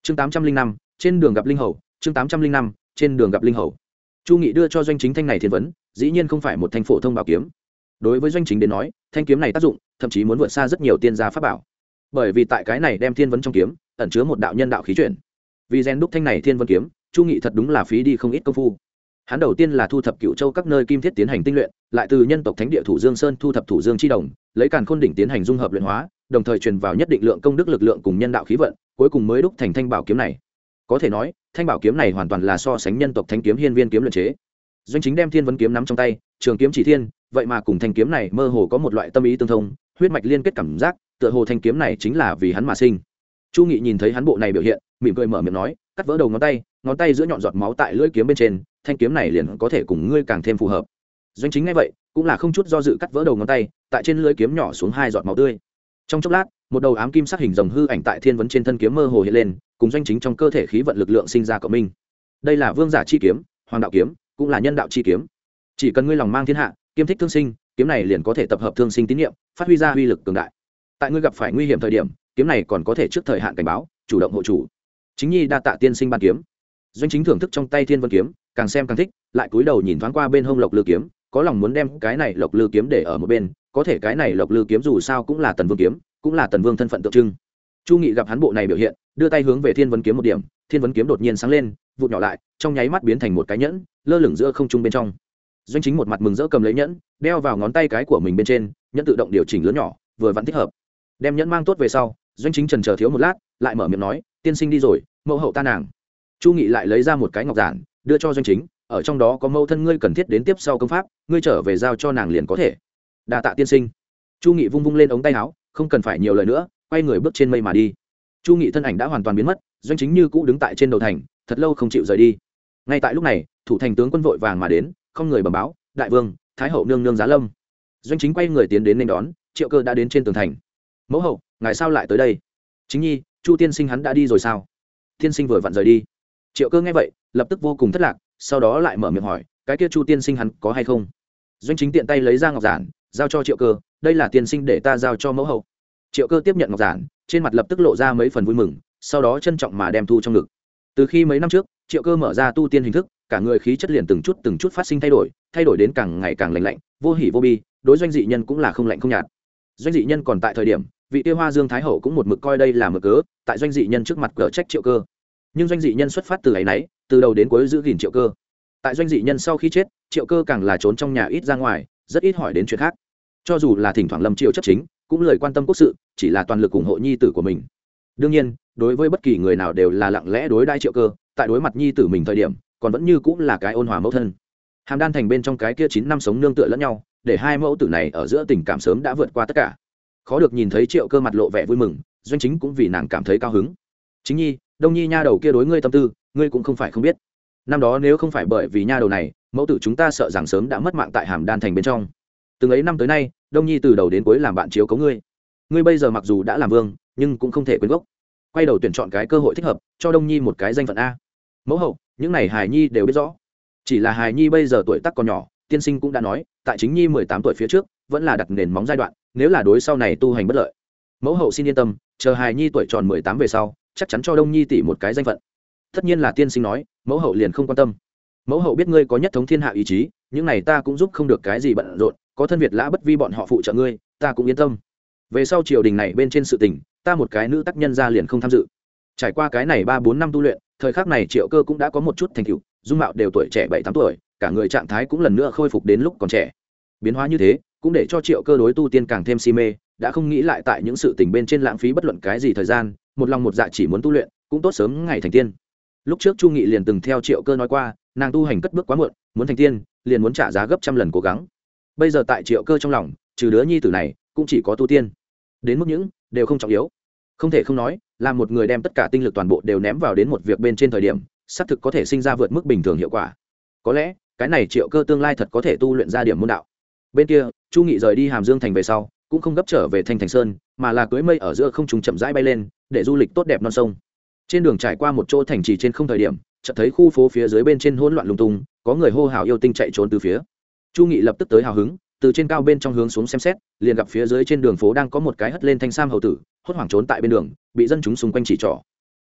chương 805, trên đường gặp linh hầu. chương 805, trên đường gặp linh hầu. Chu Nghị đưa cho Doanh Chính thanh này thiên vấn, dĩ nhiên không phải một thanh phổ thông bảo kiếm. Đối với Doanh Chính đến nói, thanh kiếm này tác dụng thậm chí muốn vượt xa rất nhiều tiên gia pháp bảo. Bởi vì tại cái này đem thiên vấn trong kiếm ẩn chứa một đạo nhân đạo khí chuyển. Vì rèn đúc thanh này thiên vấn kiếm, Chu Nghị thật đúng là phí đi không ít công phu. Hắn đầu tiên là thu thập Cựu Châu các nơi kim thiết tiến hành tinh luyện, lại từ nhân tộc thánh địa Thủ Dương Sơn thu thập Thủ Dương chi đồng, lấy Càn Khôn đỉnh tiến hành dung hợp luyện hóa, đồng thời truyền vào nhất định lượng công đức lực lượng cùng nhân đạo khí vận, cuối cùng mới đúc thành thanh bảo kiếm này. Có thể nói, thanh bảo kiếm này hoàn toàn là so sánh nhân tộc thánh kiếm hiên viên kiếm luyện chế. Doanh Chính đem thiên vấn kiếm nắm trong tay, trường kiếm chỉ thiên, vậy mà cùng thanh kiếm này mơ hồ có một loại tâm ý tương thông, huyết mạch liên kết cảm giác, tựa hồ thanh kiếm này chính là vì hắn mà sinh. Chu Nghị nhìn thấy hắn bộ này biểu hiện, mỉm cười mở miệng nói, cắt vỡ đầu ngón tay giữa nhọn giọt máu tại lưỡi kiếm bên trên, thanh kiếm này liền có thể cùng ngươi càng thêm phù hợp. Doanh Chính nghe vậy, cũng là không chút do dự cắt vỡ đầu ngón tay, tại trên lưỡi kiếm nhỏ xuống 2 giọt máu tươi. Trong chốc lát, một đầu ám kim sắc hình rồng hư ảnh tại thiên vấn trên thân kiếm mơ hồ hiện lên, cùng Doanh Chính trong cơ thể khí vận lực lượng sinh ra cộng minh. Đây là vương giả chi kiếm, hoàng đạo kiếm, cũng là nhân đạo chi kiếm. Chỉ cần ngươi lòng mang thiên hạ, kiếm thích thương sinh, kiếm này liền có thể tập hợp thương sinh tín niệm, phát huy ra uy lực cường đại. Tại ngươi gặp phải nguy hiểm thời điểm, kiếm này còn có thể trước thời hạn cảnh báo, chủ động hộ chủ. Chính nhi đa tạ tiên sinh ban kiếm. Doanh Chính thưởng thức trong tay thiên vân kiếm, càng xem càng thích, lại cúi đầu nhìn thoáng qua bên hông lộc lư kiếm, có lòng muốn đem cái này lộc lư kiếm để ở một bên, có thể cái này lộc lư kiếm dù sao cũng là tần vương kiếm, cũng là tần vương thân phận tượng trưng. Chu Nghị gặp hắn bộ này biểu hiện, đưa tay hướng về thiên vân kiếm một điểm, thiên vân kiếm đột nhiên sáng lên, vụt nhỏ lại, trong nháy mắt biến thành một cái nhẫn, lơ lửng giữa không trung bên trong. Doanh Chính một mặt mừng rỡ cầm lấy nhẫn, đeo vào ngón tay cái của mình bên trên, nhẫn tự động điều chỉnh lớn nhỏ, vừa vặn thích hợp. Đem nhẫn mang tốt về sau, Doanh Chính chần chờ thiếu một lát, lại mở miệng nói, tiên sinh đi rồi, mẫu hậu ta nàng. Chu Nghị lại lấy ra một cái ngọc giản, đưa cho Doanh Chính, ở trong đó có mẫu thân ngươi cần thiết đến tiếp sau công pháp, ngươi trở về giao cho nàng liền có thể. Đa tạ tiên sinh. Chu Nghị vung vung lên ống tay áo, không cần phải nhiều lời nữa, quay người bước trên mây mà đi. Chu Nghị thân ảnh đã hoàn toàn biến mất, Doanh Chính như cũ đứng tại trên đầu thành, thật lâu không chịu rời đi. Ngay tại lúc này, thủ thành tướng quân vội vàng mà đến, không người bẩm báo, đại vương, thái hậu nương nương giá lâm. Doanh Chính quay người tiến đến nên đón, Triệu Cơ đã đến trên tường thành. Mẫu hậu, ngài sao lại tới đây? Chính nhi, Chu tiên sinh hắn đã đi rồi sao? Tiên sinh vừa vặn rời đi. Triệu Cơ nghe vậy, lập tức vô cùng thất lạc, sau đó lại mở miệng hỏi, cái kia Chu tiên sinh hắn có hay không? Doanh Chính tiện tay lấy ra ngọc giản, giao cho Triệu Cơ, đây là tiên sinh để ta giao cho mẫu hậu. Triệu Cơ tiếp nhận ngọc giản, trên mặt lập tức lộ ra mấy phần vui mừng, sau đó trân trọng mà đem thu trong ngực. Từ khi mấy năm trước, Triệu Cơ mở ra tu tiên hình thức, cả người khí chất liền từng chút phát sinh thay đổi đến càng ngày càng lạnh lạnh, vô hỉ vô bi, đối Doanh dị nhân cũng là không lạnh không nhạt. Doanh dị nhân còn tại thời điểm, vị tiêu Hoa Dương thái hậu cũng một mực coi đây là mực cớ, tại Doanh dị nhân trước mặt cở trách Triệu Cơ. Nhưng Doanh dị nhân xuất phát từ ấy nấy, từ đầu đến cuối giữ gìn Triệu Cơ. Tại Doanh dị nhân sau khi chết, Triệu Cơ càng là trốn trong nhà ít ra ngoài, rất ít hỏi đến chuyện khác. Cho dù là thỉnh thoảng lâm Triệu chấp chính, cũng lười quan tâm quốc sự, chỉ là toàn lực ủng hộ nhi tử của mình. Đương nhiên, đối với bất kỳ người nào đều là lặng lẽ đối đãi Triệu Cơ, tại đối mặt nhi tử mình thời điểm, còn vẫn như cũng là cái ôn hòa mẫu thân. Hàm Đan thành bên trong cái kia 9 năm sống nương tựa lẫn nhau, để hai mẫu tử này ở giữa tình cảm sớm đã vượt qua tất cả. Khó được nhìn thấy Triệu Cơ mặt lộ vẻ vui mừng, Doanh Chính cũng vì nàng cảm thấy cao hứng. Chính nhi, Đông nhi nha đầu kia đối ngươi tâm tư, ngươi cũng không phải không biết. Năm đó nếu không phải bởi vì nha đầu này, mẫu tử chúng ta sợ rằng sớm đã mất mạng tại Hàm Đan thành bên trong. Từng ấy năm tới nay, Đông nhi từ đầu đến cuối làm bạn chiếu cố ngươi. Ngươi bây giờ mặc dù đã làm vương, nhưng cũng không thể quên gốc. Quay đầu tuyển chọn cái cơ hội thích hợp, cho Đông nhi một cái danh phận a. Mẫu hậu, những này hài nhi đều biết rõ. Chỉ là hài nhi bây giờ tuổi tác còn nhỏ, tiên sinh cũng đã nói, tại chính nhi 18 tuổi phía trước, vẫn là đặt nền móng giai đoạn, nếu là đối sau này tu hành bất lợi. Mẫu hậu xin yên tâm, chờ hài nhi tuổi tròn 18 về sau, chắc chắn cho Đông nhi tỷ một cái danh phận. Tất nhiên là tiên sinh nói, mẫu hậu liền không quan tâm. Mẫu hậu biết ngươi có nhất thống thiên hạ ý chí, những này ta cũng giúp không được cái gì bận rộn, có thân Việt lã bất vi bọn họ phụ trợ ngươi, ta cũng yên tâm. Về sau triều đình này bên trên sự tình, ta một cái nữ tác nhân ra liền không tham dự. Trải qua cái này 3-4 năm tu luyện, thời khắc này Triệu Cơ cũng đã có một chút thành tựu, dung mạo đều tuổi trẻ 7-8 tuổi, cả người trạng thái cũng lần nữa khôi phục đến lúc còn trẻ. Biến hóa như thế, cũng để cho Triệu Cơ đối tu tiên càng thêm si mê, đã không nghĩ lại tại những sự tình bên trên lãng phí bất luận cái gì thời gian, một lòng một dạ chỉ muốn tu luyện, cũng tốt sớm ngày thành tiên. Lúc trước Chu Nghị liền từng theo Triệu Cơ nói qua, nàng tu hành cất bước quá muộn, muốn thành tiên, liền muốn trả giá gấp trăm lần cố gắng. Bây giờ tại Triệu Cơ trong lòng, trừ đứa nhi tử này, cũng chỉ có tu tiên. Đến mức những đều không trọng yếu. Không thể không nói, là một người đem tất cả tinh lực toàn bộ đều ném vào đến một việc bên trên thời điểm, xác thực có thể sinh ra vượt mức bình thường hiệu quả. Có lẽ, cái này Triệu Cơ tương lai thật có thể tu luyện ra điểm môn đạo. Bên kia, Chu Nghị rời đi Hàm Dương thành về sau, cũng không gấp trở về Thanh Thành Sơn, mà là cưỡi mây ở giữa không trung chậm rãi bay lên, để du lịch tốt đẹp non sông. Trên đường trải qua một chỗ thành trì trên không thời điểm, chợt thấy khu phố phía dưới bên trên hỗn loạn lung tung, có người hô hào yêu tinh chạy trốn từ phía. Chu Nghị lập tức tới hào hứng, từ trên cao bên trong hướng xuống xem xét, liền gặp phía dưới trên đường phố đang có một cái hất lên thanh sam hầu tử, hốt hoảng trốn tại bên đường, bị dân chúng xung quanh chỉ trỏ.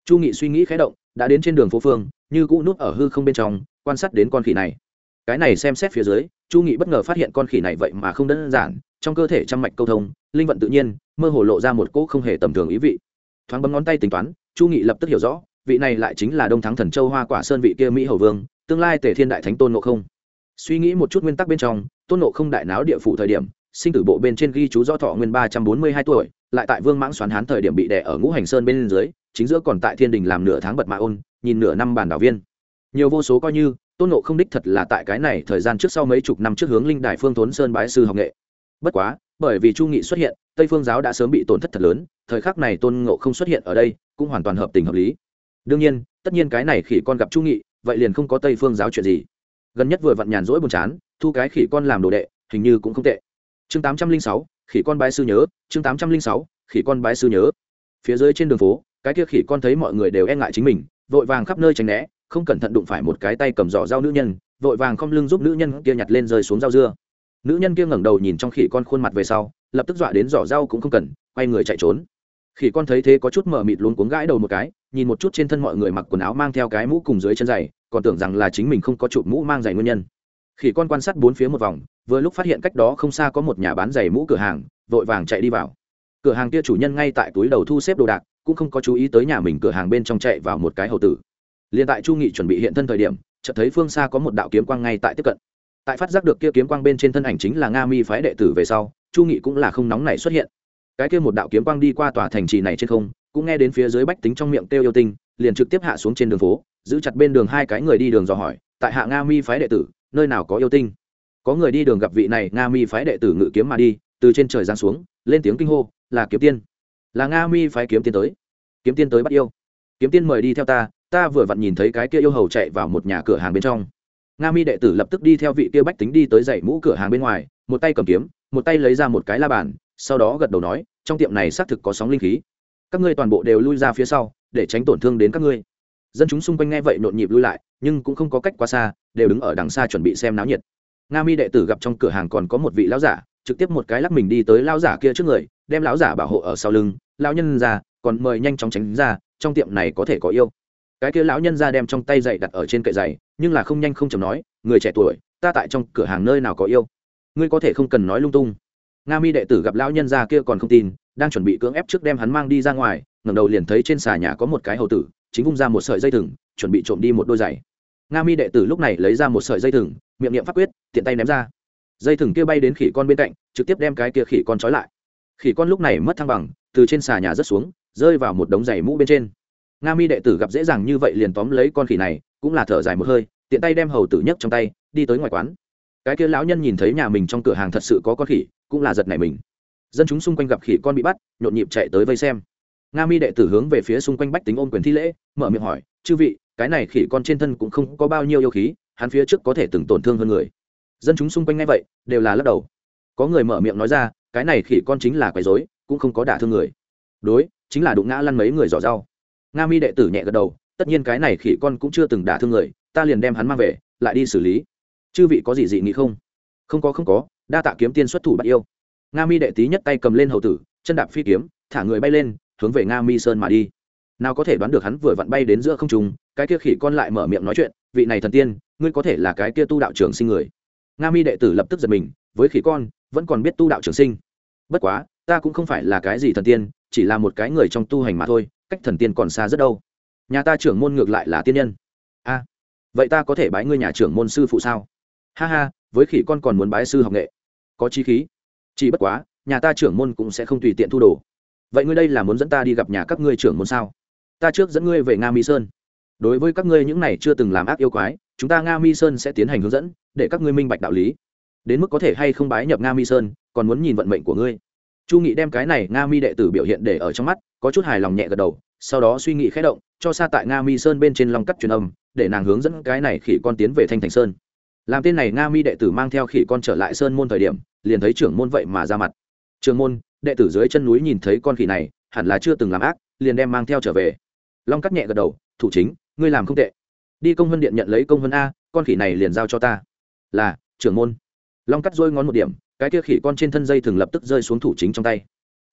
Chu Nghị suy nghĩ khẽ động, đã đến trên đường phố phương, như cũ núp ở hư không bên trong, quan sát đến con khỉ này. Cái này xem xét phía dưới, Chu Nghị bất ngờ phát hiện con khỉ này vậy mà không đơn giản, trong cơ thể trăm mạch câu thông, linh vận tự nhiên, mơ hồ lộ ra một cỗ không hề tầm thường ý vị. Thoáng bấm ngón tay tính toán, Chu Nghị lập tức hiểu rõ, vị này lại chính là Đông Thắng Thần Châu Hoa Quả Sơn vị kia Mỹ Hầu Vương, tương lai Tề Thiên Đại Thánh Tôn Ngộ Không. Suy nghĩ một chút nguyên tắc bên trong, Tôn Ngộ Không đại náo địa phủ thời điểm, sinh tử bộ bên trên ghi chú rõ thọ nguyên 342 tuổi, lại tại Vương Mãng Xoán Hán thời điểm bị đè ở Ngũ Hành Sơn bên dưới, chính giữa còn tại Thiên Đình làm nửa tháng bật mã ôn, nhìn nửa năm bản đảo viên. Nhiều vô số coi như, Tôn Ngộ Không đích thật là tại cái này thời gian trước sau mấy chục năm trước hướng Linh Đài Phương Thốn Sơn bái sư học nghệ. Bất quá, bởi vì Chu Nghị xuất hiện, Tây Phương giáo đã sớm bị tổn thất thật lớn, thời khắc này Tôn Ngộ Không xuất hiện ở đây, cũng hoàn toàn hợp tình hợp lý. Đương nhiên, tất nhiên cái này khỉ con gặp Chu Nghị, vậy liền không có Tây Phương giáo chuyện gì. Gần nhất vừa vặn nhàn rỗi buồn chán, thu cái khỉ con làm đồ đệ, hình như cũng không tệ. Chương 806, khỉ con bái sư nhớ, chương 806, khỉ con bái sư nhớ. Phía dưới trên đường phố, cái kia khỉ con thấy mọi người đều e ngại chính mình, vội vàng khắp nơi tránh né, không cẩn thận đụng phải một cái tay cầm giỏ rau nữ nhân, vội vàng khom lưng giúp nữ nhân kia nhặt lên rơi xuống rau dưa. Nữ nhân kia ngẩng đầu nhìn trong khỉ con khuôn mặt về sau, lập tức dọa đến giỏ rau cũng không cần, quay người chạy trốn. Khỉ con thấy thế có chút mờ mịt luống cuống gãi đầu một cái, nhìn một chút trên thân mọi người mặc quần áo mang theo cái mũ cùng dưới chân giày, còn tưởng rằng là chính mình không có chụp mũ mang giày nguyên nhân. Khỉ con quan sát bốn phía một vòng, vừa lúc phát hiện cách đó không xa có một nhà bán giày mũ cửa hàng, vội vàng chạy đi vào. Cửa hàng kia chủ nhân ngay tại túi đầu thu xếp đồ đạc, cũng không có chú ý tới nhà mình cửa hàng bên trong chạy vào một cái hầu tử. Liên tại Chu Nghị chuẩn bị hiện thân thời điểm, chợt thấy phương xa có một đạo kiếm quang ngay tại tiếp cận. Tại phát giác được kia kiếm quang bên trên thân ảnh chính là Nga Mi phái đệ tử về sau, Chu Nghị cũng là không nóng nảy xuất hiện. Cái kia một đạo kiếm quang đi qua tòa thành trì này trên không, cũng nghe đến phía dưới bách tính trong miệng kêu yêu tinh, liền trực tiếp hạ xuống trên đường phố, giữ chặt bên đường hai cái người đi đường dò hỏi, tại hạ Nga Mi phái đệ tử, nơi nào có yêu tinh? Có người đi đường gặp vị này Nga Mi phái đệ tử ngự kiếm mà đi, từ trên trời giáng xuống, lên tiếng kinh hô, là kiếm tiên, là Nga Mi phái kiếm tiên tới, kiếm tiên tới bắt yêu, kiếm tiên mời đi theo ta, ta vừa vặn nhìn thấy cái kia yêu hầu chạy vào một nhà cửa hàng bên trong. Nga Mi đệ tử lập tức đi theo vị kia bách tính đi tới dãy mũ cửa hàng bên ngoài, một tay cầm kiếm, một tay lấy ra một cái la bàn, sau đó gật đầu nói, trong tiệm này xác thực có sóng linh khí, các ngươi toàn bộ đều lui ra phía sau, để tránh tổn thương đến các ngươi. Dân chúng xung quanh nghe vậy nhộn nhịp lui lại, nhưng cũng không có cách quá xa, đều đứng ở đằng xa chuẩn bị xem náo nhiệt. Nga Mi đệ tử gặp trong cửa hàng còn có một vị lão giả, trực tiếp một cái lắc mình đi tới lão giả kia trước người, đem lão giả bảo hộ ở sau lưng. Lão nhân ra, còn mời nhanh chóng tránh ra, trong tiệm này có thể có yêu. Cái kia lão nhân ra đem trong tay giày đặt ở trên kệ giày, nhưng là không nhanh không chậm nói, người trẻ tuổi, ta tại trong cửa hàng nơi nào có yêu, ngươi có thể không cần nói lung tung. Nga Mi đệ tử gặp lão nhân ra kia còn không tin, đang chuẩn bị cưỡng ép trước đem hắn mang đi ra ngoài, ngẩng đầu liền thấy trên xà nhà có một cái hầu tử, chính vung ra một sợi dây thừng, chuẩn bị trộm đi một đôi giày. Nga Mi đệ tử lúc này lấy ra một sợi dây thừng, miệng niệm pháp quyết, tiện tay ném ra. Dây thừng kia bay đến khỉ con bên cạnh, trực tiếp đem cái kia khỉ con trói lại. Khỉ con lúc này mất thăng bằng, từ trên xà nhà rớt xuống, rơi vào một đống giày mũ bên trên. Nga Mi đệ tử gặp dễ dàng như vậy liền tóm lấy con khỉ này, cũng là thở dài một hơi, tiện tay đem hầu tử nhấc trong tay, đi tới ngoài quán. Cái kia lão nhân nhìn thấy nhà mình trong cửa hàng thật sự có con khỉ, cũng là giật nảy mình. Dân chúng xung quanh gặp khỉ con bị bắt, nhộn nhịp chạy tới vây xem. Nga Mi đệ tử hướng về phía xung quanh bách tính ôm quyền thi lễ, mở miệng hỏi, chư vị, cái này khỉ con trên thân cũng không có bao nhiêu yêu khí, hắn phía trước có thể từng tổn thương hơn người. Dân chúng xung quanh nghe vậy đều là lắc đầu. Có người mở miệng nói ra, cái này khỉ con chính là quấy rối, cũng không có đả thương người. Đối, chính là đụng ngã lăn mấy người giỏ rau. Nga Mi đệ tử nhẹ gật đầu, tất nhiên cái này khỉ con cũng chưa từng đả thương người, ta liền đem hắn mang về, lại đi xử lý. Chư vị có gì dị nghị không? Không có, đa tạ kiếm tiên xuất thủ bắt yêu. Nga Mi đệ tí nhất tay cầm lên hầu tử, chân đạp phi kiếm, thả người bay lên, hướng về Nga Mi Sơn mà đi. Nào có thể đoán được hắn vừa vặn bay đến giữa không trung, cái kia khỉ con lại mở miệng nói chuyện, vị này thần tiên, ngươi có thể là cái kia tu đạo trưởng sinh người. Nga Mi đệ tử lập tức giật mình, với khỉ con vẫn còn biết tu đạo trưởng sinh. Bất quá, ta cũng không phải là cái gì thần tiên, chỉ là một cái người trong tu hành mà thôi, cách thần tiên còn xa rất đâu. Nhà ta trưởng môn ngược lại là tiên nhân. A, vậy ta có thể bái ngươi nhà trưởng môn sư phụ sao? Ha ha, với khỉ con còn muốn bái sư học nghệ, có chí khí. Chỉ bất quá, nhà ta trưởng môn cũng sẽ không tùy tiện thu đồ. Vậy ngươi đây là muốn dẫn ta đi gặp nhà các ngươi trưởng môn sao? Ta trước dẫn ngươi về Nga Mi Sơn. Đối với các ngươi những này chưa từng làm ác yêu quái, chúng ta Nga Mi Sơn sẽ tiến hành hướng dẫn, để các ngươi minh bạch đạo lý. Đến mức có thể hay không bái nhập Nga Mi Sơn, còn muốn nhìn vận mệnh của ngươi. Chu Nghị đem cái này Nga Mi đệ tử biểu hiện để ở trong mắt, có chút hài lòng nhẹ gật đầu, sau đó suy nghĩ khẽ động, cho xa tại Nga Mi Sơn bên trên long cắt truyền âm, để nàng hướng dẫn cái này khỉ con tiến về Thanh Thành Sơn. Làm tên này Nga Mi đệ tử mang theo khỉ con trở lại sơn môn thời điểm, liền thấy trưởng môn vậy mà ra mặt. Trưởng môn, đệ tử dưới chân núi nhìn thấy con khỉ này, hẳn là chưa từng làm ác, liền đem mang theo trở về. Long cắt nhẹ gật đầu, thủ chính, ngươi làm không tệ. Đi công vân điện nhận lấy công vân a, con khỉ này liền giao cho ta. Là, trưởng môn. Long cắt rôi ngón một điểm, cái kia khỉ con trên thân dây thường lập tức rơi xuống thủ chính trong tay.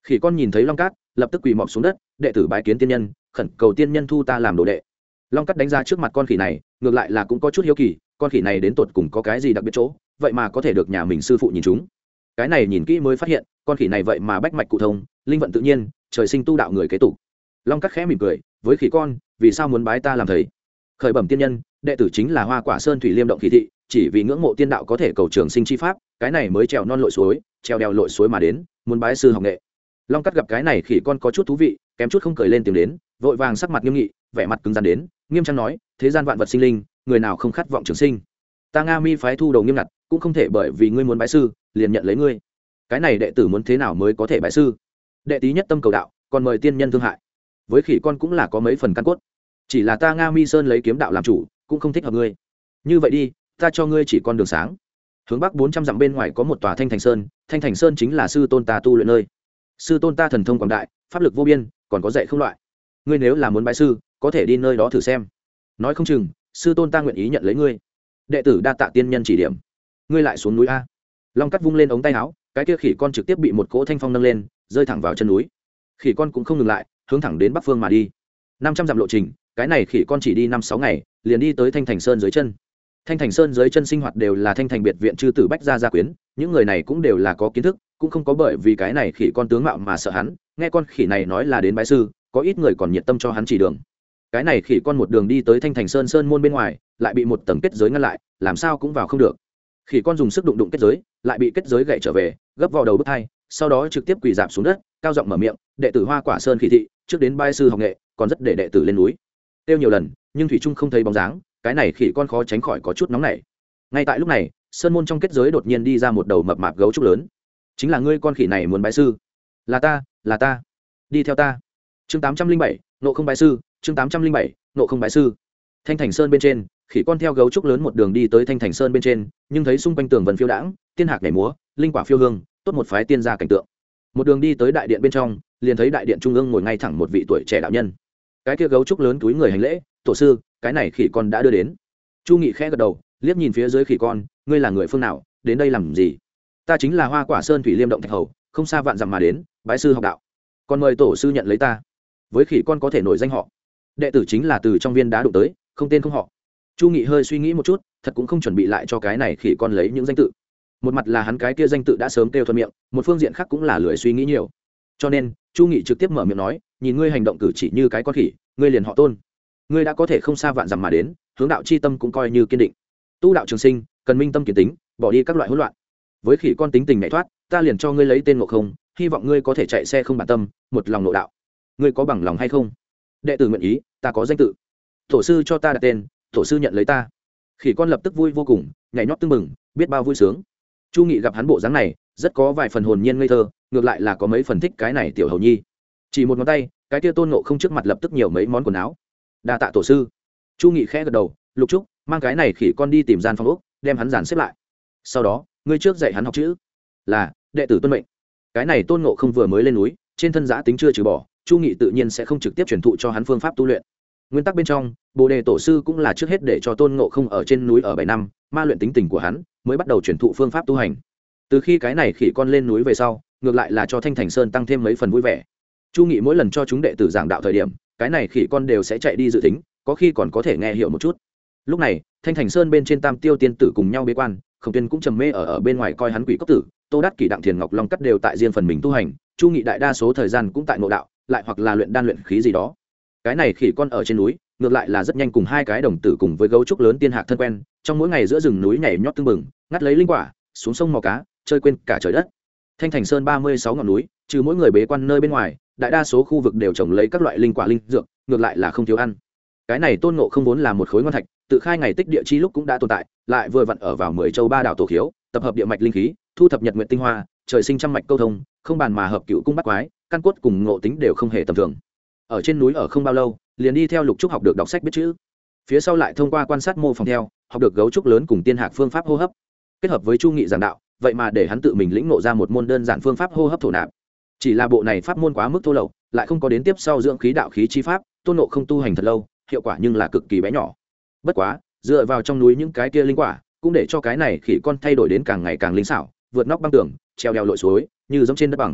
Khỉ con nhìn thấy long cát lập tức quỳ mọp xuống đất, đệ tử bái kiến tiên nhân, khẩn cầu tiên nhân thu ta làm đồ đệ. Long cát đánh ra trước mặt con khỉ này, ngược lại là cũng có chút hiếu kỳ, con khỉ này đến tột cùng có cái gì đặc biệt chỗ, vậy mà có thể được nhà mình sư phụ nhìn chúng. Cái này nhìn kỹ mới phát hiện, con khỉ này vậy mà bách mạch cụ thông, linh vận tự nhiên, trời sinh tu đạo người kế tục. Long cát khẽ mỉm cười, với khỉ con, vì sao muốn bái ta làm thầy? Khởi bẩm tiên nhân, đệ tử chính là Hoa Quả Sơn Thủy Liêm động khỉ thị, chỉ vì ngưỡng mộ tiên đạo có thể cầu trường sinh chi pháp, cái này mới trèo non lội suối, trèo đèo lội suối mà đến, muốn bái sư học nghệ. Long cát gặp cái này khỉ con có chút thú vị, kém chút không cười lên tiếng đến, vội vàng sắc mặt nghiêm nghị, vẻ mặt cứng rắn đến, nghiêm trang nói, thế gian vạn vật sinh linh, người nào không khát vọng trường sinh? Ta Nga Mi phái thu đầu nghiêm ngặt, cũng không thể bởi vì ngươi muốn bái sư, liền nhận lấy ngươi. Cái này đệ tử muốn thế nào mới có thể bái sư? Đệ tí nhất tâm cầu đạo, còn mời tiên nhân thương hại. Với khỉ con cũng là có mấy phần căn cốt, chỉ là ta Nga Mi Sơn lấy kiếm đạo làm chủ, cũng không thích hợp ngươi. Như vậy đi, ta cho ngươi chỉ con đường sáng. Hướng bắc 400 dặm bên ngoài có một tòa Thanh Thành Sơn, Thanh Thành Sơn chính là sư tôn ta tu luyện nơi. Sư tôn ta thần thông quảng đại, pháp lực vô biên, còn có dạy không loại. Ngươi nếu là muốn bái sư, có thể đi nơi đó thử xem. Nói không chừng, sư tôn ta nguyện ý nhận lấy ngươi. Đệ tử đa tạ tiên nhân chỉ điểm. Ngươi lại xuống núi a. Long cắt vung lên ống tay áo, cái kia khỉ con trực tiếp bị một cỗ thanh phong nâng lên, rơi thẳng vào chân núi. Khỉ con cũng không ngừng lại, hướng thẳng đến bắc phương mà đi. 500 dặm lộ trình, cái này khỉ con chỉ đi 5-6 ngày, liền đi tới Thanh Thành Sơn dưới chân. Thanh Thành Sơn dưới chân sinh hoạt đều là Thanh Thành biệt viện chư tử bách gia gia quyến, những người này cũng đều là có kiến thức, cũng không có bởi vì cái này khỉ con tướng mạo mà sợ hắn, nghe con khỉ này nói là đến bái sư, có ít người còn nhiệt tâm cho hắn chỉ đường. Cái này khỉ con một đường đi tới Thanh Thành Sơn sơn môn bên ngoài, lại bị một tầng kết giới ngăn lại, làm sao cũng vào không được. Khỉ con dùng sức đụng kết giới, lại bị kết giới gãy trở về, gấp vào đầu bứt hai, sau đó trực tiếp quỳ rạp xuống đất, cao giọng mở miệng, đệ tử Hoa Quả Sơn khỉ thị, trước đến bái sư học nghệ, còn rất để đệ tử lên núi. Tiêu nhiều lần, nhưng thủy trung không thấy bóng dáng, cái này khỉ con khó tránh khỏi có chút nóng nảy. Ngay tại lúc này, sơn môn trong kết giới đột nhiên đi ra một đầu mập mạp gấu trúc lớn. Chính là ngươi con khỉ này muốn bái sư? Là ta, đi theo ta. Chương 807, nộ không bái sư, chương 807, nộ không bái sư. Thanh Thành Sơn bên trên, khỉ con theo gấu trúc lớn một đường đi tới Thanh Thành Sơn bên trên, nhưng thấy xung quanh tường vân phiêu đãng, tiên hạc nhảy múa, linh quả phiêu hương, tốt một phái tiên gia cảnh tượng. Một đường đi tới đại điện bên trong, liền thấy đại điện trung ương ngồi ngay thẳng một vị tuổi trẻ đạo nhân. Cái kia gấu trúc lớn túi người hành lễ, tổ sư, cái này khỉ con đã đưa đến. Chu Nghị khẽ gật đầu, liếc nhìn phía dưới khỉ con, ngươi là người phương nào, đến đây làm gì? Ta chính là Hoa Quả Sơn Thủy Liêm động thạch hầu, không xa vạn dặm mà đến, bái sư học đạo, còn mời tổ sư nhận lấy ta. Với khỉ con có thể nổi danh họ, đệ tử chính là từ trong viên đá đụng tới, không tên không họ. Chu Nghị hơi suy nghĩ một chút, thật cũng không chuẩn bị lại cho cái này khỉ con lấy những danh tự. Một mặt là hắn cái kia danh tự đã sớm kêu thuận miệng, một phương diện khác cũng là lười suy nghĩ nhiều. Cho nên Chu Nghị trực tiếp mở miệng nói, nhìn ngươi hành động cử chỉ như cái con khỉ, ngươi liền họ Tôn. Ngươi đã có thể không xa vạn dặm mà đến, hướng đạo chi tâm cũng coi như kiên định. Tu đạo trường sinh, cần minh tâm kiến tính, bỏ đi các loại hỗn loạn. Với khỉ con tính tình nhảy thoát, ta liền cho ngươi lấy tên Ngộ Không, hy vọng ngươi có thể chạy xe không bản tâm, một lòng nội đạo. Ngươi có bằng lòng hay không? Đệ tử nguyện ý, ta có danh tự. Tổ sư cho ta đặt tên, tổ sư nhận lấy ta. Khỉ con lập tức vui vô cùng, nhảy nhót tưng bừng, biết bao vui sướng. Chu Nghị gặp hắn bộ dáng này, rất có vài phần hồn nhiên ngây thơ, ngược lại là có mấy phần thích cái này tiểu hầu nhi. Chỉ một ngón tay, cái kia Tôn Ngộ Không trước mặt lập tức nhiều mấy món quần áo. Đa tạ tổ sư. Chu Nghị khẽ gật đầu, Lục Trúc, mang cái này khỉ con đi tìm gian phòng ốc, đem hắn dàn xếp lại. Sau đó, ngươi trước dạy hắn học chữ. Là, đệ tử tuân mệnh. Cái này Tôn Ngộ Không vừa mới lên núi, trên thân giã tính chưa trừ bỏ, Chu Nghị tự nhiên sẽ không trực tiếp truyền thụ cho hắn phương pháp tu luyện. Nguyên tắc bên trong, Bồ Đề tổ sư cũng là trước hết để cho Tôn Ngộ Không ở trên núi ở 7 năm, ma luyện tính tình của hắn, mới bắt đầu truyền thụ phương pháp tu hành. Từ khi cái này khỉ con lên núi về sau, ngược lại là cho Thanh Thành Sơn tăng thêm mấy phần vui vẻ. Chu Nghị mỗi lần cho chúng đệ tử giảng đạo thời điểm, cái này khỉ con đều sẽ chạy đi dự tính, có khi còn có thể nghe hiểu một chút. Lúc này, Thanh Thành Sơn bên trên Tam Tiêu tiên tử cùng nhau bế quan, Khổng Tuyên cũng trầm mê ở bên ngoài coi hắn quỷ cốc tử, Tô Đát Kỷ Đặng Thiền Ngọc Long Cắt đều tại riêng phần mình tu hành, Chu Nghị đại đa số thời gian cũng tại nội đạo, lại hoặc là luyện đan luyện khí gì đó. Cái này khỉ con ở trên núi, ngược lại là rất nhanh cùng hai cái đồng tử cùng với gấu trúc lớn tiên hạc thân quen, trong mỗi ngày giữa rừng núi nhảy nhót tưng bừng, ngắt lấy linh quả, xuống sông mò cá, chơi quên cả trời đất. Thanh Thành Sơn 36 ngọn núi, trừ mỗi người bế quan nơi bên ngoài, đại đa số khu vực đều trồng lấy các loại linh quả linh dược, ngược lại là không thiếu ăn. Cái này Tôn Ngộ Không vốn là một khối ngon thạch, tự khai ngày tích địa chi lúc cũng đã tồn tại, lại vừa vặn ở vào 10 châu ba đảo tổ khiếu, tập hợp địa mạch linh khí, thu thập nhật nguyện tinh hoa, trời sinh trăm mạch câu thông, không bàn mà hợp cựu cung bắt quái, căn cốt cùng ngộ tính đều không hề tầm thường. Ở trên núi ở không bao lâu, liền đi theo Lục Trúc học được đọc sách biết chữ. Phía sau lại thông qua quan sát mô phỏng theo, học được gấu trúc lớn cùng tiên hạc phương pháp hô hấp. Kết hợp với Chu Nghị giảng đạo, vậy mà để hắn tự mình lĩnh ngộ ra một môn đơn giản phương pháp hô hấp thổ nạp. Chỉ là bộ này pháp môn quá mức thô lậu, lại không có đến tiếp sau dưỡng khí đạo khí chi pháp, Tôn Ngộ Không tu hành thật lâu, hiệu quả nhưng là cực kỳ bé nhỏ. Bất quá, dựa vào trong núi những cái kia linh quả, cũng để cho cái này khỉ con thay đổi đến càng ngày càng linh xảo, vượt nóc băng tường, treo đèo lội suối, như giống trên đất bằng.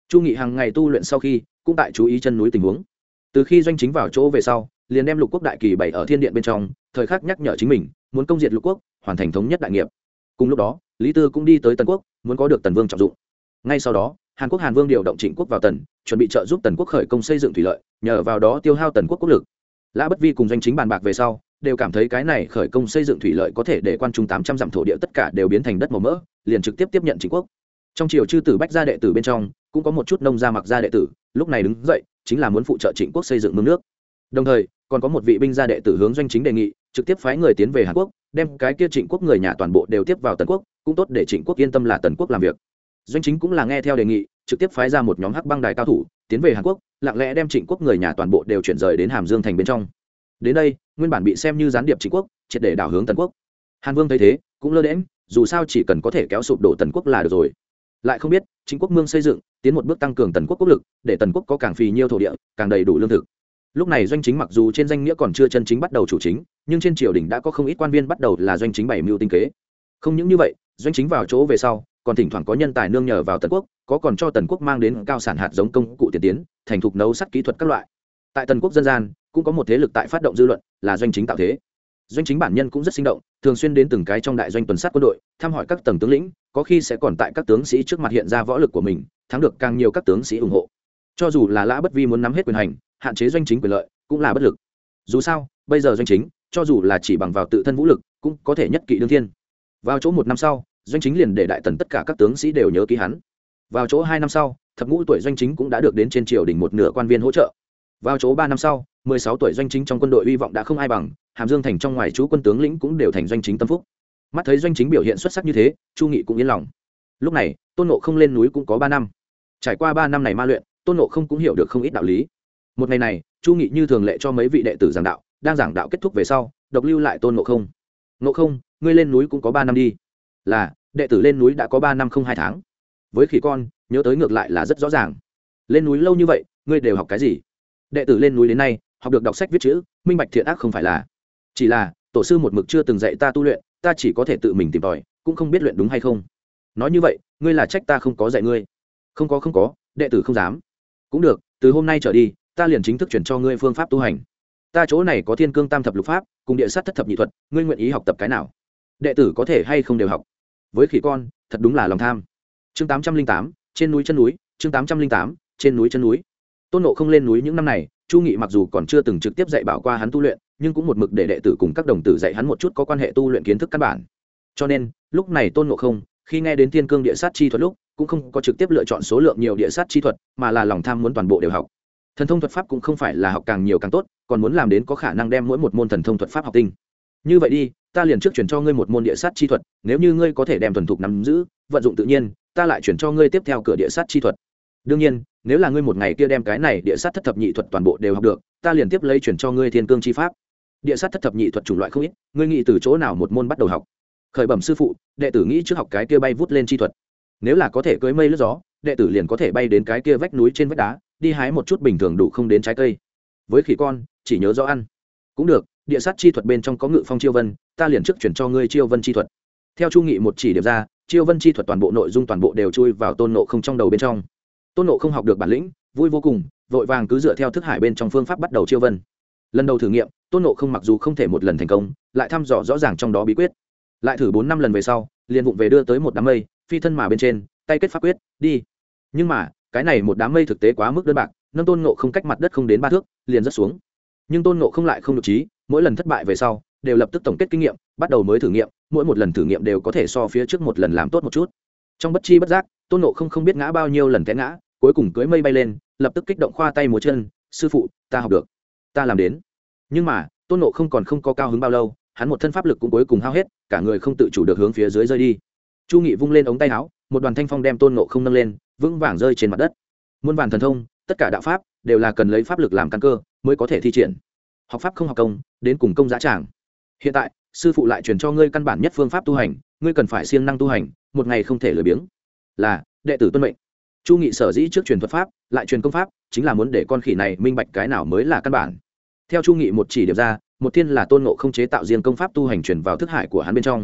Chu Nghị hàng ngày tu luyện sau khi cũng tại chú ý chân núi tình huống. Từ khi doanh chính vào chỗ về sau, liền đem lục quốc đại kỳ bày ở thiên điện bên trong, thời khắc nhắc nhở chính mình muốn công diệt lục quốc, hoàn thành thống nhất đại nghiệp. Cùng lúc đó, Lý Tư cũng đi tới Tần quốc, muốn có được Tần Vương trọng dụng. Ngay sau đó, Hàn Quốc Hàn Vương điều động Trịnh quốc vào Tần, chuẩn bị trợ giúp Tần quốc khởi công xây dựng thủy lợi, nhờ vào đó tiêu hao Tần quốc quốc lực. Lã Bất Vi cùng doanh chính bàn bạc về sau, đều cảm thấy cái này khởi công xây dựng thủy lợi có thể để quan trung 800 dặm thổ địa tất cả đều biến thành đất màu mỡ, liền trực tiếp tiếp nhận Trịnh quốc. Trong triều chư tử bách gia đệ tử bên trong, cũng có một chút nông gia mặc gia đệ tử, lúc này đứng dậy, chính là muốn phụ trợ Trịnh quốc xây dựng mương nước. Đồng thời, còn có một vị binh gia đệ tử hướng doanh chính đề nghị, trực tiếp phái người tiến về Hàn Quốc, đem cái kia Trịnh quốc người nhà toàn bộ đều tiếp vào Tần quốc, cũng tốt để Trịnh quốc yên tâm là Tần quốc làm việc. Doanh chính cũng là nghe theo đề nghị, trực tiếp phái ra một nhóm hắc băng đài cao thủ tiến về Hàn Quốc, lặng lẽ đem Trịnh quốc người nhà toàn bộ đều chuyển rời đến Hàm Dương thành bên trong. Đến đây, nguyên bản bị xem như gián điệp Trịnh quốc, triệt để đảo hướng Tần quốc. Hàn Vương thấy thế, cũng lơ đễnh, dù sao chỉ cần có thể kéo sụp đổ Tần quốc là được rồi. Lại không biết, Trịnh quốc mương xây dựng, tiến một bước tăng cường Tần quốc quốc lực, để Tần quốc có càng phì nhiêu thổ địa, càng đầy đủ lương thực. Lúc này doanh chính mặc dù trên danh nghĩa còn chưa chân chính bắt đầu chủ chính, nhưng trên triều đình đã có không ít quan viên bắt đầu là doanh chính bày mưu tinh kế. Không những như vậy, doanh chính vào chỗ về sau, còn thỉnh thoảng có nhân tài nương nhờ vào Tần quốc, có còn cho Tần quốc mang đến cao sản hạt giống công cụ tiên tiến, thành thục nấu sắt kỹ thuật các loại. Tại Tần quốc dân gian, cũng có một thế lực tại phát động dư luận, là doanh chính tạo thế. Doanh chính bản nhân cũng rất sinh động, thường xuyên đến từng cái trong đại doanh tuần sát quân đội, thăm hỏi các tầng tướng lĩnh, có khi sẽ còn tại các tướng sĩ trước mặt hiện ra võ lực của mình, thắng được càng nhiều các tướng sĩ ủng hộ. Cho dù là Lã Bất Vi muốn nắm hết quyền hành, hạn chế doanh chính quyền lợi, cũng là bất lực. Dù sao, bây giờ doanh chính, cho dù là chỉ bằng vào tự thân vũ lực, cũng có thể nhất kỵ đương thiên. Vào chỗ 1 năm sau, doanh chính liền để đại tần tất cả các tướng sĩ đều nhớ ký hắn. Vào chỗ 2 năm sau, thập ngũ tuổi doanh chính cũng đã được đến trên triều đình một nửa quan viên hỗ trợ. Vào chỗ 3 năm sau, 16 tuổi doanh chính trong quân đội uy vọng đã không ai bằng, Hàm Dương thành trong ngoài trú quân tướng lĩnh cũng đều thành doanh chính tâm phúc. Mắt thấy doanh chính biểu hiện xuất sắc như thế, Chu Nghị cũng yên lòng. Lúc này, Tôn Ngộ Không lên núi cũng có 3 năm. Trải qua 3 năm này ma luyện, Tôn Ngộ Không cũng hiểu được không ít đạo lý. Một ngày này, Chu Nghị như thường lệ cho mấy vị đệ tử giảng đạo, đang giảng đạo kết thúc về sau, độc lưu lại Tôn Ngộ Không. Ngộ Không, ngươi lên núi cũng có 3 năm đi. Là, đệ tử lên núi đã có 3 năm không 2 tháng. Với khỉ con, nhớ tới ngược lại là rất rõ ràng. Lên núi lâu như vậy, ngươi đều học cái gì? Đệ tử lên núi đến nay, học được đọc sách viết chữ, minh bạch thiện ác không phải là. Chỉ là, tổ sư một mực chưa từng dạy ta tu luyện, ta chỉ có thể tự mình tìm tòi, cũng không biết luyện đúng hay không. Nói như vậy, ngươi là trách ta không có dạy ngươi? Không có, đệ tử không dám. Cũng được, từ hôm nay trở đi, ta liền chính thức chuyển cho ngươi phương pháp tu hành. Ta chỗ này có Thiên Cương Tam Thập Lục Pháp, cùng Địa Sát Thất Thập Nhị Thuật, ngươi nguyện ý học tập cái nào? Đệ tử có thể hay không đều học. Với khỉ con, thật đúng là lòng tham. Chương 808, trên núi chân núi, chương 808, trên núi chân núi. Tôn Ngộ Không lên núi những năm này, Chu Nghị mặc dù còn chưa từng trực tiếp dạy bảo qua hắn tu luyện, nhưng cũng một mực để đệ tử cùng các đồng tử dạy hắn một chút có quan hệ tu luyện kiến thức căn bản. Cho nên, lúc này Tôn Ngộ Không, khi nghe đến Thiên Cương Địa Sát chi thuật lúc, cũng không có trực tiếp lựa chọn số lượng nhiều địa sát chi thuật, mà là lòng tham muốn toàn bộ đều học. Thần thông thuật pháp cũng không phải là học càng nhiều càng tốt, còn muốn làm đến có khả năng đem mỗi một môn thần thông thuật pháp học tinh. Như vậy đi, ta liền trước chuyển cho ngươi một môn địa sát chi thuật, nếu như ngươi có thể đem thuần thục nắm giữ, vận dụng tự nhiên, ta lại chuyển cho ngươi tiếp theo cửa địa sát chi thuật. Đương nhiên, nếu là ngươi một ngày kia đem cái này địa sát thất thập nhị thuật toàn bộ đều học được, ta liền tiếp lấy chuyển cho ngươi Thiên Cương chi pháp. Địa sát thất thập nhị thuật chủng loại không ít, ngươi nghĩ từ chỗ nào một môn bắt đầu học? Khởi bẩm sư phụ, đệ tử nghĩ trước học cái kia bay vút lên chi thuật. Nếu là có thể cưỡi mây lướt gió, đệ tử liền có thể bay đến cái kia vách núi trên vách đá, đi hái một chút bình thường đủ không đến trái cây. Với khỉ con, chỉ nhớ rõ ăn. Cũng được, địa sát chi thuật bên trong có ngự phong chiêu vân, ta liền trước chuyển cho ngươi chiêu vân chi thuật. Theo Chu Nghị một chỉ điểm ra, chiêu vân chi thuật toàn bộ nội dung toàn bộ đều chui vào Tôn Ngộ Không trong đầu bên trong. Tôn Ngộ Không học được bản lĩnh, vui vô cùng, vội vàng cứ dựa theo thức hải bên trong phương pháp bắt đầu chiêu vân. Lần đầu thử nghiệm, Tôn Ngộ Không mặc dù không thể một lần thành công, lại thăm dò rõ ràng trong đó bí quyết. Lại thử 4 5 lần về sau, liền vụng về đưa tới một đám mây, phi thân mà bên trên, tay kết pháp quyết, đi. Nhưng mà, cái này một đám mây thực tế quá mức đơn bạc, nâng Tôn Ngộ Không cách mặt đất không đến 3 thước, liền rớt xuống. Nhưng Tôn Ngộ Không lại không được trí, mỗi lần thất bại về sau, đều lập tức tổng kết kinh nghiệm, bắt đầu mới thử nghiệm, mỗi một lần thử nghiệm đều có thể so phía trước một lần làm tốt một chút. Trong bất chi bất giác, Tôn Ngộ Không không biết ngã bao nhiêu lần té ngã, cuối cùng cưỡi mây bay lên, lập tức kích động khoa tay múa chân, sư phụ, ta học được, ta làm đến. Nhưng mà, Tôn Ngộ Không còn không có cao hứng bao lâu, hắn một thân pháp lực cũng cuối cùng hao hết, cả người không tự chủ được hướng phía dưới rơi đi. Chu Nghị vung lên ống tay áo, một đoàn thanh phong đem Tôn Ngộ Không nâng lên, vững vàng rơi trên mặt đất. Muôn vàn thần thông, tất cả đạo pháp đều là cần lấy pháp lực làm căn cơ mới có thể thi triển. Học pháp không học công, đến cùng công giá tràng. Hiện tại, sư phụ lại truyền cho ngươi căn bản nhất phương pháp tu hành, ngươi cần phải siêng năng tu hành, một ngày không thể lười biếng. Là, đệ tử tuân mệnh. Chu Nghị sở dĩ trước truyền thuật pháp, lại truyền công pháp, chính là muốn để con khỉ này minh bạch cái nào mới là căn bản. Theo Chu Nghị một chỉ điểm ra, một thiên là Tôn Ngộ Không chế tạo riêng công pháp tu hành truyền vào thức hải của hắn bên trong.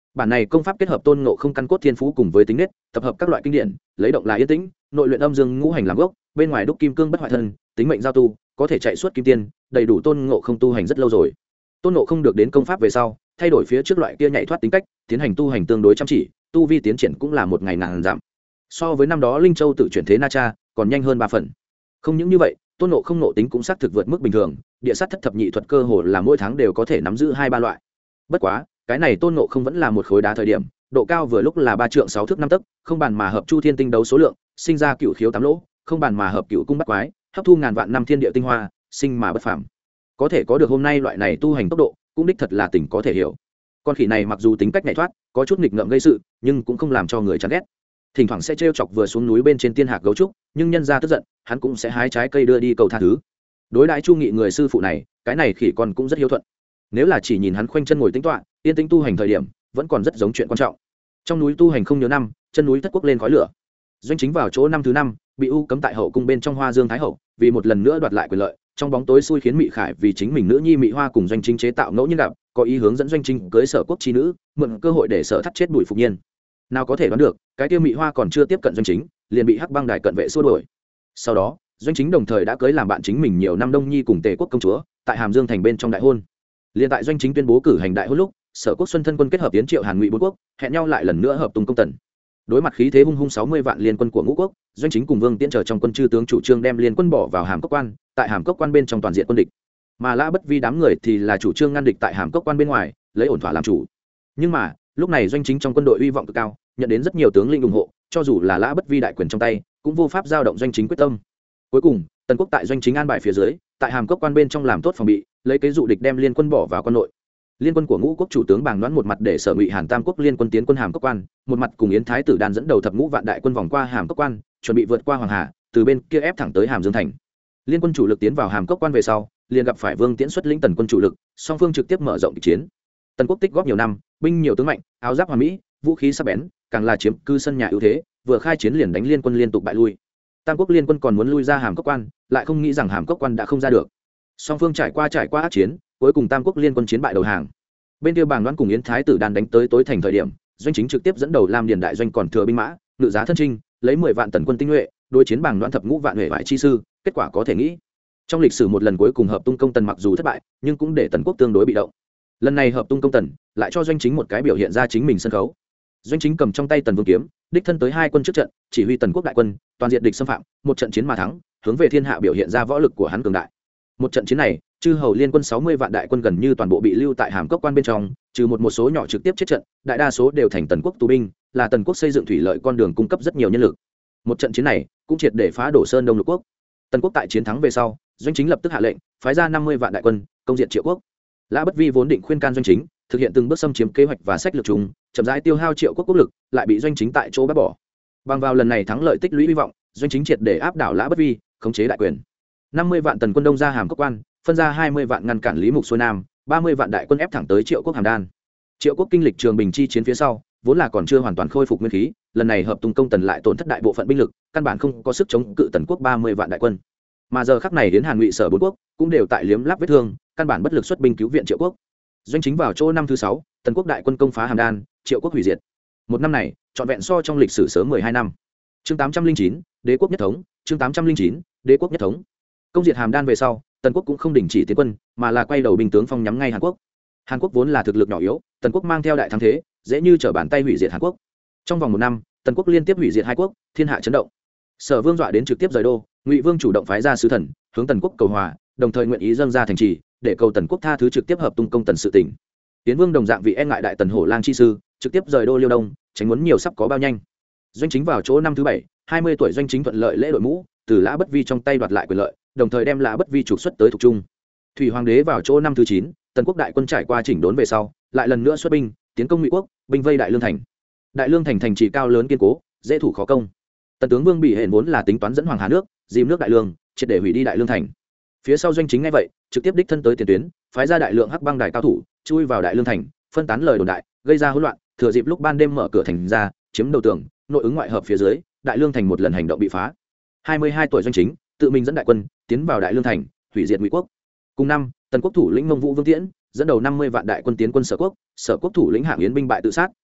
Bản này công pháp kết hợp tôn ngộ không căn cốt thiên phú cùng với tính nết, tập hợp các loại kinh điển, lấy động là yên tĩnh, nội luyện âm dương ngũ hành làm gốc, bên ngoài đúc kim cương bất hoại thân, tính mệnh giao tu, có thể chạy suốt kim tiên, đầy đủ tôn ngộ không tu hành rất lâu rồi. Tôn ngộ không được đến công pháp về sau, thay đổi phía trước loại kia nhảy thoát tính cách, tiến hành tu hành tương đối chăm chỉ, tu vi tiến triển cũng là một ngày ngàn giảm. So với năm đó Linh Châu tự chuyển thế Na Cha, còn nhanh hơn 3 phần. Không những như vậy, tôn ngộ không nộ tính cũng xác thực vượt mức bình thường, địa sát thất thập nhị thuật cơ hồ là mỗi tháng đều có thể nắm giữ 2-3 loại. Bất quá, cái này tôn ngộ không vẫn là một khối đá thời điểm, độ cao vừa lúc là 3 trượng 6 thước 5 tấc, không bàn mà hợp chu thiên tinh đấu số lượng, sinh ra cựu khiếu 8 lỗ, không bàn mà hợp cựu cung bắt quái, hấp thu ngàn vạn năm thiên địa tinh hoa, sinh mà bất phàm. Có thể có được hôm nay loại này tu hành tốc độ, cũng đích thật là tỉnh có thể hiểu. Con khỉ này mặc dù tính cách nhảy thoát, có chút nghịch ngợm gây sự, nhưng cũng không làm cho người chán ghét. Thỉnh thoảng sẽ trêu chọc vừa xuống núi bên trên tiên hạc gấu trúc, nhưng nhân ra tức giận, hắn cũng sẽ hái trái cây đưa đi cầu tha thứ. Đối đãi Chu Nghị người sư phụ này, cái này khỉ con cũng rất hiếu thuận. Nếu là chỉ nhìn hắn khoanh chân ngồi tĩnh tọa, yên tĩnh tu hành thời điểm, vẫn còn rất giống chuyện quan trọng. Trong núi tu hành không nhớ năm, chân núi thất quốc lên khói lửa. Doanh Chính vào chỗ năm thứ 5, bị u cấm tại hậu cung bên trong Hoa Dương Thái hậu, vì một lần nữa đoạt lại quyền lợi, trong bóng tối xui khiến Mị Khải vì chính mình nữ nhi Mị Hoa cùng Doanh Chính chế tạo ngẫu nhiên gặp, có ý hướng dẫn Doanh Chính cưới Sở Quốc chi nữ, mượn cơ hội để Sở Thắt chết Bùi Phục Nhiên. Nào có thể đoán được, cái kia Mị Hoa còn chưa tiếp cận Doanh Chính, liền bị Hắc Băng Đài cận vệ xua đuổi. Sau đó, Doanh Chính đồng thời đã cưới làm bạn chính mình nhiều năm Đông Nhi cùng Tề Quốc công chúa, tại Hàm Dương thành bên trong đại hôn. Liên tại Doanh Chính tuyên bố cử hành đại hôn lúc, Sở Quốc Xuân thân quân kết hợp Yến Triệu Hàn Ngụy bốn quốc, hẹn nhau lại lần nữa hợp tung công tần. Đối mặt khí thế hung hung 60 vạn liên quân của Ngũ quốc, Doanh Chính cùng Vương Tiễn chờ trong quân chư tướng chủ trương đem liên quân bỏ vào Hàm Cốc quan, tại Hàm Cốc quan bên trong toàn diện quân địch. Mà Lã Bất Vi đám người thì là chủ trương ngăn địch tại Hàm Cốc quan bên ngoài, lấy ổn thỏa làm chủ. Nhưng mà, lúc này Doanh Chính trong quân đội uy vọng cực cao, nhận đến rất nhiều tướng lĩnh ủng hộ, cho dù là Lã Bất Vi đại quyền trong tay, cũng vô pháp giao động Doanh Chính quyết tâm. Cuối cùng, Tần Quốc tại Doanh Chính an bài phía dưới, tại Hàm Cốc quan bên trong làm tốt phòng bị, lấy kế dụ địch đem liên quân bỏ vào quan nội. Liên quân của Ngũ quốc chủ tướng Bàng Đoán một mặt để Sở Ngụy Hàn Tam quốc liên quân tiến quân Hàm Cốc quan, một mặt cùng Yến Thái tử Đan dẫn đầu thập ngũ vạn đại quân vòng qua Hàm Cốc quan, chuẩn bị vượt qua Hoàng Hà, từ bên kia ép thẳng tới Hàm Dương thành. Liên quân chủ lực tiến vào Hàm Cốc quan về sau, liền gặp phải Vương Tiễn xuất lĩnh Tần quân chủ lực, song phương trực tiếp mở rộng kịch chiến. Tần Quốc tích góp nhiều năm, binh nhiều tướng mạnh, áo giáp hoàn mỹ, vũ khí sắc bén, càng là chiếm cư sân nhà ưu thế, vừa khai chiến liền đánh liên quân liên tục bại lui. Tam quốc liên quân còn muốn lui ra Hàm Cốc quan, lại không nghĩ rằng Hàm Cốc quan đã không ra được. Song phương trải qua ác chiến, cuối cùng Tam quốc liên quân chiến bại đầu hàng. Bên kia Bàng Đoán cùng Yến Thái tử Đan đánh tới tối thành thời điểm, Doanh Chính trực tiếp dẫn đầu Lam Điền đại doanh còn thừa binh mã, ngự giá thân trinh, lấy 10 vạn tần quân tinh nhuệ, đối chiến Bàng Đoán thập ngũ vạn huệ bại chi sư, kết quả có thể nghĩ. Trong lịch sử một lần cuối cùng hợp tung công tần mặc dù thất bại, nhưng cũng để Tần Quốc tương đối bị động. Lần này hợp tung công tần, lại cho Doanh Chính một cái biểu hiện ra chính mình sân khấu. Doanh Chính cầm trong tay Tần Vương kiếm, đích thân tới 2 quân trước trận, chỉ huy Tần Quốc đại quân, toàn diện địch xâm phạm, một trận chiến mà thắng, hướng về thiên hạ biểu hiện ra võ lực của hắn cường đại. Một trận chiến này, chư hầu liên quân 60 vạn đại quân gần như toàn bộ bị lưu tại Hàm Cốc quan bên trong, trừ một số nhỏ trực tiếp chết trận, đại đa số đều thành Tần Quốc tù binh, là Tần Quốc xây dựng thủy lợi con đường cung cấp rất nhiều nhân lực. Một trận chiến này cũng triệt để phá đổ Sơn Đông Lục Quốc. Tần Quốc tại chiến thắng về sau, Doanh Chính lập tức hạ lệnh, phái ra 50 vạn đại quân, công diện Triệu Quốc. Lã Bất Vi vốn định khuyên can Doanh Chính, thực hiện từng bước xâm chiếm kế hoạch và sách lược chung, chậm rãi tiêu hao Triệu Quốc quốc lực, lại bị Doanh Chính tại chỗ bác bỏ. Bằng vào lần này thắng lợi tích lũy hy vọng, Doanh Chính triệt để áp đảo Lã Bất Vi, khống chế đại quyền. 50 vạn tần quân đông ra Hàm Cốc quan, phân ra 20 vạn ngăn cản Lý Mục xuôi nam, 30 vạn đại quân ép thẳng tới Triệu Quốc Hàm Đan. Triệu Quốc kinh lịch Trường Bình chi chiến phía sau, vốn là còn chưa hoàn toàn khôi phục nguyên khí, lần này hợp tung công tần lại tổn thất đại bộ phận binh lực, căn bản không có sức chống cự Tần Quốc 30 vạn đại quân. Mà giờ khắc này đến Hàn Ngụy Sở bốn quốc cũng đều tại liếm láp vết thương, căn bản bất lực xuất binh cứu viện Triệu Quốc. Doanh Chính vào chỗ năm thứ 6, Tần Quốc đại quân công phá Hàm Đan, Triệu Quốc hủy diệt. Một năm này, trọn vẹn so trong lịch sử sớm 12 năm. Chương 809, Đế quốc nhất thống, chương 809, Đế quốc nhất thống. Công diệt Hàm Đan về sau, Tần Quốc cũng không đình chỉ tiến quân, mà là quay đầu binh tướng phong nhắm ngay Hàn Quốc. Hàn Quốc vốn là thực lực nhỏ yếu, Tần Quốc mang theo đại thắng thế, dễ như trở bàn tay hủy diệt Hàn Quốc. Trong vòng 1 năm, Tần Quốc liên tiếp hủy diệt 2 quốc, thiên hạ chấn động. Sở Vương dọa đến trực tiếp rời đô, Ngụy Vương chủ động phái ra sứ thần, hướng Tần Quốc cầu hòa, đồng thời nguyện ý dâng ra thành trì, để cầu Tần Quốc tha thứ trực tiếp hợp tung công tần sự tỉnh. Tiến Vương đồng dạng vì e ngại đại tần hổ lang chi sư, trực tiếp rời đô Liêu Đông, tránh muốn nhiều sắp có bao nhanh. Doanh Chính vào chỗ năm thứ 7, 20 tuổi Doanh Chính thuận lợi lễ đội mũ, từ Lã Bất Vi trong tay đoạt lại quyền lợi, đồng thời đem Lã Bất Vi trục xuất tới thuộc trung. Thủy Hoàng đế vào chỗ năm thứ 9, Tần Quốc đại quân trải qua chỉnh đốn về sau, lại lần nữa xuất binh, tiến công Ngụy quốc, binh vây Đại Lương thành. Đại Lương thành thành trì cao lớn kiên cố, dễ thủ khó công. Tần tướng Vương Bị Hển vốn là tính toán dẫn Hoàng Hà nước, dìm nước Đại Lương, triệt để hủy đi Đại Lương thành. Phía sau Doanh Chính ngay vậy, trực tiếp đích thân tới tiền tuyến, phái ra đại lượng Hắc Băng Đài cao thủ, chui vào Đại Lương thành, phân tán lời đồn đại, gây ra hỗn loạn, thừa dịp lúc ban đêm mở cửa thành ra, chiếm đầu tường, nội ứng ngoại hợp phía dưới, Đại Lương thành một lần hành động bị phá. 22 tuổi Doanh Chính tự mình dẫn đại quân tiến vào Đại Lương thành, hủy diệt Ngụy quốc. Cùng năm, Tần Quốc thủ lĩnh Mông Vũ Vương Tiễn dẫn đầu 50 vạn đại quân tiến quân Sở quốc thủ lĩnh Hạng Yến binh bại tự sát,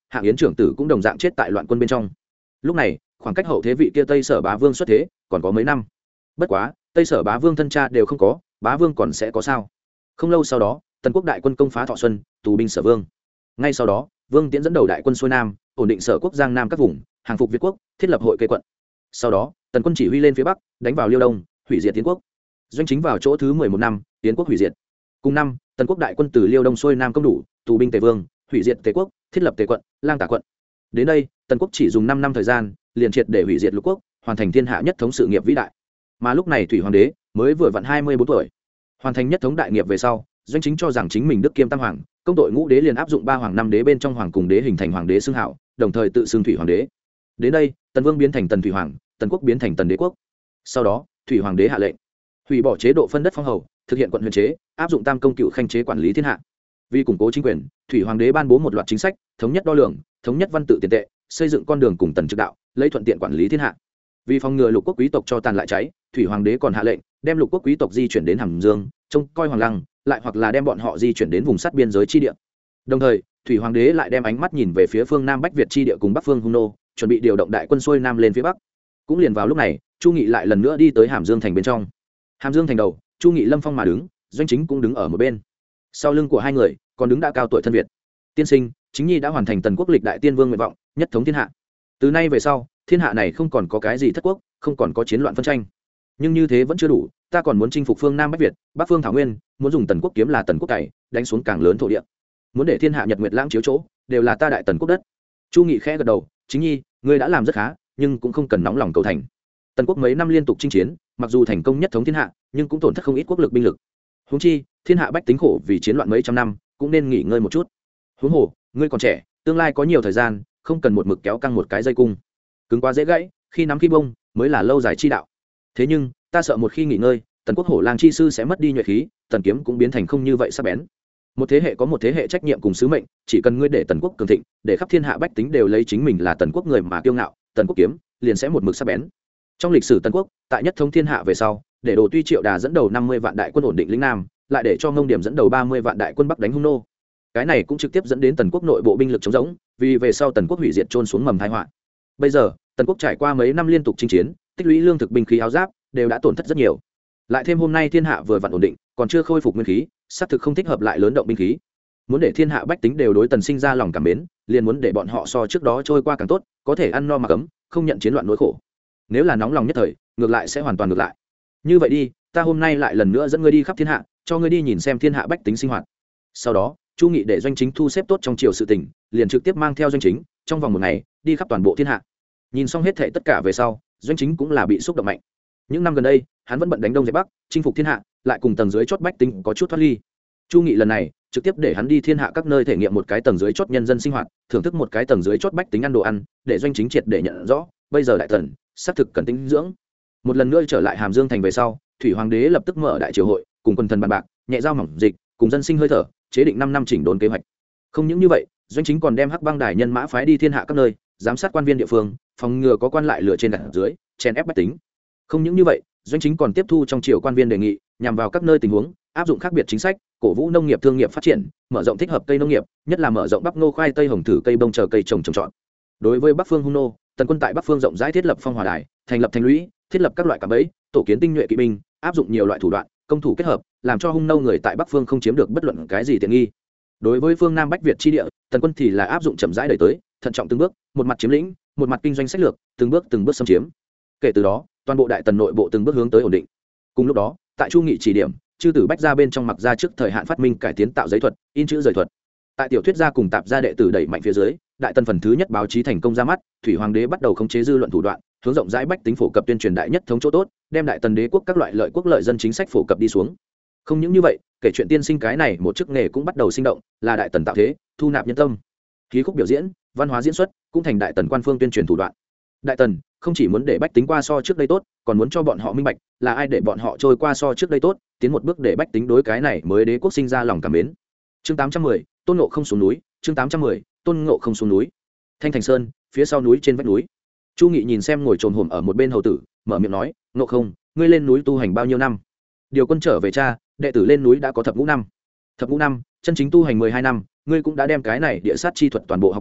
Hạng Yến trưởng tử cũng đồng dạng chết tại loạn quân bên trong. Lúc này khoảng cách hậu thế vị kia Tây Sở Bá Vương xuất thế còn có mấy năm. Bất quá Tây Sở Bá Vương thân cha đều không có, Bá Vương còn sẽ có sao? Không lâu sau đó Tần quốc đại quân công phá Thọ Xuân, tù binh Sở Vương. Ngay sau đó Vương Tiễn dẫn đầu đại quân xuôi nam, ổn định Sở quốc Giang Nam các vùng, hàng phục Việt quốc, thiết lập hội kê quận. Sau đó Tần quân chỉ huy lên phía bắc, đánh vào Liêu Đông, hủy diệt Tiến quốc. Doanh chính vào chỗ thứ 11 năm, Tiến quốc hủy diệt. Cùng năm Tần quốc đại quân từ Liêu Đông xuôi nam công đủ, tù binh Tề Vương, hủy diệt Tề quốc, thiết lập Tề quận, Lang Tả quận. Đến đây Tần quốc chỉ dùng 5 năm thời gian liền triệt để hủy diệt lục quốc, hoàn thành thiên hạ nhất thống sự nghiệp vĩ đại. Mà lúc này Thủy Hoàng đế mới vừa vặn 24 tuổi. Hoàn thành nhất thống đại nghiệp về sau, Doanh chính cho rằng chính mình đức kiêm tam hoàng, công tội ngũ đế liền áp dụng 3 hoàng 5 đế bên trong hoàng cùng đế hình thành hoàng đế xưng hảo, đồng thời tự xưng Thủy Hoàng đế. Đến đây Tần Vương biến thành Tần Thủy Hoàng, Tần quốc biến thành Tần Đế quốc. Sau đó Thủy Hoàng đế hạ lệnh hủy bỏ chế độ phân đất phong hầu, thực hiện quận huyện chế, áp dụng tam công cựu khanh chế quản lý thiên hạ. Vì củng cố chính quyền, Thủy Hoàng đế ban bố một loạt chính sách, thống nhất đo lường, thống nhất văn tự tiền tệ, xây dựng con đường cùng tần trực đạo, lấy thuận tiện quản lý thiên hạ. Vì phòng ngừa lục quốc quý tộc cho tàn lại cháy, Thủy Hoàng đế còn hạ lệnh đem lục quốc quý tộc di chuyển đến Hàm Dương, trông coi Hoàng Lăng, lại hoặc là đem bọn họ di chuyển đến vùng sát biên giới chi địa. Đồng thời Thủy Hoàng đế lại đem ánh mắt nhìn về phía phương Nam Bách Việt chi địa cùng Bắc phương Hung nô, chuẩn bị điều động đại quân xuôi nam lên phía bắc. Cũng liền vào lúc này, Chu Nghị lại lần nữa đi tới Hàm Dương thành bên trong. Hàm Dương thành đầu, Chu Nghị lâm phong mà đứng, Doanh chính cũng đứng ở một bên. Sau lưng của hai người còn đứng đã cao tuổi thân Việt. Tiên sinh, chính nhi đã hoàn thành Tần quốc lịch đại tiên vương nguyện vọng, nhất thống thiên hạ. Từ nay về sau, thiên hạ này không còn có cái gì thất quốc, không còn có chiến loạn phân tranh. Nhưng như thế vẫn chưa đủ, ta còn muốn chinh phục phương Nam Bách Việt, Bắc phương Thảo Nguyên, muốn dùng Tần quốc kiếm là Tần quốc cày, đánh xuống càng lớn thổ địa. Muốn để thiên hạ nhật nguyệt lãng chiếu chỗ, đều là ta đại Tần quốc đất. Chu Nghị khẽ gật đầu, chính nhi, ngươi đã làm rất khá, nhưng cũng không cần nóng lòng cầu thành. Tần quốc mấy năm liên tục chinh chiến, mặc dù thành công nhất thống thiên hạ, nhưng cũng tổn thất không ít quốc lực binh lực. Huống chi, thiên hạ bách tính khổ vì chiến loạn mấy trăm năm, cũng nên nghỉ ngơi một chút. Huống hồ, ngươi còn trẻ, tương lai có nhiều thời gian, không cần một mực kéo căng một cái dây cung. Cứng quá dễ gãy, khi nắm khi bông, mới là lâu dài chi đạo. Thế nhưng, ta sợ một khi nghỉ ngơi, Tần quốc hổ lang chi sư sẽ mất đi nhuệ khí, Tần kiếm cũng biến thành không như vậy sắc bén. Một thế hệ có một thế hệ trách nhiệm cùng sứ mệnh, chỉ cần ngươi để Tần quốc cường thịnh, để khắp thiên hạ bách tính đều lấy chính mình là Tần quốc người mà kiêu ngạo, Tần quốc kiếm liền sẽ một mực sắc bén. Trong lịch sử Tần quốc, tại nhất thống thiên hạ về sau, để Đồ Tuy Triệu Đà dẫn đầu 50 vạn đại quân ổn định lĩnh Nam, lại để cho Ngông Điểm dẫn đầu 30 vạn đại quân bắc đánh Hung nô. Cái này cũng trực tiếp dẫn đến Tần quốc nội bộ binh lực chống rỗng, vì về sau Tần quốc hủy diệt trôn xuống mầm tai họa. Bây giờ, Tần quốc trải qua mấy năm liên tục chinh chiến, tích lũy lương thực binh khí áo giáp đều đã tổn thất rất nhiều. Lại thêm hôm nay thiên hạ vừa vặn ổn định, còn chưa khôi phục nguyên khí, xác thực không thích hợp lại lớn động binh khí. Muốn để thiên hạ bách tính đều đối Tần sinh ra lòng cảm mến, liền muốn để bọn họ so trước đó trôi qua càng tốt, có thể ăn no mặc ấm, không nhận chiến loạn nỗi khổ. Nếu là nóng lòng nhất thời, ngược lại sẽ hoàn toàn ngược lại. Như vậy đi, ta hôm nay lại lần nữa dẫn ngươi đi khắp thiên hạ, cho ngươi đi nhìn xem thiên hạ bách tính sinh hoạt. Sau đó, Chu Nghị để Doanh chính thu xếp tốt trong triều sự tình, liền trực tiếp mang theo Doanh chính, trong vòng một ngày, đi khắp toàn bộ thiên hạ. Nhìn xong hết thảy tất cả về sau, Doanh chính cũng là bị xúc động mạnh. Những năm gần đây, hắn vẫn bận đánh đông dẹp bắc, chinh phục thiên hạ, lại cùng tầng dưới chót bách tính có chút thoát ly. Chu Nghị lần này trực tiếp để hắn đi thiên hạ các nơi thể nghiệm một cái tầng dưới chót nhân dân sinh hoạt, thưởng thức một cái tầng dưới chót bách tính ăn đồ ăn, để Doanh chính triệt để nhận rõ, bây giờ đại tần xác thực cần tinh dưỡng. Một lần nữa trở lại Hàm Dương thành về sau, Thủy Hoàng đế lập tức mở đại triều hội, cùng quân thần bàn bạc, nhẹ giao mỏng dịch, cùng dân sinh hơi thở, chế định 5 năm chỉnh đốn kế hoạch. Không những như vậy, Doanh chính còn đem Hắc Bang đài nhân mã phái đi thiên hạ các nơi, giám sát quan viên địa phương, phòng ngừa có quan lại lừa trên đặt dưới, chèn ép bách tính. Không những như vậy, Doanh chính còn tiếp thu trong triều quan viên đề nghị, nhằm vào các nơi tình huống, áp dụng khác biệt chính sách, cổ vũ nông nghiệp thương nghiệp phát triển, mở rộng thích hợp cây nông nghiệp, nhất là mở rộng bắp ngô khoai tây hồng thử cây bông chờ cây trồng trọt. Đối với Bắc phương Hung nô, Tần quân tại Bắc phương rộng rãi thiết lập phong hỏa đài, thành lập thành lũy, thiết lập các loại cạm bẫy, tổ kiến tinh nhuệ kỵ binh, áp dụng nhiều loại thủ đoạn, công thủ kết hợp, làm cho Hung nô người tại Bắc phương không chiếm được bất luận cái gì tiện nghi. Đối với phương Nam Bách Việt chi địa, Tần quân thì là áp dụng chậm rãi đẩy tới, thận trọng từng bước, một mặt chiếm lĩnh, một mặt kinh doanh sách lược, từng bước xâm chiếm. Kể từ đó, toàn bộ đại tần nội bộ từng bước hướng tới ổn định. Cùng lúc đó, tại Chu Nghị chỉ điểm, chư tử bách gia bên trong mặc ra trước thời hạn phát minh cải tiến tạo giấy thuật, in chữ rời thuật. Tại tiểu thuyết gia cùng tạp gia đệ tử đẩy mạnh phía dưới, đại tần phần thứ nhất báo chí thành công ra mắt, Thủy Hoàng đế bắt đầu khống chế dư luận thủ đoạn, hướng rộng rãi bách tính phổ cập tuyên truyền đại nhất thống chỗ tốt, đem đại tần đế quốc các loại lợi quốc lợi dân chính sách phổ cập đi xuống. Không những như vậy, kể chuyện tiên sinh cái này một chức nghề cũng bắt đầu sinh động, là đại tần tạo thế, thu nạp nhân tâm. Khí khúc biểu diễn, văn hóa diễn xuất cũng thành đại tần quan phương tuyên truyền thủ đoạn. Đại tần không chỉ muốn để bách tính qua so trước đây tốt, còn muốn cho bọn họ minh bạch là ai để bọn họ trôi qua so trước đây tốt, tiến một bước để bách tính đối cái này mới đế quốc sinh ra lòng cảm mến. Chương 810, Tôn Ngộ không xuống núi. Chương 810, Tôn Ngộ không xuống núi. Thanh Thành Sơn, phía sau núi trên vách núi. Chu Nghị nhìn xem ngồi trồm hổm ở một bên hầu tử, mở miệng nói: "Ngộ không, ngươi lên núi tu hành bao nhiêu năm?" Điều quân trở về cha, đệ tử lên núi đã có thập ngũ năm. Thập ngũ năm, chân chính tu hành 12 năm, ngươi cũng đã đem cái này địa sát chi thuật toàn bộ học được,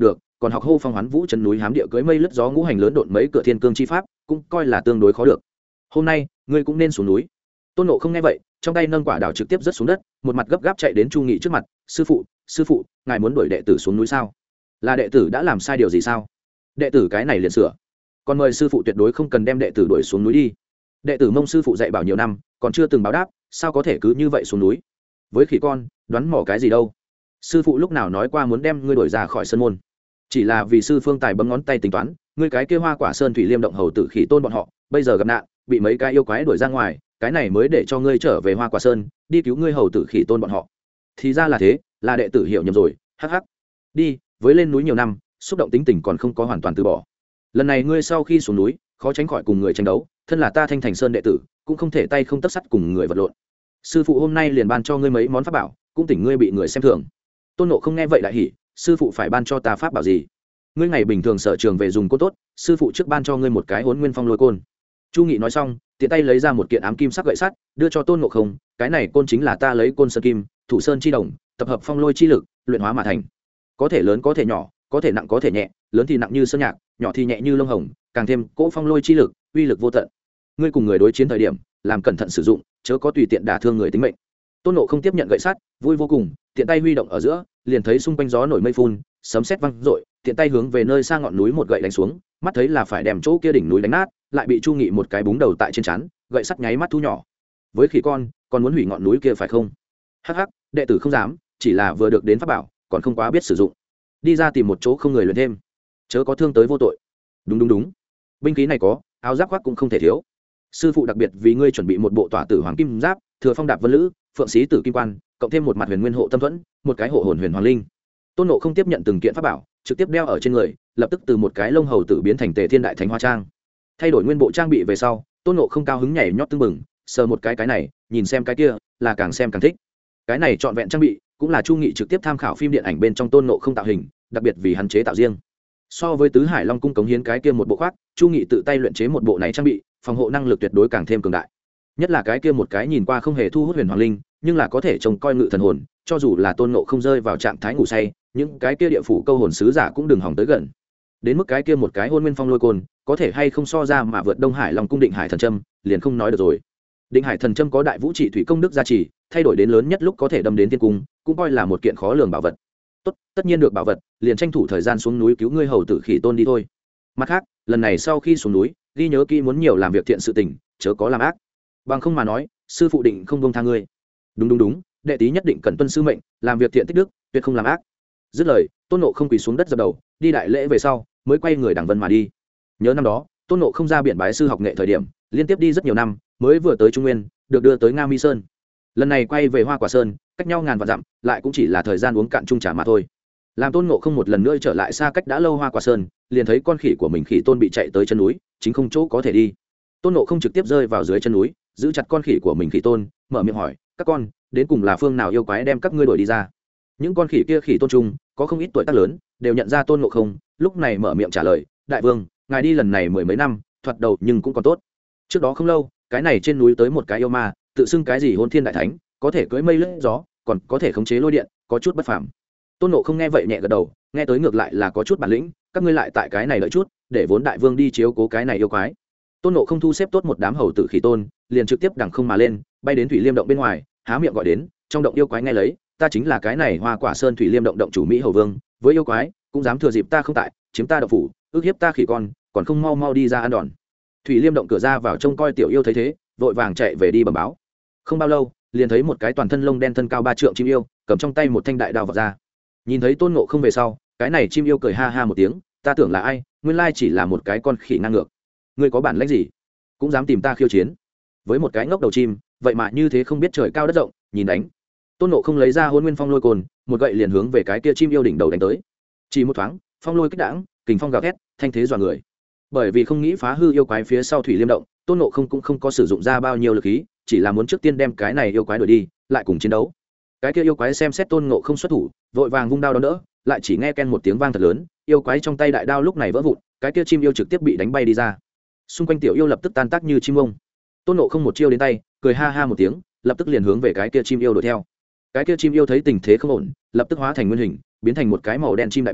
còn học hô phong hoán vũ chân núi hám địa cưới mây lướt gió ngũ hành lớn độn mấy cửa thiên cương chi pháp cũng coi là tương đối khó được. Hôm nay ngươi cũng nên xuống núi. Tôn Ngộ không nghe vậy, trong tay nâng quả đào trực tiếp rớt xuống đất, một mặt gấp gáp chạy đến Chu Nghị trước mặt. Sư phụ, ngài muốn đuổi đệ tử xuống núi sao? Là đệ tử đã làm sai điều gì sao? Đệ tử cái này liền sửa. Còn mời sư phụ tuyệt đối không cần đem đệ tử đuổi xuống núi đi. Đệ tử mong sư phụ dạy bảo nhiều năm, còn chưa từng báo đáp, sao có thể cứ như vậy xuống núi? Với khỉ con, đoán mò cái gì đâu? Sư phụ lúc nào nói qua muốn đem ngươi đuổi ra khỏi sân môn? Chỉ là vì sư Phương Tài bấm ngón tay tính toán, ngươi cái kia Hoa Quả Sơn Thủy Liêm động hầu tử khỉ tôn bọn họ, bây giờ gặp nạn, bị mấy cái yêu quái đuổi ra ngoài, cái này mới để cho ngươi trở về Hoa Quả Sơn, đi cứu ngươi hầu tử khỉ tôn bọn họ. Thì ra là thế, là đệ tử hiểu nhầm rồi, hắc hắc. Đi, với lên núi nhiều năm, xúc động tính tình còn không có hoàn toàn từ bỏ. Lần này ngươi sau khi xuống núi, khó tránh khỏi cùng người tranh đấu, thân là ta Thanh Thành Sơn đệ tử, cũng không thể tay không tấc sắt cùng người vật lộn. Sư phụ hôm nay liền ban cho ngươi mấy món pháp bảo, cũng tỉnh ngươi bị người xem thường. Tôn Ngộ không nghe vậy đại hỉ, sư phụ phải ban cho ta pháp bảo gì? Ngươi ngày bình thường sở trường về dùng côn tốt, sư phụ trước ban cho ngươi một cái Hỗn Nguyên Phong Lôi Côn. Chu Nghị nói xong, tiện tay lấy ra một kiện ám kim sắc gậy sắt, đưa cho Tôn Ngộ không, cái này côn chính là ta lấy côn sơn kim, thủ sơn chi đồng, tập hợp phong lôi chi lực, luyện hóa mà thành. Có thể lớn có thể nhỏ, có thể nặng có thể nhẹ, lớn thì nặng như sơn nhạc, nhỏ thì nhẹ như lông hồng, càng thêm cỗ phong lôi chi lực, uy lực vô tận. Ngươi cùng người đối chiến thời điểm, làm cẩn thận sử dụng, chớ có tùy tiện đả thương người tính mệnh. Tôn Ngộ không tiếp nhận gậy sắt, vui vô cùng, tiện tay huy động ở giữa, liền thấy xung quanh gió nổi mây phun, sấm sét vang rội, tiện tay hướng về nơi xa ngọn núi một gậy đánh xuống, mắt thấy là phải đem chỗ kia đỉnh núi đánh nát, lại bị Chu Nghị một cái búng đầu tại trên trán, gậy sắt nháy mắt thu nhỏ. Với khỉ con, còn muốn hủy ngọn núi kia phải không? Hắc hắc, đệ tử không dám, chỉ là vừa được đến pháp bảo, còn không quá biết sử dụng. Đi ra tìm một chỗ không người luyện thêm, chớ có thương tới vô tội. Đúng, binh khí này có, áo giáp khoác cũng không thể thiếu. Sư phụ đặc biệt vì ngươi chuẩn bị một bộ tỏa tử hoàng kim giáp, thừa phong đạp vân lữ, phượng sĩ tử kim quan, cộng thêm một mặt huyền nguyên hộ tâm thuẫn, một cái hộ hồn huyền hoàng linh. Tôn Ngộ không tiếp nhận từng kiện pháp bảo, trực tiếp đeo ở trên người, lập tức từ một cái lông hầu tử biến thành Tề Thiên Đại Thánh Hoa Trang. Thay đổi nguyên bộ trang bị về sau, Tôn Ngộ không cao hứng nhảy nhót tưng bừng, sờ một cái này, nhìn xem cái kia, là càng xem càng thích. Cái này trọn vẹn trang bị, cũng là Chu Nghị trực tiếp tham khảo phim điện ảnh bên trong Tôn Ngộ không tạo hình, đặc biệt vì hắn chế tạo riêng. So với Tứ Hải Long cung cống hiến cái kia một bộ khoác, Chu Nghị tự tay luyện chế một bộ này trang bị, phòng hộ năng lực tuyệt đối càng thêm cường đại. Nhất là cái kia một cái nhìn qua không hề thu hút huyền hoàng linh, nhưng là có thể trông coi ngự thần hồn, cho dù là Tôn Ngộ không rơi vào trạng thái ngủ say, những cái kia địa phủ câu hồn sứ giả cũng đừng hòng tới gần. Đến mức cái kia một cái Hôn Nguyên Phong Lôi Côn, có thể hay không so ra mà vượt Đông Hải Long cung Định Hải thần châm, liền không nói được rồi. Định Hải thần châm có đại vũ trị thủy công đức gia trì, thay đổi đến lớn nhất lúc có thể đâm đến thiên cung, cũng coi là một kiện khó lường bảo vật. Tốt, tất nhiên được bảo vật, liền tranh thủ thời gian xuống núi cứu ngươi hầu tử khỉ tôn đi thôi. Mặt khác, lần này sau khi xuống núi, ghi nhớ kỹ muốn nhiều làm việc thiện sự tình, chớ có làm ác. Bằng không mà nói, sư phụ định không buông tha ngươi. Đúng, đệ tý nhất định cần tuân sư mệnh, làm việc thiện tích đức, tuyệt không làm ác. Dứt lời, Tôn Ngộ không quỳ xuống đất dập đầu, đi đại lễ về sau, mới quay người đằng vân mà đi. Nhớ năm đó, Tôn Ngộ không ra biển bái sư học nghệ thời điểm, liên tiếp đi rất nhiều năm, mới vừa tới Trung Nguyên, được đưa tới Nga Mi Sơn. Lần này quay về Hoa Quả Sơn, cách nhau ngàn vạn dặm, lại cũng chỉ là thời gian uống cạn chung trà mà thôi. Làm Tôn Ngộ không một lần nữa trở lại xa cách đã lâu Hoa Quả Sơn, liền thấy con khỉ của mình khỉ tôn bị chạy tới chân núi, chính không chỗ có thể đi. Tôn Ngộ không trực tiếp rơi vào dưới chân núi, giữ chặt con khỉ của mình khỉ tôn, mở miệng hỏi: các con đến cùng là phương nào yêu quái đem các ngươi đuổi đi ra? Những con khỉ kia khỉ tôn trung có không ít tuổi tác lớn, đều nhận ra Tôn Ngộ không, lúc này mở miệng trả lời: đại vương, ngài đi lần này mười mấy năm, thoạt đầu nhưng cũng còn tốt. Trước đó không lâu, cái này trên núi tới một cái yêu ma, tự xưng cái gì Hôn Thiên Đại Thánh, có thể cưỡi mây lướt gió, còn có thể khống chế lôi điện, có chút bất phàm. Tôn Ngộ không nghe vậy nhẹ gật đầu, nghe tới ngược lại là có chút bản lĩnh, các ngươi lại tại cái này đợi chút, để vốn đại vương đi chiếu cố cái này yêu quái. Tôn Ngộ không thu xếp tốt một đám hầu tử khỉ tôn, liền trực tiếp đằng không mà lên, bay đến Thủy Liêm động bên ngoài, há miệng gọi đến: trong động yêu quái nghe lấy, ta chính là cái này Hoa Quả Sơn Thủy Liêm động động chủ Mỹ Hầu Vương, với yêu quái cũng dám thừa dịp ta không tại, chiếm ta động phủ, ức hiếp ta khỉ con, còn không mau mau đi ra ăn đòn. Thủy Liêm động cửa ra vào trông coi tiểu yêu thấy thế, vội vàng chạy về đi bẩm báo. Không bao lâu, liền thấy một cái toàn thân lông đen thân cao 3 trượng chim yêu, cầm trong tay một thanh đại đao vọt ra. Nhìn thấy Tôn Ngộ không về sau, cái này chim yêu cười ha ha một tiếng: ta tưởng là ai, nguyên lai chỉ là một cái con khỉ ngang ngược. Ngươi có bản lĩnh gì, cũng dám tìm ta khiêu chiến? Với một cái ngốc đầu chim, vậy mà như thế không biết trời cao đất rộng, nhìn đánh. Tôn Ngộ không lấy ra Hôn Nguyên Phong Lôi Côn, một gậy liền hướng về cái kia chim yêu đỉnh đầu đánh tới. Chỉ một thoáng, phong lôi kích đãng, kình phong gào thét, thanh thế dọa người. Bởi vì không nghĩ phá hư yêu quái phía sau Thủy Liêm động, Tôn Ngộ không cũng không có sử dụng ra bao nhiêu lực khí, chỉ là muốn trước tiên đem cái này yêu quái đuổi đi, lại cùng chiến đấu. Cái kia yêu quái xem xét Tôn Ngộ không xuất thủ, vội vàng vung đao đón đỡ, lại chỉ nghe ken một tiếng vang thật lớn, yêu quái trong tay đại đao lúc này vỡ vụn, cái kia chim yêu trực tiếp bị đánh bay đi ra. Xung quanh tiểu yêu lập tức tan tác như chim ông. Tôn Ngộ không một chiêu đến tay, cười ha ha một tiếng, lập tức liền hướng về cái kia chim yêu đuổi theo. Cái kia chim yêu thấy tình thế không ổn, lập tức hóa thành nguyên hình, biến thành một cái màu đen chim đại bàng,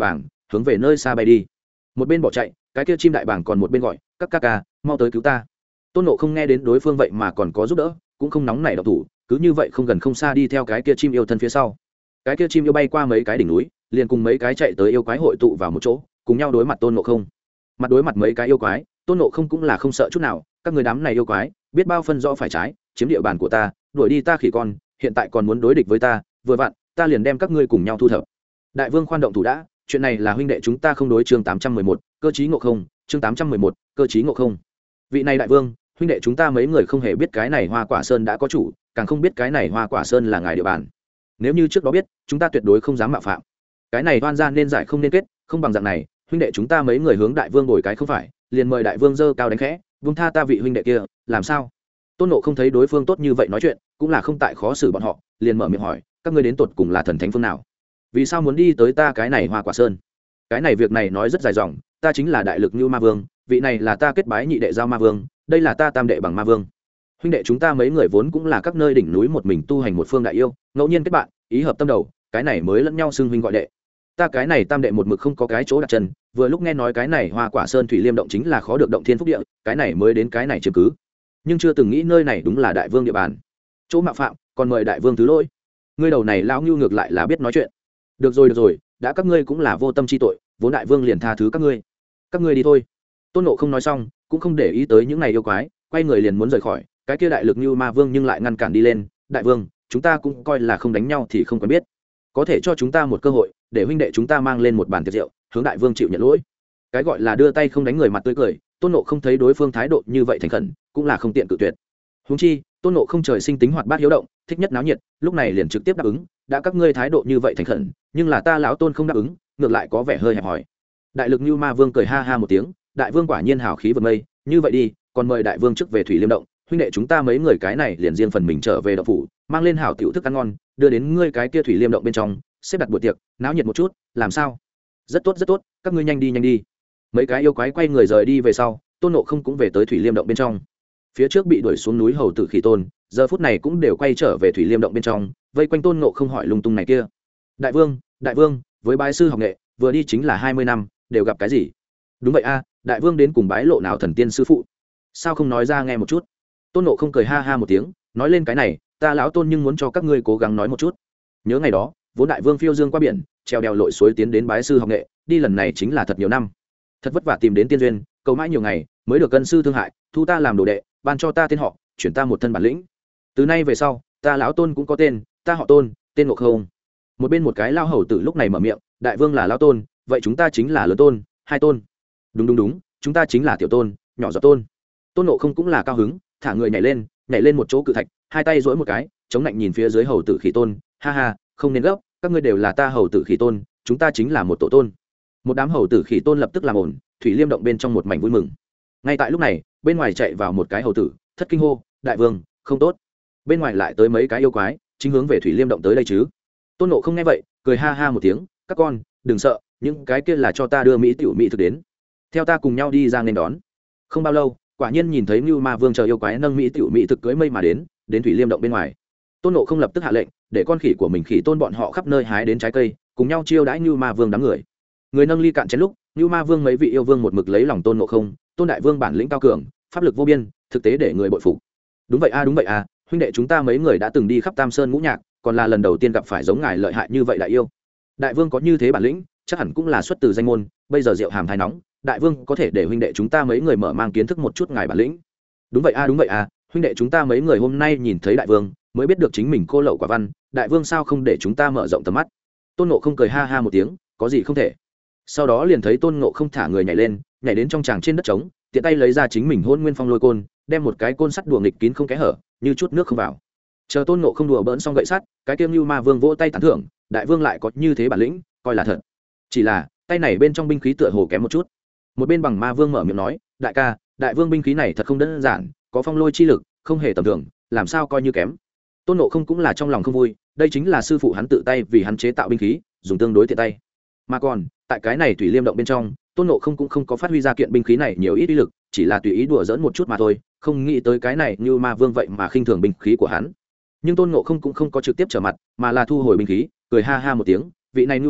hướng về nơi xa bay đi. Một bên bỏ chạy, cái kia chim đại bàng còn một bên gọi, các ca ca mau tới cứu ta. Tôn Ngộ không nghe đến đối phương vậy mà còn có giúp đỡ, cũng không nóng nảy động thủ, cứ như vậy không gần không xa đi theo cái kia chim yêu thân phía sau. Cái kia chim yêu bay qua mấy cái đỉnh núi, liền cùng mấy cái chạy tới yêu quái hội tụ vào một chỗ, cùng nhau đối mặt Tôn Ngộ không. Mặt đối mặt mấy cái yêu quái, Tôn Ngộ không cũng là không sợ chút nào, các người đám này yêu quái biết bao phân rõ phải trái, chiếm địa bàn của ta, đuổi đi ta khỉ con, hiện tại còn muốn đối địch với ta, vừa vặn ta liền đem các ngươi cùng nhau thu thập. Đại vương khoan động thủ đã, chuyện này là huynh đệ chúng ta không đối. Chương 811, cơ chí ngộ không. Chương 811, cơ chí ngộ không. Vị này đại vương, huynh đệ chúng ta mấy người không hề biết cái này Hoa Quả Sơn đã có chủ, càng không biết cái này Hoa Quả Sơn là ngài địa bàn. Nếu như trước đó biết, chúng ta tuyệt đối không dám mạo phạm. Cái này oan gian nên giải không nên kết, không bằng dạng này, huynh đệ chúng ta mấy người hướng đại vương bồi cái không phải, liền mời đại vương dơ cao đánh khẽ, vung tha ta vị huynh đệ kia, làm sao? Tôn Ngộ không thấy đối phương tốt như vậy nói chuyện, cũng là không tại khó xử bọn họ, liền mở miệng hỏi, các ngươi đến tột cùng là thần thánh phương nào? Vì sao muốn đi tới ta cái này Hoa Quả Sơn? Cái này việc này nói rất dài dòng, ta chính là đại lực như ma vương, vị này là ta kết bái nhị đệ giao ma vương, đây là ta tam đệ bằng ma vương. Huynh đệ chúng ta mấy người vốn cũng là các nơi đỉnh núi một mình tu hành một phương đại yêu, ngẫu nhiên kết bạn, ý hợp tâm đầu, cái này mới lẫn nhau xưng huynh gọi đệ. Ta cái này tam đệ một mực không có cái chỗ đặt chân, vừa lúc nghe nói cái này Hoa Quả Sơn thủy liêm động chính là khó được động thiên phúc địa, cái này mới đến cái này chiếm cứ, nhưng chưa từng nghĩ nơi này đúng là đại vương địa bàn, chỗ mạo phạm, còn mời đại vương thứ lỗi. Ngươi đầu này lão ngưu ngược lại là biết nói chuyện. Được rồi, đã các ngươi cũng là vô tâm chi tội, vốn đại vương liền tha thứ các ngươi đi thôi. Tôn Ngộ không nói xong, cũng không để ý tới những này yêu quái, quay người liền muốn rời khỏi. Cái kia đại lực như ma vương nhưng lại ngăn cản đi lên. Đại vương, chúng ta cũng coi là không đánh nhau thì không quen biết, có thể cho chúng ta một cơ hội, để huynh đệ chúng ta mang lên một bàn tiệc rượu, hướng đại vương chịu nhận lỗi. Cái gọi là đưa tay không đánh người mặt tươi cười, Tôn Ngộ không thấy đối phương thái độ như vậy thành khẩn, cũng là không tiện cự tuyệt. Huống chi Tôn Ngộ không trời sinh tính hoạt bát hiếu động, thích nhất náo nhiệt, lúc này liền trực tiếp đáp ứng. Đã các ngươi thái độ như vậy thành khẩn, nhưng là ta lão Tôn không đáp ứng, ngược lại có vẻ hơi hẹp hòi. Đại lực như ma vương cười ha ha một tiếng, đại vương quả nhiên hào khí vượt mây, như vậy đi, còn mời đại vương trước về thủy liêm động, huynh đệ chúng ta mấy người cái này liền riêng phần mình trở về động phủ, mang lên hảo tiểu thức ăn ngon, đưa đến ngươi cái kia thủy liêm động bên trong, xếp đặt buổi tiệc, náo nhiệt một chút, làm sao? Rất tốt, các ngươi nhanh đi. Mấy cái yêu quái quay người rời đi về sau, Tôn Ngộ không cũng về tới thủy liêm động bên trong. Phía trước bị đuổi xuống núi hầu tử Khỉ Tôn, giờ phút này cũng đều quay trở về thủy liêm động bên trong, vây quanh Tôn Ngộ không hỏi lung tung này kia. Đại vương, với bái sư học nghệ, vừa đi chính là 20 năm, đều gặp cái gì? Đúng vậy a, đại vương đến cùng bái lộ nào thần tiên sư phụ? Sao không nói ra nghe một chút? Tôn Ngộ không cười ha ha một tiếng, nói lên cái này, ta lão Tôn nhưng muốn cho các ngươi cố gắng nói một chút. Nhớ ngày đó, vốn đại vương phiêu dương qua biển, treo đèo lội suối tiến đến bái sư học nghệ, đi lần này chính là thật nhiều năm, thật vất vả tìm đến tiên duyên, cầu mãi nhiều ngày mới được cân sư thương hại, thu ta làm đồ đệ, ban cho ta tên họ, chuyển ta một thân bản lĩnh. Từ nay về sau, ta lão Tôn cũng có tên, ta họ Tôn, tên Ngộ không. Một bên một cái lao hầu tử lúc này mở miệng, đại vương là lão Tôn, vậy chúng ta chính là lớn Tôn, hai Tôn. Đúng, chúng ta chính là tiểu Tôn, nhỏ giọt Tôn. Tôn Ngộ không cũng là cao hứng, thả người nhảy lên một chỗ cự thạch, hai tay duỗi một cái, chống lạnh nhìn phía dưới hầu tử Khỉ Tôn, ha ha, không nên gấp, các ngươi đều là ta hầu tử Khỉ Tôn, chúng ta chính là một tổ tôn. Một đám hầu tử Khỉ Tôn lập tức làm ổn, thủy liêm động bên trong một mảnh vui mừng. Ngay tại lúc này, bên ngoài chạy vào một cái hầu tử, thất kinh hô, đại vương, không tốt. Bên ngoài lại tới mấy cái yêu quái, chính hướng về thủy liêm động tới đây chứ. Tôn Ngộ không nghe vậy, cười ha ha một tiếng, các con đừng sợ, những cái kia là cho ta đưa mỹ tiểu mỹ thực đến, theo ta cùng nhau đi ra nên đón. Không bao lâu, quả nhiên nhìn thấy Nưu Ma Vương chờ yêu quái nâng mỹ tiểu mỹ thực cưỡi mây mà đến thủy liêm động bên ngoài. Tôn Ngộ không lập tức hạ lệnh, để con khỉ của mình Khỉ Tôn bọn họ khắp nơi hái đến trái cây, cùng nhau chiêu đãi Nưu Ma Vương đám người. Người nâng ly cạn chén lúc, Nưu Ma Vương mấy vị yêu vương một mực lấy lòng Tôn Ngộ không, Tôn đại vương bản lĩnh cao cường, pháp lực vô biên, thực tế để người bội phục. Đúng vậy a, huynh đệ chúng ta mấy người đã từng đi khắp Tam Sơn ngũ nhạc, còn là lần đầu tiên gặp phải giống ngài lợi hại như vậy đại yêu. Đại vương có như thế bản lĩnh, chắc hẳn cũng là xuất từ danh môn, bây giờ rượu hàm thái nóng, đại vương có thể để huynh đệ chúng ta mấy người mở mang kiến thức một chút ngài bản lĩnh. Đúng vậy a, huynh đệ chúng ta mấy người hôm nay nhìn thấy đại vương, mới biết được chính mình cô lậu quả văn, đại vương sao không để chúng ta mở rộng tầm mắt. Tôn Ngộ không cười ha ha một tiếng, có gì không thể. Sau đó liền thấy Tôn Ngộ không thả người nhảy đến trong tràng trên đất trống, tiện tay lấy ra chính mình Hôn Nguyên Phong Lôi Côn, đem một cái côn sắt đùa nghịch kín không kẽ hở, như chút nước không vào. Chờ Tôn Ngộ không đùa bỡn xong gậy sắt, cái Kiêm Nưu Ma Vương vỗ tay tán thưởng, đại vương lại có như thế bản lĩnh, coi là thật. Chỉ là tay này bên trong binh khí tựa hồ kém một chút. Một bên Bằng Ma Vương mở miệng nói, đại ca, đại vương binh khí này thật không đơn giản, có phong lôi chi lực, không hề tầm thường, làm sao coi như kém. Tôn Ngộ không cũng là trong lòng không vui, đây chính là sư phụ hắn tự tay vì hắn chế tạo binh khí, dùng tương đối tiện tay. Mà còn tại cái này thủy liêm động bên trong, Tôn Ngộ không cũng không có phát huy ra kiện binh khí này nhiều ít uy lực, chỉ là tùy ý đùa giỡn một chút mà thôi, không nghĩ tới cái này như Ma Vương vậy mà khinh thường binh khí của hắn. Nhưng Tôn Ngộ không cũng không có trực tiếp trở mặt, mà là thu hồi binh khí, cười ha ha một tiếng, vị này Nưu huynh,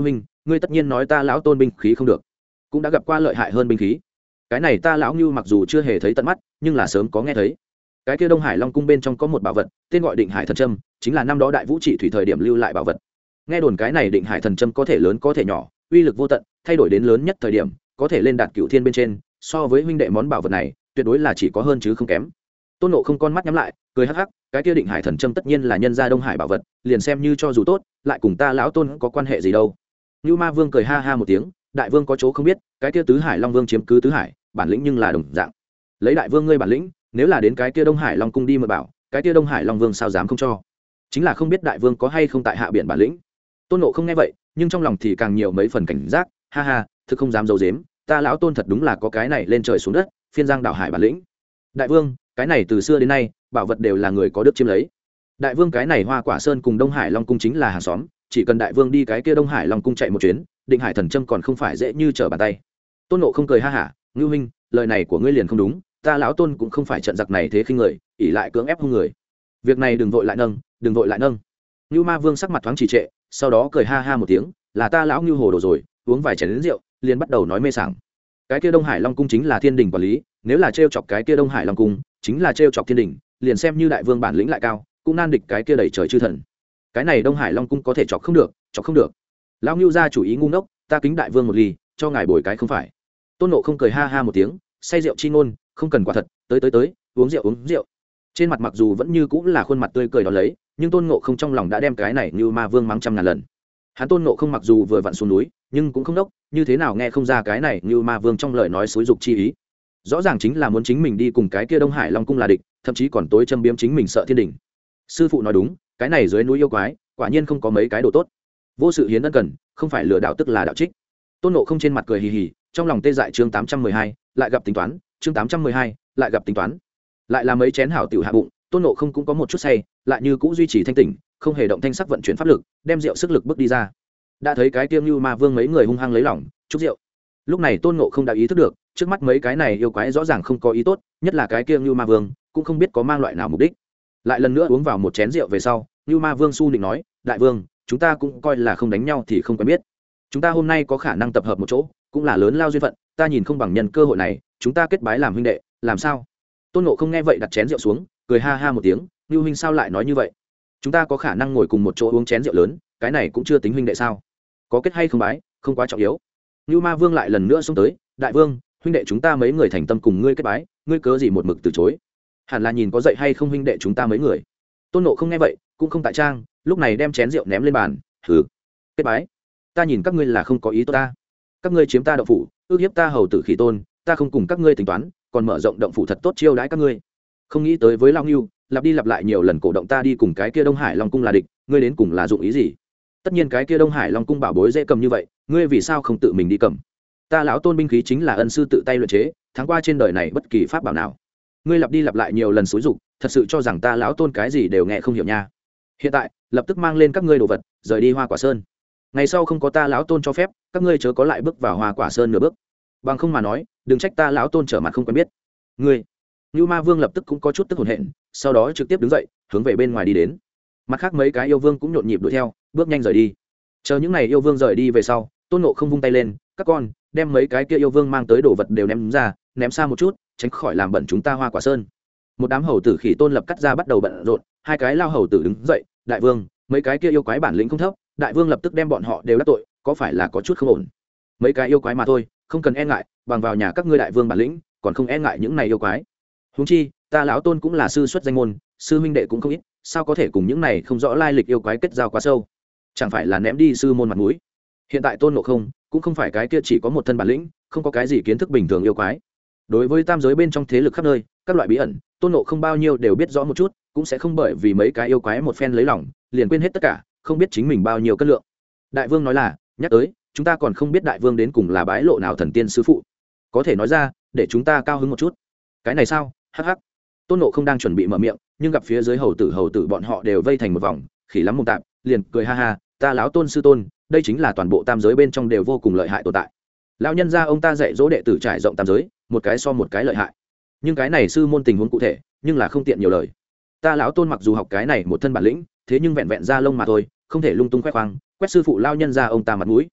ngươi tất nhiên nói ta lão tôn binh khí không được, cũng đã gặp qua lợi hại hơn binh khí. Cái này ta lão Ngưu mặc dù chưa hề thấy tận mắt, nhưng là sớm có nghe thấy. Cái kia Đông Hải Long cung bên trong có một bảo vật, tên gọi Định Hải thần châm, chính là năm đó Đại Vũ trị thủy thời điểm lưu lại bảo vật. Nghe đồn cái này Định Hải thần châm có thể lớn có thể nhỏ, uy lực vô tận, thay đổi đến lớn nhất thời điểm có thể lên đạt cửu thiên bên trên, so với huynh đệ món bảo vật này tuyệt đối là chỉ có hơn chứ không kém. Tôn Ngộ không con mắt nhắm lại, cười hắc hắc, cái kia Định Hải thần châm tất nhiên là nhân gia Đông Hải bảo vật, liền xem như cho dù tốt, lại cùng ta lão Tôn có quan hệ gì đâu. Nưu Ma Vương cười ha ha một tiếng, đại vương có chỗ không biết, cái kia Tứ Hải Long Vương chiếm cứ Tứ Hải, bản lĩnh nhưng là đồng dạng. Lấy đại vương ngươi bản lĩnh, nếu là đến cái kia Đông Hải Long cung đi mượn bảo, cái kia Đông Hải Long Vương sao dám không cho? Chính là không biết đại vương có hay không tại hạ biển bản lĩnh. Tôn Ngộ không nghe vậy, nhưng trong lòng thì càng nhiều mấy phần cảnh giác, ha ha, thực không dám giấu giếm, ta lão Tôn thật đúng là có cái này lên trời xuống đất, phiên giang đảo hải bản lĩnh. Đại vương, cái này từ xưa đến nay, bảo vật đều là người có đức chiếm lấy. Đại vương cái này Hoa Quả Sơn cùng Đông Hải Long cung chính là hàng xóm, chỉ cần đại vương đi cái kia Đông Hải Long cung chạy một chuyến, Định Hải thần châm còn không phải dễ như trở bàn tay. Tôn Ngộ không cười ha hả, Ngưu huynh, lời này của ngươi liền không đúng, ta lão Tôn cũng không phải trận giặc này thế khinh người, ỷ lại cưỡng ép hung người. Việc này đừng vội lại nâng, đừng vội lại nâng. Ngưu Ma Vương sắc mặt thoáng trì trệ, sau đó cười ha ha một tiếng, là ta lão Ngưu hồ đồ rồi, uống vài chén rượu, liền bắt đầu nói mê sảng. Cái kia Đông Hải Long cung chính là thiên đình quản lý, nếu là trêu chọc cái kia Đông Hải Long cung, chính là trêu chọc thiên đình, liền xem như đại vương bản lĩnh lại cao, cũng nan địch cái kia đẩy trời chư thần. Cái này Đông Hải Long cung có thể chọc không được, chọc không được. Lão Ngưu gia chủ ý ngu ngốc, ta kính đại vương một ly, cho ngài bồi cái không phải. Tôn Ngộ không cười ha ha một tiếng, say rượu chi ngôn, không cần quả thật, tới, uống rượu uống rượu. Trên mặt mặc dù vẫn như cũng là khuôn mặt tươi cười đó lấy, nhưng Tôn Ngộ không trong lòng đã đem cái này như Ma Vương mắng trăm ngàn lần. Hắn Tôn Ngộ không mặc dù vừa vặn xuống núi, nhưng cũng không đốc, như thế nào nghe không ra cái này như Ma Vương trong lời nói xúi dục chi ý. Rõ ràng chính là muốn chính mình đi cùng cái kia Đông Hải Long cung là địch, thậm chí còn tối châm biếm chính mình sợ thiên đình. Sư phụ nói đúng, cái này dưới núi yêu quái, quả nhiên không có mấy cái đồ tốt. Vô sự hiến ân cần, không phải lừa đảo tức là đạo trích. Tôn Ngộ không trên mặt cười hì hì, trong lòng tê dại chương 812, lại gặp tính toán, chương 812, lại gặp tính toán. Lại là mấy chén hảo tiểu hạ bụng, Tôn Ngộ không cũng có một chút say, lại như cũ duy trì thanh tỉnh, không hề động thanh sắc vận chuyển pháp lực, đem rượu sức lực bước đi ra. Đã thấy cái Tiêm Nưu Ma Vương mấy người hung hăng lấy lỏng, chúc rượu. Lúc này Tôn Ngộ không đã ý thức được, trước mắt mấy cái này yêu quái rõ ràng không có ý tốt, nhất là cái Tiêm Nưu Ma Vương, cũng không biết có mang loại nào mục đích. Lại lần nữa uống vào một chén rượu về sau, Nưu Ma Vương su nịnh nói, đại vương, chúng ta cũng coi là không đánh nhau thì không quen biết. Chúng ta hôm nay có khả năng tập hợp một chỗ, cũng là lớn lao duyên phận, ta nhìn không bằng nhân cơ hội này, chúng ta kết bái làm huynh đệ, làm sao? Tôn Ngộ không nghe vậy đặt chén rượu xuống, cười ha ha một tiếng, Nưu huynh sao lại nói như vậy? Chúng ta có khả năng ngồi cùng một chỗ uống chén rượu lớn, cái này cũng chưa tính huynh đệ sao? Có kết hay không bái, không quá trọng yếu. Nưu Ma Vương lại lần nữa xông tới, đại vương, huynh đệ chúng ta mấy người thành tâm cùng ngươi kết bái, ngươi cớ gì một mực từ chối? Hẳn là nhìn có dậy hay không huynh đệ chúng ta mấy người. Tôn Ngộ không nghe vậy, cũng không tại trang, lúc này đem chén rượu ném lên bàn, hừ, kết bái, ta nhìn các ngươi là không có ý tốt ta. Các ngươi chiếm ta động phủ, ước hiếp ta hầu tử Khỉ Tôn, ta không cùng các ngươi tính toán, còn mở rộng động phủ thật tốt chiêu đãi các ngươi. Không nghĩ tới với Long Nưu, lặp đi lặp lại nhiều lần cổ động ta đi cùng cái kia Đông Hải Long cung là địch, ngươi đến cùng là dụng ý gì? Tất nhiên cái kia Đông Hải Long cung bảo bối dễ cầm như vậy, ngươi vì sao không tự mình đi cầm? Ta lão Tôn binh khí chính là ân sư tự tay luyện chế, thắng qua trên đời này bất kỳ pháp bảo nào. Ngươi lặp đi lặp lại nhiều lần xúi dục, thật sự cho rằng ta lão Tôn cái gì đều nghe không hiểu nha. Hiện tại, lập tức mang lên các ngươi đồ vật, rời đi Hoa Quả Sơn. Ngày sau không có ta lão Tôn cho phép, các ngươi chớ có lại bước vào Hoa Quả Sơn nửa bước. Bằng không mà nói, đừng trách ta lão Tôn trở mặt không quen biết. Ngươi, Nưu Ma Vương lập tức cũng có chút tức hổn hển, sau đó trực tiếp đứng dậy, hướng về bên ngoài đi đến. Mặt khác mấy cái yêu vương cũng nhộn nhịp đuổi theo, bước nhanh rời đi. Chờ những này yêu vương rời đi về sau, Tôn Ngộ không vung tay lên, các con, đem mấy cái kia yêu vương mang tới đồ vật đều ném ra, ném xa một chút, tránh khỏi làm bẩn chúng ta Hoa Quả Sơn. Một đám hầu tử Khỉ Tôn lập cắt ra bắt đầu bận rộn, hai cái lao hầu tử đứng dậy, đại vương, mấy cái kia yêu quái bản lĩnh không thấp, đại vương lập tức đem bọn họ đều đắc tội, có phải là có chút không ổn? Mấy cái yêu quái mà thôi, không cần e ngại, bằng vào nhà các ngươi đại vương bản lĩnh, còn không e ngại những này yêu quái. Huống chi, ta lão Tôn cũng là sư xuất danh môn, sư huynh đệ cũng không ít, sao có thể cùng những này không rõ lai lịch yêu quái kết giao quá sâu? Chẳng phải là ném đi sư môn mặt mũi? Hiện tại Tôn Ngộ không cũng không phải cái kia chỉ có một thân bản lĩnh, không có cái gì kiến thức bình thường yêu quái. Đối với tam giới bên trong thế lực khắp nơi, các loại bí ẩn, Tôn Ngộ không bao nhiêu đều biết rõ một chút, cũng sẽ không bởi vì mấy cái yêu quái một phen lấy lòng, liền quên hết tất cả, không biết chính mình bao nhiêu cân lượng. Đại vương nói là, nhắc tới, chúng ta còn không biết đại vương đến cùng là bái lộ nào thần tiên sư phụ, có thể nói ra, để chúng ta cao hứng một chút. Cái này sao? Hắc hắc. Tôn Ngộ không đang chuẩn bị mở miệng, nhưng gặp phía dưới hầu tử bọn họ đều vây thành một vòng, khỉ lắm mồm tạm, liền cười ha ha, ta lão Tôn sư tôn, đây chính là toàn bộ tam giới bên trong đều vô cùng lợi hại tồn tại. Lão nhân gia ông ta dạy dỗ đệ tử trải rộng tam giới, một cái so một cái lợi hại. Nhưng cái này sư môn tình huống cụ thể, nhưng là không tiện nhiều lời. Ta lão Tôn mặc dù học cái này một thân bản lĩnh, thế nhưng vẹn vẹn ra lông mà thôi, không thể lung tung khoe khoang, quét sư phụ lao nhân gia ông ta mặt mũi.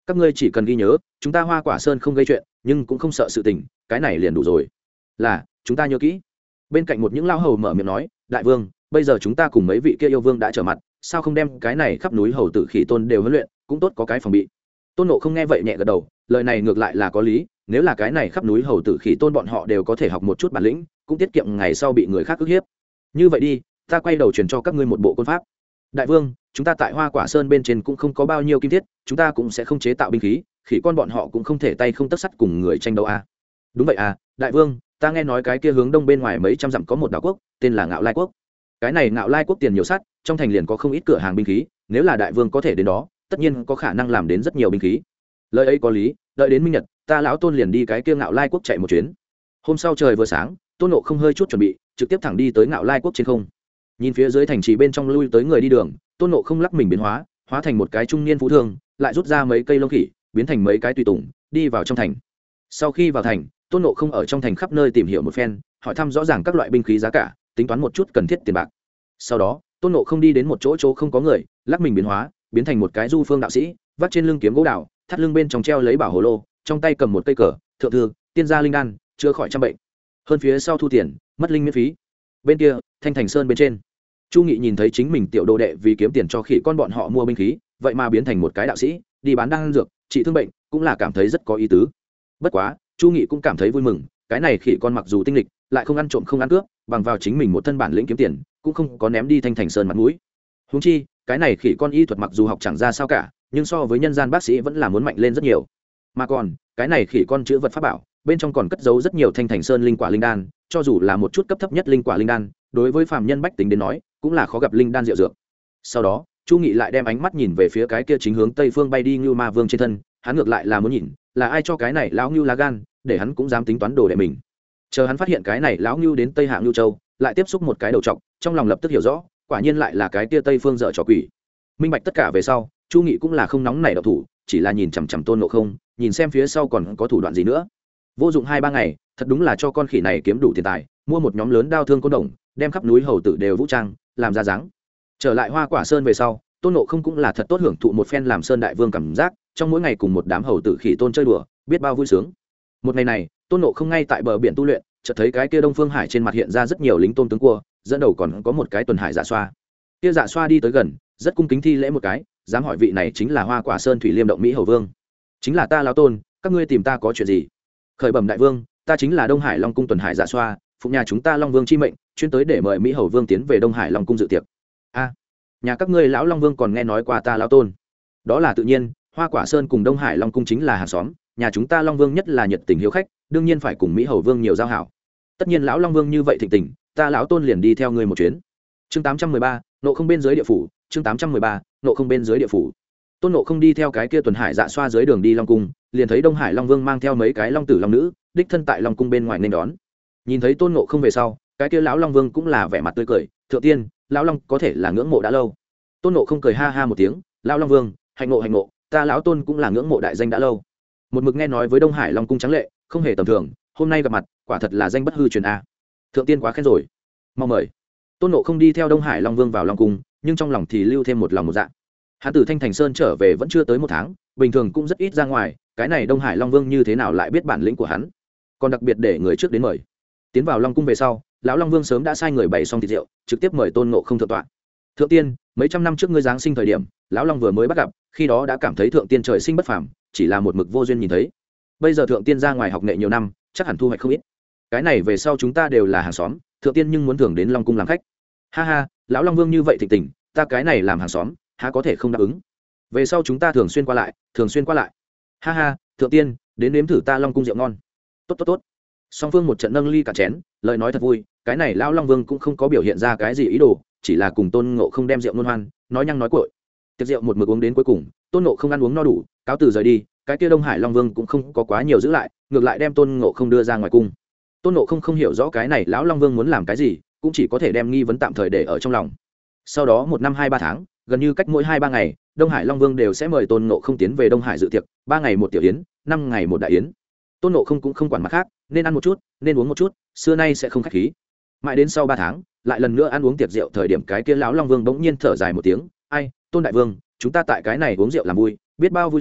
các ngươi chỉ cần ghi nhớ chúng ta Hoa Quả Sơn không gây chuyện, nhưng cũng không sợ sự tình, cái này liền đủ rồi. Là, chúng ta nhớ kỹ. Bên cạnh một những lao hầu mở miệng nói, đại vương, bây giờ chúng ta cùng mấy vị kia yêu vương đã trở mặt, sao không đem cái này khắp núi hầu tử khỉ tôn đều huấn luyện, cũng tốt có cái phòng bị. Tôn Ngộ không nghe vậy nhẹ gật đầu, lời này ngược lại là có lý, nếu là cái này khắp núi hầu tử khỉ tôn bọn họ đều có thể học một chút bản lĩnh, cũng tiết kiệm ngày sau bị người khác ức hiếp. Như vậy đi, ta quay đầu truyền cho các ngươi một bộ côn pháp. Đại vương, chúng ta tại Hoa Quả Sơn bên trên cũng không có bao nhiêu kim thiết, chúng ta cũng sẽ không chế tạo binh khí, khỉ con bọn họ cũng không thể tay không tấc sắt cùng người tranh đấu à. Đúng vậy à, đại vương, ta nghe nói cái kia hướng đông bên ngoài mấy trăm dặm có một đảo quốc, tên là Ngạo Lai quốc. Cái này Ngạo Lai quốc tiền nhiều sắt, trong thành liền có không ít cửa hàng binh khí, nếu là đại vương có thể đến đó, tất nhiên có khả năng làm đến rất nhiều binh khí. Lời ấy có lý, đợi đến minh nhật, ta lão Tôn liền đi cái kia Ngạo Lai quốc chạy một chuyến. Hôm sau trời vừa sáng, Tôn Ngộ không hơi chút chuẩn bị, trực tiếp thẳng đi tới Ngạo Lai quốc trên không. Nhìn phía dưới thành trì bên trong lui tới người đi đường, Tôn Ngộ không lắc mình biến hóa, hóa thành một cái trung niên phú thương, lại rút ra mấy cây lông khỉ, biến thành mấy cái tùy tùng, đi vào trong thành. Sau khi vào thành, Tôn Ngộ không ở trong thành khắp nơi tìm hiểu một phen, hỏi thăm rõ ràng các loại binh khí giá cả, tính toán một chút cần thiết tiền bạc. Sau đó, Tôn Ngộ không đi đến một chỗ không có người, lắc mình biến hóa, biến thành một cái du phương đạo sĩ, vác trên lưng kiếm gỗ đào, thắt lưng bên trong treo lấy bảo hồ lô, trong tay cầm một cây cờ, thượng thư, tiên gia linh đan, chữa khỏi trăm bệnh. Hơn phía sau thu tiền, mất linh miễn phí. Bên kia, Thanh Thành Sơn bên trên, Chu Nghị nhìn thấy chính mình tiểu đồ đệ vì kiếm tiền cho khỉ con bọn họ mua binh khí, vậy mà biến thành một cái đạo sĩ, đi bán đan dược, trị thương bệnh, cũng là cảm thấy rất có ý tứ. Bất quá, Chu Nghị cũng cảm thấy vui mừng, cái này khỉ con mặc dù tinh lịch, lại không ăn trộm không ăn cướp, bằng vào chính mình một thân bản lĩnh kiếm tiền, cũng không có ném đi Thanh Thành Sơn mặt mũi. Huống chi, cái này khỉ con y thuật mặc dù học chẳng ra sao cả, nhưng so với nhân gian bác sĩ vẫn là muốn mạnh lên rất nhiều. Mà còn, cái này khỉ con chữ vật pháp bảo, bên trong còn cất giấu rất nhiều Thanh Thành Sơn linh quả linh đan, cho dù là một chút cấp thấp nhất linh quả linh đan, đối với phàm nhân bách tính đến nói, cũng là khó gặp linh đan diệu dược. Sau đó, Chu Nghị lại đem ánh mắt nhìn về phía cái kia chính hướng tây phương bay đi Ngưu Ma Vương trên thân, hắn ngược lại là muốn nhìn, là ai cho cái này lão Ngưu lá gan, để hắn cũng dám tính toán đồ đệ mình. Chờ hắn phát hiện cái này lão Ngưu đến Tây Hạ Ngưu Châu, lại tiếp xúc một cái đầu trọc, trong lòng lập tức hiểu rõ, quả nhiên lại là cái kia Tây phương dở trò quỷ. Minh bạch tất cả về sau, Chu Nghị cũng là không nóng nảy động thủ, chỉ là nhìn chằm chằm Tôn Ngộ không, nhìn xem phía sau còn có thủ đoạn gì nữa. Vô dụng 2-3 ngày, thật đúng là cho con khỉ này kiếm đủ tiền tài, mua một nhóm lớn đao thương côn đồng, đem khắp núi hầu tử đều vũ trang, làm ra dáng. Trở lại Hoa Quả Sơn về sau, Tôn Ngộ không cũng là thật tốt hưởng thụ một phen làm sơn đại vương cảm giác, trong mỗi ngày cùng một đám hầu tử khỉ tôn chơi đùa, biết bao vui sướng. Một ngày này, Tôn Ngộ không ngay tại bờ biển tu luyện, chợt thấy cái kia Đông Phương Hải trên mặt hiện ra rất nhiều lính tôn tướng cua, dẫn đầu còn có một cái tuần hải dạ xoa. Kia dạ xoa đi tới gần, rất cung kính thi lễ một cái, dám hỏi vị này chính là Hoa Quả Sơn Thủy Liêm động Mỹ hầu vương. Chính là ta lão Tôn, các ngươi tìm ta có chuyện gì? Khởi bẩm đại vương, ta chính là Đông Hải Long cung tuần hải dạ xoa, phụng nhà chúng ta Long Vương chi mệnh, chuyên tới để mời Mỹ hầu vương tiến về Đông Hải Long cung dự tiệc. A, nhà các ngươi lão Long Vương còn nghe nói qua ta lão Tôn? Đó là tự nhiên, Hoa Quả Sơn cùng Đông Hải Long cung chính là hàng xóm, nhà chúng ta Long Vương nhất là nhiệt tình hiếu khách, đương nhiên phải cùng Mỹ hầu vương nhiều giao hảo. Tất nhiên lão Long Vương như vậy thịnh tình, ta lão Tôn liền đi theo ngươi một chuyến. Chương 813, nộ không bên dưới địa phủ, chương 813, nộ không bên dưới địa phủ. Tôn Nộ không đi theo cái kia tuần hải dạ xoa dưới đường đi Long cung, liền thấy Đông Hải Long Vương mang theo mấy cái long tử long nữ, đích thân tại Long cung bên ngoài nên đón. Nhìn thấy Tôn Nộ không về sau, cái kia lão Long Vương cũng là vẻ mặt tươi cười, thượng tiên, lão Long có thể là ngưỡng mộ đã lâu. Tôn Nộ không cười ha ha một tiếng, lão Long Vương, hạnh ngộ, ta lão Tôn cũng là ngưỡng mộ đại danh đã lâu. Một mực nghe nói với Đông Hải Long cung trắng lệ, không hề tầm thường, hôm nay gặp mặt, quả thật là danh bất hư truyền a. Thượng tiên quá khen rồi, mau mời. Tôn Nộ không đi theo Đông Hải Long Vương vào Long cung, nhưng trong lòng thì lưu thêm một lòng một dạ. Hắn từ Thanh Thành Sơn trở về vẫn chưa tới 1 tháng, bình thường cũng rất ít ra ngoài, cái này Đông Hải Long Vương như thế nào lại biết bản lĩnh của hắn, còn đặc biệt để người trước đến mời. Tiến vào Long cung về sau, lão Long Vương sớm đã sai người bày xong thịt rượu, trực tiếp mời Tôn Ngộ không thượng tọa. Thượng tiên, mấy trăm năm trước ngươi giáng sinh thời điểm, lão Long vừa mới bắt gặp, khi đó đã cảm thấy thượng tiên trời sinh bất phàm, chỉ là một mực vô duyên nhìn thấy. Bây giờ thượng tiên ra ngoài học nghệ nhiều năm, chắc hẳn thu hoạch không ít. Cái này về sau chúng ta đều là hàng xóm, thượng tiên nhưng muốn thường đến Long cung làm khách. Ha ha, lão Long Vương như vậy thịnh tình, ta cái này làm hàng xóm, há có thể không đáp ứng. Về sau chúng ta thường xuyên qua lại. Ha ha, thượng tiên, đến nếm thử ta Long cung rượu ngon. Tốt. Song phương một trận nâng ly cả chén, lời nói thật vui, cái này lão Long Vương cũng không có biểu hiện ra cái gì ý đồ, chỉ là cùng Tôn Ngộ không đem rượu ngôn hoan, nói nhăng nói cuội. Tiệc rượu một mực uống đến cuối cùng, Tôn Ngộ không ăn uống no đủ, cáo từ rời đi, cái kia Đông Hải Long Vương cũng không có quá nhiều giữ lại, ngược lại đem Tôn Ngộ không đưa ra ngoài cung. Tôn Ngộ không hiểu rõ cái này lão Long Vương muốn làm cái gì, cũng chỉ có thể đem nghi vấn tạm thời để ở trong lòng. Sau đó 1 năm 2-3 tháng, gần như cách mỗi 2-3 ngày, Đông Hải Long Vương đều sẽ mời Tôn Ngộ không tiến về Đông Hải dự tiệc, 3 ngày một tiểu yến, 5 ngày một đại yến. Tôn Ngộ không cũng không quản mặt khác, nên ăn một chút, nên uống một chút, xưa nay sẽ không khách khí. Mãi đến sau 3 tháng, lại lần nữa ăn uống tiệc rượu, thời điểm cái kia lão Long Vương bỗng nhiên thở dài một tiếng, ai, Tôn đại vương, chúng ta tại cái này uống rượu làm vui, biết bao vui sướng,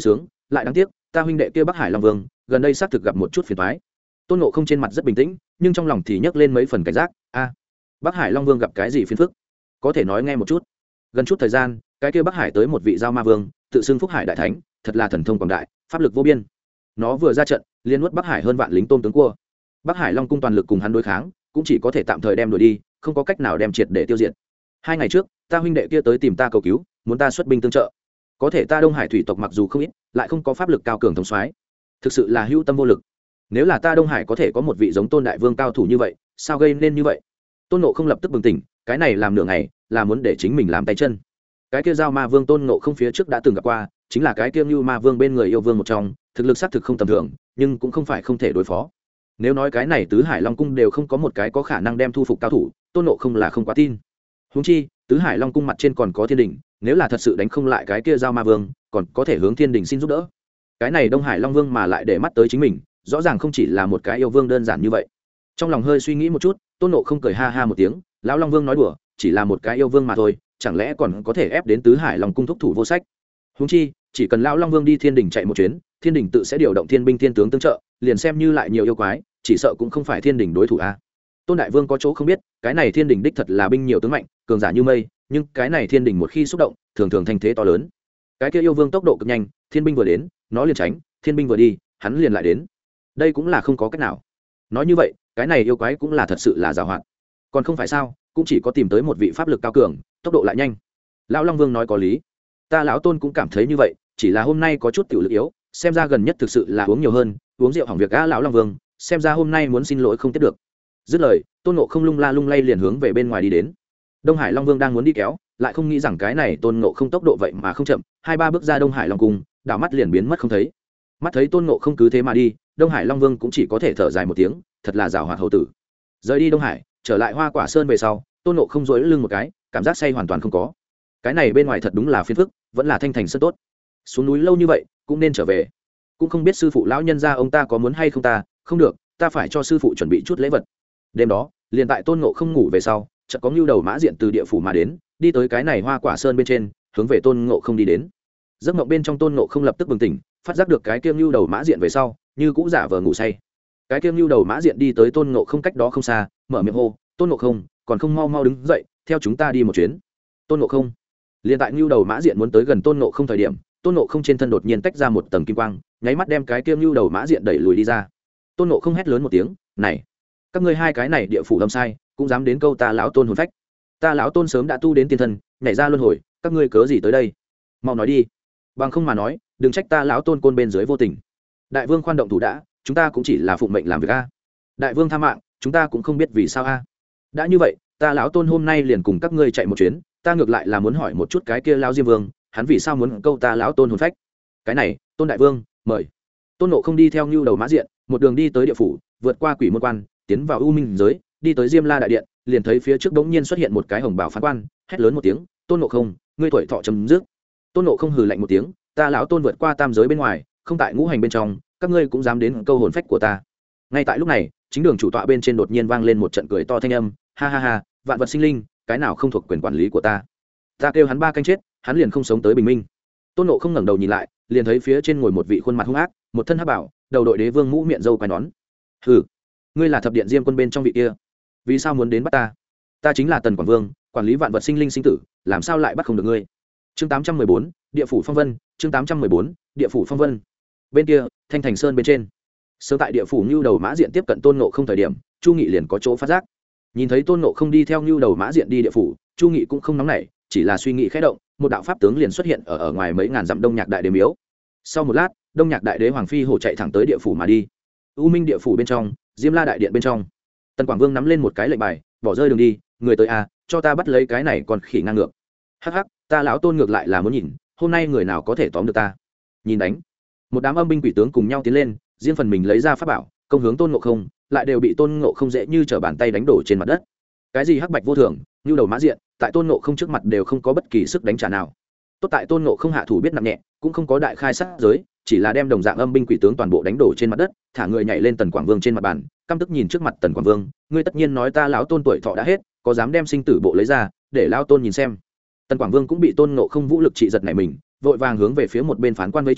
lại đáng tiếc ta huynh đệ kia Bắc Hải Long Vương gần đây xác thực gặp một chút phiền toái. Tôn Ngộ Không trên mặt rất bình tĩnh, nhưng trong lòng thì nhấc lên mấy phần cảnh giác. Bắc Hải Long Vương gặp cái gì phiền phức? Có thể nói nghe một chút. Gần chút thời gian, cái kia Bắc Hải tới một vị giao ma vương, tự xưng Phúc Hải đại thánh, thật là thần thông quảng đại, pháp lực vô biên. Nó vừa ra trận, liên nuốt Bắc Hải hơn vạn lính tôm tướng cua. Bắc Hải Long cung toàn lực cùng hắn đối kháng, cũng chỉ có thể tạm thời đem đuổi đi, không có cách nào đem triệt để tiêu diệt. 2 ngày trước, ta huynh đệ kia tới tìm ta cầu cứu, muốn ta xuất binh tương trợ. Có thể ta Đông Hải thủy tộc mặc dù không ít, lại không có pháp lực cao cường thống soái, thực sự là hữu tâm vô lực. Nếu là ta Đông Hải có thể có một vị giống Tôn đại vương cao thủ như vậy, sao gây nên như vậy? Tôn Ngộ Không lập tức bừng tỉnh, cái này làm nửa ngày, là muốn để chính mình làm tay chân. Cái kia giao ma vương Tôn Ngộ Không phía trước đã từng gặp qua, chính là cái kia Nưu Ma Vương bên người yêu vương một trong, thực lực xác thực không tầm thường, nhưng cũng không phải không thể đối phó. Nếu nói cái này tứ Hải Long cung đều không có một cái có khả năng đem thu phục cao thủ, Tôn Ngộ Không là không quá tin. Huống chi, tứ Hải Long cung mặt trên còn có Thiên Đình, nếu là thật sự đánh không lại cái kia giao ma vương, còn có thể hướng Thiên Đình xin giúp đỡ. Cái này Đông Hải Long Vương mà lại để mắt tới chính mình, rõ ràng không chỉ là một cái yêu vương đơn giản như vậy. Trong lòng hơi suy nghĩ một chút, Tôn Ngộ Không cười ha ha một tiếng, lão Long Vương nói đùa, chỉ là một cái yêu vương mà thôi, chẳng lẽ còn có thể ép đến tứ Hải Long cung thúc thủ vô sách? Huống chi, chỉ cần lão Long Vương đi Thiên Đình chạy một chuyến, Thiên Đình tự sẽ điều động thiên binh thiên tướng tương trợ, liền xem như lại nhiều yêu quái, chỉ sợ cũng không phải Thiên Đình đối thủ a. Tôn đại vương có chỗ không biết, cái này Thiên Đình đích thật là binh nhiều tướng mạnh, cường giả như mây, nhưng cái này Thiên Đình một khi xúc động, thường thường thành thế to lớn. Cái kia yêu vương tốc độ cực nhanh, thiên binh vừa đến, nó liền tránh, thiên binh vừa đi, hắn liền lại đến. Đây cũng là không có cách nào. Nói như vậy, cái này yêu quái cũng là thật sự là giàu hoạt. Còn không phải sao, cũng chỉ có tìm tới một vị pháp lực cao cường, tốc độ lại nhanh. Lão Long Vương nói có lý. Ta lão Tôn cũng cảm thấy như vậy, chỉ là hôm nay có chút tiểu lực yếu, xem ra gần nhất thực sự là uống nhiều hơn, uống rượu hỏng việc á lão Long Vương, xem ra hôm nay muốn xin lỗi không tiếp được. Dứt lời, Tôn Ngộ Không lung la lung lay liền hướng về bên ngoài đi đến. Đông Hải Long Vương đang muốn đi kéo, lại không nghĩ rằng cái này Tôn Ngộ Không tốc độ vậy mà không chậm, 2-3 bước ra Đông Hải Long cung, đảo mắt liền biến mất không thấy. Mắt thấy Tôn Ngộ Không cứ thế mà đi, Đông Hải Long Vương cũng chỉ có thể thở dài một tiếng, thật là giàu hoạt hầu tử. Rời đi Đông Hải, trở lại Hoa Quả Sơn về sau, Tôn Ngộ Không duỗi lưng một cái, cảm giác say hoàn toàn không có. Cái này bên ngoài thật đúng là phiền phức, vẫn là Thanh Thành Sơn tốt. Xuống núi lâu như vậy, cũng nên trở về. Cũng không biết sư phụ lão nhân gia ông ta có muốn hay không ta, không được, ta phải cho sư phụ chuẩn bị chút lễ vật. Đêm đó, liền tại Tôn Ngộ Không ngủ về sau, chợt có Nưu Đầu Mã Diện từ địa phủ mà đến, đi tới cái này Hoa Quả Sơn bên trên, hướng về Tôn Ngộ Không đi đến. Giấc mộng bên trong Tôn Ngộ Không lập tức bừng tỉnh, phát giác được cái kia Nưu Đầu Mã Diện về sau, như cũ giả vờ ngủ say. Cái kia Nưu Đầu Mã Diện đi tới Tôn Ngộ Không cách đó không xa, mở miệng hô, "Tôn Ngộ Không, còn không mau mau đứng dậy, theo chúng ta đi một chuyến." Tôn Ngộ Không. Liền tại Nưu Đầu Mã Diện muốn tới gần Tôn Ngộ Không thời điểm, Tôn Ngộ Không trên thân đột nhiên tách ra một tầng kim quang, nháy mắt đem cái kia Nưu Đầu Mã Diện đẩy lùi đi ra. Tôn Ngộ Không hét lớn một tiếng, "Này, các ngươi hai cái này địa phủ lâm sai, cũng dám đến câu ta lão Tôn hồn phách. Ta lão Tôn sớm đã tu đến tiên thân, nhảy ra luân hồi, các ngươi cớ gì tới đây? Mau nói đi. Bằng không mà nói, đừng trách ta lão Tôn côn bên dưới vô tình. Đại vương khoan động thủ đã, chúng ta cũng chỉ là phụng mệnh làm việc a. Đại vương tha mạng, chúng ta cũng không biết vì sao a. Đã như vậy, ta lão Tôn hôm nay liền cùng các ngươi chạy một chuyến, ta ngược lại là muốn hỏi một chút cái kia lão Diêm Vương, hắn vì sao muốn câu ta lão Tôn hồn phách? Cái này, Tôn đại vương, mời." Tôn Ngộ Không đi theo Nưu Đầu Mã Diện, một đường đi tới địa phủ, vượt qua quỷ môn quan, tiến vào u minh giới, đi tới Diêm La đại điện, liền thấy phía trước đống nhiên xuất hiện một cái hồng bào phán quan, hét lớn một tiếng, "Tôn Ngộ Không, ngươi tuổi thọ chấm dứt." Tôn Ngộ Không hừ lạnh một tiếng, "Ta lão Tôn vượt qua tam giới bên ngoài, không tại ngũ hành bên trong, các ngươi cũng dám đến câu hồn phách của ta." Ngay tại lúc này, chính đường chủ tọa bên trên đột nhiên vang lên một trận cười to thanh âm, "Ha ha ha, vạn vật sinh linh, cái nào không thuộc quyền quản lý của ta? Ta kêu hắn 3 canh chết, hắn liền không sống tới bình minh." Tôn Ngộ Không ngẩng đầu nhìn lại, liền thấy phía trên ngồi một vị khuôn mặt hung ác, một thân hắc bảo, đầu đội đế vương mũ miệng râu quai nón. "Hừ, ngươi là thập điện Diêm quân bên trong vị kia, vì sao muốn đến bắt ta? Ta chính là Tần Quảng Vương, quản lý vạn vật sinh linh sinh tử, làm sao lại bắt không được ngươi?" Chương 814, Địa phủ phong vân, chương 814, Địa phủ phong vân. Bên kia, Thanh Thành Sơn bên trên. Sớm tại địa phủ Nưu Đầu Mã Diện tiếp cận Tôn Ngộ Không thời điểm, Chu Nghị liền có chỗ phát giác. Nhìn thấy Tôn Ngộ Không đi theo Nưu Đầu Mã Diện đi địa phủ, Chu Nghị cũng không nóng nảy, chỉ là suy nghĩ khẽ động, một đạo pháp tướng liền xuất hiện ở ngoài mấy ngàn dặm Đông Nhạc Đại Đế miếu. Sau một lát, Đông Nhạc Đại Đế Hoàng Phi hổ chạy thẳng tới địa phủ mà đi. U Minh địa phủ bên trong, Diêm La đại điện bên trong, Tần Quảng Vương nắm lên một cái lệnh bài, bỏ rơi đường đi, "Người tới a, cho ta bắt lấy cái này còn khỉ ngang ngược." "Hắc hắc, ta lão Tôn ngược lại là muốn nhìn, hôm nay người nào có thể tóm được ta." Nhìn đánh. Một đám âm binh quỷ tướng cùng nhau tiến lên, riêng phần mình lấy ra pháp bảo, công hướng Tôn Ngộ Không, lại đều bị Tôn Ngộ Không dễ như trở bàn tay đánh đổ trên mặt đất. Cái gì hắc bạch vô thường, Nưu Đầu Mã Diện, tại Tôn Ngộ Không trước mặt đều không có bất kỳ sức đánh trả nào. Tốt tại Tôn Ngộ Không hạ thủ biết nặng nhẹ, cũng không có đại khai sát giới, chỉ là đem đồng dạng âm binh quỷ tướng toàn bộ đánh đổ trên mặt đất, thả người nhảy lên Tần Quảng Vương trên mặt bàn, căm tức nhìn trước mặt Tần Quảng Vương, "Ngươi tất nhiên nói ta lão Tôn tuổi thọ đã hết, có dám đem sinh tử bộ lấy ra, để lão Tôn nhìn xem." Tần Quảng Vương cũng bị Tôn Ngộ Không vũ lực trị giật nảy mình, vội vàng hướng về phía một bên phán quan vẫy chào,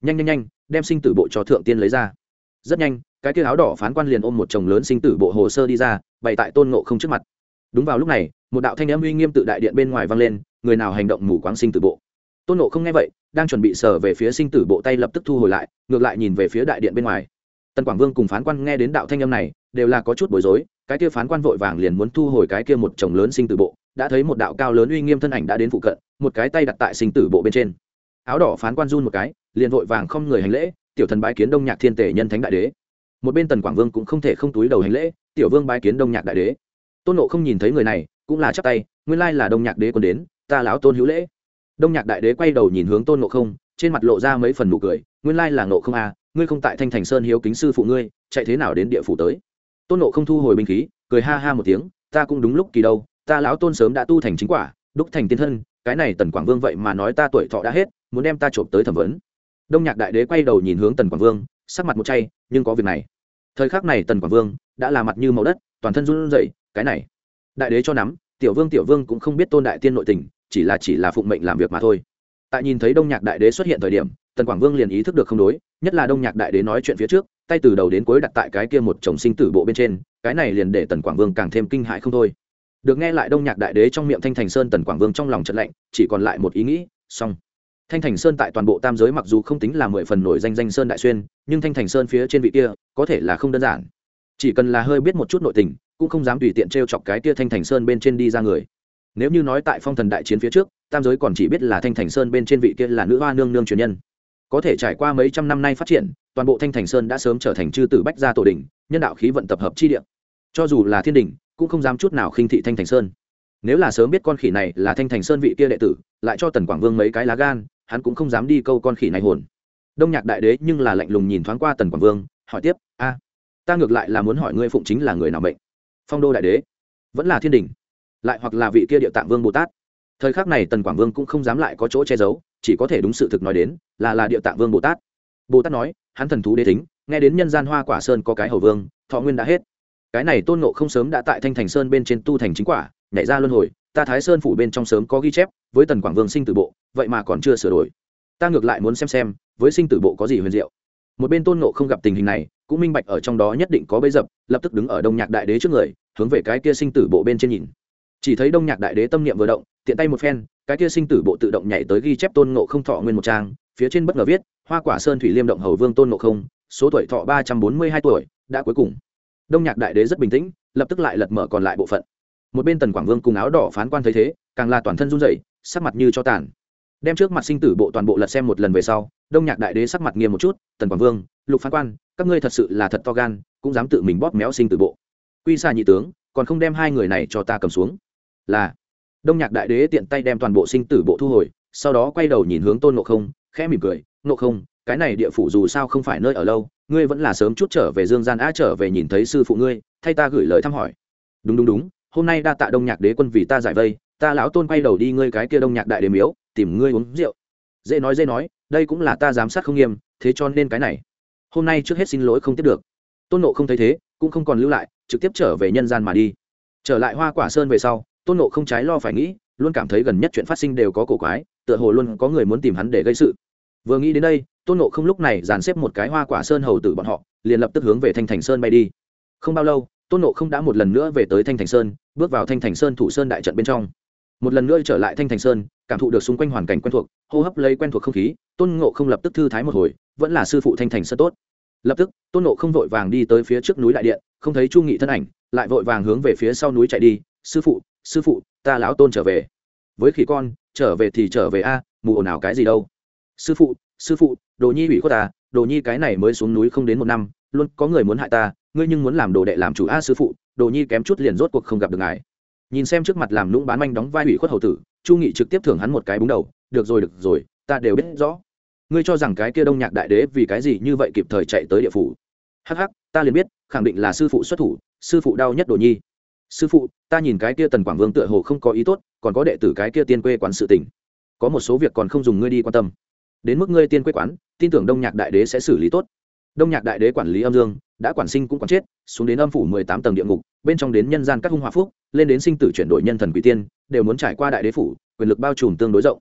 nhanh nhanh nhanh, đem sinh tử bộ cho thượng tiên lấy ra. Rất nhanh, cái kia áo đỏ phán quan liền ôm một chồng lớn sinh tử bộ hồ sơ đi ra, bày tại Tôn Ngộ Không trước mặt. Đúng vào lúc này, một đạo thanh âm uy nghiêm tự đại điện bên ngoài vang lên, người nào hành động mù quáng sinh tử bộ. Tôn Ngộ Không nghe vậy, đang chuẩn bị sờ về phía sinh tử bộ tay lập tức thu hồi lại, ngược lại nhìn về phía đại điện bên ngoài. Tần Quảng Vương cùng phán quan nghe đến đạo thanh âm này, đều là có chút bối rối, cái kia phán quan vội vàng liền muốn thu hồi cái kia một chồng lớn sinh tử bộ, đã thấy một đạo cao lớn uy nghiêm thân ảnh đã đến phụ cận, một cái tay đặt tại sinh tử bộ bên trên. Áo đỏ phán quan run một cái, liền vội vàng không người hành lễ, tiểu thần bái kiến Đông Nhạc Thiên Tể nhân thánh đại đế. Một bên Tần Quảng Vương cũng không thể không túi đầu hành lễ, tiểu vương bái kiến Đông Nhạc đại đế. Tôn Ngộ Không nhìn thấy người này, cũng là chắp tay, nguyên lai là Đông Nhạc đế quân đến, ta lão Tôn hữu lễ. Đông Nhạc đại đế quay đầu nhìn hướng Tôn Ngộ Không, trên mặt lộ ra mấy phần nụ cười, nguyên lai là Ngộ Không à, ngươi không tại Thanh Thành Sơn hiếu kính sư phụ ngươi, chạy thế nào đến địa phủ tới? Tôn Ngộ Không thu hồi binh khí, cười ha ha một tiếng, ta cũng đúng lúc kỳ đâu, ta lão Tôn sớm đã tu thành chính quả, đúc thành tiên thân, cái này Tần Quảng Vương vậy mà nói ta tuổi thọ đã hết, muốn đem ta trộm tới thẩm vấn. Đông Nhạc đại đế quay đầu nhìn hướng Tần Quảng Vương, sắc mặt một chay, nhưng có việc này. Thời khắc này Tần Quảng Vương đã là mặt như màu đất, toàn thân run rẩy, cái này, đại đế cho nắm, tiểu vương cũng không biết Tôn đại tiên nội tình, chỉ là phụng mệnh làm việc mà thôi. Tại nhìn thấy Đông Nhạc đại đế xuất hiện thời điểm, Tần Quảng Vương liền ý thức được không đối, nhất là Đông Nhạc đại đế nói chuyện phía trước, tay từ đầu đến cuối đặt tại cái kia một chồng sinh tử bộ bên trên, cái này liền để Tần Quảng Vương càng thêm kinh hãi không thôi. Được nghe lại Đông Nhạc đại đế trong miệng Thanh Thành Sơn, Tần Quảng Vương trong lòng chợt lạnh, chỉ còn lại một ý nghĩ, xong. Thanh Thành Sơn tại toàn bộ tam giới mặc dù không tính là 10 phần nổi danh danh sơn đại xuyên, nhưng Thanh Thành Sơn phía trên vị kia, có thể là không đơn giản. Chỉ cần là hơi biết một chút nội tình, cũng không dám tùy tiện trêu chọc cái kia Thanh Thành Sơn bên trên đi ra người. Nếu như nói tại Phong Thần đại chiến phía trước, tam giới còn chỉ biết là Thanh Thành Sơn bên trên vị kia là nữ hoa nương nương truyền nhân. Có thể trải qua mấy trăm năm nay phát triển, toàn bộ Thanh Thành Sơn đã sớm trở thành chư tử bách gia tổ đỉnh, nhân đạo khí vận tập hợp chi địa. Cho dù là thiên đỉnh, cũng không dám chút nào khinh thị Thanh Thành Sơn. Nếu là sớm biết con khỉ này là Thanh Thành Sơn vị kia đệ tử, lại cho Tần Quảng Vương mấy cái lá gan, hắn cũng không dám đi câu con khỉ này hồn. Đông Nhạc đại đế nhưng là lạnh lùng nhìn thoáng qua Tần Quảng Vương, hỏi tiếp, a, ta ngược lại là muốn hỏi ngươi phụng chính là người nào mệnh? Phong Đô đại đế, vẫn là thiên đỉnh, lại hoặc là vị kia Địa Tạng Vương Bồ Tát? Thời khắc này Tần Quảng Vương cũng không dám lại có chỗ che giấu, chỉ có thể đúng sự thực nói đến, là Địa Tạng Vương Bồ Tát. Bồ Tát nói, hắn thần thú đế tính, nghe đến nhân gian Hoa Quả Sơn có cái hầu vương, thọ nguyên đã hết. Cái này Tôn Ngộ Không sớm đã tại Thanh Thành Sơn bên trên tu thành chính quả, nhảy ra luân hồi, ta Thái Sơn phủ bên trong sớm có ghi chép, với Tần Quảng Vương sinh tử bộ, vậy mà còn chưa sửa đổi. Ta ngược lại muốn xem, với sinh tử bộ có gì huyền diệu. Một bên Tôn Ngộ Không gặp tình hình này, cũng minh bạch ở trong đó nhất định có bẫy dập, lập tức đứng ở Đông Nhạc đại đế trước người, hướng về cái kia sinh tử bộ bên trên nhìn. Chỉ thấy Đông Nhạc đại đế tâm niệm vừa động, tiện tay một phen, cái kia sinh tử bộ tự động nhảy tới ghi chép Tôn Ngộ Không thọ nguyên một trang, phía trên bất ngờ viết, Hoa Quả Sơn Thủy Liêm động hầu vương Tôn Ngộ Không, số tuổi thọ 342 tuổi, đã cuối cùng. Đông Nhạc đại đế rất bình tĩnh, lập tức lại lật mở còn lại bộ phận. Một bên Tần Quảng Vương cùng áo đỏ phán quan thấy thế, càng là toàn thân run rẩy, sắc mặt như cho tàn. Đem trước mặt sinh tử bộ toàn bộ lật xem một lần về sau, Đông Nhạc đại đế sắc mặt nghiêm một chút, Tần Quảng Vương, Lục phán quan, các ngươi thật sự là thật to gan, cũng dám tự mình bóp méo sinh tử bộ. Quy Sa nhị tướng, còn không đem hai người này cho ta cầm xuống. Là. Đông Nhạc đại đế tiện tay đem toàn bộ sinh tử bộ thu hồi, sau đó quay đầu nhìn hướng Tôn Ngộ Không, khẽ mỉm cười, Ngộ Không, cái này địa phủ dù sao không phải nơi ở lâu, ngươi vẫn là sớm chút trở về Dương gian trở về nhìn thấy sư phụ ngươi, thay ta gửi lời thăm hỏi. Đúng, hôm nay đa tạ Đông Nhạc đế quân vì ta giải vây, ta lão Tôn quay đầu đi ngươi cái kia Đông Nhạc đại đế miếu, tìm ngươi uống rượu. Dễ nói, đây cũng là ta giám sát không nghiêm, thế cho nên cái này, hôm nay trước hết xin lỗi không tiếp được. Tôn Ngộ Không thấy thế, cũng không còn lưu lại, trực tiếp trở về nhân gian mà đi. Trở lại Hoa Quả Sơn về sau, Tôn Ngộ Không trái lo phải nghĩ, luôn cảm thấy gần nhất chuyện phát sinh đều có cổ quái, tựa hồ luôn có người muốn tìm hắn để gây sự. Vừa nghĩ đến đây, Tôn Ngộ Không lúc này dàn xếp một cái Hoa Quả Sơn hầu tử bọn họ, liền lập tức hướng về Thanh Thành Sơn bay đi. Không bao lâu, Tôn Ngộ Không đã một lần nữa về tới Thanh Thành Sơn, bước vào Thanh Thành Sơn thủ sơn đại trận bên trong. Một lần nữa trở lại Thanh Thành Sơn, cảm thụ được xung quanh hoàn cảnh quen thuộc, hô hấp lấy quen thuộc không khí, Tôn Ngộ Không lập tức thư thái một hồi, vẫn là sư phụ Thanh Thành Sơn tốt. Lập tức, Tôn Ngộ Không vội vàng đi tới phía trước núi đại điện, không thấy Chu Nghị thân ảnh, lại vội vàng hướng về phía sau núi chạy đi. Sư phụ, ta lão Tôn trở về. Với khỉ con, trở về thì trở về a, mù ồn ào cái gì đâu. Sư phụ, Đồ Nhi ủy khuất ta, Đồ Nhi cái này mới xuống núi không đến 1 năm, luôn có người muốn hại ta, ngươi nhưng muốn làm đồ đệ làm chủ a sư phụ, Đồ Nhi kém chút liền rốt cuộc không gặp được ngài. Nhìn xem trước mặt làm lũng bán manh đóng vai ủy khuất hầu tử, Chu Nghị trực tiếp thưởng hắn một cái búng đầu, được rồi, ta đều biết rõ. Ngươi cho rằng cái kia Đông Nhạc đại đế vì cái gì như vậy kịp thời chạy tới địa phủ? Hắc, ta liền biết, khẳng định là sư phụ xuất thủ, sư phụ đau nhất Đồ Nhi. Sư phụ, ta nhìn cái kia Tần Quảng Vương tựa hồ không có ý tốt, còn có đệ tử cái kia tiên quê quán sự tình, có một số việc còn không dùng ngươi đi quan tâm. Đến mức ngươi tiên quê quán, tin tưởng Đông Nhạc đại đế sẽ xử lý tốt. Đông Nhạc đại đế quản lý âm dương, đã quản sinh cũng quản chết, xuống đến âm phủ 18 tầng địa ngục, bên trong đến nhân gian các hung hỏa phúc, lên đến sinh tử chuyển đổi nhân thần quỷ tiên, đều muốn trải qua đại đế phủ, quyền lực bao trùm tương đối rộng.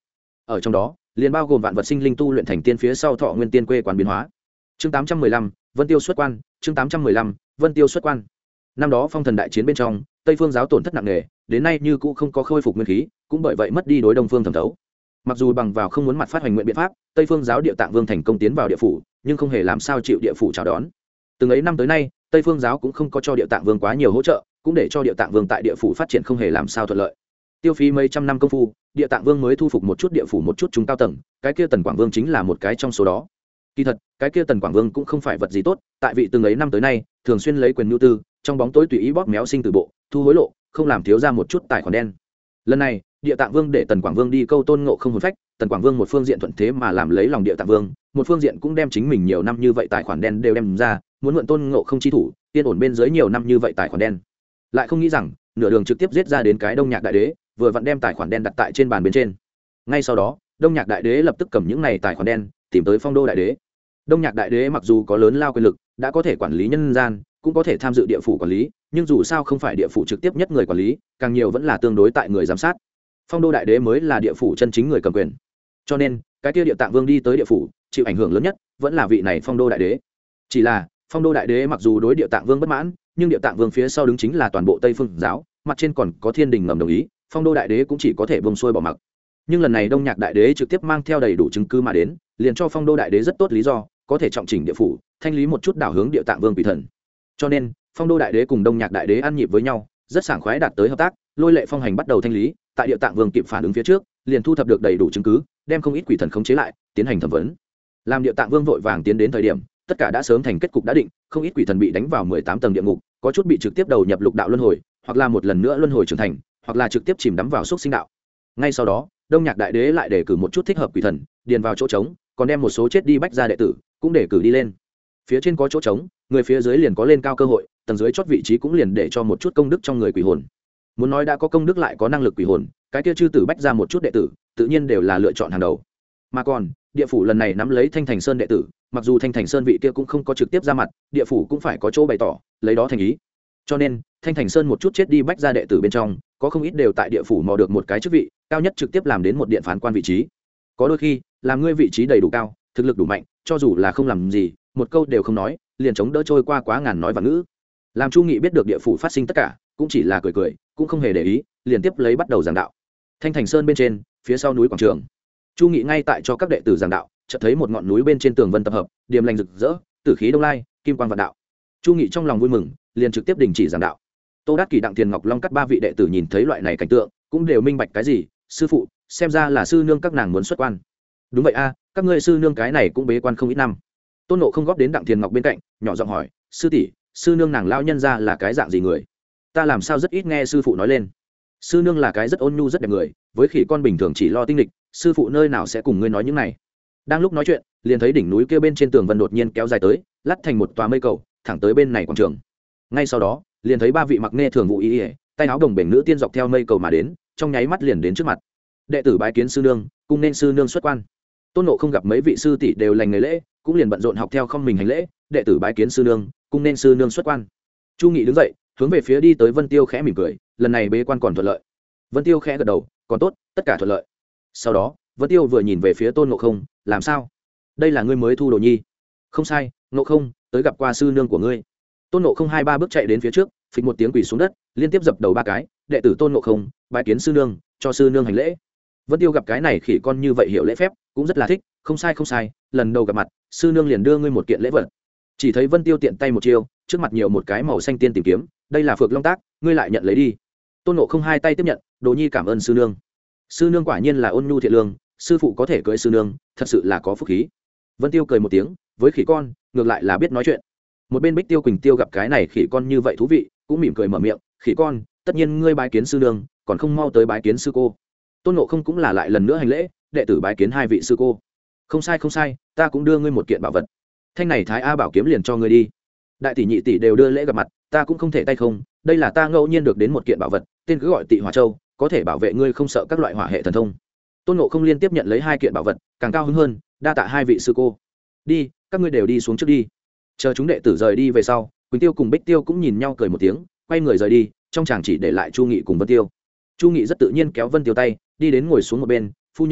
ở trong đó liền bao gồm vạn vật sinh linh tu luyện thành tiên phía sau thọ nguyên tiên quê quán biến hóa. Chương 815, Vân Tiêu xuất quan. Chương 815, Vân Tiêu xuất quan. Năm đó phong thần đại chiến bên trong, Tây Phương giáo tổn thất nặng nề, đến nay như cũ không có khôi phục nguyên khí, cũng bởi vậy mất đi đối Đông Phương thẩm thấu. Mặc dù bằng vào không muốn mặt phát hoành nguyện biện pháp, Tây Phương giáo Địa Tạng Vương thành công tiến vào địa phủ, nhưng không hề làm sao chịu địa phủ chào đón. Từng ấy năm tới nay, Tây Phương giáo cũng không có cho Địa Tạng Vương quá nhiều hỗ trợ, cũng để cho Địa Tạng Vương tại địa phủ phát triển không hề làm sao thuận lợi. Tiêu phí mấy trăm năm công phu, Địa Tạng Vương mới thu phục một chút địa phủ một chút chúng cao tầng, cái kia Tần Quảng Vương chính là một cái trong số đó. Kỳ thật, cái kia Tần Quảng Vương cũng không phải vật gì tốt, tại vị từng ấy năm tới nay, thường xuyên lấy quyền nhu tư, trong bóng tối tùy ý bóp méo sinh tử bộ, thu hối lộ, không làm thiếu ra một chút tài khoản đen. Lần này, Địa Tạng Vương để Tần Quảng Vương đi câu Tôn Ngộ Không hồn phách, Tần Quảng Vương một phương diện thuận thế mà làm lấy lòng Địa Tạng Vương, một phương diện cũng đem chính mình nhiều năm như vậy tài khoản đen đều đem ra, muốn mượn Tôn Ngộ Không chi thủ, yên ổn bên dưới nhiều năm như vậy tài khoản đen. Lại không nghĩ rằng, nửa đường trực tiếp giết ra đến cái Đông Nhạc Đại Đế, vừa vặn đem tài khoản đen đặt tại trên bàn bên trên. Ngay sau đó, Đông Nhạc Đại Đế lập tức cầm những này tài khoản đen, tìm tới Phong Đô Đại Đế. Đông Nhạc Đại Đế mặc dù có lớn lao quyền lực, đã có thể quản lý nhân gian, cũng có thể tham dự địa phủ quản lý, nhưng dù sao không phải địa phủ trực tiếp nhất người quản lý, càng nhiều vẫn là tương đối tại người giám sát. Phong Đô Đại Đế mới là địa phủ chân chính người cầm quyền. Cho nên, cái kia Địa Tạng Vương đi tới địa phủ, chịu ảnh hưởng lớn nhất vẫn là vị này Phong Đô Đại Đế. Chỉ là, Phong Đô Đại Đế mặc dù đối Địa Tạng Vương bất mãn, nhưng Địa Tạng Vương phía sau đứng chính là toàn bộ Tây Phương giáo, mặt trên còn có Thiên Đình ngầm đồng ý, Phong Đô Đại Đế cũng chỉ có thể buông xuôi bỏ mặc. Nhưng lần này Đông Nhạc Đại Đế trực tiếp mang theo đầy đủ chứng cứ mà đến, liền cho Phong Đô Đại Đế rất tốt lý do, có thể trọng chỉnh địa phủ, thanh lý một chút đảo hướng Địa Tạng Vương quỷ thần. Cho nên, Phong Đô Đại Đế cùng Đông Nhạc Đại Đế ăn nhịp với nhau, rất sảng khoái đạt tới hợp tác, lôi lệ phong hành bắt đầu thanh lý, tại Địa Tạng Vương kịp phản ứng phía trước, liền thu thập được đầy đủ chứng cứ, đem không ít quỷ thần khống chế lại, tiến hành thẩm vấn. Làm Địa Tạng Vương vội vàng tiến đến thời điểm, tất cả đã sớm thành kết cục đã định, không ít quỷ thần bị đánh vào 18 tầng địa ngục, có chút bị trực tiếp đầu nhập lục đạo luân hồi, hoặc là một lần nữa luân hồi trưởng thành, hoặc là trực tiếp chìm đắm vào xúc sinh đạo. Ngay sau đó, Đông Nhạc Đại Đế lại đề cử một chút thích hợp quỷ thần, điền vào chỗ trống, còn đem một số chết đi bách gia đệ tử cũng đề cử đi lên. Phía trên có chỗ trống, người phía dưới liền có lên cao cơ hội, tầng dưới chót vị trí cũng liền để cho một chút công đức trong người quỷ hồn. Muốn nói đã có công đức lại có năng lực quỷ hồn, cái kia chư tử bách ra một chút đệ tử, tự nhiên đều là lựa chọn hàng đầu. Mà còn, địa phủ lần này nắm lấy Thanh Thành Sơn đệ tử, mặc dù Thanh Thành Sơn vị kia cũng không có trực tiếp ra mặt, địa phủ cũng phải có chỗ bày tỏ, lấy đó thành ý. Cho nên, Thanh Thành Sơn một chút chết đi bách ra đệ tử bên trong, có không ít đều tại địa phủ mò được một cái chức vị, cao nhất trực tiếp làm đến một điện phán quan vị trí. Có đôi khi, làm ngươi vị trí đầy đủ cao, thực lực đủ mạnh, cho dù là không làm gì, một câu đều không nói, liền chống đỡ trôi qua quá ngàn nói và ngữ. Làm Chu Nghị biết được địa phủ phát sinh tất cả, cũng chỉ là cười cười, cũng không hề để ý, liền tiếp lấy bắt đầu giảng đạo. Thanh Thành Sơn bên trên, phía sau núi quảng trường, Chu Nghị ngay tại cho các đệ tử giảng đạo, chợt thấy một ngọn núi bên trên tường vân tập hợp, điềm lành rực rỡ, tử khí đông lai, kim quang vạn đạo. Chu Nghị trong lòng vui mừng, liền trực tiếp đình chỉ giảng đạo. Tô Đát Kỷ, Đặng Tiền Ngọc Long các ba vị đệ tử nhìn thấy loại này cảnh tượng, cũng đều minh bạch cái gì, sư phụ, xem ra là sư nương các nàng muốn xuất quan. Đúng vậy a, các ngươi sư nương cái này cũng bế quan không ít năm. Tôn Nộ không góp đến Đặng Tiền Ngọc bên cạnh, nhỏ giọng hỏi, sư tỷ, sư nương nàng lao nhân ra là cái dạng gì người? Ta làm sao rất ít nghe sư phụ nói lên. Sư nương là cái rất ôn nhu rất đẹp người, với khỉ con bình thường chỉ lo tinh lịch, sư phụ nơi nào sẽ cùng ngươi nói những này. Đang lúc nói chuyện, liền thấy đỉnh núi kia bên trên tường vân đột nhiên kéo dài tới, lắt thành một tòa mây cầu, thẳng tới bên này quảng trường. Ngay sau đó, liền thấy ba vị mặc nê thường vụ y, tay áo đồng bền nữ tiên dọc theo mây cầu mà đến, trong nháy mắt liền đến trước mặt. Đệ tử bái kiến sư nương, cùng nên sư nương xuất quan. Tôn Nộ không gặp mấy vị sư tỷ đều lành nghề lễ, cũng liền bận rộn học theo không mình hành lễ, đệ tử bái kiến sư nương, cùng nên sư nương xuất quan. Chu Nghị đứng dậy, hướng về phía đi tới Vân Tiêu khẽ mỉm cười, lần này bế quan còn thuận lợi. Vân Tiêu khẽ gật đầu, còn tốt, tất cả thuận lợi. Sau đó, Vân Tiêu vừa nhìn về phía Tôn Nộ không, làm sao? Đây là ngươi mới thu đồ nhi? Không sai, Nộ không, tới gặp qua sư nương của ngươi. Tôn Nộ không 2-3 bước chạy đến phía trước, phịch một tiếng quỳ xuống đất, liên tiếp dập đầu 3 cái, đệ tử Tôn Nộ không, bái kiến sư nương, cho sư nương hành lễ. Vân Tiêu gặp cái này khỉ con như vậy hiểu lễ phép, cũng rất là thích, không sai, lần đầu gặp mặt, sư nương liền đưa ngươi một kiện lễ vật. Chỉ thấy Vân Tiêu tiện tay một chiêu, trước mặt nhiều một cái màu xanh tiên tìm kiếm, đây là Phược Long tác, ngươi lại nhận lấy đi. Tôn Nộ không 2 tay tiếp nhận, đồ nhi cảm ơn sư nương. Sư nương quả nhiên là ôn nhu thiện lương, sư phụ có thể cưỡi sư nương, thật sự là có phúc khí. Vân Tiêu cười một tiếng, với khỉ con, ngược lại là biết nói chuyện. Một bên Bích Tiêu Quỳnh Tiêu gặp cái này khỉ con như vậy thú vị, cũng mỉm cười mở miệng, khỉ con, tất nhiên ngươi bái kiến sư nương, còn không mau tới bái kiến sư cô. Tôn Nộ không cũng là lại lần nữa hành lễ, đệ tử bái kiến 2 vị sư cô. Không sai, ta cũng đưa ngươi một kiện bảo vật. Thanh này Thái A bảo kiếm liền cho ngươi đi. Đại tỷ nhị tỷ đều đưa lễ gặp mặt, ta cũng không thể tay không, đây là ta ngẫu nhiên được đến một kiện bảo vật, tên cứ gọi Tị Hỏa Châu, có thể bảo vệ ngươi không sợ các loại hỏa hệ thần thông. Tôn Nộ không liên tiếp nhận lấy 2 kiện bảo vật, càng cao hứng hơn, đa tạ 2 vị sư cô. Đi, các ngươi đều đi xuống trước đi. Chờ chúng đệ tử rời đi về sau, Quỳnh Tiêu cùng Bích Tiêu cũng nhìn nhau cười một tiếng, quay người rời đi, trong chàng chỉ để lại Chu Nghị cùng Vân Tiêu. Chu Nghị rất tự nhiên kéo Vân Tiêu tay, đi đến ngồi xuống một bên, phu nhân,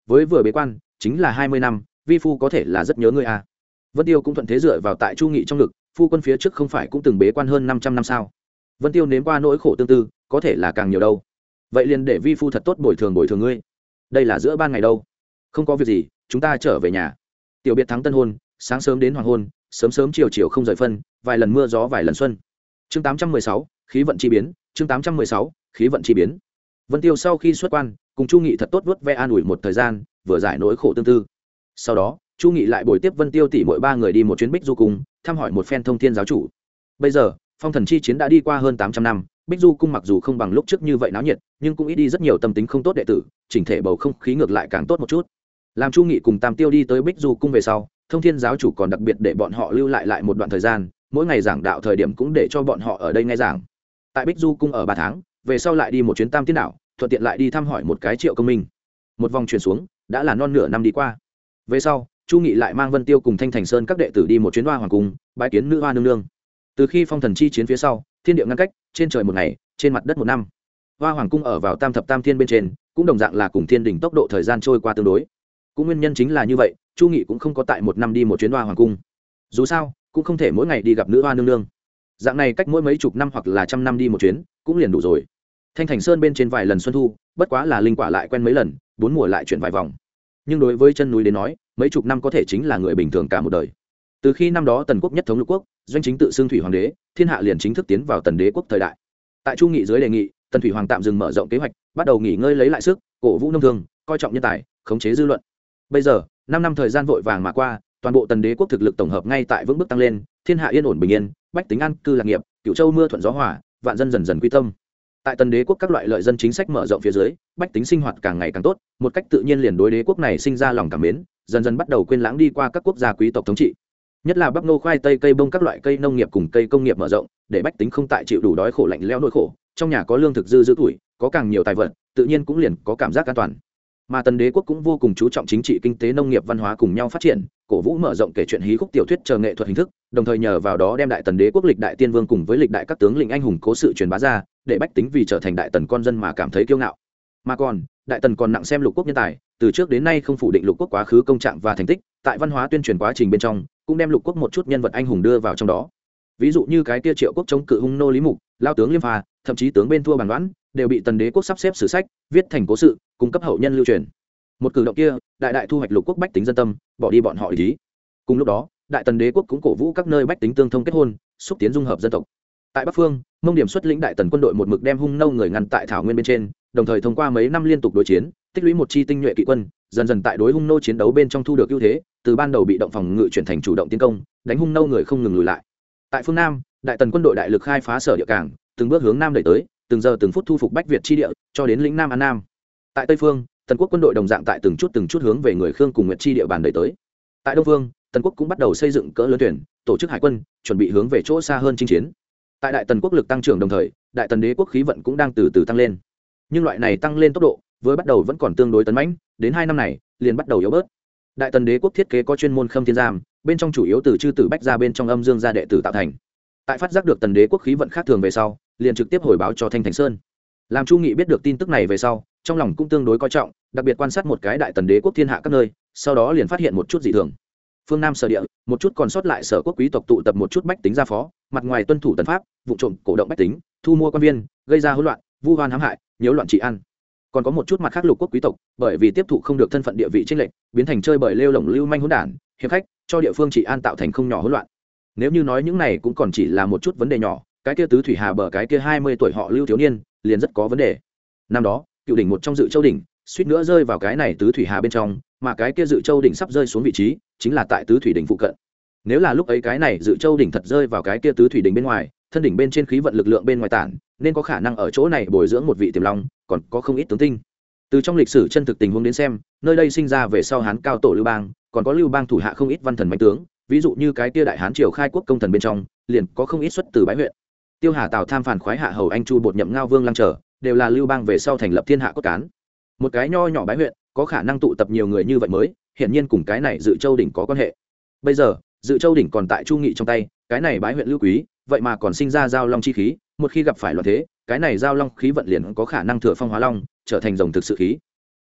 với vừa bế quan chính là 20 năm, vi phu có thể là rất nhớ ngươi à. Vân Tiêu cũng thuận thế dựa vào tại Chu Nghị trong ngực, phu quân phía trước không phải cũng từng bế quan hơn 500 năm sao? Vân Tiêu nếm qua nỗi khổ tương tư, có thể là càng nhiều đâu. Vậy liền để vi phu thật tốt bồi thường ngươi. Đây là giữa ban ngày đâu. Không có việc gì, chúng ta trở về nhà. Tiểu biệt thắng tân hôn, sáng sớm đến hoàng hôn, sớm sớm chiều chiều không rời phân, vài lần mưa gió vài lần xuân. Chương 816, khí vận chi biến, chương 816, khí vận chi biến. Vân Tiêu sau khi xuất quan, cùng Chu Nghị thật tốt vuốt ve an ủi một thời gian, vừa giải nỗi khổ tương tư. Sau đó, Chu Nghị lại bồi tiếp Vân Tiêu tỷ mỗi ba người đi một chuyến Bích Du cung, thăm hỏi một phen Thông Thiên giáo chủ. Bây giờ, phong thần chi chiến đã đi qua hơn 800 năm, Bích Du cung mặc dù không bằng lúc trước như vậy náo nhiệt, nhưng cũng ít đi rất nhiều tâm tính không tốt đệ tử, chỉnh thể bầu không khí ngược lại càng tốt một chút. Làm Chu Nghị cùng Tam Tiêu đi tới Bích Du cung về sau, Thông Thiên giáo chủ còn đặc biệt để bọn họ lưu lại một đoạn thời gian, mỗi ngày giảng đạo thời điểm cũng để cho bọn họ ở đây nghe giảng. Tại Bích Du cung ở 3 tháng, về sau lại đi một chuyến Tam Tiên đảo, thuận tiện lại đi thăm hỏi một cái Triệu Công Minh. Một vòng chuyển xuống, đã là non nửa năm đi qua. Về sau, Chu Nghị lại mang Vân Tiêu cùng Thanh Thành Sơn các đệ tử đi một chuyến Hoa Hoàng cung, bái kiến nữ hoa nương nương. Từ khi phong thần chi chiến phía sau, thiên địa ngăn cách, trên trời một ngày, trên mặt đất một năm. Hoa Hoàng cung ở vào Tam thập Tam thiên bên trên, cũng đồng dạng là cùng thiên đỉnh tốc độ thời gian trôi qua tương đối. Cũng nguyên nhân chính là như vậy, Chu Nghị cũng không có tại một năm đi một chuyến Hoa Hoàng cung. Dù sao, cũng không thể mỗi ngày đi gặp nữ hoa nương nương. Dạng này cách mỗi mấy chục năm hoặc là trăm năm đi một chuyến, cũng liền đủ rồi. Thanh Thành Sơn bên trên vài lần xuân thu, bất quá là linh quả lại quen mấy lần, 4 mùa lại chuyển vài vòng. Nhưng đối với chân núi đến nói, mấy chục năm có thể chính là người bình thường cả một đời. Từ khi năm đó Tần quốc nhất thống lục quốc, doanh chính tự xưng thủy hoàng đế, thiên hạ liền chính thức tiến vào Tần đế quốc thời đại. Tại Chu Nghị dưới đề nghị, Tần thủy hoàng tạm dừng mở rộng kế hoạch, bắt đầu nghỉ ngơi lấy lại sức, cổ vũ nông thương, coi trọng nhân tài, khống chế dư luận. Bây giờ, 5 năm thời gian vội vàng mà qua, toàn bộ Tần đế quốc thực lực tổng hợp ngay tại vững bước tăng lên, thiên hạ yên ổn bình yên, bách tính an cư lạc nghiệp, Cửu Châu mưa thuận gió hòa, vạn dân dần dần quy tâm. Tại Tần đế quốc các loại lợi dân chính sách mở rộng phía dưới, bách tính sinh hoạt càng ngày càng tốt, một cách tự nhiên liền đối đế quốc này sinh ra lòng cảm mến, dần dần bắt đầu quên lãng đi qua các quốc gia quý tộc thống trị. Nhất là bắp nô khoai tây cây bông các loại cây nông nghiệp cùng cây công nghiệp mở rộng, để bách tính không tại chịu đủ đói khổ lạnh lẽo nỗi khổ, trong nhà có lương thực dư tuổi, có càng nhiều tài vật, tự nhiên cũng liền có cảm giác an toàn. Mà Tần đế quốc cũng vô cùng chú trọng chính trị kinh tế nông nghiệp văn hóa cùng nhau phát triển, cổ vũ mở rộng kể chuyện hí khúc tiểu thuyết chờ nghệ thuật hình thức, đồng thời nhờ vào đó đem đại Tần đế quốc lịch đại tiên vương cùng với lịch đại các tướng lĩnh anh hùng cố sự truyền bá ra, để bách tính vì trở thành đại Tần con dân mà cảm thấy kiêu ngạo. Mà còn, đại Tần còn nặng xem lục quốc nhân tài, từ trước đến nay không phủ định lục quốc quá khứ công trạng và thành tích, tại văn hóa tuyên truyền quá trình bên trong, cũng đem lục quốc một chút nhân vật anh hùng đưa vào trong đó. Ví dụ như cái kia Triệu quốc chống cự hung nô Lý Mục, lao tướng Liêm Phà, thậm chí tướng bên thua Bàn Đoán, đều bị Tần đế quốc sắp xếp sử sách, viết thành cố sự, cung cấp hậu nhân lưu truyền. Một cử động kia, đại đại thu hoạch lục quốc bách tính dân tâm, bỏ đi bọn họ ý. Cùng lúc đó, đại Tần đế quốc cũng cổ vũ các nơi bách tính tương thông kết hôn, xúc tiến dung hợp dân tộc. Tại Bắc Phương, Mông Điểm xuất lĩnh đại Tần quân đội một mực đem hung nô người ngăn tại thảo nguyên bên trên, đồng thời thông qua mấy năm liên tục đối chiến, tích lũy một chi tinh nhuệ kỵ quân, dần dần tại đối hung nô chiến đấu bên trong thu được ưu thế, từ ban đầu bị động phòng ngự chuyển thành chủ động tiến công, đánh hung nô người không ngừng lùi lại. Tại phương Nam, đại Tần quân đội đại lực khai phá sở địa cảng, từng bước hướng nam đẩy tới, từng giờ từng phút thu phục Bách Việt chi địa, cho đến lĩnh Nam An Nam. Tại Tây Phương, Tần quốc quân đội đồng dạng tại từng chút hướng về người Khương cùng Nguyệt chi địa bàn đẩy tới. Tại Đông Phương, Tần quốc cũng bắt đầu xây dựng cỡ lớn thuyền, tổ chức hải quân, chuẩn bị hướng về chỗ xa hơn chinh chiến. Tại đại Tần quốc lực tăng trưởng đồng thời, đại Tần đế quốc khí vận cũng đang từ từ tăng lên. Nhưng loại này tăng lên tốc độ, với bắt đầu vẫn còn tương đối tấn mãnh, đến 2 năm này, liền bắt đầu yếu bớt. Đại Tần đế quốc thiết kế có chuyên môn Khâm Thiên Giam, bên trong chủ yếu từ chư tử bách gia bên trong âm dương gia đệ tử tạo thành. Tại phát giác được Tần đế quốc khí vận khác thường về sau, liền trực tiếp hồi báo cho Thanh Thành Sơn. Làm Chu Nghị biết được tin tức này về sau, trong lòng cũng tương đối coi trọng, đặc biệt quan sát một cái đại Tần đế quốc thiên hạ các nơi, sau đó liền phát hiện một chút dị thường. Phương Nam sở địa, một chút còn sót lại sở quốc quý tộc tụ tập một chút bách tính gia phó, mặt ngoài tuân thủ tần pháp, vụ trộm cổ động bách tính, thu mua quan viên, gây ra hỗn loạn, vu oan hãm hại, nhiễu loạn trị an. Còn có một chút mặt khác lục quốc quý tộc, bởi vì tiếp thụ không được thân phận địa vị chênh lệch, biến thành chơi bời lêu lổng lưu manh hỗn đản, hiệp khách, cho địa phương trị an tạo thành không nhỏ hỗn loạn. Nếu như nói những này cũng còn chỉ là một chút vấn đề nhỏ, cái kia tứ thủy hà bờ cái kia 20 tuổi họ Lưu thiếu niên, liền rất có vấn đề. Năm đó, cựu đỉnh một trong Dự Châu đỉnh, suýt nữa rơi vào cái này tứ thủy hà bên trong, mà cái kia Dự Châu đỉnh sắp rơi xuống vị trí, chính là tại tứ thủy đỉnh phụ cận. Nếu là lúc ấy cái này Dự Châu đỉnh thật rơi vào cái kia tứ thủy đỉnh bên ngoài, thân đỉnh bên trên khí vận lực lượng bên ngoài tản, nên có khả năng ở chỗ này bồi dưỡng một vị tiềm long, còn có không ít tướng tinh. Từ trong lịch sử chân thực tình huống đến xem, nơi đây sinh ra về sau Hán cao tổ Lưu Bang, còn có Lưu Bang thủ hạ không ít văn thần mạnh tướng, ví dụ như cái kia đại Hán triều khai quốc công thần bên trong, liền có không ít xuất từ bái huyện. Tiêu Hà Tào Tham Phản khoái hạ hầu anh Chu Bột Nhậm Ngao Vương Lăng Trở, đều là Lưu Bang về sau thành lập thiên hạ cốt cán. Một cái nho nhỏ bái huyện, có khả năng tụ tập nhiều người như vậy mới, hiển nhiên cùng cái này Dự Châu đỉnh có quan hệ. Bây giờ, Dự Châu đỉnh còn tại Chu Nghị trong tay, cái này bái huyện Lưu Quý, vậy mà còn sinh ra giao long chi khí, một khi gặp phải loạn thế, cái này giao long khí vận liền có khả năng thừa phong hóa long, trở thành rồng thực sự khí.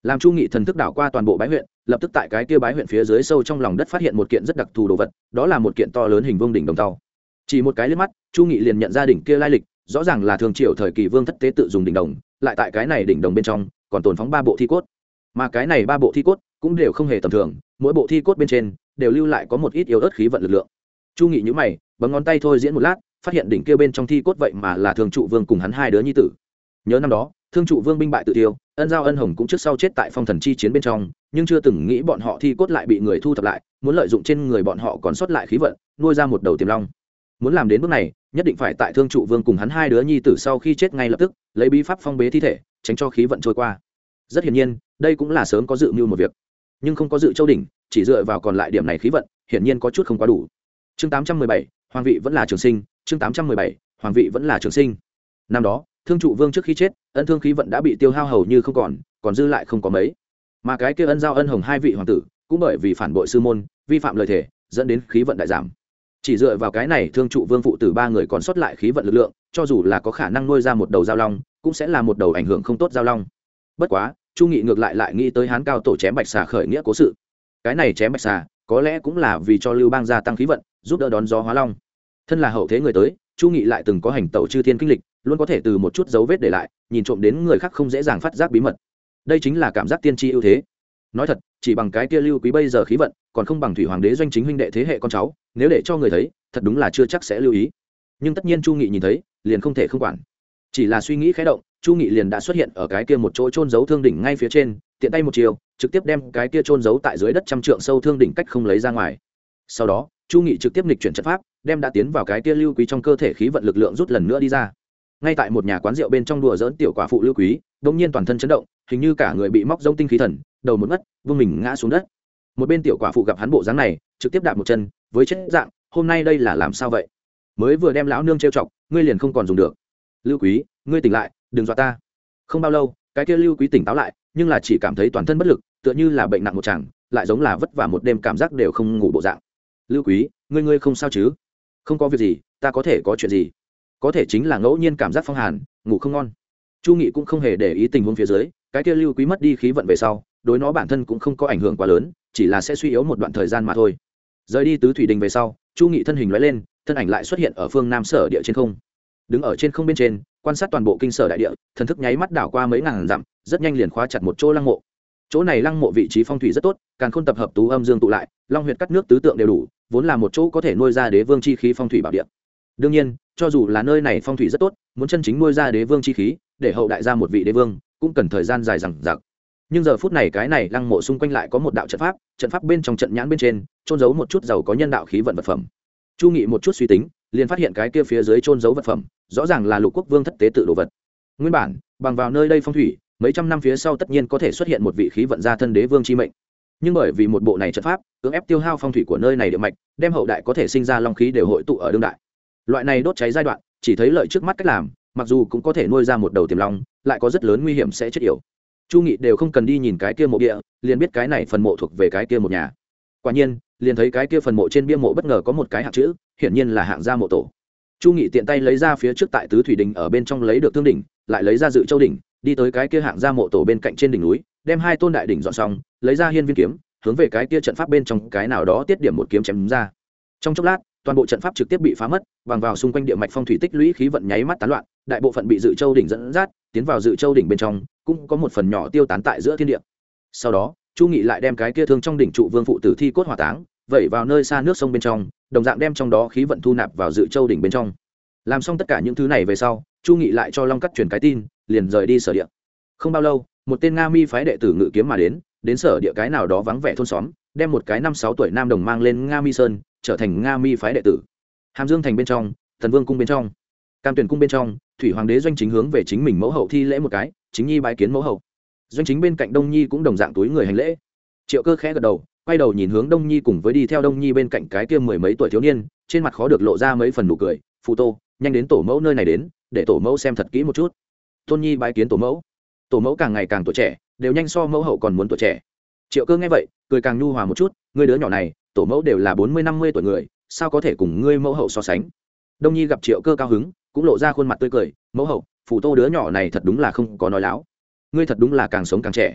Làm Chu Nghị thần thức đảo qua toàn bộ bái huyện, lập tức tại cái kia bái huyện phía dưới sâu trong lòng đất phát hiện một kiện rất đặc thù đồ vật, đó là một kiện to lớn hình vuông đỉnh đồng tàu. Chỉ một cái liếc mắt, Chu Nghị liền nhận ra đỉnh kia lai lịch, rõ ràng là thường triều thời kỳ Vương Thất Tế tự dùng đỉnh đồng, lại tại cái này đỉnh đồng bên trong còn tồn phóng 3 bộ thi cốt. Mà cái này 3 bộ thi cốt cũng đều không hề tầm thường, mỗi bộ thi cốt bên trên đều lưu lại có một ít yếu ớt khí vận lực lượng. Chu Nghị nhíu mày, bấm ngón tay thôi diễn một lát, phát hiện đỉnh kia bên trong thi cốt vậy mà là Thương Trụ Vương cùng hắn 2 đứa nhi tử. Nhớ năm đó, Thương Trụ Vương binh bại tự tiêu, Ân Giao Ân Hồng cũng trước sau chết tại phong thần chi chiến bên trong, nhưng chưa từng nghĩ bọn họ thi cốt lại bị người thu thập lại, muốn lợi dụng trên người bọn họ còn sót lại khí vận, nuôi ra một đầu tiềm long. Muốn làm đến bước này, nhất định phải tại Thương Trụ Vương cùng hắn 2 đứa nhi tử sau khi chết ngay lập tức, lấy bí pháp phong bế thi thể, tránh cho khí vận trôi qua. Rất hiển nhiên, đây cũng là sớm có dự mưu một việc, nhưng không có dự châu đỉnh, chỉ dựa vào còn lại điểm này khí vận, hiển nhiên có chút không quá đủ. Chương 817, hoàng vị vẫn là trường sinh, chương 817, hoàng vị vẫn là trường sinh. Năm đó, Thương Trụ Vương trước khi chết, ân thương khí vận đã bị tiêu hao hầu như không còn dư lại không có mấy. Mà cái kia Ân Giao Ân Hồng 2 vị hoàng tử, cũng bởi vì phản bội sư môn, vi phạm lời thề, dẫn đến khí vận đại giảm. Chỉ dựa vào cái này, Thương Trụ Vương phụ tử 3 người còn sót lại khí vận lực lượng, cho dù là có khả năng nuôi ra một đầu giao long, cũng sẽ là một đầu ảnh hưởng không tốt giao long. Bất quá, Chu Nghị ngược lại nghĩ tới Hán Cao tổ chém bạch xà khởi nghĩa cố sự. Cái này chém bạch xà, có lẽ cũng là vì cho Lưu Bang gia tăng khí vận, giúp đỡ đón gió hóa long. Thân là hậu thế người tới, Chu Nghị lại từng có hành tẩu chư thiên kinh lịch, luôn có thể từ một chút dấu vết để lại, nhìn trộm đến người khác không dễ dàng phát giác bí mật. Đây chính là cảm giác tiên tri ưu thế. Nói thật, chỉ bằng cái kia Lưu Quý bây giờ khí vận, còn không bằng Thủy Hoàng đế Doanh Chính huynh đệ thế hệ con cháu, nếu để cho người thấy, thật đúng là chưa chắc sẽ lưu ý. Nhưng tất nhiên Chu Nghị nhìn thấy, liền không thể không quản. Chỉ là suy nghĩ khẽ động, Chu Nghị liền đã xuất hiện ở cái kia một chỗ chôn giấu thương đỉnh ngay phía trên, tiện tay một chiều, trực tiếp đem cái kia chôn giấu tại dưới đất trăm trượng sâu thương đỉnh cách không lấy ra ngoài. Sau đó, Chu Nghị trực tiếp nghịch chuyển trận pháp, đem đã tiến vào cái kia Lưu Quý trong cơ thể khí vận lực lượng rút lần nữa đi ra. Ngay tại một nhà quán rượu bên trong đùa giỡn tiểu quả phụ Lưu Quý, đột nhiên toàn thân chấn động, hình như cả người bị móc rông tinh khí thần, đầu một ngất, vương mình ngã xuống đất. Một bên tiểu quả phụ gặp hắn bộ dáng này, trực tiếp đạp một chân, với chết dạng, hôm nay đây là làm sao vậy? Mới vừa đem lão nương trêu chọc, ngươi liền không còn dùng được. Lưu Quý, ngươi tỉnh lại, đừng dọa ta. Không bao lâu, cái kia Lưu Quý tỉnh táo lại, nhưng là chỉ cảm thấy toàn thân bất lực, tựa như là bệnh nặng một chàng, lại giống là vất vả một đêm cảm giác đều không ngủ bộ dạng. Lưu Quý, ngươi không sao chứ? Không có việc gì, ta có thể có chuyện gì? Có thể chính là ngẫu nhiên cảm giác phong hàn, ngủ không ngon. Chu Nghị cũng không hề để ý tình huống phía dưới, cái kia Lưu Quý mất đi khí vận về sau, đối nó bản thân cũng không có ảnh hưởng quá lớn, chỉ là sẽ suy yếu một đoạn thời gian mà thôi. Rời đi tứ thủy đình về sau, Chu Nghị thân hình lóe lên, thân ảnh lại xuất hiện ở phương Nam Sở địa trên không. Đứng ở trên không bên trên, quan sát toàn bộ kinh sở đại địa, thần thức nháy mắt đảo qua mấy ngàn dặm, rất nhanh liền khóa chặt một chỗ lăng mộ. Chỗ này lăng mộ vị trí phong thủy rất tốt, càn khôn tập hợp tú âm dương tụ lại, long huyệt cắt nước tứ tượng đều đủ, vốn là một chỗ có thể nuôi ra đế vương chi khí phong thủy bảo địa. Đương nhiên, cho dù là nơi này phong thủy rất tốt, muốn chân chính nuôi ra đế vương chi khí, để hậu đại ra một vị đế vương, cũng cần thời gian dài dằng dặc. Nhưng giờ phút này cái này lăng mộ xung quanh lại có một đạo trận pháp bên trong trận nhãn bên trên, trôn giấu một chút giàu có nhân đạo khí vận vật phẩm. Chu Nghị một chút suy tính, liền phát hiện cái kia phía dưới trôn giấu vật phẩm, rõ ràng là Lục Quốc Vương thất tế tự đồ vật. Nguyên bản, bằng vào nơi đây phong thủy, mấy trăm năm phía sau tất nhiên có thể xuất hiện một vị khí vận gia thân đế vương chi mệnh. Nhưng bởi vì một bộ này trận pháp, cưỡng ép tiêu hao phong thủy của nơi này địa mạch, đem hậu đại có thể sinh ra long khí đều hội tụ ở đương đại. Loại này đốt cháy giai đoạn, chỉ thấy lợi trước mắt cách làm, mặc dù cũng có thể nuôi ra một đầu tiềm long, lại có rất lớn nguy hiểm sẽ chết yểu. Chu Nghị đều không cần đi nhìn cái kia mộ địa, liền biết cái này phần mộ thuộc về cái kia một nhà. Quả nhiên, liền thấy cái kia phần mộ trên bia mộ bất ngờ có một cái hạng chữ, hiển nhiên là hạng gia mộ tổ. Chu Nghị tiện tay lấy ra phía trước tại tứ thủy đình ở bên trong lấy được thương đỉnh, lại lấy ra dự châu đỉnh, đi tới cái kia hạng gia mộ tổ bên cạnh trên đỉnh núi, đem 2 tôn đại đỉnh dọn xong, lấy ra hiên viên kiếm, hướng về cái kia trận pháp bên trong cái nào đó tiết điểm một kiếm chém ra. Trong chốc lát, toàn bộ trận pháp trực tiếp bị phá mất, bằng vào xung quanh địa mạch phong thủy tích lũy khí vận nháy mắt tán loạn, đại bộ phận bị dự châu đỉnh dẫn dắt, tiến vào dự châu đỉnh bên trong, cũng có một phần nhỏ tiêu tán tại giữa thiên địa. Sau đó, Chu Nghị lại đem cái kia thương trong đỉnh trụ vương phụ tử thi cốt hỏa táng, vẩy vào nơi xa nước sông bên trong, đồng dạng đem trong đó khí vận thu nạp vào dự châu đỉnh bên trong. Làm xong tất cả những thứ này về sau, Chu Nghị lại cho Long Cắt truyền cái tin, liền rời đi sở địa. Không bao lâu, một tên Nga Mi phái đệ tử ngự kiếm mà đến sở địa cái nào đó vắng vẻ thôn xóm, đem một cái 5-6 tuổi nam đồng mang lên Nga Mi sơn, trở thành Nga Mi phái đệ tử. Hàm Dương thành bên trong, Thần Vương cung bên trong, Cam Tuyển cung bên trong, Thủy Hoàng đế Doanh Chính hướng về chính mình mẫu hậu thi lễ một cái, chính nhi bái kiến mẫu hậu. Doanh Chính bên cạnh Đông Nhi cũng đồng dạng túi người hành lễ. Triệu Cơ khẽ gật đầu, quay đầu nhìn hướng Đông Nhi cùng với đi theo Đông Nhi bên cạnh cái kia mười mấy tuổi thiếu niên, trên mặt khó được lộ ra mấy phần nụ cười. Phụ tô, nhanh đến tổ mẫu nơi này đến, để tổ mẫu xem thật kỹ một chút. Tôn Nhi bái kiến tổ mẫu. Tổ mẫu càng ngày càng tuổi trẻ, đều nhanh so mẫu hậu còn muốn tuổi trẻ. Triệu Cơ nghe vậy, cười càng nhu hòa một chút, ngươi đứa nhỏ này, tổ mẫu đều là 40-50 tuổi người, sao có thể cùng ngươi mẫu hậu so sánh. Đông Nhi gặp Triệu Cơ cao hứng, cũng lộ ra khuôn mặt tươi cười, mẫu hậu, phụ tô đứa nhỏ này thật đúng là không có nói láo, ngươi thật đúng là càng sống càng trẻ.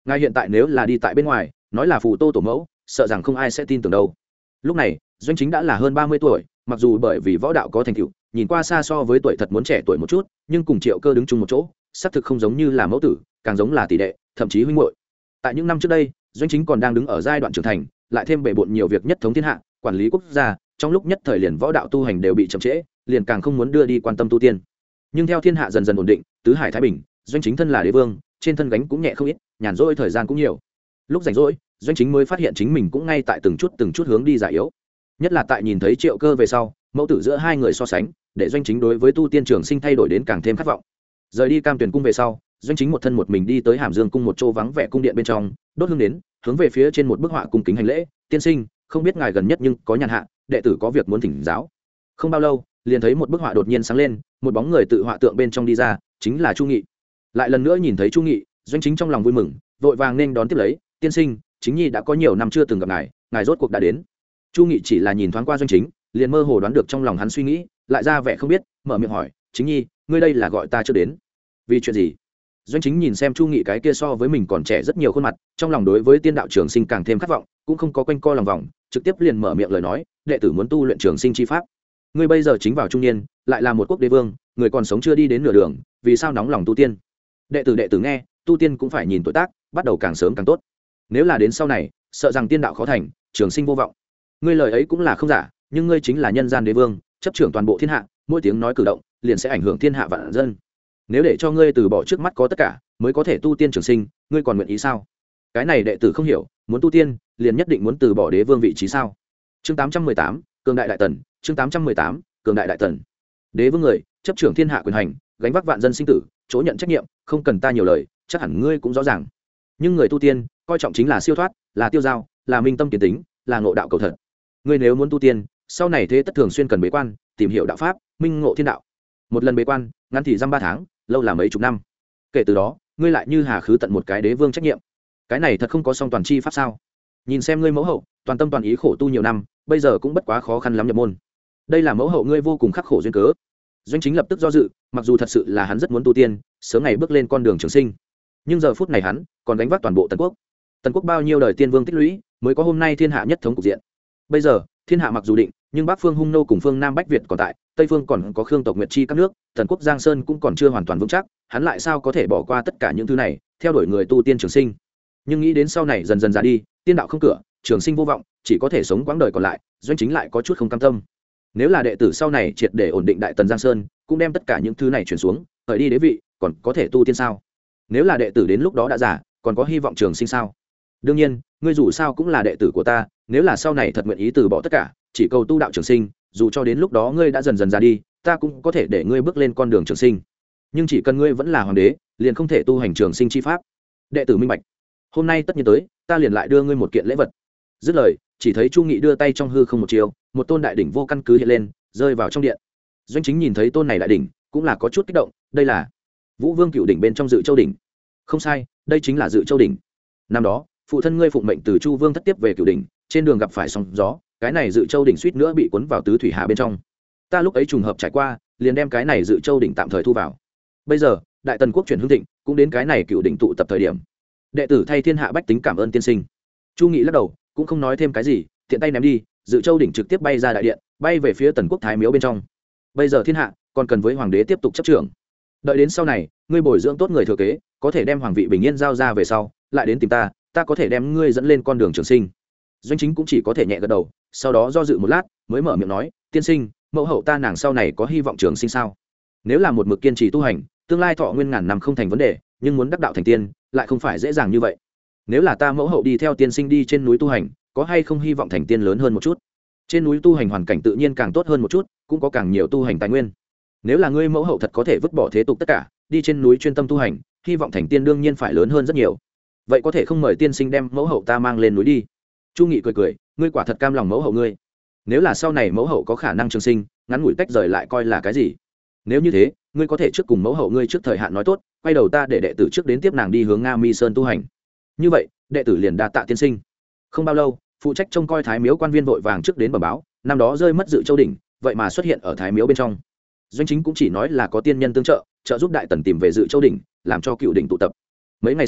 ngài hiện tại nếu là đi tại bên ngoài nói là phù tô tổ mẫu, sợ rằng không ai sẽ tin tưởng đâu. Lúc này doanh chính đã là hơn 30 tuổi, mặc dù bởi vì võ đạo có thành tựu, nhìn qua xa so với tuổi thật muốn trẻ tuổi một chút, nhưng cùng Triệu Cơ đứng chung một chỗ, xác thực không giống như là mẫu tử, càng giống là tỷ đệ, thậm chí huynh muội. Tại những năm trước đây, doanh chính còn đang đứng ở giai đoạn trưởng thành, lại thêm bề bộn nhiều việc nhất thống thiên hạ, quản lý quốc gia, trong lúc nhất thời liền võ đạo tu hành đều bị chậm trễ, liền càng không muốn đưa đi quan tâm tu tiên. Nhưng theo thiên hạ dần dần ổn định, tứ hải thái bình, doanh chính thân là đế vương, trên thân gánh cũng nhẹ không ít, nhàn rỗi thời gian cũng nhiều. Lúc rảnh rỗi, doanh chính mới phát hiện chính mình cũng ngay tại từng chút hướng đi già yếu. Nhất là tại nhìn thấy Triệu Cơ về sau, mẫu tử giữa hai người so sánh, để doanh chính đối với tu tiên trường sinh thay đổi đến càng thêm khát vọng. Rời đi Cam Tuyền cung về sau, doanh chính một thân một mình đi tới Hàm Dương cung một chỗ vắng vẻ cung điện bên trong, đốt hương đến, hướng về phía trên một bức họa cung kính hành lễ. Tiên sinh, không biết ngài gần nhất nhưng có nhàn hạ, đệ tử có việc muốn thỉnh giáo. Không bao lâu, liền thấy một bức họa đột nhiên sáng lên, một bóng người tự họa tượng bên trong đi ra, chính là Chu Nghị. Lại lần nữa nhìn thấy Chu Nghị, doanh chính trong lòng vui mừng, vội vàng nên đón tiếp lấy. Tiên sinh, chính nhi đã có nhiều năm chưa từng gặp ngài rốt cuộc đã đến. Chu Nghị chỉ là nhìn thoáng qua doanh chính, liền mơ hồ đoán được trong lòng hắn suy nghĩ, lại ra vẻ không biết, mở miệng hỏi, chính nhi, ngươi đây là gọi ta chưa đến vì chuyện gì? Doanh chính nhìn xem Chu Nghị cái kia so với mình còn trẻ rất nhiều khuôn mặt, trong lòng đối với tiên đạo trường sinh càng thêm khát vọng, cũng không có quanh co lòng vòng, trực tiếp liền mở miệng lời nói, đệ tử muốn tu luyện trường sinh chi pháp. Ngươi bây giờ chính vào trung niên, lại là một quốc đế vương, người còn sống chưa đi đến nửa đường, vì sao nóng lòng tu tiên? Đệ tử nghe, tu tiên cũng phải nhìn tuổi tác, bắt đầu càng sớm càng tốt. Nếu là đến sau này, sợ rằng tiên đạo khó thành, trường sinh vô vọng. Ngươi lời ấy cũng là không giả, nhưng ngươi chính là nhân gian đế vương, chấp trưởng toàn bộ thiên hạ, mỗi tiếng nói cử động liền sẽ ảnh hưởng thiên hạ vạn dân. Nếu để cho ngươi từ bỏ trước mắt có tất cả mới có thể tu tiên trường sinh, ngươi còn nguyện ý sao? Cái này đệ tử không hiểu, muốn tu tiên liền nhất định muốn từ bỏ đế vương vị trí sao? Chương 818, cường đại đại tần. Chương 818, cường đại đại tần. Đế vương người chấp trưởng thiên hạ quyền hành, gánh vác vạn dân sinh tử, chỗ nhận trách nhiệm, không cần ta nhiều lời, chắc hẳn ngươi cũng rõ ràng. Nhưng người tu tiên coi trọng chính là siêu thoát, là tiêu dao, là minh tâm kiến tính, là ngộ đạo cầu thật. Ngươi nếu muốn tu tiên, sau này thế tất thường xuyên cần bế quan, tìm hiểu đạo pháp, minh ngộ thiên đạo. Một lần bế quan ngắn thì dăm 3 tháng, lâu là mấy chục năm. Kể từ đó ngươi lại như hà khứ tận một cái đế vương trách nhiệm, cái này thật không có song toàn chi pháp sao? Nhìn xem ngươi mẫu hậu toàn tâm toàn ý khổ tu nhiều năm, bây giờ cũng bất quá khó khăn lắm nhập môn. Đây là mẫu hậu ngươi vô cùng khắc khổ duyên cớ. Doanh chính lập tức do dự, mặc dù thật sự là hắn rất muốn tu tiên, sớm ngày bước lên con đường trường sinh, nhưng giờ phút này hắn còn gánh vác toàn bộ tần quốc. Tần quốc bao nhiêu đời tiên vương tích lũy mới có hôm nay thiên hạ nhất thống cục diện. Bây giờ thiên hạ mặc dù định, nhưng bắc phương hung nô cùng phương nam bách việt còn tại, tây phương còn có khương tộc nguyệt chi các nước, tần quốc giang sơn cũng còn chưa hoàn toàn vững chắc, hắn lại sao có thể bỏ qua tất cả những thứ này theo đuổi người tu tiên trường sinh? Nhưng nghĩ đến sau này dần dần ra đi, tiên đạo không cửa, trường sinh vô vọng, chỉ có thể sống quãng đời còn lại, doanh chính lại có chút không cam tâm. Nếu là đệ tử sau này triệt để ổn định đại tần giang sơn, cũng đem tất cả những thứ này chuyển xuống, khởi đi đế vị, còn có thể tu tiên sao? Nếu là đệ tử đến lúc đó đã già, còn có hy vọng trường sinh sao? Đương nhiên, ngươi dù sao cũng là đệ tử của ta, nếu là sau này thật nguyện ý từ bỏ tất cả, chỉ cầu tu đạo trường sinh, dù cho đến lúc đó ngươi đã dần dần ra đi, ta cũng có thể để ngươi bước lên con đường trường sinh. Nhưng chỉ cần ngươi vẫn là hoàng đế, liền không thể tu hành trường sinh chi pháp. Đệ tử minh bạch. Hôm nay tất nhiên tới, ta liền lại đưa ngươi một kiện lễ vật. Dứt lời, chỉ thấy Chu Nghị đưa tay trong hư không một chiều, một tôn đại đỉnh vô căn cứ hiện lên, rơi vào trong điện. Doanh chính nhìn thấy tôn này đại đỉnh, cũng là có chút kích động, đây là Vũ Vương Cựu đỉnh bên trong Dự Châu đỉnh. Không sai, đây chính là Dự Châu đỉnh. Năm đó, phụ thân ngươi phụng mệnh từ Chu Vương thất tiếp về Cựu đỉnh, trên đường gặp phải sóng gió, cái này Dự Châu đỉnh suýt nữa bị cuốn vào tứ thủy hà bên trong. Ta lúc ấy trùng hợp trải qua, liền đem cái này Dự Châu đỉnh tạm thời thu vào. Bây giờ, đại tần quốc chuyển hưng thịnh, cũng đến cái này Cựu đỉnh tụ tập thời điểm. Đệ tử thay thiên hạ bách tính cảm ơn tiên sinh. Chu Nghị lắc đầu, cũng không nói thêm cái gì, tiện tay ném đi, Dự Châu đỉnh trực tiếp bay ra đại điện, bay về phía tần quốc thái miếu bên trong. Bây giờ thiên hạ còn cần với hoàng đế tiếp tục chấp trưởng, đợi đến sau này ngươi bồi dưỡng tốt người thừa kế, có thể đem hoàng vị bình yên giao ra về sau, lại đến tìm ta, ta có thể đem ngươi dẫn lên con đường trường sinh. Doanh chính cũng chỉ có thể nhẹ gật đầu, sau đó do dự một lát mới mở miệng nói, tiên sinh, mẫu hậu ta nàng sau này có hy vọng trường sinh sao? Nếu là một mực kiên trì tu hành, tương lai thọ nguyên ngàn năm không thành vấn đề, nhưng muốn đắc đạo thành tiên lại không phải dễ dàng như vậy. Nếu là ta mẫu hậu đi theo tiên sinh đi trên núi tu hành, có hay không hy vọng thành tiên lớn hơn một chút? Trên núi tu hành hoàn cảnh tự nhiên càng tốt hơn một chút, cũng có càng nhiều tu hành tài nguyên. Nếu là ngươi mẫu hậu thật có thể vứt bỏ thế tục tất cả, đi trên núi chuyên tâm tu hành, hy vọng thành tiên đương nhiên phải lớn hơn rất nhiều. Vậy có thể không mời tiên sinh đem mẫu hậu ta mang lên núi đi? Chu Nghị cười cười, ngươi quả thật cam lòng mẫu hậu ngươi. Nếu là sau này mẫu hậu có khả năng trường sinh, ngắn ngủi tách rời lại coi là cái gì? Nếu như thế, ngươi có thể trước cùng mẫu hậu ngươi trước thời hạn nói tốt, quay đầu ta để đệ tử trước đến tiếp nàng đi hướng Nga Mi Sơn tu hành. Như vậy, đệ tử liền đa tạ tiên sinh. Không bao lâu, phụ trách trông coi thái miếu quan viên vội vàng trước đến bẩm báo, năm đó rơi mất Dự Châu đỉnh, vậy mà xuất hiện ở thái miếu bên trong. Doanh chính cũng chỉ nói là có tiên nhân tương trợ, trợ giúp đại tần tìm về Dự Châu đỉnh, làm cho Cựu đỉnh tụ tập. Mấy ngày sau,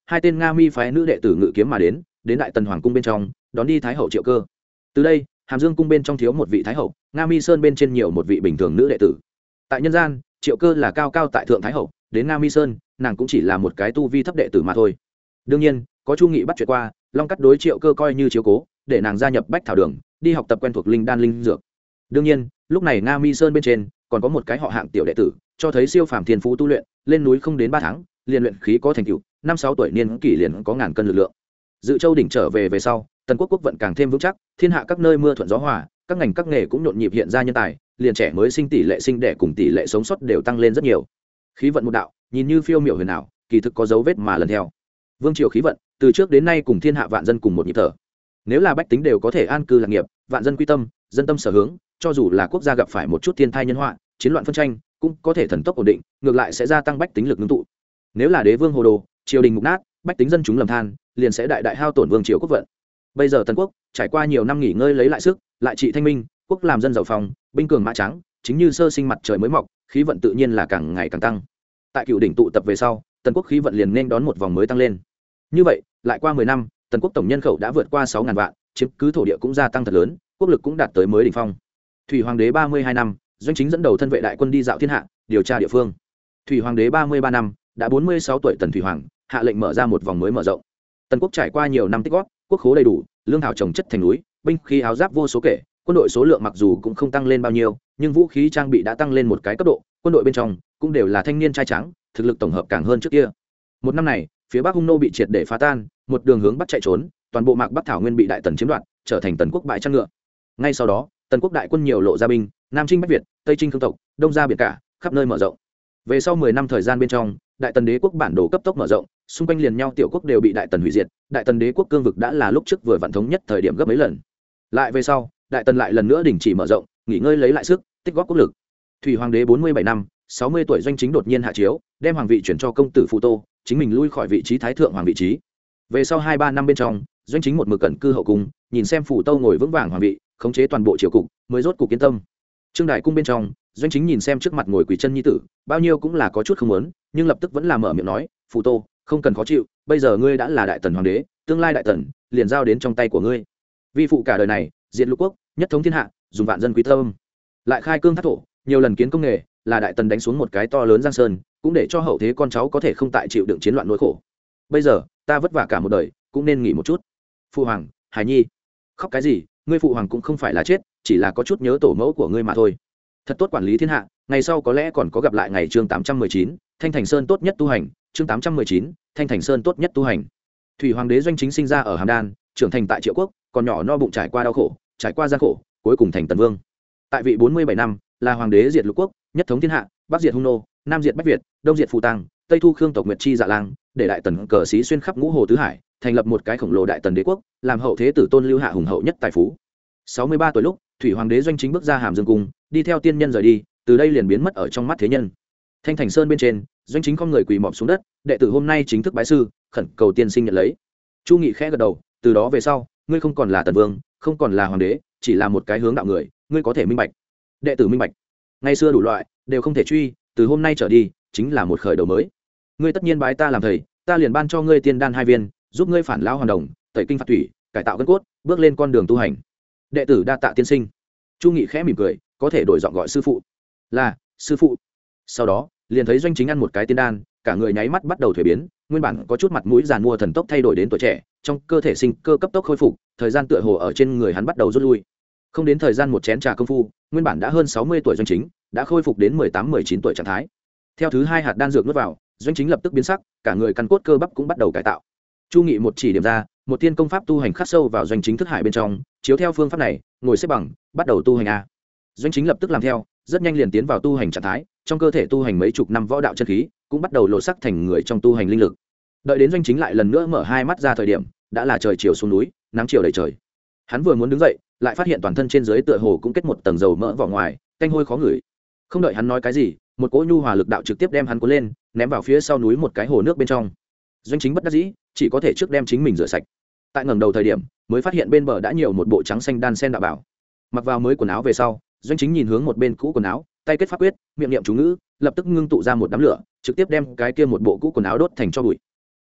hai tên nga mi phái nữ đệ tử ngự kiếm mà đến đại tần hoàng cung bên trong đón đi thái hậu Triệu Cơ. Từ đây Hàm Dương cung bên trong thiếu một vị thái hậu, nga mi sơn bên trên nhiều một vị bình thường nữ đệ tử. Tại nhân gian, Triệu Cơ là cao cao tại thượng thái hậu, đến nga mi sơn nàng cũng chỉ là một cái tu vi thấp đệ tử mà thôi. Đương nhiên có Chu Nghị bắt chuyện qua, Long Cắt đối Triệu Cơ coi như chiếu cố, để nàng gia nhập Bách Thảo Đường, đi học tập quen thuộc linh đan linh dược. Đương nhiên lúc này nga mi sơn bên trên còn có một cái họ Hạng tiểu đệ tử, cho thấy siêu phàm thiên phú tu luyện, lên núi không đến 3 tháng liền luyện khí có thành tựu, 5-6 tuổi niên kỷ liền có ngàn cân lực lượng. Dự Châu đỉnh trở về sau, tần quốc quốc vận càng thêm vững chắc, thiên hạ các nơi mưa thuận gió hòa, các ngành các nghề cũng nhộn nhịp hiện ra nhân tài, liền trẻ mới sinh tỷ lệ sinh đẻ cùng tỷ lệ sống sót đều tăng lên rất nhiều. Khí vận một đạo nhìn như phiêu miểu huyền ảo, kỳ thực có dấu vết mà lần theo. Vương triều khí vận từ trước đến nay cùng thiên hạ vạn dân cùng một nhịp thở. Nếu là bách tính đều có thể an cư lạc nghiệp, vạn dân quy tâm, dân tâm sở hướng, cho dù là quốc gia gặp phải một chút thiên tai nhân họa, chiến loạn phân tranh, cũng có thể thần tốc ổn định, ngược lại sẽ gia tăng bách tính lực ngưng tụ. Nếu là đế vương hồ đồ, triều đình mục nát, bách tính dân chúng lầm than, liền sẽ đại đại hao tổn vương triều quốc vận. Bây giờ tần quốc trải qua nhiều năm nghỉ ngơi lấy lại sức, lại trị thanh minh, quốc làm dân giàu phòng, binh cường mã trắng, chính như sơ sinh mặt trời mới mọc, khí vận tự nhiên là càng ngày càng tăng. Tại Cửu đỉnh tụ tập về sau, tần quốc khí vận liền nên đón một vòng mới tăng lên. Như vậy lại qua 10 năm, tần quốc tổng nhân khẩu đã vượt qua 6.000 vạn, chiếm cứ thổ địa cũng gia tăng thật lớn, quốc lực cũng đạt tới mới đỉnh phong. Thủy hoàng đế 32 năm, Doanh Chính dẫn đầu thân vệ đại quân đi dạo thiên hạ, điều tra địa phương. Thủy hoàng đế 33 năm, đã 46 tuổi tần thủy hoàng, hạ lệnh mở ra một vòng mới mở rộng. Tần quốc trải qua nhiều năm tích góp, quốc khố đầy đủ, lương thảo trồng chất thành núi, binh khí áo giáp vô số kể, quân đội số lượng mặc dù cũng không tăng lên bao nhiêu, nhưng vũ khí trang bị đã tăng lên một cái cấp độ, quân đội bên trong cũng đều là thanh niên trai tráng, thực lực tổng hợp càng hơn trước kia. Một năm này, phía Bắc Hung nô bị triệt để phá tan, một đường hướng bắc chạy trốn, toàn bộ Mạc Bắc thảo nguyên bị đại tần chiếm đoạt, trở thành tần quốc bại chăn ngựa. Ngay sau đó, tần quốc đại quân nhiều lộ ra binh, nam chinh Bắc Việt, tây chinh Khương tộc, đông ra biển cả, khắp nơi mở rộng. Về sau 10 năm thời gian bên trong, đại tần đế quốc bản đồ cấp tốc mở rộng, xung quanh liền nhau tiểu quốc đều bị đại tần hủy diệt, đại tần đế quốc cương vực đã là lúc trước vừa vạn thống nhất thời điểm gấp mấy lần. Lại về sau, đại tần lại lần nữa đình chỉ mở rộng, nghỉ ngơi lấy lại sức, tích góp quốc lực. Thủy hoàng đế 47 năm, 60 tuổi Doanh Chính đột nhiên hạ chiếu, đem hoàng vị chuyển cho công tử Phù Tô, chính mình lui khỏi vị trí thái thượng hoàng vị trí. Về sau 2-3 năm bên trong, Doanh Chính một mực cẩn cư hậu cung, nhìn xem Phù Tô ngồi vững vàng hoàng vị, khống chế toàn bộ triều cục, mới rốt cục yên tâm. Trương đại cung bên trong, Doanh Chính nhìn xem trước mặt ngồi quỳ chân nhi tử, bao nhiêu cũng là có chút không muốn, nhưng lập tức vẫn là mở miệng nói, Phù Tô, không cần khó chịu, bây giờ ngươi đã là đại tần hoàng đế, tương lai đại tần liền giao đến trong tay của ngươi. Vi phụ cả đời này, diệt lục quốc, nhất thống thiên hạ, dùng vạn dân quý tâm, lại khai cương thác thổ, nhiều lần kiến công nghề, là đại tần đánh xuống một cái to lớn giang sơn, cũng để cho hậu thế con cháu có thể không tại chịu đựng chiến loạn nỗi khổ. Bây giờ ta vất vả cả một đời, cũng nên nghỉ một chút. Phụ hoàng, hài nhi, khóc cái gì? Ngươi phụ hoàng cũng không phải là chết, chỉ là có chút nhớ tổ mẫu của ngươi mà thôi. Thật tốt quản lý thiên hạ, ngày sau có lẽ còn có gặp lại ngày. Chương 819, Thanh Thành Sơn tốt nhất tu hành. Chương 819, Thanh Thành Sơn tốt nhất tu hành. Thủy hoàng đế Doanh Chính sinh ra ở Hàm Đan, trưởng thành tại Triệu Quốc, còn nhỏ no bụng trải qua đau khổ, trải qua gian khổ, cuối cùng thành tần vương. Tại vị 47 năm, là hoàng đế diệt lục quốc, nhất thống thiên hạ, bắc diệt hung nô, nam diệt bách Việt, đông diệt phù tang, tây thu khương tộc Nguyệt Chi Dạ Lang, để đại tần cờ sĩ xuyên khắp ngũ hồ tứ hải, thành lập một cái khổng lồ đại tần đế quốc, làm hậu thế tử tôn lưu hạ hùng hậu nhất tài phú. 63 tuổi lúc, Thủy hoàng đế Doanh Chính bước ra Hàm Dương cung, đi theo tiên nhân rời đi, từ đây liền biến mất ở trong mắt thế nhân. Thanh Thành Sơn bên trên, Doanh Chính không người quỳ mọp xuống đất, đệ tử hôm nay chính thức bái sư, khẩn cầu tiên sinh nhận lấy. Chu Nghị khẽ gật đầu, từ đó về sau, ngươi không còn là tần vương, không còn là hoàng đế, chỉ là một cái hướng đạo người, ngươi có thể minh bạch. Đệ tử minh bạch. Ngày xưa đủ loại đều không thể truy, từ hôm nay trở đi chính là một khởi đầu mới. Ngươi tất nhiên bái ta làm thầy, ta liền ban cho ngươi tiên đan 2 viên, giúp ngươi phản lão hoàn đồng, tẩy kinh phạt thủy, cải tạo gân cốt, bước lên con đường tu hành. Đệ tử đa tạ tiên sinh. Chu Nghị khẽ mỉm cười, có thể đổi giọng gọi sư phụ. Là sư phụ. Sau đó liền thấy Doanh Chính ăn một cái tiên đan, cả người nháy mắt bắt đầu thuế biến, nguyên bản có chút mặt mũi giàn mua thần tốc thay đổi đến tuổi trẻ, trong cơ thể sinh cơ cấp tốc khôi phục, thời gian tựa hồ ở trên người hắn bắt đầu rút lui. Không đến thời gian một chén trà công phu, nguyên bản đã hơn 60 tuổi Doanh Chính đã khôi phục đến 18-19 tuổi trạng thái. Theo thứ 2 hạt đan dược nuốt vào, Doanh Chính lập tức biến sắc, cả người căn cốt cơ bắp cũng bắt đầu cải tạo. Chu Nghị một chỉ điểm ra, một thiên công pháp tu hành khắc sâu vào Doanh Chính thức hải bên trong, chiếu theo phương pháp này, ngồi xếp bằng, bắt đầu tu hành a. Doanh Chính lập tức làm theo, rất nhanh liền tiến vào tu hành trạng thái, trong cơ thể tu hành mấy chục năm võ đạo chân khí, cũng bắt đầu lộ sắc thành người trong tu hành linh lực. Đợi đến Doanh Chính lại lần nữa mở hai mắt ra thời điểm, đã là trời chiều xuống núi, nắng chiều đầy trời. Hắn vừa muốn đứng dậy, lại phát hiện toàn thân trên dưới tựa hồ cũng kết một tầng dầu mỡ vỏ ngoài, tanh hôi khó ngửi. Không đợi hắn nói cái gì, một cỗ nhu hòa lực đạo trực tiếp đem hắn cuốn lên, ném vào phía sau núi một cái hồ nước bên trong. Doanh Chính bất đắc dĩ, chỉ có thể trước đem chính mình rửa sạch. Tại ngẩng đầu thời điểm, mới phát hiện bên bờ đã nhiều một bộ trắng xanh đan sen đạo bảo. Mặc vào mới quần áo về sau, Doanh Chính nhìn hướng một bên cũ quần áo, tay kết pháp quyết, miệng niệm chú ngữ, lập tức ngưng tụ ra một đám lửa, trực tiếp đem cái kia một bộ cũ quần áo đốt thành tro bụi.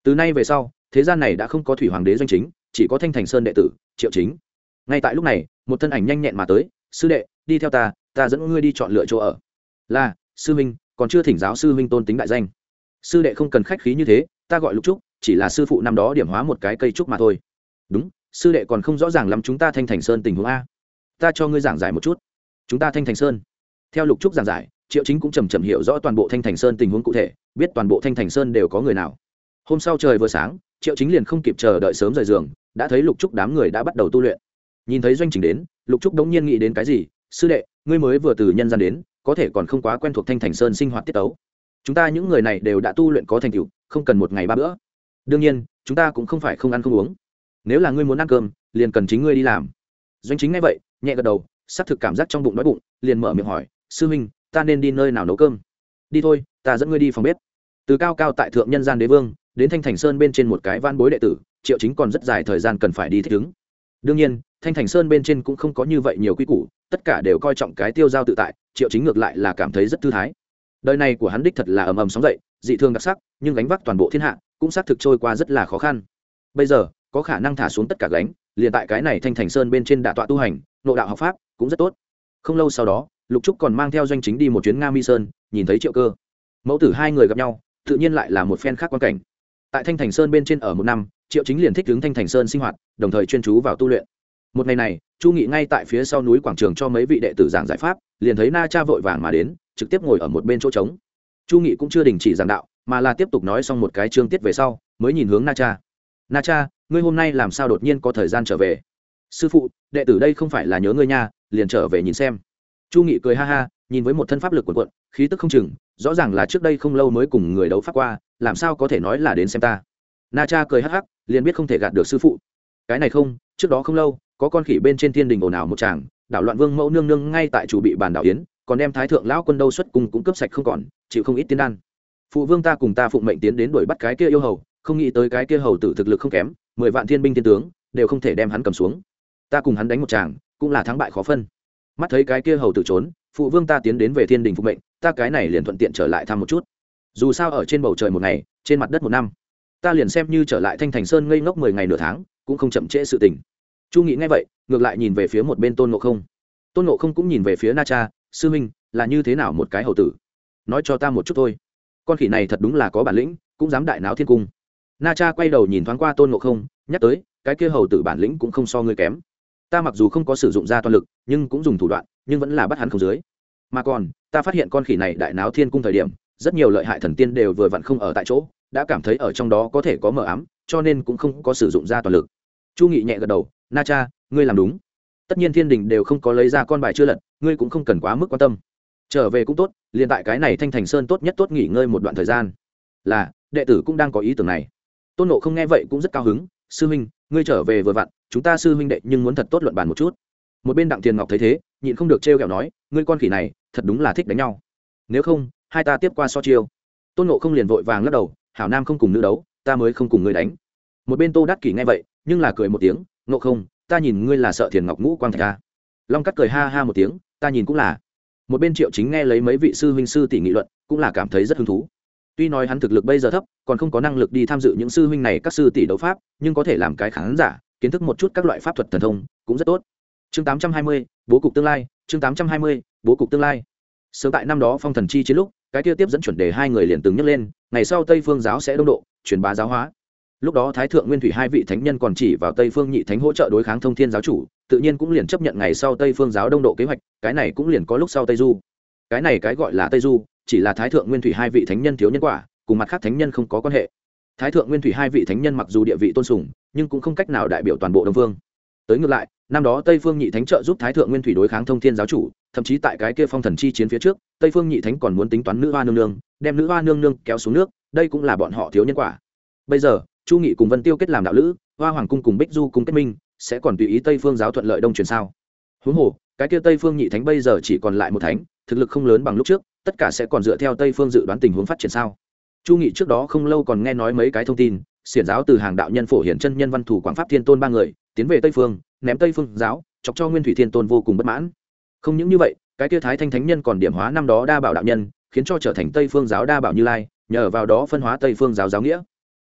Từ nay về sau thế gian này đã không có thủy hoàng đế Doanh Chính, chỉ có Thanh Thành Sơn đệ tử Triệu Chính. Ngay tại lúc này một thân ảnh nhanh nhẹn mà tới. Sư đệ, đi theo ta, ta dẫn ngươi đi chọn lựa chỗ ở. Là sư huynh, còn chưa thỉnh giáo sư huynh tôn tính đại danh. Sư đệ không cần khách khí như thế, ta gọi Lục Trúc, chỉ là sư phụ năm đó điểm hóa một cái cây trúc mà thôi. Đúng, sư đệ còn không rõ ràng lắm chúng ta Thanh Thành Sơn tình huống a. Ta cho ngươi giảng giải một chút. Chúng ta Thanh Thành Sơn, theo Lục Trúc giảng giải, Triệu Chính cũng chầm chậm hiểu rõ toàn bộ Thanh Thành Sơn tình huống cụ thể, biết toàn bộ Thanh Thành Sơn đều có người nào. Hôm sau trời vừa sáng, Triệu Chính liền không kịp chờ đợi sớm rời giường, đã thấy Lục Trúc đám người đã bắt đầu tu luyện. Nhìn thấy Doanh Chính đến, Lục Trúc đống nhiên nghĩ đến cái gì. Sư đệ, ngươi mới vừa từ nhân gian đến, có thể còn không quá quen thuộc Thanh Thành Sơn sinh hoạt tiết tấu. Chúng ta những người này đều đã tu luyện có thành tựu, không cần một ngày ba bữa. Đương nhiên chúng ta cũng không phải không ăn không uống, nếu là ngươi muốn ăn cơm liền cần chính ngươi đi làm. Doanh Chính nghe vậy nhẹ gật đầu, xác thực cảm giác trong bụng đói bụng, liền mở miệng hỏi, sư huynh, ta nên đi nơi nào nấu cơm? Đi thôi, ta dẫn ngươi đi phòng bếp. Từ cao cao tại thượng nhân gian đế vương đến Thanh Thành Sơn bên trên một cái van bối đệ tử, Triệu Chính còn rất dài thời gian cần phải đi thích ứng. Đương nhiên Thanh Thành Sơn bên trên cũng không có như vậy nhiều quy củ, tất cả đều coi trọng cái tiêu giao tự tại. Triệu Chính ngược lại là cảm thấy rất thư thái. Đời này của hắn đích thật là ầm ầm sóng dậy, dị thường đặc sắc, nhưng gánh vác toàn bộ thiên hạ cũng xác thực trôi qua rất là khó khăn. Bây giờ có khả năng thả xuống tất cả gánh, liền tại cái này Thanh Thành Sơn bên trên đả tọa tu hành, nội đạo học pháp cũng rất tốt. Không lâu sau đó, Lục Trúc còn mang theo Doanh Chính đi một chuyến Nga Mi Sơn, nhìn thấy Triệu Cơ, mẫu tử hai người gặp nhau, tự nhiên lại là một phen khác quan cảnh. Tại Thanh Thành Sơn bên trên ở một năm, Triệu Chính liền thích ứng Thanh Thành Sơn sinh hoạt, đồng thời chuyên chú vào tu luyện. Một ngày này, Chu Nghị ngay tại phía sau núi quảng trường cho mấy vị đệ tử giảng giải pháp, liền thấy Na Cha vội vàng mà đến, trực tiếp ngồi ở một bên chỗ trống. Chu Nghị cũng chưa đình chỉ giảng đạo, mà là tiếp tục nói xong một cái chương tiết về sau, mới nhìn hướng Na Cha. Na Cha, ngươi hôm nay làm sao đột nhiên có thời gian trở về? Sư phụ, đệ tử đây không phải là nhớ ngươi nha, liền trở về nhìn xem. Chu Nghị cười ha ha, nhìn với một thân pháp lực cuồn cuộn, khí tức không chừng, rõ ràng là trước đây không lâu mới cùng người đấu pháp qua, làm sao có thể nói là đến xem ta. Na Cha cười hắc hắc, liền biết không thể gạt được sư phụ. Cái này không, trước đó không lâu, có con khỉ bên trên thiên đình ồn ào một tràng, đảo loạn vương mẫu nương nương ngay tại chủ bị bàn đảo yến, còn đem thái thượng lão quân đâu xuất cung cũng cướp sạch không còn, chịu không ít tiên đan. Phụ vương ta cùng ta phụng mệnh tiến đến đuổi bắt cái kia yêu hầu, không nghĩ tới cái kia hầu tử thực lực không kém, 10 vạn thiên binh thiên tướng đều không thể đem hắn cầm xuống. Ta cùng hắn đánh một tràng, cũng là thắng bại khó phân. Mắt thấy cái kia hầu tử trốn, phụ vương ta tiến đến về thiên đình phục mệnh, ta cái này liền thuận tiện trở lại thăm một chút. Dù sao ở trên bầu trời một ngày, trên mặt đất một năm, ta liền xem như trở lại Thanh Thành Sơn ngây ngốc 10 ngày nửa tháng, cũng không chậm trễ sự tình. Chu Nghị nghe vậy, ngược lại nhìn về phía một bên Tôn Ngộ Không. Tôn Ngộ Không cũng nhìn về phía Na Cha, sư minh, là như thế nào một cái hầu tử? Nói cho ta một chút thôi. Con khỉ này thật đúng là có bản lĩnh, cũng dám đại náo thiên cung. Na Cha quay đầu nhìn thoáng qua Tôn Ngộ Không, nhắc tới, cái kia hầu tử bản lĩnh cũng không so ngươi kém. Ta mặc dù không có sử dụng ra toàn lực, nhưng cũng dùng thủ đoạn, nhưng vẫn là bắt hắn không dưới. Mà còn, ta phát hiện con khỉ này đại náo thiên cung thời điểm, rất nhiều lợi hại thần tiên đều vừa vặn không ở tại chỗ, đã cảm thấy ở trong đó có thể có mờ ám, cho nên cũng không có sử dụng ra toàn lực. Chu Nghị nhẹ gật đầu, Na Cha, ngươi làm đúng. Tất nhiên thiên đình đều không có lấy ra con bài chưa lật, ngươi cũng không cần quá mức quan tâm. Trở về cũng tốt, liền tại cái này Thanh Thành Sơn tốt nhất tốt nghỉ ngơi một đoạn thời gian. Là, đệ tử cũng đang có ý tưởng này. Tôn Ngộ Không nghe vậy cũng rất cao hứng, sư huynh, ngươi trở về vừa vặn, chúng ta sư huynh đệ nhưng muốn thật tốt luận bàn một chút. Một bên Đặng Tiền Ngọc thấy thế, nhịn không được trêu ghẹo nói, ngươi con khỉ này, thật đúng là thích đánh nhau. Nếu không, hai ta tiếp qua so chiêu. Tôn Ngộ Không liền vội vàng lắc đầu, hảo nam không cùng nữ đấu, ta mới không cùng ngươi đánh. Một bên Tô Đắc Kỷ nghe vậy, nhưng là cười một tiếng, Ngộ Không, ta nhìn ngươi là sợ Thiền Ngọc Ngũ Quang Thạch ta. Long Cắt cười ha ha một tiếng, ta nhìn cũng là. Một bên Triệu Chính nghe lấy mấy vị sư huynh sư tỷ nghị luận, cũng là cảm thấy rất hứng thú. Tuy nói hắn thực lực bây giờ thấp, còn không có năng lực đi tham dự những sư huynh này các sư tỷ đấu pháp, nhưng có thể làm cái khán giả, kiến thức một chút các loại pháp thuật thần thông, cũng rất tốt. Chương 820, bố cục tương lai, chương 820, bố cục tương lai. Sớm tại năm đó Phong Thần Chi chiến lúc, cái kia tiếp dẫn chuẩn đề hai người liền từng nhắc lên, ngày sau Tây Phương giáo sẽ đông độ, truyền bá giáo hóa. Lúc đó Thái Thượng Nguyên Thủy hai vị thánh nhân còn chỉ vào Tây Phương Nhị Thánh hỗ trợ đối kháng Thông Thiên giáo chủ, tự nhiên cũng liền chấp nhận ngày sau Tây Phương giáo đông độ kế hoạch, cái này cũng liền có lúc sau Tây Du. Cái này cái gọi là Tây Du, chỉ là Thái Thượng Nguyên Thủy hai vị thánh nhân thiếu nhân quả, cùng mặt khác thánh nhân không có quan hệ. Thái Thượng Nguyên Thủy hai vị thánh nhân mặc dù địa vị tôn sùng, nhưng cũng không cách nào đại biểu toàn bộ Đông Phương. Tới ngược lại, năm đó Tây Phương Nhị Thánh trợ giúp Thái Thượng Nguyên Thủy đối kháng Thông Thiên giáo chủ, thậm chí tại cái kia Phong Thần Chi chiến phía trước, Tây Phương Nhị Thánh còn muốn tính toán nữ hoa nương nương, đem nữ hoa nương nương kéo xuống nước, đây cũng là bọn họ thiếu nhân quả. Bây giờ, Chu Nghị cùng Vân Tiêu kết làm đạo lữ, Hoa Hoàng cung cùng Bích Du cung kết minh, sẽ còn tùy ý Tây Phương giáo thuận lợi đông truyền sao? Huống hồ, cái kia Tây Phương Nhị Thánh bây giờ chỉ còn lại một thánh, thực lực không lớn bằng lúc trước, tất cả sẽ còn dựa theo Tây Phương dự đoán tình huống phát triển sao? Chu Nghị trước đó không lâu còn nghe nói mấy cái thông tin, xiển giáo từ hàng đạo nhân Phổ Hiển chân nhân Văn Thủ Quảng Pháp Thiên Tôn ba người, tiến về Tây Phương, ném Tây Phương giáo, chọc cho Nguyên Thủy Thiên Tôn vô cùng bất mãn. Không những như vậy, cái kia Thái Thanh Thánh Nhân còn điểm hóa năm đó Đa Bảo đạo nhân, khiến cho trở thành Tây Phương giáo Đa Bảo Như Lai, nhờ vào đó phân hóa Tây Phương giáo giáo nghĩa.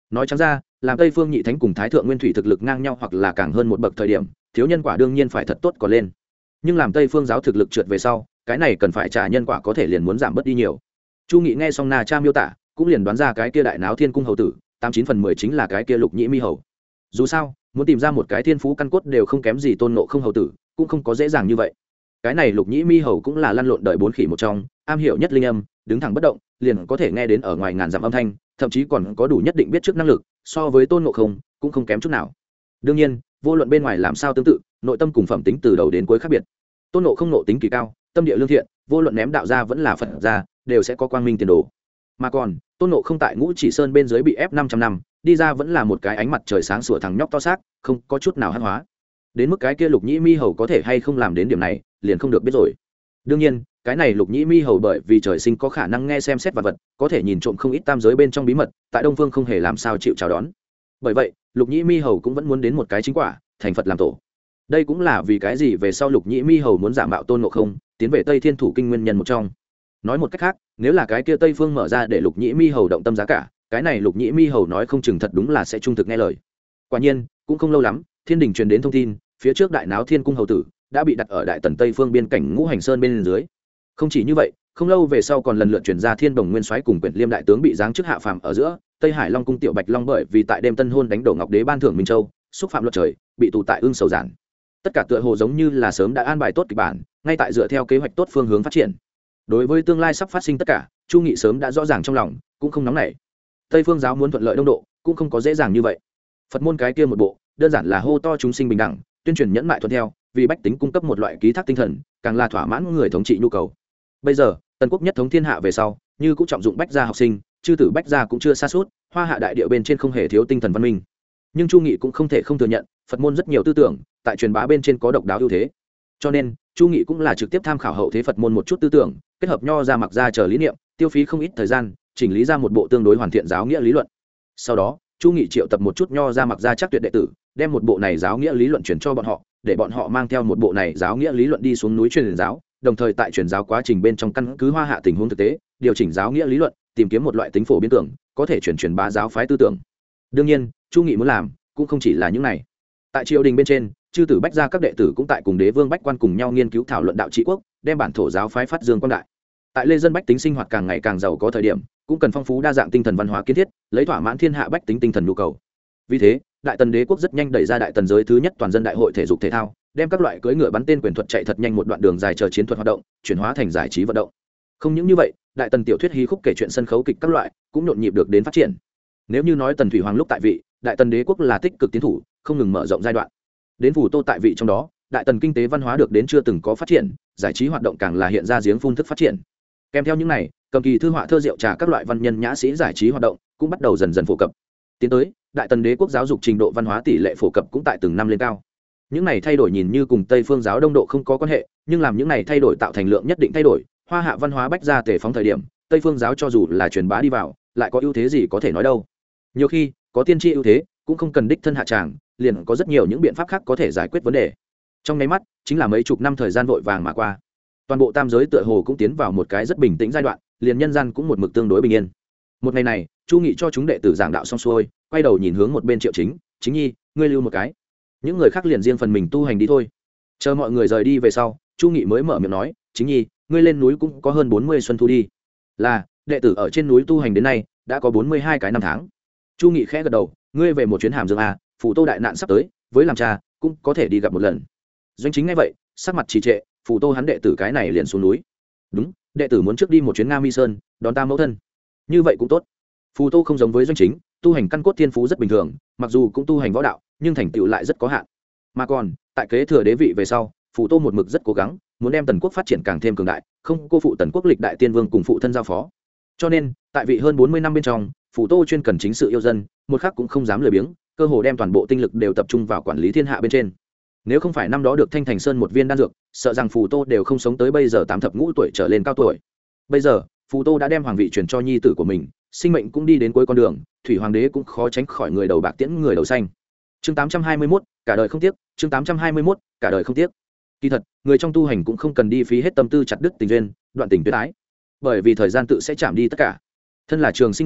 nói trắng ra làm tây phương nhị thánh cùng thái thượng nguyên thủy thực lực ngang nhau hoặc là càng hơn một bậc thời điểm thiếu nhân quả đương nhiên phải thật tốt còn lên, nhưng làm tây phương giáo thực lực trượt về sau cái này cần phải trả nhân quả có thể liền muốn giảm bớt đi nhiều. Chu Nghị nghe xong Na Cha miêu tả cũng liền đoán ra cái kia đại náo thiên cung hầu tử 89/10 chính là cái kia Lục Nhĩ Mi hầu. Dù sao muốn tìm ra một cái thiên phú căn cốt đều không kém gì Tôn Ngộ Không hầu tử cũng không có dễ dàng như vậy. Cái này Lục Nhĩ Mi hầu cũng là lăn lộn đời bốn khỉ một trong, am hiểu nhất linh âm, đứng thẳng bất động liền có thể nghe đến ở ngoài ngàn dặm âm thanh, thậm chí còn có đủ nhất định biết trước năng lực, so với Tôn Ngộ Không cũng không kém chút nào. Đương nhiên vô luận bên ngoài làm sao tương tự, nội tâm cùng phẩm tính từ đầu đến cuối khác biệt. Tôn Ngộ Không nội tính kỳ cao, tâm địa lương thiện, vô luận ném đạo ra vẫn là Phật ra đều sẽ có quang minh tiền đồ. Mà còn Tôn Ngộ Không tại Ngũ Chỉ Sơn bên dưới bị ép 500 năm, đi ra vẫn là một cái ánh mặt trời sáng sủa thằng nhóc to xác, không có chút nào hắc hóa. Đến mức cái kia Lục Nhĩ Mi hầu có thể hay không làm đến điểm này liền không được biết rồi. Đương nhiên cái này Lục Nhĩ Mi hầu bởi vì trời sinh có khả năng nghe xem xét vật vật, có thể nhìn trộm không ít tam giới bên trong bí mật, tại Đông Phương không hề làm sao chịu chào đón. Bởi vậy Lục Nhĩ Mi hầu cũng vẫn muốn đến một cái chính quả, thành Phật làm tổ. Đây cũng là vì cái gì về sau Lục Nhĩ Mi hầu muốn giả mạo Tôn Ngộ Không tiến về Tây Thiên Thủ Kinh nguyên nhân một trong. Nói một cách khác, nếu là cái kia Tây Phương mở ra để Lục Nhĩ Mi hầu động tâm giá cả, cái này Lục Nhĩ Mi hầu nói không chừng thật đúng là sẽ trung thực nghe lời. Quả nhiên cũng không lâu lắm, thiên đình truyền đến thông tin, phía trước đại náo thiên cung hầu tử đã bị đặt ở đại tần Tây Phương biên cảnh Ngũ Hành Sơn bên dưới. Không chỉ như vậy, không lâu về sau còn lần lượt truyền ra Thiên Đồng Nguyên Soái cùng Quyển Liêm đại tướng bị giáng chức hạ phàm ở giữa, Tây Hải Long cung tiểu Bạch Long bởi vì tại đêm tân hôn đánh đổ Ngọc Đế ban thưởng Minh Châu, xúc phạm luật trời, bị tù tại Ưng Sầu Giản. Tất cả tựa hồ giống như là sớm đã an bài tốt kịch bản, ngay tại dựa theo kế hoạch tốt phương hướng phát triển. Đối với tương lai sắp phát sinh tất cả, Chu Nghị sớm đã rõ ràng trong lòng, cũng không nóng nảy. Tây Phương giáo muốn thuận lợi đông độ, cũng không có dễ dàng như vậy. Phật môn cái kia một bộ, đơn giản là hô to chúng sinh bình đẳng, tuyên truyền nhẫn mại thuận theo, vì bách tính cung cấp một loại ký thác tinh thần, càng là thỏa mãn người thống trị nhu cầu. Bây giờ tần quốc nhất thống thiên hạ về sau, như cũng trọng dụng bách gia học sinh, chư tử bách gia cũng chưa xa suốt, hoa hạ đại địa bên trên không hề thiếu tinh thần văn minh. Nhưng Chu Nghị cũng không thể không thừa nhận, Phật môn rất nhiều tư tưởng tại truyền bá bên trên có độc đáo ưu thế. Cho nên Chu Nghị cũng là trực tiếp tham khảo hậu thế Phật môn một chút tư tưởng, kết hợp nho ra mặc ra chờ lý niệm, tiêu phí không ít thời gian chỉnh lý ra một bộ tương đối hoàn thiện giáo nghĩa lý luận. Sau đó Chu Nghị triệu tập một chút nho ra mặc ra chắc tuyệt đệ tử, đem một bộ này giáo nghĩa lý luận truyền cho bọn họ, để bọn họ mang theo một bộ này giáo nghĩa lý luận đi xuống núi truyền giáo, đồng thời tại truyền giáo quá trình bên trong căn cứ hoa hạ tình huống thực tế, điều chỉnh giáo nghĩa lý luận, tìm kiếm một loại tính phổ biến tưởng, có thể truyền bá giáo phái tư tưởng. Đương nhiên Chu Nghị muốn làm cũng không chỉ là những này. Tại triều đình bên trên, chư tử bách gia các đệ tử cũng tại cùng đế vương bách quan cùng nhau nghiên cứu thảo luận đạo trị quốc, đem bản thổ giáo phái phát dương quang đại. Tại lê dân bách tính sinh hoạt càng ngày càng giàu có thời điểm, cũng cần phong phú đa dạng tinh thần văn hóa kiến thiết, lấy thỏa mãn thiên hạ bách tính tinh thần nhu cầu. Vì thế đại tần đế quốc rất nhanh đẩy ra đại tần giới thứ nhất toàn dân đại hội thể dục thể thao, đem các loại cưỡi ngựa bắn tên quyền thuật chạy thật nhanh một đoạn đường dài chờ chiến thuật hoạt động chuyển hóa thành giải trí vận động. Không những như vậy, đại tần tiểu thuyết hí khúc kể chuyện sân khấu kịch các loại cũng nhộn nhịp được đến phát triển. Nếu như nói tần thủy hoàng lúc tại vị, đại tần đế quốc là tích cực tiến thủ, không ngừng mở rộng giai đoạn. Đến Phù Tô tại vị trong đó, đại tần kinh tế văn hóa được đến chưa từng có phát triển, giải trí hoạt động càng là hiện ra giếng phun thức phát triển. Kèm theo những này, cầm kỳ thư họa thơ rượu trà các loại văn nhân nhã sĩ giải trí hoạt động cũng bắt đầu dần dần phổ cập. Tiến tới đại tần đế quốc giáo dục trình độ văn hóa tỷ lệ phổ cập cũng tại từng năm lên cao. Những này thay đổi nhìn như cùng Tây phương giáo đông độ không có quan hệ, nhưng làm những này thay đổi tạo thành lượng nhất định thay đổi, hoa hạ văn hóa bách ra tề phóng thời điểm, Tây phương giáo cho dù là truyền bá đi vào, lại có ưu thế gì có thể nói đâu. Nhiều khi có tiên tri ưu thế, cũng không cần đích thân hạ tràng, liền có rất nhiều những biện pháp khác có thể giải quyết vấn đề. Trong nháy mắt chính là mấy chục năm thời gian vội vàng mà qua, toàn bộ tam giới tựa hồ cũng tiến vào một cái rất bình tĩnh giai đoạn, liền nhân gian cũng một mực tương đối bình yên. Một ngày này, Chu Nghị cho chúng đệ tử giảng đạo xong xuôi, quay đầu nhìn hướng một bên Triệu Chính, "Chính nhi, ngươi lưu một cái, những người khác liền riêng phần mình tu hành đi thôi." Chờ mọi người rời đi về sau, Chu Nghị mới mở miệng nói, "Chính nhi, ngươi lên núi cũng có hơn 40 xuân thu đi." Là, đệ tử ở trên núi tu hành đến nay đã có 42 cái năm tháng. Chu Nghị khẽ gật đầu, "Ngươi về một chuyến Hàm Dương à, Phủ Tô đại nạn sắp tới, với làm cha cũng có thể đi gặp một lần." Doanh Chính nghe vậy, sắc mặt trì trệ, Phủ Tô hắn đệ tử cái này liền xuống núi. "Đúng, đệ tử muốn trước đi một chuyến Nga Mi Sơn, đón ta mẫu thân." "Như vậy cũng tốt." Phù Tô không giống với Doanh Chính, tu hành căn cốt thiên phú rất bình thường, mặc dù cũng tu hành võ đạo, nhưng thành tựu lại rất có hạn. Mà còn, tại kế thừa đế vị về sau, Phù Tô một mực rất cố gắng, muốn đem tần quốc phát triển càng thêm cường đại, không cô phụ tần quốc lịch đại tiên vương cùng phụ thân giao phó. Cho nên, tại vị hơn 40 năm bên trong, Phù Tô chuyên cần chính sự yêu dân, một khắc cũng không dám lười biếng, cơ hồ đem toàn bộ tinh lực đều tập trung vào quản lý thiên hạ bên trên. Nếu không phải năm đó được Thanh Thành Sơn một viên đan dược, sợ rằng Phù Tô đều không sống tới bây giờ 8 thập ngũ tuổi trở lên cao tuổi. Bây giờ, Phù Tô đã đem hoàng vị truyền cho nhi tử của mình, sinh mệnh cũng đi đến cuối con đường, thủy hoàng đế cũng khó tránh khỏi người đầu bạc tiễn người đầu xanh. Chương 821, cả đời không tiếc, chương 821, cả đời không tiếc. Kỳ thật, người trong tu hành cũng không cần đi phí hết tâm tư chặt đứt tình duyên, đoạn tình tuyệt ái, bởi vì thời gian tự sẽ chạm đi tất cả. Thân là trường sinh người,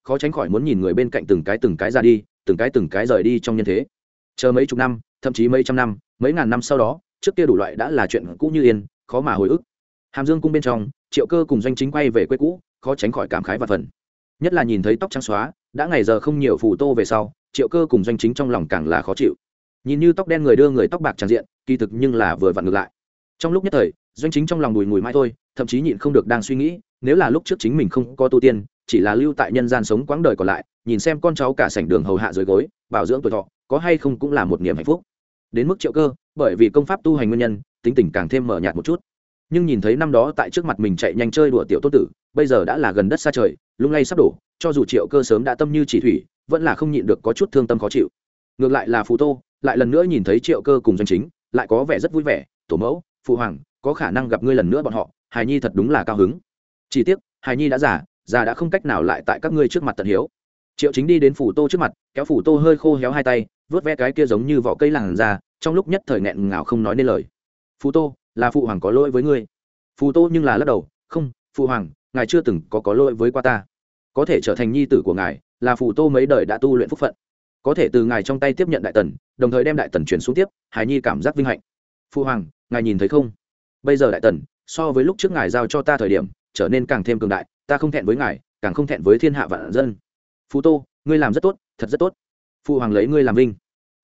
khó tránh khỏi muốn nhìn người bên cạnh từng cái ra đi từng cái rời đi trong nhân thế. Chờ mấy chục năm thậm chí mấy trăm năm mấy ngàn năm sau đó, trước kia đủ loại đã là chuyện cũ như yên, khó mà hồi ức. Hàm Dương cung bên trong, Triệu Cơ cùng Doanh Chính quay về quê cũ, khó tránh khỏi cảm khái và phần. Nhất là nhìn thấy tóc trắng xóa đã ngày giờ không nhiều phù tô về sau, Triệu Cơ cùng Doanh Chính trong lòng càng là khó chịu. Nhìn như tóc đen người đưa người tóc bạc tràn diện, kỳ thực nhưng là vừa vặn ngược lại. Trong lúc nhất thời, Doanh Chính trong lòng bùi ngùi mãi thôi, thậm chí nhịn không được đang suy nghĩ, nếu là lúc trước chính mình không có tu tiên, chỉ là lưu tại nhân gian sống quãng đời còn lại, nhìn xem con cháu cả sảnh đường hầu hạ dưới gối, bảo dưỡng tuổi thọ, có hay không cũng là một niềm hạnh phúc. Đến mức Triệu Cơ, bởi vì công pháp tu hành nguyên nhân, tính tình càng thêm mờ nhạt một chút. Nhưng nhìn thấy năm đó tại trước mặt mình chạy nhanh chơi đùa tiểu tôn tử, bây giờ đã là gần đất xa trời, lung lay sắp đổ, cho dù Triệu Cơ sớm đã tâm như chỉ thủy, vẫn là không nhịn được có chút thương tâm khó chịu. Ngược lại là Phù Tô, lại lần nữa nhìn thấy Triệu Cơ cùng Doanh Chính, lại có vẻ rất vui vẻ, tổ mẫu, phụ hoàng, có khả năng gặp ngươi lần nữa bọn họ, hài nhi thật đúng là cao hứng. Chỉ tiếc, hài nhi đã già đã không cách nào lại tại các ngươi trước mặt tận hiếu. Triệu Chính đi đến Phù Tô trước mặt, kéo Phù Tô hơi khô héo hai tay, vớt ve cái kia giống như vỏ cây làn ra, trong lúc nhất thời nghẹn ngào không nói nên lời. Phù Tô, là phụ hoàng có lỗi với ngươi. Phù Tô nhưng là lắc đầu, không, phụ hoàng, ngài chưa từng có lỗi với qua ta. Có thể trở thành nhi tử của ngài, là Phù Tô mấy đời đã tu luyện phúc phận. Có thể từ ngài trong tay tiếp nhận đại tần, đồng thời đem đại tần chuyển xuống tiếp, hài nhi cảm giác vinh hạnh. Phụ hoàng, ngài nhìn thấy không? Bây giờ đại tần, so với lúc trước ngài giao cho ta thời điểm, trở nên càng thêm cường đại, ta không thẹn với ngài, càng không thẹn với thiên hạ vạn dân. Phù Tô, ngươi làm rất tốt, thật rất tốt. Phụ hoàng lấy ngươi làm vinh.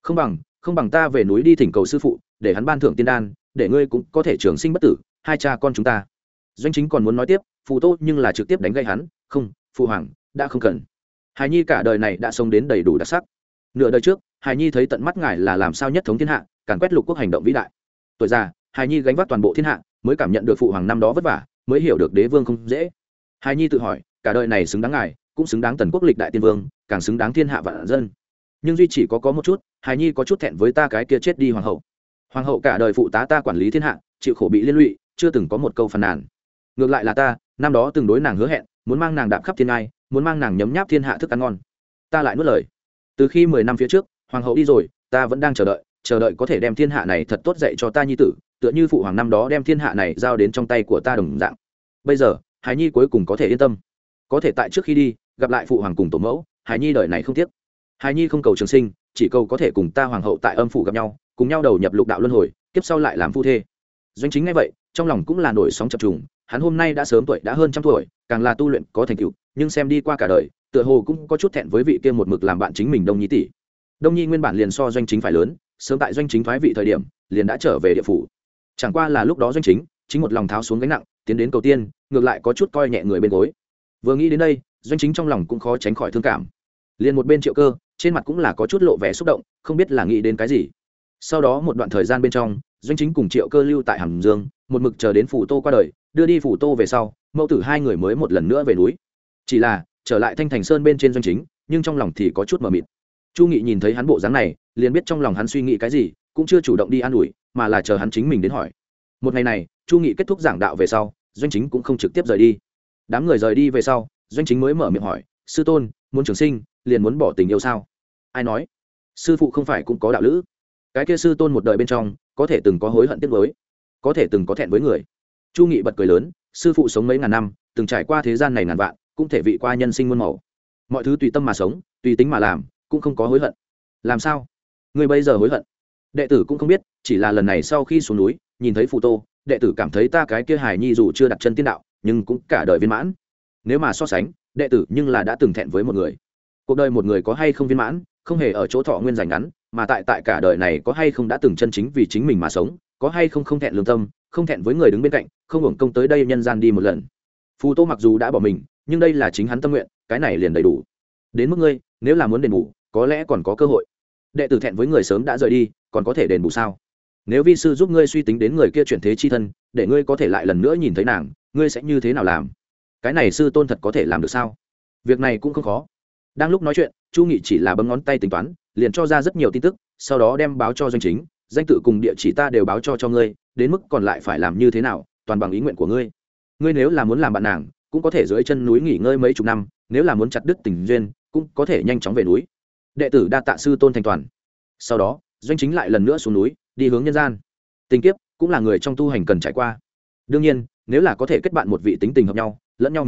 Không bằng ta về núi đi thỉnh cầu sư phụ, để hắn ban thưởng tiên đan, để ngươi cũng có thể trường sinh bất tử, hai cha con chúng ta. Doanh Chính còn muốn nói tiếp, Phù Tô nhưng là trực tiếp đánh gây hắn, không, phụ hoàng, đã không cần. Hài nhi cả đời này đã sống đến đầy đủ đặc sắc. Nửa đời trước, hài nhi thấy tận mắt ngài là làm sao nhất thống thiên hạ, càn quét lục quốc hành động vĩ đại. Tuổi già, hài nhi gánh vác toàn bộ thiên hạ, mới cảm nhận được phụ hoàng năm đó vất vả, mới hiểu được đế vương không dễ. Hài nhi tự hỏi, cả đời này xứng đáng ngài, cũng xứng đáng tần quốc lịch đại tiên vương, càng xứng đáng thiên hạ vạn dân. Nhưng duy chỉ có một chút, hài nhi có chút thẹn với ta cái kia chết đi hoàng hậu. Hoàng hậu cả đời phụ tá ta quản lý thiên hạ, chịu khổ bị liên lụy, chưa từng có một câu phàn nàn. Ngược lại là ta, năm đó từng đối nàng hứa hẹn, muốn mang nàng đạp khắp thiên ngai, muốn mang nàng nhấm nháp thiên hạ thức ăn ngon. Ta lại nuốt lời. Từ khi 10 năm phía trước, hoàng hậu đi rồi, ta vẫn đang chờ đợi có thể đem thiên hạ này thật tốt dạy cho ta nhi tử, tựa như phụ hoàng năm đó đem thiên hạ này giao đến trong tay của ta đồng dạng. Bây giờ, hài nhi cuối cùng có thể yên tâm, có thể tại trước khi đi gặp lại phụ hoàng cùng tổ mẫu, hài nhi đời này không tiếc. Hài nhi không cầu trường sinh, chỉ cầu có thể cùng ta hoàng hậu tại âm phủ gặp nhau, cùng nhau đầu nhập lục đạo luân hồi, kiếp sau lại làm phu thê. Doanh Chính ngay vậy, trong lòng cũng là nổi sóng chập trùng, hắn hôm nay đã sớm tuổi đã hơn trăm tuổi, càng là tu luyện có thành tựu, nhưng xem đi qua cả đời, tựa hồ cũng có chút thẹn với vị kia một mực làm bạn chính mình Đông Nhi tỷ. Đông Nhi nguyên bản liền so Doanh Chính phải lớn, sớm tại Doanh Chính thoái vị thời điểm, liền đã trở về địa phủ. Chẳng qua là lúc đó Doanh Chính một lòng tháo xuống gánh nặng, tiến đến cầu tiên, ngược lại có chút coi nhẹ người bên gối. Vừa nghĩ đến đây, Doanh Chính trong lòng cũng khó tránh khỏi thương cảm. Liền một bên Triệu Cơ, trên mặt cũng là có chút lộ vẻ xúc động, không biết là nghĩ đến cái gì. Sau đó một đoạn thời gian bên trong, Doanh Chính cùng Triệu Cơ lưu tại Hàm Dương, một mực chờ đến Phù Tô qua đời, đưa đi Phù Tô về sau, mẫu tử hai người mới một lần nữa về núi. Chỉ là trở lại Thanh Thành Sơn bên trên Doanh Chính, nhưng trong lòng thì có chút mờ mịt. Chu Nghị nhìn thấy hắn bộ dáng này, liền biết trong lòng hắn suy nghĩ cái gì, cũng chưa chủ động đi an ủi, mà là chờ hắn chính mình đến hỏi. Một ngày này, Chu Nghị kết thúc giảng đạo về sau, Doanh Chính cũng không trực tiếp rời đi. Đám người rời đi về sau, Doanh Chính mới mở miệng hỏi, sư tôn, muốn trường sinh, liền muốn bỏ tình yêu sao? Ai nói? Sư phụ không phải cũng có đạo lữ? Cái kia sư tôn một đời bên trong, có thể từng có hối hận tiếc nuối, có thể từng có thẹn với người. Chu Nghị bật cười lớn, sư phụ sống mấy ngàn năm, từng trải qua thế gian này ngàn vạn, cũng thể vị qua nhân sinh muôn màu. Mọi thứ tùy tâm mà sống, tùy tính mà làm, cũng không có hối hận. Làm sao? Ngươi bây giờ hối hận? Đệ tử cũng không biết, chỉ là lần này sau khi xuống núi, nhìn thấy Phù Tô, đệ tử cảm thấy ta cái kia hài nhi dù chưa đặt chân tiên đạo, nhưng cũng cả đời viên mãn. Nếu mà so sánh, đệ tử nhưng là đã từng thẹn với một người. Cuộc đời một người có hay không viên mãn, không hề ở chỗ thọ nguyên dài ngắn, mà tại cả đời này có hay không đã từng chân chính vì chính mình mà sống, có hay không không thẹn lương tâm, không thẹn với người đứng bên cạnh, không hưởng công tới đây nhân gian đi một lần. Phù Tô mặc dù đã bỏ mình, nhưng đây là chính hắn tâm nguyện, cái này liền đầy đủ. Đến mức ngươi, nếu là muốn đền bù, có lẽ còn có cơ hội. Đệ tử thẹn với người sớm đã rời đi, còn có thể đền bù sao? Nếu vi sư giúp ngươi suy tính đến người kia chuyển thế chi thân, để ngươi có thể lại lần nữa nhìn thấy nàng, ngươi sẽ như thế nào làm? Cái này sư tôn thật có thể làm được sao? Việc này cũng không khó. Đang lúc nói chuyện, Chu Nghị chỉ là bấm ngón tay tính toán, liền cho ra rất nhiều tin tức, sau đó đem báo cho Doanh Chính, danh tự cùng địa chỉ ta đều báo cho ngươi, đến mức còn lại phải làm như thế nào, toàn bằng ý nguyện của ngươi. Ngươi nếu là muốn làm bạn nàng, cũng có thể dưới chân núi nghỉ ngơi mấy chục năm, nếu là muốn chặt đứt tình duyên, cũng có thể nhanh chóng về núi. Đệ tử đa tạ sư tôn thành toàn. Sau đó, Doanh Chính lại lần nữa xuống núi, đi hướng nhân gian. Tình kiếp cũng là người trong tu hành cần trải qua. Đương nhiên, nếu là có thể kết bạn một vị tính tình hợp nhau, lẫn nhau mến nhau,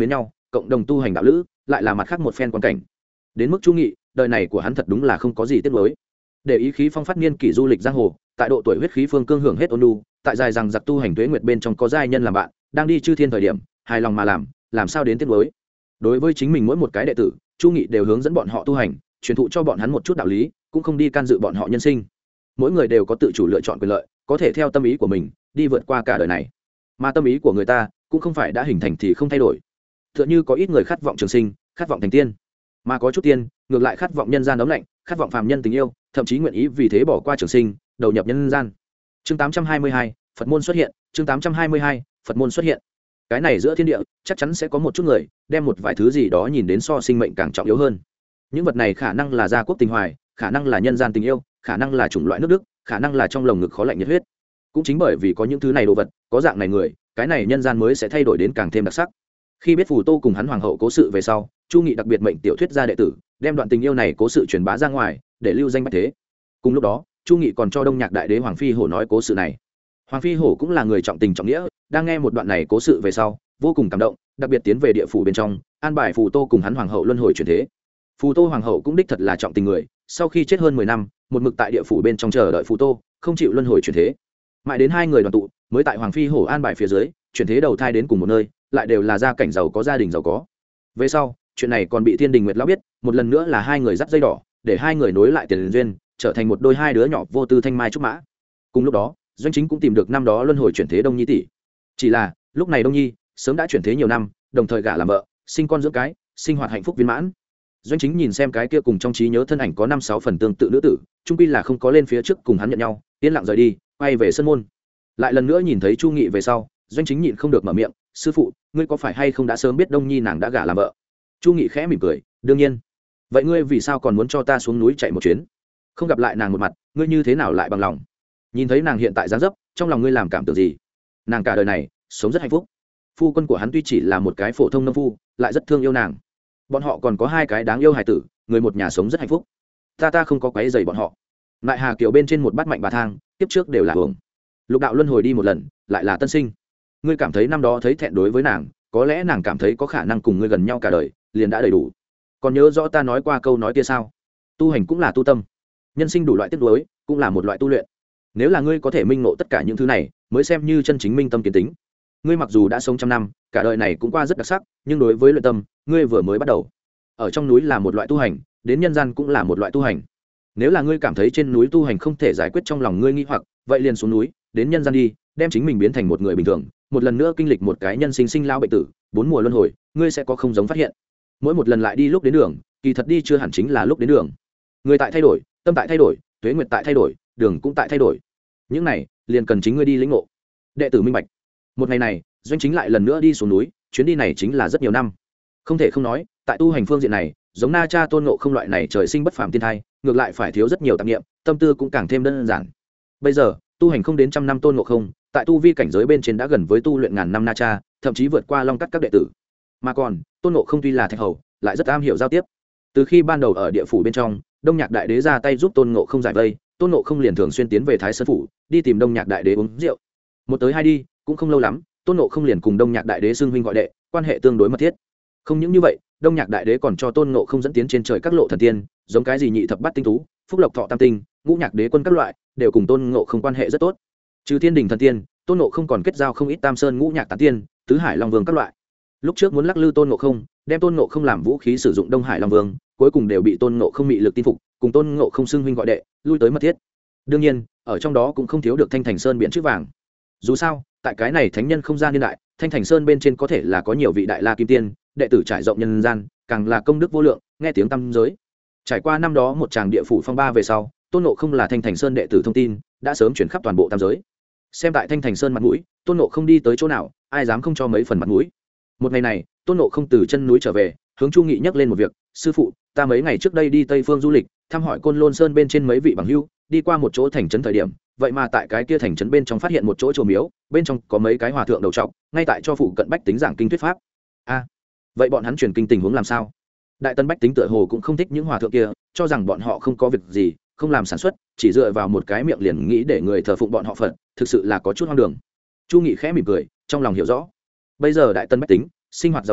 cộng đồng tu hành đạo lữ lại là mặt khác một phen quan cảnh. Đến mức Chu Nghị, đời này của hắn thật đúng là không có gì tiếc nuối. Để ý khí phong phát niên kỷ du lịch giang hồ, tại độ tuổi huyết khí phương cương hưởng hết ôn nhu, tại dài rằng giặc tu hành tuế nguyệt bên trong có giai nhân làm bạn, đang đi chư thiên thời điểm, hài lòng mà làm sao đến tiếc nuối. Đối với chính mình mỗi một cái đệ tử, Chu Nghị đều hướng dẫn bọn họ tu hành, truyền thụ cho bọn hắn một chút đạo lý, cũng không đi can dự bọn họ nhân sinh. Mỗi người đều có tự chủ lựa chọn quyền lợi, có thể theo tâm ý của mình đi vượt qua cả đời này. Mà tâm ý của người ta cũng không phải đã hình thành thì không thay đổi. Tựa như có ít người khát vọng trường sinh, khát vọng thành tiên, mà có chút tiên ngược lại khát vọng nhân gian ấm lạnh, khát vọng phàm nhân tình yêu, thậm chí nguyện ý vì thế bỏ qua trường sinh, đầu nhập nhân gian. Chương 822, Phật môn xuất hiện. Chương 822, Phật môn xuất hiện. Cái này giữa thiên địa chắc chắn sẽ có một chút người đem một vài thứ gì đó nhìn đến so sinh mệnh càng trọng yếu hơn. Những vật này khả năng là gia quốc tình hoài, khả năng là nhân gian tình yêu, khả năng là chủng loại nước đức, khả năng là trong lồng ngực khó lạnh nhiệt huyết. Cũng chính bởi vì có những thứ này đồ vật, có dạng này người, cái này nhân gian mới sẽ thay đổi đến càng thêm đặc sắc. Khi biết Phù Tô cùng hắn hoàng hậu cố sự về sau, Chu Nghị đặc biệt mệnh tiểu thuyết gia đệ tử đem đoạn tình yêu này cố sự truyền bá ra ngoài, để lưu danh bách thế. Cùng lúc đó, Chu Nghị còn cho Đông Nhạc Đại Đế Hoàng Phi Hổ nói cố sự này. Hoàng Phi Hổ cũng là người trọng tình trọng nghĩa, đang nghe một đoạn này cố sự về sau, vô cùng cảm động, đặc biệt tiến về địa phủ bên trong, an bài Phù Tô cùng hắn hoàng hậu luân hồi chuyển thế. Phù Tô hoàng hậu cũng đích thật là trọng tình người, sau khi chết hơn 10 năm, một mực tại địa phủ bên trong chờ đợi Phù Tô, không chịu luân hồi chuyển thế. Mãi đến hai người đoàn tụ, mới tại Hoàng Phi Hổ an bài phía dưới, chuyển thế đầu thai đến cùng một nơi, lại đều là gia cảnh giàu có, gia đình giàu có. Về sau, chuyện này còn bị Thiên Đình Nguyệt lão biết, một lần nữa là hai người dắt dây đỏ, để hai người nối lại tiền duyên, trở thành một đôi hai đứa nhỏ vô tư thanh mai trúc mã. Cùng lúc đó, Doanh Chính cũng tìm được năm đó luân hồi chuyển thế Đông Nhi tỷ. Chỉ là, lúc này Đông Nhi sớm đã chuyển thế nhiều năm, đồng thời gả làm vợ, sinh con dưỡng cái, sinh hoạt hạnh phúc viên mãn. Doanh Chính nhìn xem cái kia cùng trong trí nhớ thân ảnh có 5-6 phần tương tự nữ tử, trung quy là không có lên phía trước cùng hắn nhận nhau, yên lặng rời đi, quay về sân môn. Lại lần nữa nhìn thấy Chu Nghị về sau, Doanh Chính nhịn không được mở miệng, sư phụ, ngươi có phải hay không đã sớm biết Đông Nhi nàng đã gả làm vợ? Chu Nghị khẽ mỉm cười, đương nhiên. Vậy ngươi vì sao còn muốn cho ta xuống núi chạy một chuyến? Không gặp lại nàng một mặt, ngươi như thế nào lại bằng lòng? Nhìn thấy nàng hiện tại dáng dấp, trong lòng ngươi làm cảm tưởng gì? Nàng cả đời này sống rất hạnh phúc. Phu quân của hắn tuy chỉ là một cái phổ thông nông phu, lại rất thương yêu nàng. Bọn họ còn có hai cái đáng yêu hài tử, người một nhà sống rất hạnh phúc. Ta không có quấy rầy bọn họ. Lại Hà Kiều bên trên một bát mạnh bà thang, tiếp trước đều là hưởng. Lục đạo luân hồi đi một lần, lại là tân sinh. Ngươi cảm thấy năm đó thấy thẹn đối với nàng, có lẽ nàng cảm thấy có khả năng cùng ngươi gần nhau cả đời, liền đã đầy đủ. Còn nhớ rõ ta nói qua câu nói kia sao? Tu hành cũng là tu tâm, nhân sinh đủ loại tiếc nuối, cũng là một loại tu luyện. Nếu là ngươi có thể minh ngộ tất cả những thứ này, mới xem như chân chính minh tâm kiến tính. Ngươi mặc dù đã sống trăm năm, cả đời này cũng qua rất đặc sắc, nhưng đối với luyện tâm, ngươi vừa mới bắt đầu. Ở trong núi là một loại tu hành, đến nhân gian cũng là một loại tu hành. Nếu là ngươi cảm thấy trên núi tu hành không thể giải quyết trong lòng ngươi nghi hoặc, vậy liền xuống núi, đến nhân gian đi, đem chính mình biến thành một người bình thường, một lần nữa kinh lịch một cái nhân sinh sinh lao bệnh tử, 4 mùa luân hồi, ngươi sẽ có không giống phát hiện. Mỗi một lần lại đi lúc đến đường, kỳ thật đi chưa hẳn chính là lúc đến đường. Người tại thay đổi, tâm tại thay đổi, tuế nguyệt tại thay đổi, đường cũng tại thay đổi. Những này, liền cần chính ngươi đi lĩnh ngộ. Đệ tử minh bạch. Một ngày này, Doanh Chính lại lần nữa đi xuống núi, chuyến đi này chính là rất nhiều năm. Không thể không nói, tại tu hành phương diện này, giống Na Cha Tôn Ngộ Không loại này trời sinh bất phàm tiên thai, ngược lại phải thiếu rất nhiều tạp niệm, tâm tư cũng càng thêm đơn giản. Bây giờ, tu hành không đến trăm năm Tôn Ngộ Không, tại tu vi cảnh giới bên trên đã gần với tu luyện ngàn năm Na Cha, thậm chí vượt qua Long Cắt các đệ tử. Mà còn, Tôn Ngộ Không tuy là thạch hầu, lại rất am hiểu giao tiếp. Từ khi ban đầu ở địa phủ bên trong, Đông Nhạc Đại Đế ra tay giúp Tôn Ngộ Không giải vây, Tôn Ngộ Không liền thường xuyên tiến về Thái Sơn phủ, đi tìm Đông Nhạc Đại Đế uống rượu. Một tới hai đi, cũng không lâu lắm, Tôn Ngộ Không liền cùng Đông Nhạc Đại Đế xưng huynh gọi đệ, quan hệ tương đối mật thiết. Không những như vậy, Đông Nhạc Đại Đế còn cho Tôn Ngộ Không dẫn tiến trên trời các lộ thần tiên, giống cái gì nhị thập bát tinh tú, phúc lộc thọ tam tinh, ngũ nhạc đế quân các loại, đều cùng Tôn Ngộ Không quan hệ rất tốt. Trừ thiên đình thần tiên, Tôn Ngộ Không còn kết giao không ít Tam Sơn ngũ nhạc tán tiên, tứ hải long vương các loại. Lúc trước muốn lắc lư Tôn Ngộ Không, đem Tôn Ngộ Không làm vũ khí sử dụng Đông Hải long vương, cuối cùng đều bị Tôn Ngộ Không mị lực tin phục, cùng Tôn Ngộ Không xưng huynh gọi đệ, lui tới mật thiết. Đương nhiên, ở trong đó cũng không thiếu được Thanh Thành Sơn biển chữ vàng. Dù sao, tại cái này thánh nhân không gian niên đại, Thanh Thành Sơn bên trên có thể là có nhiều vị đại la kim tiên, đệ tử trải rộng nhân gian, càng là công đức vô lượng, nghe tiếng tăm giới. Trải qua năm đó một tràng địa phủ phong ba về sau, Tôn Ngộ Không là Thanh Thành Sơn đệ tử thông tin đã sớm chuyển khắp toàn bộ tam giới. Xem tại Thanh Thành Sơn mặt mũi, Tôn Ngộ Không đi tới chỗ nào, ai dám không cho mấy phần mặt mũi. Một ngày này, Tôn Ngộ Không từ chân núi trở về, hướng Chu Nghị nhắc lên một việc: sư phụ, ta mấy ngày trước đây đi Tây Phương du lịch, thăm hỏi Côn Lôn Sơn bên trên mấy vị bằng hữu, đi qua một chỗ thành trấn thời điểm, vậy mà tại cái kia thành trấn bên trong phát hiện một chỗ chùa miếu, bên trong có mấy cái hòa thượng đầu trọc, ngay tại cho phụ cận bách tính giảng kinh thuyết pháp. A, vậy bọn hắn truyền kinh tình huống làm sao? Đại Tân bách tính tựa hồ cũng không thích những hòa thượng kia, cho rằng bọn họ không có việc gì, không làm sản xuất, chỉ dựa vào một cái miệng liền nghĩ để người thờ phụng bọn họ phật, thực sự là có chút hoang đường. Chu Nghị khẽ mỉm cười, trong lòng hiểu rõ. Bây giờ Đại Tân bách tính sinh hoạt giàu có,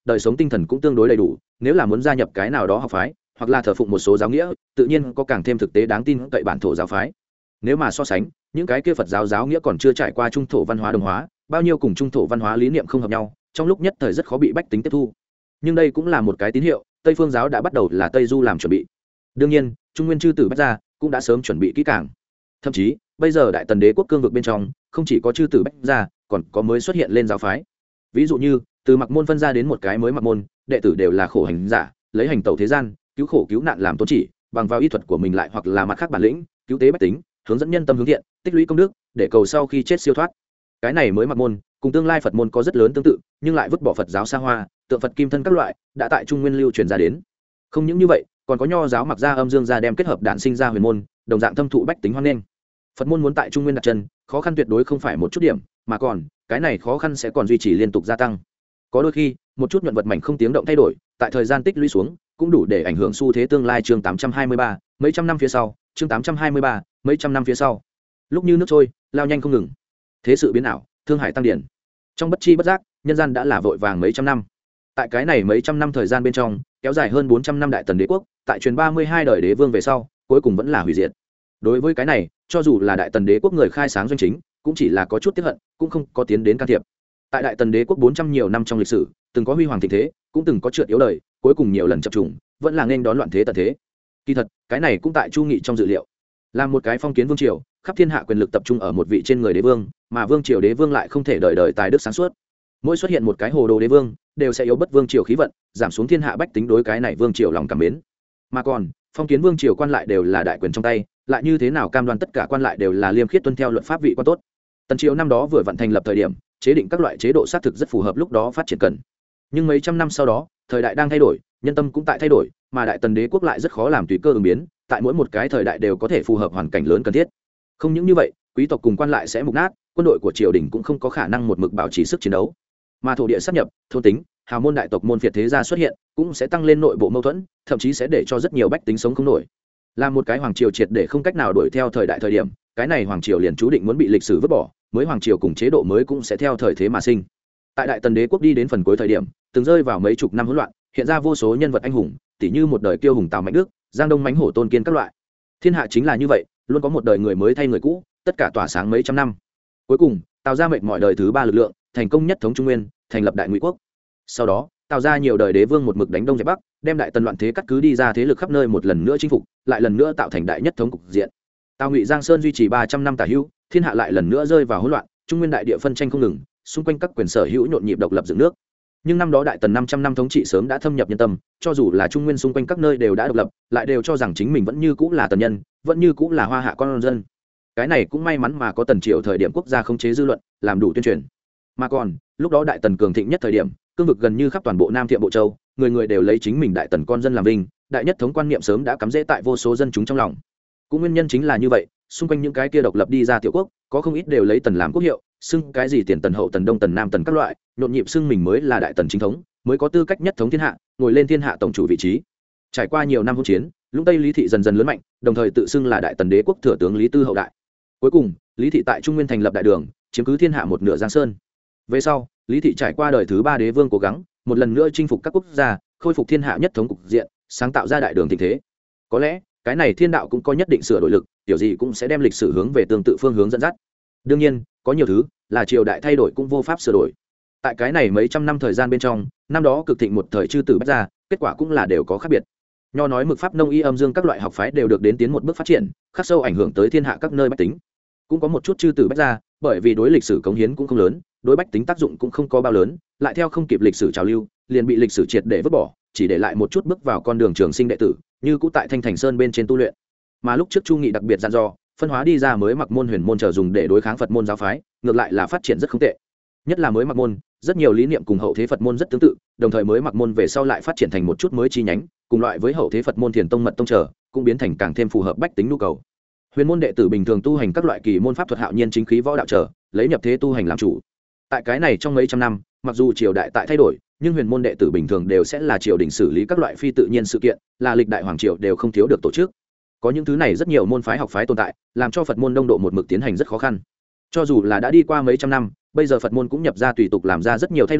đời sống tinh thần cũng tương đối đầy đủ, nếu là muốn gia nhập cái nào đó học phái hoặc là thờ phụng một số giáo nghĩa, tự nhiên có càng thêm thực tế đáng tin cậy bản thổ giáo phái. Nếu mà so sánh những cái kia Phật giáo giáo nghĩa còn chưa trải qua trung thổ văn hóa đồng hóa, bao nhiêu cùng trung thổ văn hóa lý niệm không hợp nhau, trong lúc nhất thời rất khó bị bách tính tiếp thu. Nhưng đây cũng là một cái tín hiệu, Tây phương giáo đã bắt đầu là Tây du làm chuẩn bị. Đương nhiên trung nguyên chư tử bách gia cũng đã sớm chuẩn bị kỹ càng, thậm chí bây giờ đại tần đế quốc cương vực bên trong không chỉ có chư tử bách gia, còn có mới xuất hiện lên giáo phái. Ví dụ như từ mặc môn phân ra đến một cái mới mặc môn, đệ tử đều là khổ hành giả, lấy hành tẩu thế gian, cứu khổ cứu nạn làm tôn chỉ, bằng vào y thuật của mình lại hoặc là mặt khác bản lĩnh cứu tế bách tính, hướng dẫn nhân tâm hướng thiện, tích lũy công đức, để cầu sau khi chết siêu thoát. Cái này mới mặc môn cùng tương lai Phật môn có rất lớn tương tự, nhưng lại vứt bỏ Phật giáo xa hoa, tượng Phật kim thân các loại đã tại trung nguyên lưu truyền ra đến. Không những như vậy, còn có nho giáo mặc ra âm dương gia đem kết hợp đản sinh ra huyền môn, đồng dạng thâm thụ bách tính hoan nghênh. Phật môn muốn tại trung nguyên đặt chân, khó khăn tuyệt đối không phải một chút điểm, mà còn cái này khó khăn sẽ còn duy trì liên tục gia tăng. Có đôi khi một chút nhuận vật mảnh không tiếng động thay đổi, tại thời gian tích lũy xuống cũng đủ để ảnh hưởng xu thế tương lai. Chương 823, mấy trăm năm phía sau. Chương 823, mấy trăm năm phía sau. Lúc như nước trôi lao nhanh không ngừng, thế sự biến ảo, thương hải tăng điển, trong bất chi bất giác nhân gian đã là vội vàng mấy trăm năm. Tại cái này mấy trăm năm thời gian bên trong, kéo dài hơn 400 năm đại tần đế quốc, tại truyền 32 đời đế vương về sau cuối cùng vẫn là hủy diệt. Đối với cái này, cho dù là đại tần đế quốc người khai sáng doanh chính cũng chỉ là có chút tiếc hận, cũng không có tiến đến can thiệp. Tại đại tần đế quốc 400 nhiều năm trong lịch sử, từng có huy hoàng thịnh thế, cũng từng có trượt yếu đời, cuối cùng nhiều lần chập trùng, vẫn là nên đón loạn thế tận thế. Kỳ thật cái này cũng tại Chu Nghị trong dự liệu. Làm một cái phong kiến vương triều, khắp thiên hạ quyền lực tập trung ở một vị trên người đế vương, mà vương triều đế vương lại không thể đời đời tài đức sáng suốt. Mỗi xuất hiện một cái hồ đồ đế vương, đều sẽ yếu bất vương triều khí vận, giảm xuống thiên hạ bách tính đối cái này vương triều lòng cảm mến. Mà còn phong kiến vương triều quan lại đều là đại quyền trong tay, lại như thế nào cam đoan tất cả quan lại đều là liêm khiết tuân theo luật pháp vị quan tốt. Tần triều năm đó vừa vận thành lập thời điểm, chế định các loại chế độ xác thực rất phù hợp lúc đó phát triển cần. Nhưng mấy trăm năm sau đó, thời đại đang thay đổi, nhân tâm cũng tại thay đổi, mà đại tần đế quốc lại rất khó làm tùy cơ ứng biến, tại mỗi một cái thời đại đều có thể phù hợp hoàn cảnh lớn cần thiết. Không những như vậy, quý tộc cùng quan lại sẽ mục nát, quân đội của triều đình cũng không có khả năng một mực bảo trì sức chiến đấu. Mà thổ địa sáp nhập, thôn tính, hào môn đại tộc môn phiệt thế gia xuất hiện, cũng sẽ tăng lên nội bộ mâu thuẫn, thậm chí sẽ để cho rất nhiều bách tính sống không nổi. Là một cái hoàng triều triệt để không cách nào đuổi theo thời đại thời điểm, cái này hoàng triều liền chú định muốn bị lịch sử vứt bỏ, mới hoàng triều cùng chế độ mới cũng sẽ theo thời thế mà sinh. Tại đại tần đế quốc đi đến phần cuối thời điểm, từng rơi vào mấy chục năm hỗn loạn, hiện ra vô số nhân vật anh hùng, tỷ như một đời kiêu hùng Tào Mạnh Đức, Giang Đông Mãnh Hổ Tôn Kiên các loại. Thiên hạ chính là như vậy, luôn có một đời người mới thay người cũ, tất cả tỏa sáng mấy trăm năm. Cuối cùng, Tào gia mệt mỏi đời thứ 3 lực lượng, thành công nhất thống Trung Nguyên, thành lập Đại Ngụy quốc. Sau đó, Tào gia nhiều đời đế vương một mực đánh đông dẹp bắc, đem đại tần loạn thế cắt cứ đi ra thế lực khắp nơi một lần nữa chinh phục, lại lần nữa tạo thành đại nhất thống cục diện. Tào Ngụy Giang Sơn duy trì 300 năm tả hữu, thiên hạ lại lần nữa rơi vào hỗn loạn, Trung Nguyên đại địa phân tranh không ngừng, xung quanh các quyền sở hữu nhộn nhịp độc lập dựng nước. Nhưng năm đó đại tần 500 năm thống trị sớm đã thâm nhập nhân tâm, cho dù là Trung Nguyên xung quanh các nơi đều đã độc lập, lại đều cho rằng chính mình vẫn như cũ là tần nhân, vẫn như cũ là hoa hạ con dân. Cái này cũng may mắn mà có tần triều thời điểm quốc gia khống chế dư luận, làm đủ tuyên truyền. Mà còn, lúc đó đại tần cường thịnh nhất thời điểm, cương vực gần như khắp toàn bộ Nam Thiệm Bộ Châu, người người đều lấy chính mình đại tần con dân làm vinh, đại nhất thống quan niệm sớm đã cắm rễ tại vô số dân chúng trong lòng. Cũng nguyên nhân chính là như vậy, xung quanh những cái kia độc lập đi ra tiểu quốc, có không ít đều lấy tần làm quốc hiệu, xưng cái gì tiền tần hậu tần đông tần nam tần các loại, nhộn nhịp xưng mình mới là đại tần chính thống, mới có tư cách nhất thống thiên hạ, ngồi lên thiên hạ tổng chủ vị trí. Trải qua nhiều năm hỗn chiến, Lũng Tây Lý thị dần dần lớn mạnh, đồng thời tự xưng là đại tần đế quốc thừa tướng Lý Tư hậu đại. Cuối cùng, Lý thị tại Trung Nguyên thành lập đại đường, chiếm cứ thiên hạ một nửa Giang Sơn. Về sau, Lý thị trải qua đời thứ 3 đế vương cố gắng, một lần nữa chinh phục các quốc gia, khôi phục thiên hạ nhất thống cục diện, sáng tạo ra đại đường thịnh thế. Có lẽ, cái này thiên đạo cũng có nhất định sửa đổi lực, kiểu gì cũng sẽ đem lịch sử hướng về tương tự phương hướng dẫn dắt. Đương nhiên, có nhiều thứ là triều đại thay đổi cũng vô pháp sửa đổi. Tại cái này mấy trăm năm thời gian bên trong, năm đó cực thịnh một thời chư tử bách gia, kết quả cũng là đều có khác biệt. Nho nói mực pháp nông y âm dương các loại học phái đều được đến tiến một bước phát triển, khắc sâu ảnh hưởng tới thiên hạ các nơi bách tính. Cũng có một chút chư tử bách gia, bởi vì đối lịch sử cống hiến cũng không lớn, đối bách tính tác dụng cũng không có bao lớn, lại theo không kịp lịch sử trào lưu, liền bị lịch sử triệt để vứt bỏ, chỉ để lại một chút bước vào con đường trường sinh đệ tử, như cũ tại Thanh Thành Sơn bên trên tu luyện. Mà lúc trước Chu Nghị đặc biệt dặn dò, phân hóa đi ra mới mặc môn huyền môn chờ dùng để đối kháng Phật môn giáo phái, ngược lại là phát triển rất không tệ. Nhất là mới mặc môn, rất nhiều lý niệm cùng hậu thế Phật môn rất tương tự, đồng thời mới mặc môn về sau lại phát triển thành một chút mới chi nhánh, cùng loại với hậu thế Phật môn Thiền tông mật tông trở, cũng biến thành càng thêm phù hợp bách tính nhu cầu. Huyền môn đệ tử bình thường tu hành các loại kỳ môn pháp thuật hạo nhiên chính khí võ đạo trở, lấy nhập thế tu hành làm chủ. Tại cái này trong mấy trăm năm, mặc dù triều đại tại thay đổi, nhưng huyền môn đệ tử bình thường đều sẽ là triều đình xử lý các loại phi tự nhiên sự kiện, là lịch đại hoàng triều đều không thiếu được tổ chức. Có những thứ này rất nhiều môn phái học phái tồn tại, làm cho Phật môn đông độ một mực tiến hành rất khó khăn. Cho dù là đã đi qua mấy trăm năm, bây giờ Phật môn cũng nhập ra tùy tục làm ra rất nhiều thay đổi,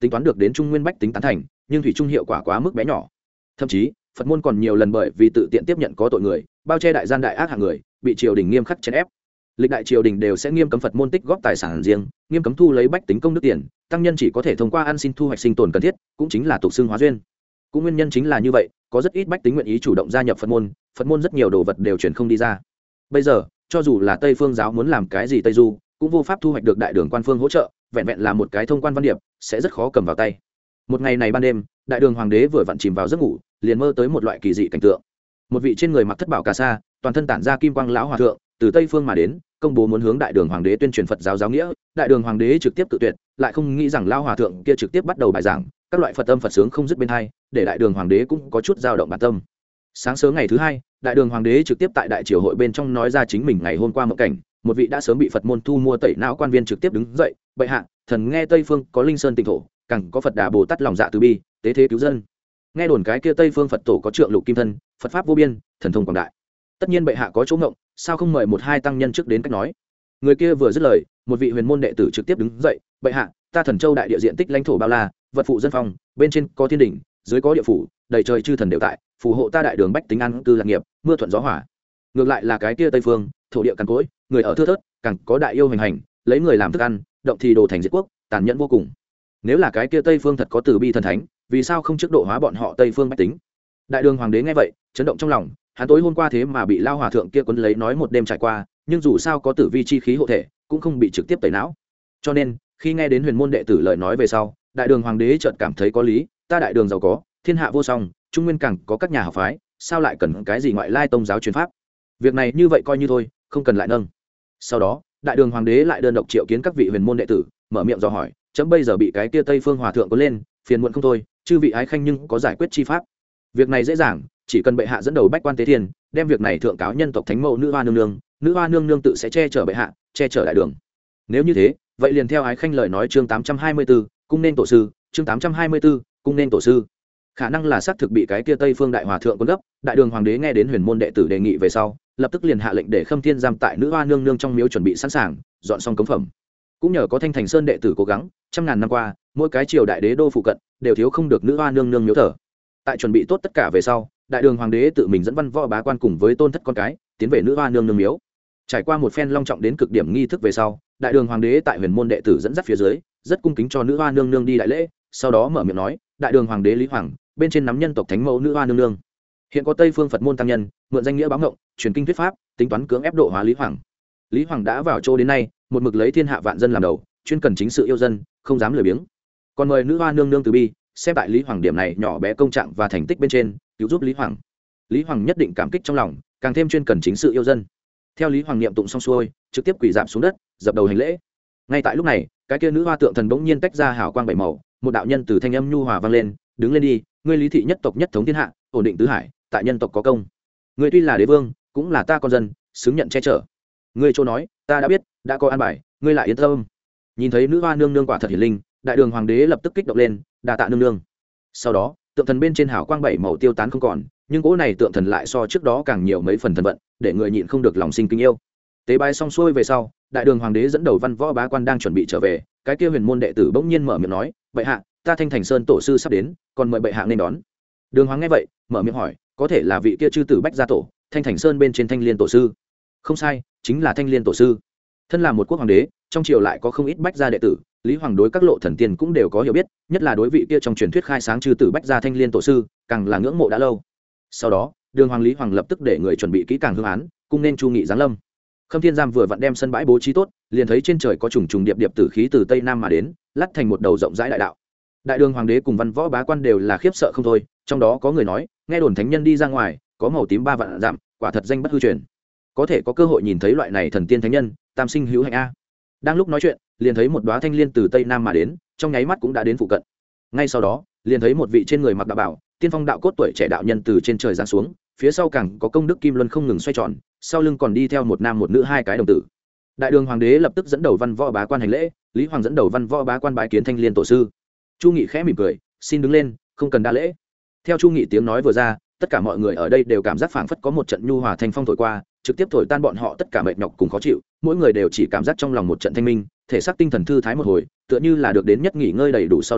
tính toán được đến trung nguyên bách tính tán thành, nhưng thủy trung hiệu quả quá mức bé nhỏ. Thậm chí Phật môn còn nhiều lần bởi vì tự tiện tiếp nhận có tội người, bao che đại gian đại ác hạng người, bị triều đình nghiêm khắc chèn ép. Lịch đại triều đình đều sẽ nghiêm cấm Phật môn tích góp tài sản riêng, nghiêm cấm thu lấy bách tính công đức tiền, tăng nhân chỉ có thể thông qua ăn xin thu hoạch sinh tồn cần thiết, cũng chính là tục xưng hóa duyên. Cũng nguyên nhân chính là như vậy, có rất ít bách tính nguyện ý chủ động gia nhập Phật môn rất nhiều đồ vật đều chuyển không đi ra. Bây giờ, cho dù là Tây Phương giáo muốn làm cái gì Tây du, cũng vô pháp thu hoạch được đại đường quan phương hỗ trợ, vẹn vẹn là một cái thông quan văn điệp, sẽ rất khó cầm vào tay. Một ngày này ban đêm, đại đường hoàng đế vừa vặn chìm vào giấc ngủ, liền mơ tới một loại kỳ dị cảnh tượng. Một vị trên người mặc thất bảo cà sa, toàn thân tản ra kim quang lão hòa thượng, từ Tây phương mà đến, công bố muốn hướng đại đường hoàng đế tuyên truyền Phật giáo giáo nghĩa. Đại đường hoàng đế trực tiếp tự tuyệt, lại không nghĩ rằng lão hòa thượng kia trực tiếp bắt đầu bài giảng các loại Phật âm Phật sướng không dứt bên hai, để đại đường hoàng đế cũng có chút dao động bản tâm. Sáng sớm ngày thứ hai, đại đường hoàng đế trực tiếp tại đại triều hội bên trong nói ra chính mình ngày hôm qua mộng cảnh. Một vị đã sớm bị Phật môn thu mua tẩy não quan viên trực tiếp đứng dậy, bệ hạ, thần nghe Tây phương có linh sơn tịnh thổ, càng có Phật Đà Bồ Tát lòng dạ từ bi, tế thế cứu dân. Nghe đồn cái kia Tây phương Phật tổ có trượng lục kim thân, Phật pháp vô biên, thần thông quảng đại. Tất nhiên bệ hạ có chỗ ngộng, sao không mời một hai tăng nhân trước đến cách nói. Người kia vừa dứt lời, một vị huyền môn đệ tử trực tiếp đứng dậy, bệ hạ, ta Thần Châu đại địa diện tích lãnh thổ bao la, vật phụ dân phong, bên trên có thiên đỉnh, dưới có địa phủ, đầy trời chư thần đều tại, phù hộ ta đại đường bách tính an cư lạc nghiệp, mưa thuận gió hòa. Ngược lại là cái kia Tây phương, thổ địa cằn cỗi, người ở thưa thớt, càng có đại yêu hành hành, lấy người làm thức ăn, động thì đồ thành diệt quốc, tàn nhẫn vô cùng. Nếu là cái kia Tây phương thật có từ bi thần thánh, vì sao không trước độ hóa bọn họ Tây phương bách tính? Đại đường hoàng đế nghe vậy, chấn động trong lòng, hắn tối hôm qua thế mà bị lao hòa thượng kia quấn lấy nói một đêm trải qua, nhưng dù sao có tử vi chi khí hộ thể, cũng không bị trực tiếp tẩy não. Cho nên, khi nghe đến huyền môn đệ tử lời nói về sau, đại đường hoàng đế chợt cảm thấy có lý, ta đại đường giàu có, thiên hạ vô song, trung nguyên càng có các nhà học phái, sao lại cần cái gì ngoại lai tông giáo truyền pháp? Việc này như vậy coi như thôi, không cần lại nâng. Sau đó, đại đường hoàng đế lại đơn độc triệu kiến các vị huyền môn đệ tử, mở miệng dò hỏi, chấm bây giờ bị cái kia Tây phương hòa thượng có lên, phiền muộn không thôi, chư vị ái khanh nhưng có giải quyết chi pháp. Việc này dễ dàng, chỉ cần bệ hạ dẫn đầu bách quan tế thiên, đem việc này thượng cáo nhân tộc thánh mẫu nữ hoa nương nương tự sẽ che chở bệ hạ, che chở đại đường. Nếu như thế, vậy liền theo ái khanh lời nói chương 824, cung nên tổ sư, chương 824, cung nên tổ sư. Khả năng là xác thực bị cái kia Tây phương đại hòa thượng quân gấp, đại đường hoàng đế nghe đến huyền môn đệ tử đề nghị về sau, lập tức liền hạ lệnh để Khâm Thiên giam tại nữ hoa nương trong miếu chuẩn bị sẵn sàng, dọn xong cống phẩm. Cũng nhờ có Thanh Thành Sơn đệ tử cố gắng, trăm ngàn năm qua, mỗi cái triều đại đế đô phụ cận đều thiếu không được nữ hoa nương miếu thờ. Tại chuẩn bị tốt tất cả về sau, đại đường hoàng đế tự mình dẫn văn võ bá quan cùng với tôn thất con cái tiến về nữ hoa nương miếu. Trải qua một phen long trọng đến cực điểm nghi thức về sau, đại đường hoàng đế tại huyền môn đệ tử dẫn dắt phía dưới, rất cung kính cho nữ hoa nương đi đại lễ, sau đó mở miệng nói, đại đường hoàng đế Lý Hoàng, bên trên nắm nhân tộc thánh mẫu nữ hoa nương. Hiện có Tây phương Phật môn tăng nhân, mượn danh nghĩa báo ngộng, truyền kinh thuyết pháp, tính toán cưỡng ép độ hóa Lý Hoàng. Lý Hoàng đã vào chỗ đến nay, một mực lấy thiên hạ vạn dân làm đầu, chuyên cần chính sự yêu dân, không dám lười biếng. Còn mời nữ hoa nương từ bi, xem tại Lý Hoàng điểm này nhỏ bé công trạng và thành tích bên trên, cứu giúp Lý Hoàng. Lý Hoàng nhất định cảm kích trong lòng, càng thêm chuyên cần chính sự yêu dân. Theo Lý Hoàng niệm tụng xong xuôi, trực tiếp quỳ rạp xuống đất, dập đầu hành lễ. Ngay tại lúc này, cái kia nữ hoa tượng thần bỗng nhiên tách ra hào quang bảy màu, một đạo nhân từ thanh âm nhu hòa vang lên, đứng lên đi, ngươi Lý thị nhất tộc nhất thống thiên hạ, ổn định tứ hải, tại nhân tộc có công. Ngươi tuy là đế vương, cũng là ta con dân, xứng nhận che chở. Ngươi chỗ nói, ta đã biết, đã có an bài, ngươi lại yên tâm. Nhìn thấy nữ hoa nương quả thật hiển linh, đại đường hoàng đế lập tức kích động lên, đa tạ nương. Sau đó, tượng thần bên trên hào quang bảy màu tiêu tán không còn, nhưng cỗ này tượng thần lại so trước đó càng nhiều mấy phần thần vận, để người nhịn không được lòng sinh kính yêu. Tế bái xong xuôi về sau, đại đường hoàng đế dẫn đầu văn võ bá quan đang chuẩn bị trở về, cái kia huyền môn đệ tử bỗng nhiên mở miệng nói, bệ hạ, ta Thanh Thành Sơn tổ sư sắp đến, còn mời bệ hạ nên đón. Đường hoàng nghe vậy, mở miệng hỏi, có thể là vị kia chư tử bách gia tổ, Thanh Thành Sơn bên trên Thanh Liên tổ sư? Không sai, chính là Thanh Liên tổ sư. Thân là một quốc hoàng đế, trong triều lại có không ít bách gia đệ tử, Lý Hoàng đối các lộ thần tiên cũng đều có hiểu biết, nhất là đối vị kia trong truyền thuyết khai sáng chư tử bách gia Thanh Liên tổ sư, càng là ngưỡng mộ đã lâu. Sau đó, đường hoàng Lý Hoàng lập tức để người chuẩn bị kỹ càng hương án, cung nên chu nghị giáng lâm. Khâm Thiên giam vừa vặn đem sân bãi bố trí tốt, liền thấy trên trời có trùng trùng điệp điệp tử khí từ tây nam mà đến, lắt thành một đầu rộng rãi đại đạo. Đại đường hoàng đế cùng văn võ bá quan đều là khiếp sợ không thôi, trong đó có người nói, nghe đồn thánh nhân đi ra ngoài, có màu tím 3 vạn dặm, quả thật danh bất hư truyền. Có thể có cơ hội nhìn thấy loại này thần tiên thánh nhân, tam sinh hữu hạnh a. Đang lúc nói chuyện, liền thấy một đóa thanh liên từ tây nam mà đến, trong nháy mắt cũng đã đến phụ cận. Ngay sau đó, liền thấy một vị trên người mặc đạo bào, tiên phong đạo cốt tuổi trẻ đạo nhân từ trên trời giáng xuống, phía sau càng có công đức kim luân không ngừng xoay tròn, sau lưng còn đi theo một nam một nữ hai cái đồng tử. Đại đường hoàng đế lập tức dẫn đầu văn võ bá quan hành lễ, Lý Hoàng dẫn đầu văn võ bá quan bái kiến Thanh Liên tổ sư. Chu Nghị khẽ mỉm cười, xin đứng lên, không cần đa lễ. Theo Chu Nghị tiếng nói vừa ra, tất cả mọi người ở đây đều cảm giác phảng phất có một trận nhu hòa thanh phong thổi qua, trực tiếp thổi tan bọn họ tất cả mệt nhọc cùng khó chịu, mỗi người đều chỉ cảm giác trong lòng một trận thanh minh, thể xác tinh thần thư thái một hồi, tựa như là được đến nhất nghỉ ngơi đầy đủ sau đó,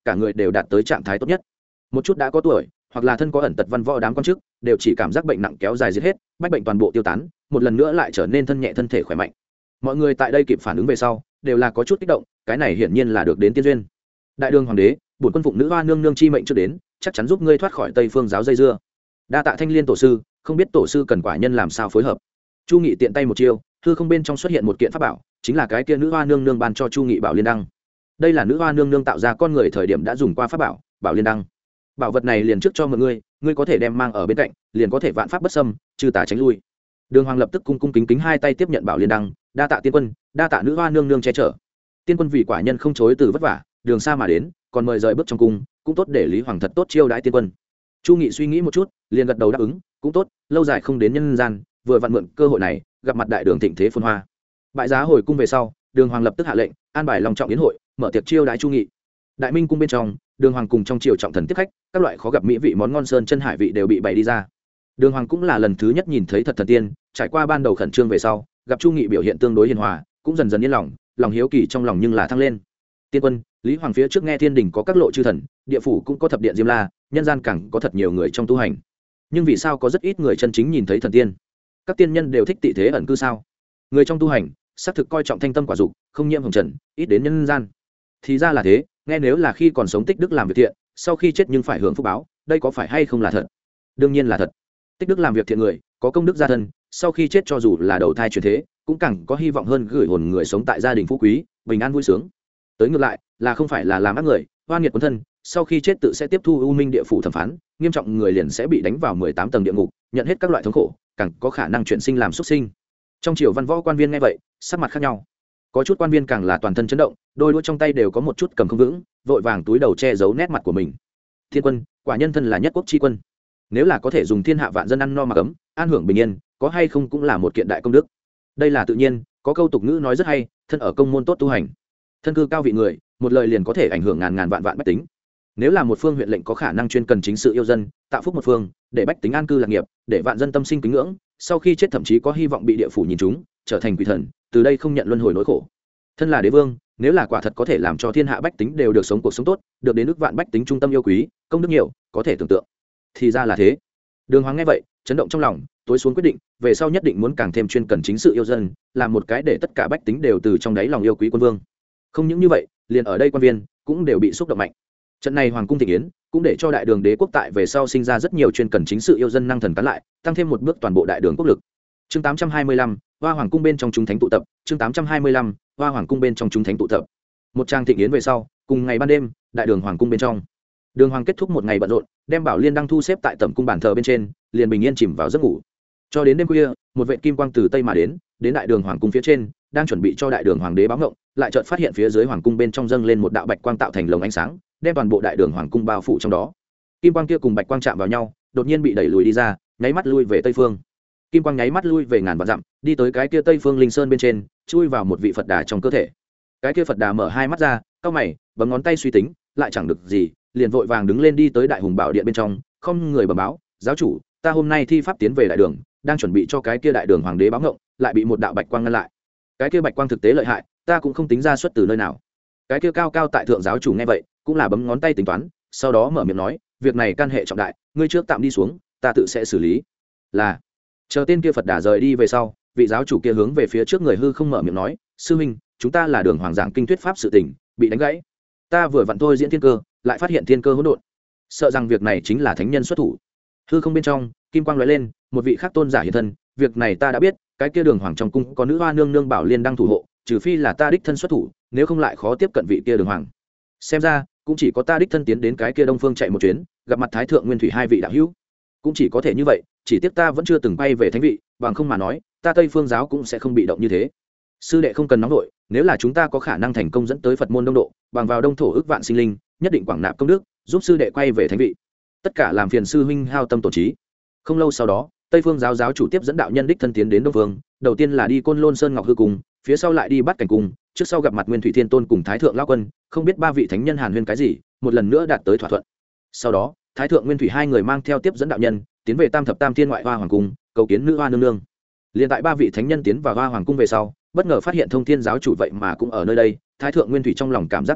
cả người đều đạt tới trạng thái tốt nhất. Một chút đã có tuổi hoặc là thân có ẩn tật văn võ đám quan chức đều chỉ cảm giác bệnh nặng kéo dài giết hết, bách bệnh toàn bộ tiêu tán, một lần nữa lại trở nên thân nhẹ thân thể khỏe mạnh. Mọi người tại đây kịp phản ứng về sau đều là có chút kích động, cái này hiển nhiên là được đến tiên duyên. Đại đường hoàng đế, bổn quân phụng nữ hoa nương nương chi mệnh trước đến, chắc chắn giúp ngươi thoát khỏi Tây Phương giáo dây dưa. Đa tạ Thanh Liên tổ sư, không biết tổ sư cần quả nhân làm sao phối hợp. Chu Nghị tiện tay một chiêu, hư không bên trong xuất hiện một kiện pháp bảo, chính là cái kia nữ hoa nương nương ban cho Chu Nghị bảo liên đăng. Đây là nữ hoa nương nương tạo ra con người thời điểm đã dùng qua pháp bảo, bảo liên đăng. Bảo vật này liền trước cho mọi ngươi, ngươi có thể đem mang ở bên cạnh, liền có thể vạn pháp bất xâm, trừ tà tránh lui. Đường Hoàng lập tức cung cung kính kính hai tay tiếp nhận bảo liên đăng, đa tạ tiên quân, đa tạ nữ hoa nương nương che chở. Tiên quân vì quả nhân không chối từ vất vả, đường xa mà đến, còn mời rời bước trong cung, cũng tốt để Lý Hoàng thật tốt chiêu đãi tiên quân. Chu Nghị suy nghĩ một chút, liền gật đầu đáp ứng, cũng tốt, lâu dài không đến nhân gian, vừa vặn mượn cơ hội này, gặp mặt đại đường thịnh thế phồn hoa. Bại giá hồi cung về sau, Đường Hoàng lập tức hạ lệnh, an bài long trọng yến hội, mở tiệc chiêu đãi Chu Nghị. Đại Minh cung bên trong, Đường Hoàng cùng trong triều trọng thần tiếp khách, các loại khó gặp mỹ vị món ngon sơn chân hải vị đều bị bày đi ra. Đường Hoàng cũng là lần thứ nhất nhìn thấy thật thần tiên, trải qua ban đầu khẩn trương về sau, gặp Chu Nghị biểu hiện tương đối hiền hòa, cũng dần dần yên lòng, lòng hiếu kỳ trong lòng nhưng là thăng lên. Tiên quân, Lý Hoàng phía trước nghe thiên đình có các lộ chư thần, địa phủ cũng có thập điện Diêm La, nhân gian càng có thật nhiều người trong tu hành. Nhưng vì sao có rất ít người chân chính nhìn thấy thần tiên? Các tiên nhân đều thích tị thế ẩn cư sao? Người trong tu hành, xác thực coi trọng thanh tâm quả dục, không nhiễm hồng trần, ít đến nhân gian. Thì ra là thế, nghe nếu là khi còn sống tích đức làm việc thiện, sau khi chết nhưng phải hưởng phúc báo, đây có phải hay không là thật? Đương nhiên là thật. Tích đức làm việc thiện người, có công đức gia thân, sau khi chết cho dù là đầu thai chuyển thế, cũng càng có hy vọng hơn gửi hồn người sống tại gia đình phú quý, bình an vui sướng. Tới ngược lại, là không phải là làm ác người, oan nghiệt quân thân, sau khi chết tự sẽ tiếp thu u minh địa phủ thẩm phán, nghiêm trọng người liền sẽ bị đánh vào 18 tầng địa ngục, nhận hết các loại thống khổ, càng có khả năng chuyển sinh làm xuất sinh. Trong triều văn võ quan viên nghe vậy, sắc mặt khác nhau. Có chút quan viên càng là toàn thân chấn động, đôi đũa trong tay đều có một chút cầm không vững, vội vàng túi đầu che giấu nét mặt của mình. Thiên quân, quả nhân thân là nhất quốc chi quân, nếu là có thể dùng thiên hạ vạn dân ăn no mặc ấm, an hưởng bình yên, có hay không cũng là một kiện đại công đức. Đây là tự nhiên, có câu tục ngữ nói rất hay, thân ở công môn tốt tu hành, thân cư cao vị người, một lời liền có thể ảnh hưởng ngàn ngàn vạn vạn bách tính. Nếu là một phương huyện lệnh có khả năng chuyên cần chính sự yêu dân, tạo phúc một phương, để bách tính an cư lạc nghiệp, để vạn dân tâm sinh kính ngưỡng, sau khi chết thậm chí có hy vọng bị địa phủ nhìn trúng, trở thành quỷ thần, từ đây không nhận luân hồi nỗi khổ. Thân là đế vương, nếu là quả thật có thể làm cho thiên hạ bách tính đều được sống cuộc sống tốt, được đến ức vạn bách tính trung tâm yêu quý, công đức nhiều, có thể tưởng tượng. Thì ra là thế. Đường Hoàng nghe vậy, chấn động trong lòng, tối xuống quyết định, về sau nhất định muốn càng thêm chuyên cần chính sự yêu dân, làm một cái để tất cả bách tính đều từ trong đáy lòng yêu quý quân vương. Không những như vậy, liền ở đây quan viên cũng đều bị xúc động mạnh. Trận này hoàng cung thịnh yến cũng để cho đại đường đế quốc tại về sau sinh ra rất nhiều chuyên cần chính sự yêu dân năng thần cán lại, tăng thêm một bước toàn bộ đại đường quốc lực. Chương 825, Hoa hoàng cung bên trong chúng thánh tụ tập. Chương 825, Hoa hoàng cung bên trong chúng thánh tụ tập. Một trang thịnh yến về sau, cùng ngày ban đêm, đại đường hoàng cung bên trong, Đường Hoàng kết thúc một ngày bận rộn, đem bảo liên đăng thu xếp tại tẩm cung bàn thờ bên trên, liền bình yên chìm vào giấc ngủ. Cho đến đêm khuya, một vệt kim quang từ tây mà đến đại đường hoàng cung phía trên, đang chuẩn bị cho đại đường hoàng đế báo ngộng, lại chợt phát hiện phía dưới hoàng cung bên trong dâng lên một đạo bạch quang tạo thành lồng ánh sáng, đem toàn bộ đại đường hoàng cung bao phủ trong đó. Kim quang kia cùng bạch quang chạm vào nhau, đột nhiên bị đẩy lùi đi ra, nháy mắt lui về tây phương. Kim quang nháy mắt lui về ngàn vạn dặm, đi tới cái kia tây phương linh sơn bên trên, chui vào một vị Phật Đà trong cơ thể. Cái kia Phật Đà mở hai mắt ra, cau mày, bấm ngón tay suy tính, lại chẳng được gì, liền vội vàng đứng lên đi tới đại hùng bảo điện bên trong, không người bẩm báo, giáo chủ, ta hôm nay thi pháp tiến về đại đường, đang chuẩn bị cho cái kia đại đường hoàng đế báo ngộng, lại bị một đạo bạch quang ngăn lại. Cái kia bạch quang thực tế lợi hại, ta cũng không tính ra xuất từ nơi nào. Cái kia cao cao tại thượng giáo chủ nghe vậy, cũng là bấm ngón tay tính toán, sau đó mở miệng nói, việc này can hệ trọng đại, ngươi trước tạm đi xuống, ta tự sẽ xử lý. Là. Chờ tên kia Phật Đà rời đi về sau, vị giáo chủ kia hướng về phía trước người hư không mở miệng nói, sư huynh, chúng ta là đường hoàng giảng kinh thuyết pháp sự tình, bị đánh gãy. Ta vừa vặn thôi diễn thiên cơ, lại phát hiện thiên cơ hỗn độn, sợ rằng việc này chính là thánh nhân xuất thủ. Hư không bên trong, kim quang lóe lên, một vị khác tôn giả hiện thân, việc này ta đã biết, cái kia đường hoàng trong cung có nữ hoa nương nương bảo liên đang thủ hộ, trừ phi là ta đích thân xuất thủ, nếu không lại khó tiếp cận vị kia đường hoàng. Xem ra cũng chỉ có ta đích thân tiến đến cái kia đông phương chạy một chuyến, gặp mặt thái thượng nguyên thủy hai vị đạo hữu, cũng chỉ có thể như vậy, chỉ tiếc ta vẫn chưa từng bay về thánh vị, bằng không mà nói, ta Tây Phương giáo cũng sẽ không bị động như thế. Sư đệ không cần nóng vội, nếu là chúng ta có khả năng thành công dẫn tới Phật môn đông độ, bằng vào đông thổ ước vạn sinh linh, nhất định quảng nạp công đức, giúp sư đệ quay về thánh vị. Tất cả làm phiền sư huynh hao tâm tổn trí. Không lâu sau đó, Tây Phương giáo giáo chủ tiếp dẫn đạo nhân đích thân tiến đến Đông Phương, đầu tiên là đi Côn Lôn Sơn Ngọc Hư Cung, phía sau lại đi Bát Cảnh Cung, trước sau gặp mặt Nguyên Thủy Thiên Tôn cùng Thái thượng lão quân, không biết ba vị thánh nhân hàn huyên cái gì, một lần nữa đạt tới thỏa thuận. Sau đó, Thái thượng Nguyên Thủy hai người mang theo tiếp dẫn đạo nhân, tiến về Tam thập Tam Thiên ngoại Hoa Hoàng cung, cầu kiến nữ hoa nương nương. Liên tại ba vị thánh nhân tiến vào Hoa Hoàng cung về sau, bất ngờ phát hiện Thông Thiên giáo chủ vậy mà cũng ở nơi đây, Thái thượng Nguyên Thủy trong lòng cảm giác nặng nề,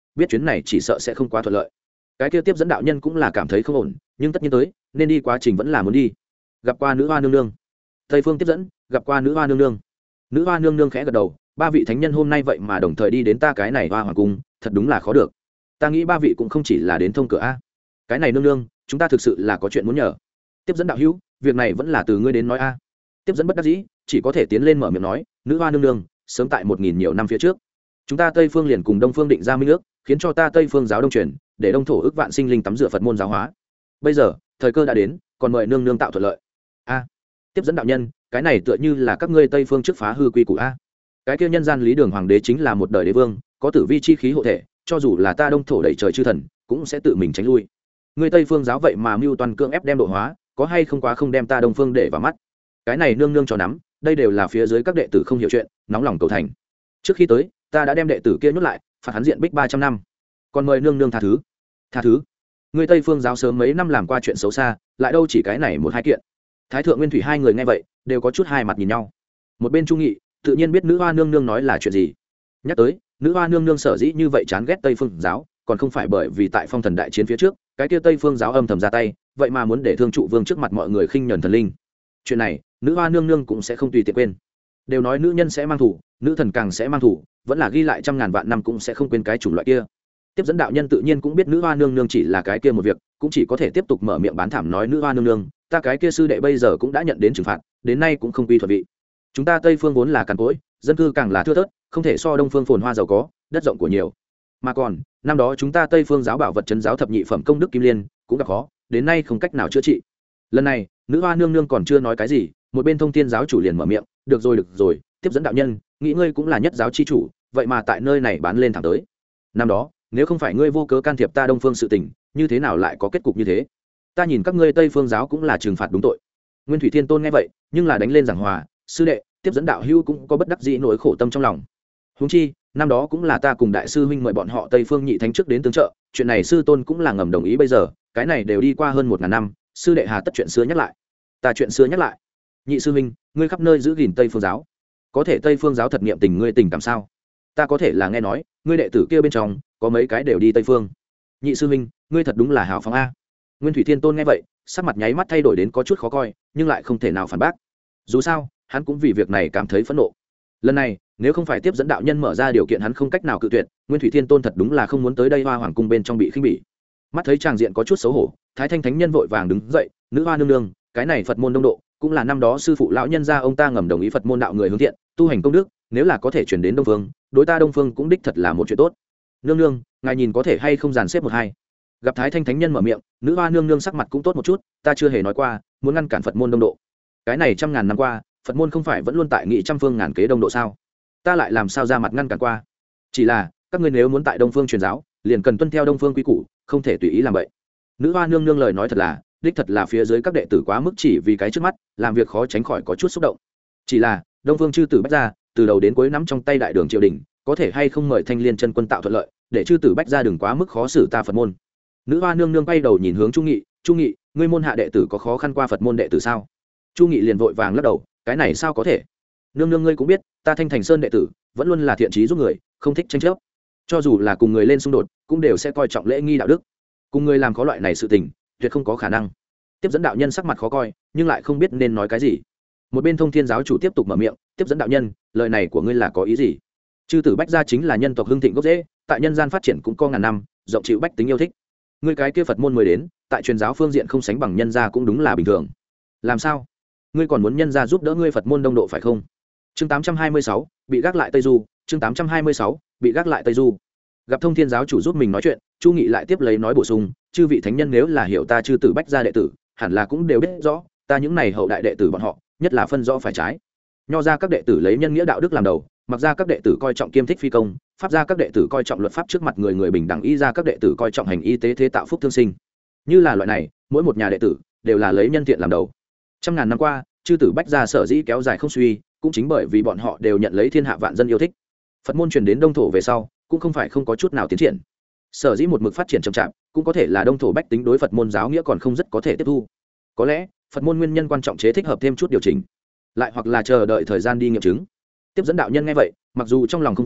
biết chuyến này chỉ sợ sẽ không quá thuận lợi. Cái kia tiếp dẫn đạo nhân cũng là cảm thấy không ổn, nhưng tất nhiên tới nên đi, quá trình vẫn là muốn đi. Gặp qua nữ hoa nương nương. Tây phương tiếp dẫn gặp qua nữ hoa nương nương. Nữ hoa nương nương khẽ gật đầu, ba vị thánh nhân hôm nay vậy mà đồng thời đi đến ta cái này hoa hoàng cung, thật đúng là khó được. Ta nghĩ ba vị cũng không chỉ là đến thông cửa a. Cái này nương nương, chúng ta thực sự là có chuyện muốn nhờ. Tiếp dẫn đạo hữu, việc này vẫn là từ ngươi đến nói a. Tiếp dẫn bất đắc dĩ, chỉ có thể tiến lên mở miệng nói, nữ hoa nương nương, sớm tại 1000 nhiều năm phía trước, chúng ta Tây phương liền cùng Đông phương định ra minh ước, khiến cho ta Tây phương giáo đông truyền, để đông thổ ước vạn sinh linh tắm rửa Phật môn giáo hóa. Bây giờ thời cơ đã đến, còn mời nương nương tạo thuận lợi. A. Tiếp dẫn đạo nhân, cái này tựa như là các ngươi Tây phương trước phá hư quy củ a. Cái kia nhân gian lý đường hoàng đế chính là một đời đế vương, có tử vi chi khí hộ thể, cho dù là ta đông thổ đẩy trời chư thần cũng sẽ tự mình tránh lui. Ngươi Tây phương giáo vậy mà mưu toàn cưỡng ép đem độ hóa, có hay không quá không đem ta đông phương để vào mắt. Cái này nương nương cho nắm, đây đều là phía dưới các đệ tử không hiểu chuyện, nóng lòng cầu thành. Trước khi tới, ta đã đem đệ tử kia nhốt lại, phạt hắn diện bích 300 năm. Còn mời nương nương tha thứ. Tha thứ? Ngươi Tây phương giáo sớm mấy năm làm qua chuyện xấu xa, lại đâu chỉ cái này một hai kiện. Thái thượng nguyên thủy hai người nghe vậy đều có chút hai mặt nhìn nhau. Một bên Trung Nghị tự nhiên biết nữ hoa nương nương nói là chuyện gì. Nhắc tới nữ hoa nương nương sở dĩ như vậy chán ghét Tây phương giáo, còn không phải bởi vì tại phong thần đại chiến phía trước, cái kia Tây phương giáo âm thầm ra tay, vậy mà muốn để thương trụ vương trước mặt mọi người khinh nhẫn thần linh. Chuyện này nữ hoa nương nương cũng sẽ không tùy tiện quên. Đều nói nữ nhân sẽ mang thủ, nữ thần càng sẽ mang thủ, vẫn là ghi lại trăm ngàn vạn năm cũng sẽ không quên cái chủng loại kia. Tiếp dẫn đạo nhân tự nhiên cũng biết nữ hoa nương nương chỉ là cái kia một việc, cũng chỉ có thể tiếp tục mở miệng bán thảm nói, nữ hoa nương nương, ta cái kia sư đệ bây giờ cũng đã nhận đến trừng phạt, đến nay cũng không quy thuận vị. Chúng ta Tây phương vốn là cằn cỗi, dân cư càng là thưa thớt, không thể so Đông phương phồn hoa giàu có, đất rộng của nhiều. Mà còn năm đó chúng ta Tây phương giáo bảo vật trấn giáo thập nhị phẩm công đức kim liên cũng gặp khó, đến nay không cách nào chữa trị. Lần này nữ hoa nương nương còn chưa nói cái gì, một bên thông thiên giáo chủ liền mở miệng, được rồi, tiếp dẫn đạo nhân, nghĩ ngươi cũng là nhất giáo chi chủ, vậy mà tại nơi này bán lên thẳng tới. Năm đó nếu không phải ngươi vô cớ can thiệp ta đông phương sự tình, như thế nào lại có kết cục như thế? Ta nhìn các ngươi Tây phương giáo cũng là trừng phạt đúng tội. Nguyên thủy thiên tôn nghe vậy nhưng là đánh lên giảng hòa, sư đệ, tiếp dẫn đạo hữu cũng có bất đắc dĩ nỗi khổ tâm trong lòng. Huống chi năm đó cũng là ta cùng đại sư huynh mời bọn họ Tây phương nhị thánh trước đến tương trợ, chuyện này sư tôn cũng là ngầm đồng ý. Bây giờ cái này đều đi qua hơn 1000 năm, sư đệ hà tất chuyện xưa nhắc lại? Ta chuyện xưa nhắc lại? Nhị sư huynh, ngươi khắp nơi giữ gìn Tây phương giáo, có thể Tây phương giáo thật niệm tình ngươi tình cảm sao? Ta có thể là nghe nói ngươi đệ tử kia bên trong có mấy cái đều đi Tây phương. Nhị sư huynh, ngươi thật đúng là hào phóng a. Nguyên thủy thiên tôn nghe vậy sắc mặt nháy mắt thay đổi đến có chút khó coi, nhưng lại không thể nào phản bác. Dù sao hắn cũng vì việc này cảm thấy phẫn nộ. Lần này nếu không phải tiếp dẫn đạo nhân mở ra điều kiện, hắn không cách nào cự tuyệt. Nguyên thủy thiên tôn thật đúng là không muốn tới đây hoa hoàng cung bên trong bị khinh bỉ. Mắt thấy tràng diện có chút xấu hổ, thái thanh thánh nhân vội vàng đứng dậy, nữ hoa nương nương, cái này Phật môn đông độ cũng là năm đó sư phụ lão nhân gia ông ta ngầm đồng ý Phật môn đạo người hướng thiện, tu hành công đức, nếu là có thể chuyển đến đông phương, đối ta đông phương cũng đích thật là một chuyện tốt. Nương nương, ngài nhìn có thể hay không dàn xếp một hai? Gặp thái thanh thánh nhân mở miệng, nữ hoa nương nương sắc mặt cũng tốt một chút, ta chưa hề nói qua muốn ngăn cản Phật môn đông độ. Cái này trăm ngàn năm qua, Phật môn không phải vẫn luôn tại nghị trăm phương ngàn kế đông độ sao? Ta lại làm sao ra mặt ngăn cản qua? Chỉ là các ngươi nếu muốn tại đông phương truyền giáo, liền cần tuân theo đông phương quy củ, không thể tùy ý làm vậy. Nữ hoa nương nương lời nói thật là, đích thật là phía dưới các đệ tử quá mức chỉ vì cái trước mắt, làm việc khó tránh khỏi có chút xúc động. Chỉ là đông phương chư tử bách gia từ đầu đến cuối nắm trong tay đại đường triều đình, có thể hay không mời thanh liên chân quân tạo thuận lợi, để chư tử bách gia đừng quá mức khó xử ta Phật môn. Nữ hoa nương nương quay đầu nhìn hướng Trung Nghị, Trung Nghị, ngươi môn hạ đệ tử có khó khăn qua Phật môn đệ tử sao? Trung Nghị liền vội vàng lắc đầu, cái này sao có thể? Nương nương ngươi cũng biết, ta Thanh Thành Sơn đệ tử vẫn luôn là thiện trí giúp người, không thích tranh chấp. Cho dù là cùng người lên xung đột, cũng đều sẽ coi trọng lễ nghi đạo đức. Cùng người làm có loại này sự tình, tuyệt không có khả năng. Tiếp dẫn đạo nhân sắc mặt khó coi, nhưng lại không biết nên nói cái gì. Một bên Thông Thiên giáo chủ tiếp tục mở miệng, tiếp dẫn đạo nhân, lời này của ngươi là có ý gì? Chư tử bách gia chính là nhân tộc hưng thịnh gốc rễ, tại nhân gian phát triển cũng có ngàn năm, rộng chịu bách tính yêu thích. Ngươi cái kia Phật môn mới đến, tại truyền giáo phương diện không sánh bằng nhân gia cũng đúng là bình thường. Làm sao? Ngươi còn muốn nhân gia giúp đỡ ngươi Phật môn đông độ phải không? Chương 826, bị gác lại Tây Du, chương 826, bị gác lại Tây Du. Gặp Thông Thiên giáo chủ giúp mình nói chuyện, Chu Nghị lại tiếp lấy nói bổ sung, chư vị thánh nhân nếu là hiểu ta chư tử bách gia đệ tử, hẳn là cũng đều biết rõ, ta những này hậu đại đệ tử bọn họ, nhất là phân rõ phải trái. Nho ra các đệ tử lấy nhân nghĩa đạo đức làm đầu, mặc ra các đệ tử coi trọng kiêm thích phi công, pháp ra các đệ tử coi trọng luật pháp trước mặt người người bình đẳng, y ra các đệ tử coi trọng hành y tế thế tạo phúc thương sinh. Như là loại này, mỗi một nhà đệ tử đều là lấy nhân thiện làm đầu. Trăm ngàn năm qua, chư tử bách gia sở dĩ kéo dài không suy, cũng chính bởi vì bọn họ đều nhận lấy thiên hạ vạn dân yêu thích. Phật môn truyền đến đông thổ về sau, cũng không phải không có chút nào tiến triển. Sở dĩ một mực phát triển chậm chạp, cũng có thể là đông thổ bách tính đối Phật môn giáo nghĩa còn không rất có thể tiếp thu. Có lẽ, Phật môn nguyên nhân quan trọng chế thích hợp thêm chút điều chỉnh, lại hoặc là chờ đợi thời gian đi nghiệm chứng. Tiếp dẫn đạo nhân nghe vậy, mặc dù trong lòng không vui,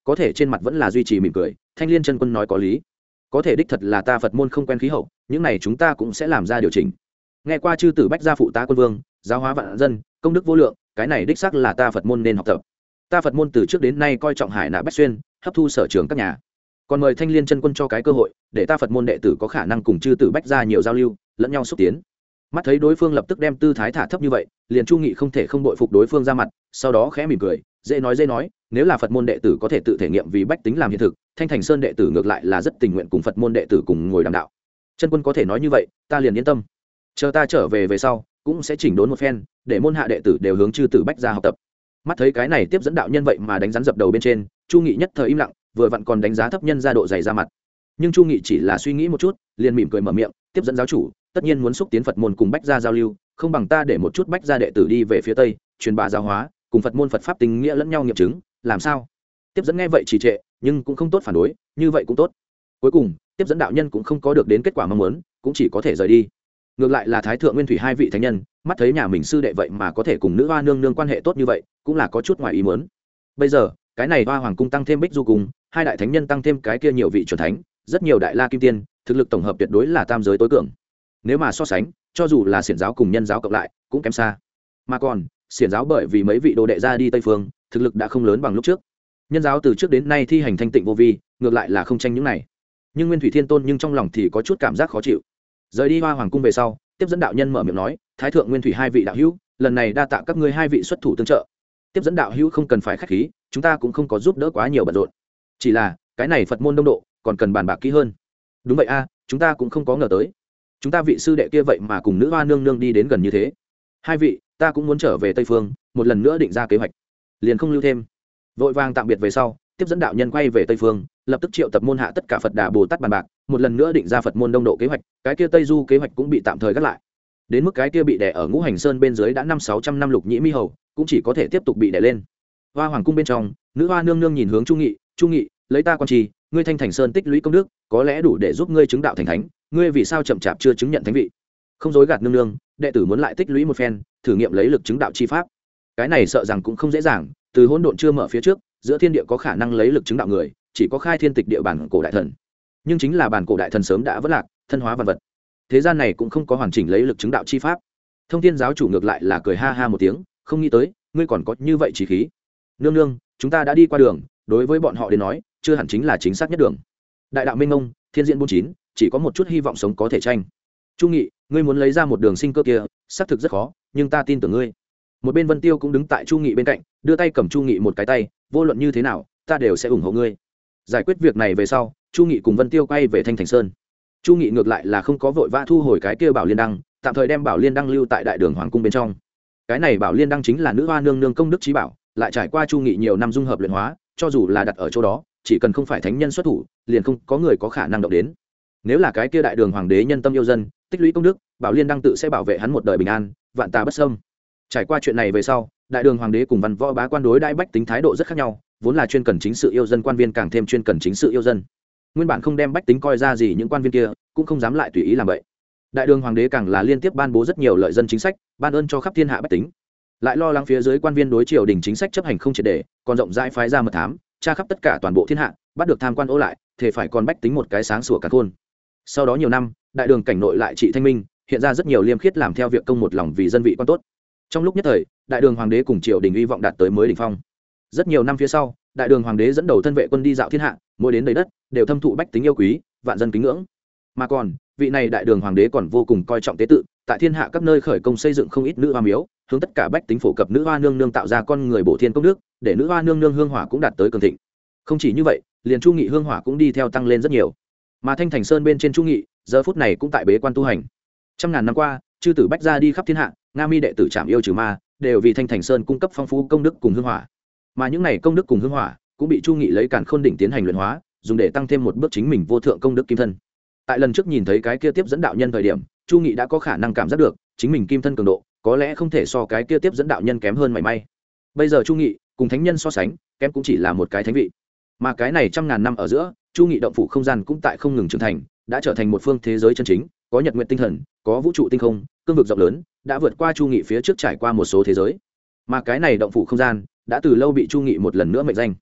có thể trên mặt vẫn là duy trì mỉm cười. Thanh Liên chân quân nói có lý, có thể đích thật là ta Phật môn không quen khí hậu, những này chúng ta cũng sẽ làm ra điều chỉnh. Nghe qua chư tử bách gia phụ tá quân vương, giáo hóa vạn dân, công đức vô lượng, cái này đích xác là ta Phật môn nên học tập. Ta Phật môn từ trước đến nay coi trọng hải nạ bách xuyên, hấp thu sở trường các nhà. Còn mời Thanh Liên chân quân cho cái cơ hội, để ta Phật môn đệ tử có khả năng cùng chư tử bách gia nhiều giao lưu, lẫn nhau xúc tiến. Mắt thấy đối phương lập tức đem tư thái thả thấp như vậy, liền Chu Nghị không thể không bội phục đối phương ra mặt, sau đó khẽ mỉm cười, dễ nói, nếu là Phật môn đệ tử có thể tự thể nghiệm vì bách tính làm hiện thực, Thanh Thành Sơn đệ tử ngược lại là rất tình nguyện cùng Phật môn đệ tử cùng ngồi đàm đạo. Chân quân có thể nói như vậy, ta liền yên tâm. Chờ ta trở về sau, cũng sẽ chỉnh đốn một phen, để môn hạ đệ tử đều hướng chư tử bách gia học tập. Mắt thấy cái này tiếp dẫn đạo nhân vậy mà đánh rắn dập đầu bên trên, Chu Nghị nhất thời im lặng, vừa vặn còn đánh giá thấp nhân ra độ dày ra mặt. Nhưng Chu Nghị chỉ là suy nghĩ một chút, liền mỉm cười mở miệng, tiếp dẫn giáo chủ, tất nhiên muốn xúc tiến Phật môn cùng bách gia giao lưu, không bằng ta để một chút bách gia đệ tử đi về phía tây, truyền bá giáo hóa, cùng Phật môn Phật pháp tình nghĩa lẫn nhau nghiệm chứng, làm sao? Tiếp dẫn nghe vậy trì trệ, nhưng cũng không tốt phản đối, như vậy cũng tốt. Cuối cùng, tiếp dẫn đạo nhân cũng không có được đến kết quả mong muốn, cũng chỉ có thể rời đi. Ngược lại là Thái thượng Nguyên Thủy hai vị thánh nhân, mắt thấy nhà mình sư đệ vậy mà có thể cùng nữ hoa nương nương quan hệ tốt như vậy, cũng là có chút ngoài ý muốn. Bây giờ, cái này Hoa Hoàng cung tăng thêm Bích Du cung, hai đại thánh nhân tăng thêm cái kia nhiều vị chuẩn thánh, rất nhiều đại la kim tiên, thực lực tổng hợp tuyệt đối là tam giới tối cường. Nếu mà so sánh, cho dù là xiển giáo cùng nhân giáo cộng lại, cũng kém xa. Mà còn, xiển giáo bởi vì mấy vị đồ đệ ra đi Tây phương, thực lực đã không lớn bằng lúc trước. Nhân giáo từ trước đến nay thi hành thanh tịnh vô vi, ngược lại là không tranh những này. Nhưng Nguyên Thủy Thiên Tôn nhưng trong lòng thì có chút cảm giác khó chịu. Rời đi Hoa Hoàng cung về sau, tiếp dẫn đạo nhân mở miệng nói, Thái thượng Nguyên Thủy hai vị đạo hữu, lần này đa tạ các ngươi hai vị xuất thủ tương trợ. Tiếp dẫn đạo hữu không cần phải khách khí, chúng ta cũng không có giúp đỡ quá nhiều bận rộn. Chỉ là, cái này Phật môn đông độ, còn cần bàn bạc kỹ hơn. Đúng vậy a, chúng ta cũng không có ngờ tới. Chúng ta vị sư đệ kia vậy mà cùng nữ hoa nương nương đi đến gần như thế. Hai vị, ta cũng muốn trở về Tây phương, một lần nữa định ra kế hoạch. Liền không lưu thêm. Vội vàng tạm biệt về sau, tiếp dẫn đạo nhân quay về Tây phương, lập tức triệu tập môn hạ tất cả Phật Đà Bồ Tát bàn bạc, một lần nữa định ra Phật môn đông độ kế hoạch, cái kia Tây Du kế hoạch cũng bị tạm thời gác lại. Đến mức cái kia bị đè ở Ngũ Hành Sơn bên dưới đã 500-600 năm Lục Nhĩ Mi Hầu, cũng chỉ có thể tiếp tục bị đè lên. Hoa Hoàng cung bên trong, nữ hoa nương nương nhìn hướng Chu Nghị, lấy ta quan trì, ngươi Thanh Thành Sơn tích lũy công đức, có lẽ đủ để giúp ngươi chứng đạo thành thánh, ngươi vì sao chậm chạp chưa chứng nhận thánh vị? Không dối gạt nương nương, đệ tử muốn lại tích lũy một phen, thử nghiệm lấy lực chứng đạo chi pháp. Cái này sợ rằng cũng không dễ dàng, từ hỗn độn chưa mở phía trước, giữa thiên địa có khả năng lấy lực chứng đạo người, chỉ có khai thiên tịch địa bản cổ đại thần. Nhưng chính là bản cổ đại thần sớm đã vỡ lạc, thân hóa vạn vật. Thế gian này cũng không có hoàn chỉnh lấy lực chứng đạo chi pháp. Thông Thiên giáo chủ ngược lại là cười ha ha một tiếng, không nghĩ tới, ngươi còn có như vậy chí khí. Nương nương, chúng ta đã đi qua đường, đối với bọn họ đến nói, chưa hẳn chính là chính xác nhất đường. Đại đạo minh ngông, thiên diện 49, chỉ có một chút hy vọng sống có thể tranh. Chu Nghị, ngươi muốn lấy ra một đường sinh cơ kia, xác thực rất khó, nhưng ta tin tưởng ngươi. Một bên Vân Tiêu cũng đứng tại Chu Nghị bên cạnh, đưa tay cầm Chu Nghị một cái tay, vô luận như thế nào, ta đều sẽ ủng hộ ngươi. Giải quyết việc này về sau, Chu Nghị cùng Vân Tiêu quay về Thanh Thành Sơn. Chu Nghị ngược lại là không có vội vã thu hồi cái kia Bảo Liên đăng, tạm thời đem Bảo Liên đăng lưu tại Đại Đường Hoàng cung bên trong. Cái này Bảo Liên đăng chính là nữ hoa nương nương công đức chí bảo, lại trải qua Chu Nghị nhiều năm dung hợp luyện hóa, cho dù là đặt ở chỗ đó, chỉ cần không phải thánh nhân xuất thủ, liền không có người có khả năng động đến. Nếu là cái kia Đại Đường Hoàng đế nhân tâm yêu dân, tích lũy công đức, Bảo Liên đăng tự sẽ bảo vệ hắn một đời bình an, vạn tà bất xâm. Trải qua chuyện này về sau, Đại Đường Hoàng đế cùng văn võ bá quan đối đãi bách tính thái độ rất khác nhau, vốn là chuyên cần chính sự yêu dân quan viên càng thêm chuyên cần chính sự yêu dân. Nguyên bản không đem bách tính coi ra gì những quan viên kia, cũng không dám lại tùy ý làm vậy. Đại Đường Hoàng đế càng là liên tiếp ban bố rất nhiều lợi dân chính sách, ban ơn cho khắp thiên hạ bách tính. Lại lo lắng phía dưới quan viên đối triều đình chính sách chấp hành không triệt để, còn rộng rãi phái ra mật thám, tra khắp tất cả toàn bộ thiên hạ, bắt được tham quan ô lại, thể phải còn bách tính một cái sáng sủa cả khôn. Sau đó nhiều năm, Đại Đường cảnh nội lại trị thanh minh, hiện ra rất nhiều liêm khiết làm theo việc công một lòng vì dân vị quan tốt. Trong lúc nhất thời, Đại Đường Hoàng đế cùng triều đình uy vọng đạt tới mới đỉnh phong. Rất nhiều năm phía sau, Đại Đường Hoàng đế dẫn đầu thân vệ quân đi dạo thiên hạ, mỗi đến đầy đất đều thâm thụ bách tính yêu quý, vạn dân kính ngưỡng. Mà còn, vị này Đại Đường Hoàng đế còn vô cùng coi trọng tế tự, tại thiên hạ các nơi khởi công xây dựng không ít nữ hoa miếu, hướng tất cả bách tính phổ cập nữ hoa nương nương tạo ra con người bổ thiên công đức, để nữ hoa nương nương hương hỏa cũng đạt tới cường thịnh. Không chỉ như vậy, liền Chu Nghị hương hỏa cũng đi theo tăng lên rất nhiều. Mà Thanh Thành Sơn bên trên Chu Nghị, giờ phút này cũng tại bế quan tu hành. Trăm ngàn năm qua, chư tử bách gia đi khắp thiên hạ, Nga Mi đệ tử trảm yêu trừ ma, đều vì Thanh Thành Sơn cung cấp phong phú công đức cùng hương hỏa. Mà những này công đức cùng hương hỏa cũng bị Chu Nghị lấy Càn Khôn đỉnh tiến hành luyện hóa, dùng để tăng thêm một bước chính mình vô thượng công đức kim thân. Tại lần trước nhìn thấy cái kia tiếp dẫn đạo nhân thời điểm, Chu Nghị đã có khả năng cảm giác được chính mình kim thân cường độ có lẽ không thể so cái kia tiếp dẫn đạo nhân kém hơn mảy may. Bây giờ Chu Nghị cùng thánh nhân so sánh, kém cũng chỉ là một cái thánh vị. Mà cái này trăm ngàn năm ở giữa, Chu Nghị động phủ không gian cũng tại không ngừng trưởng thành, đã trở thành một phương thế giới chân chính, có nhật nguyệt tinh thần, có vũ trụ tinh không, cương vực rộng lớn, đã vượt qua Chu Nghị phía trước trải qua một số thế giới. Mà cái này động phủ không gian đã từ lâu bị Chu Nghị một lần nữa mệnh danh.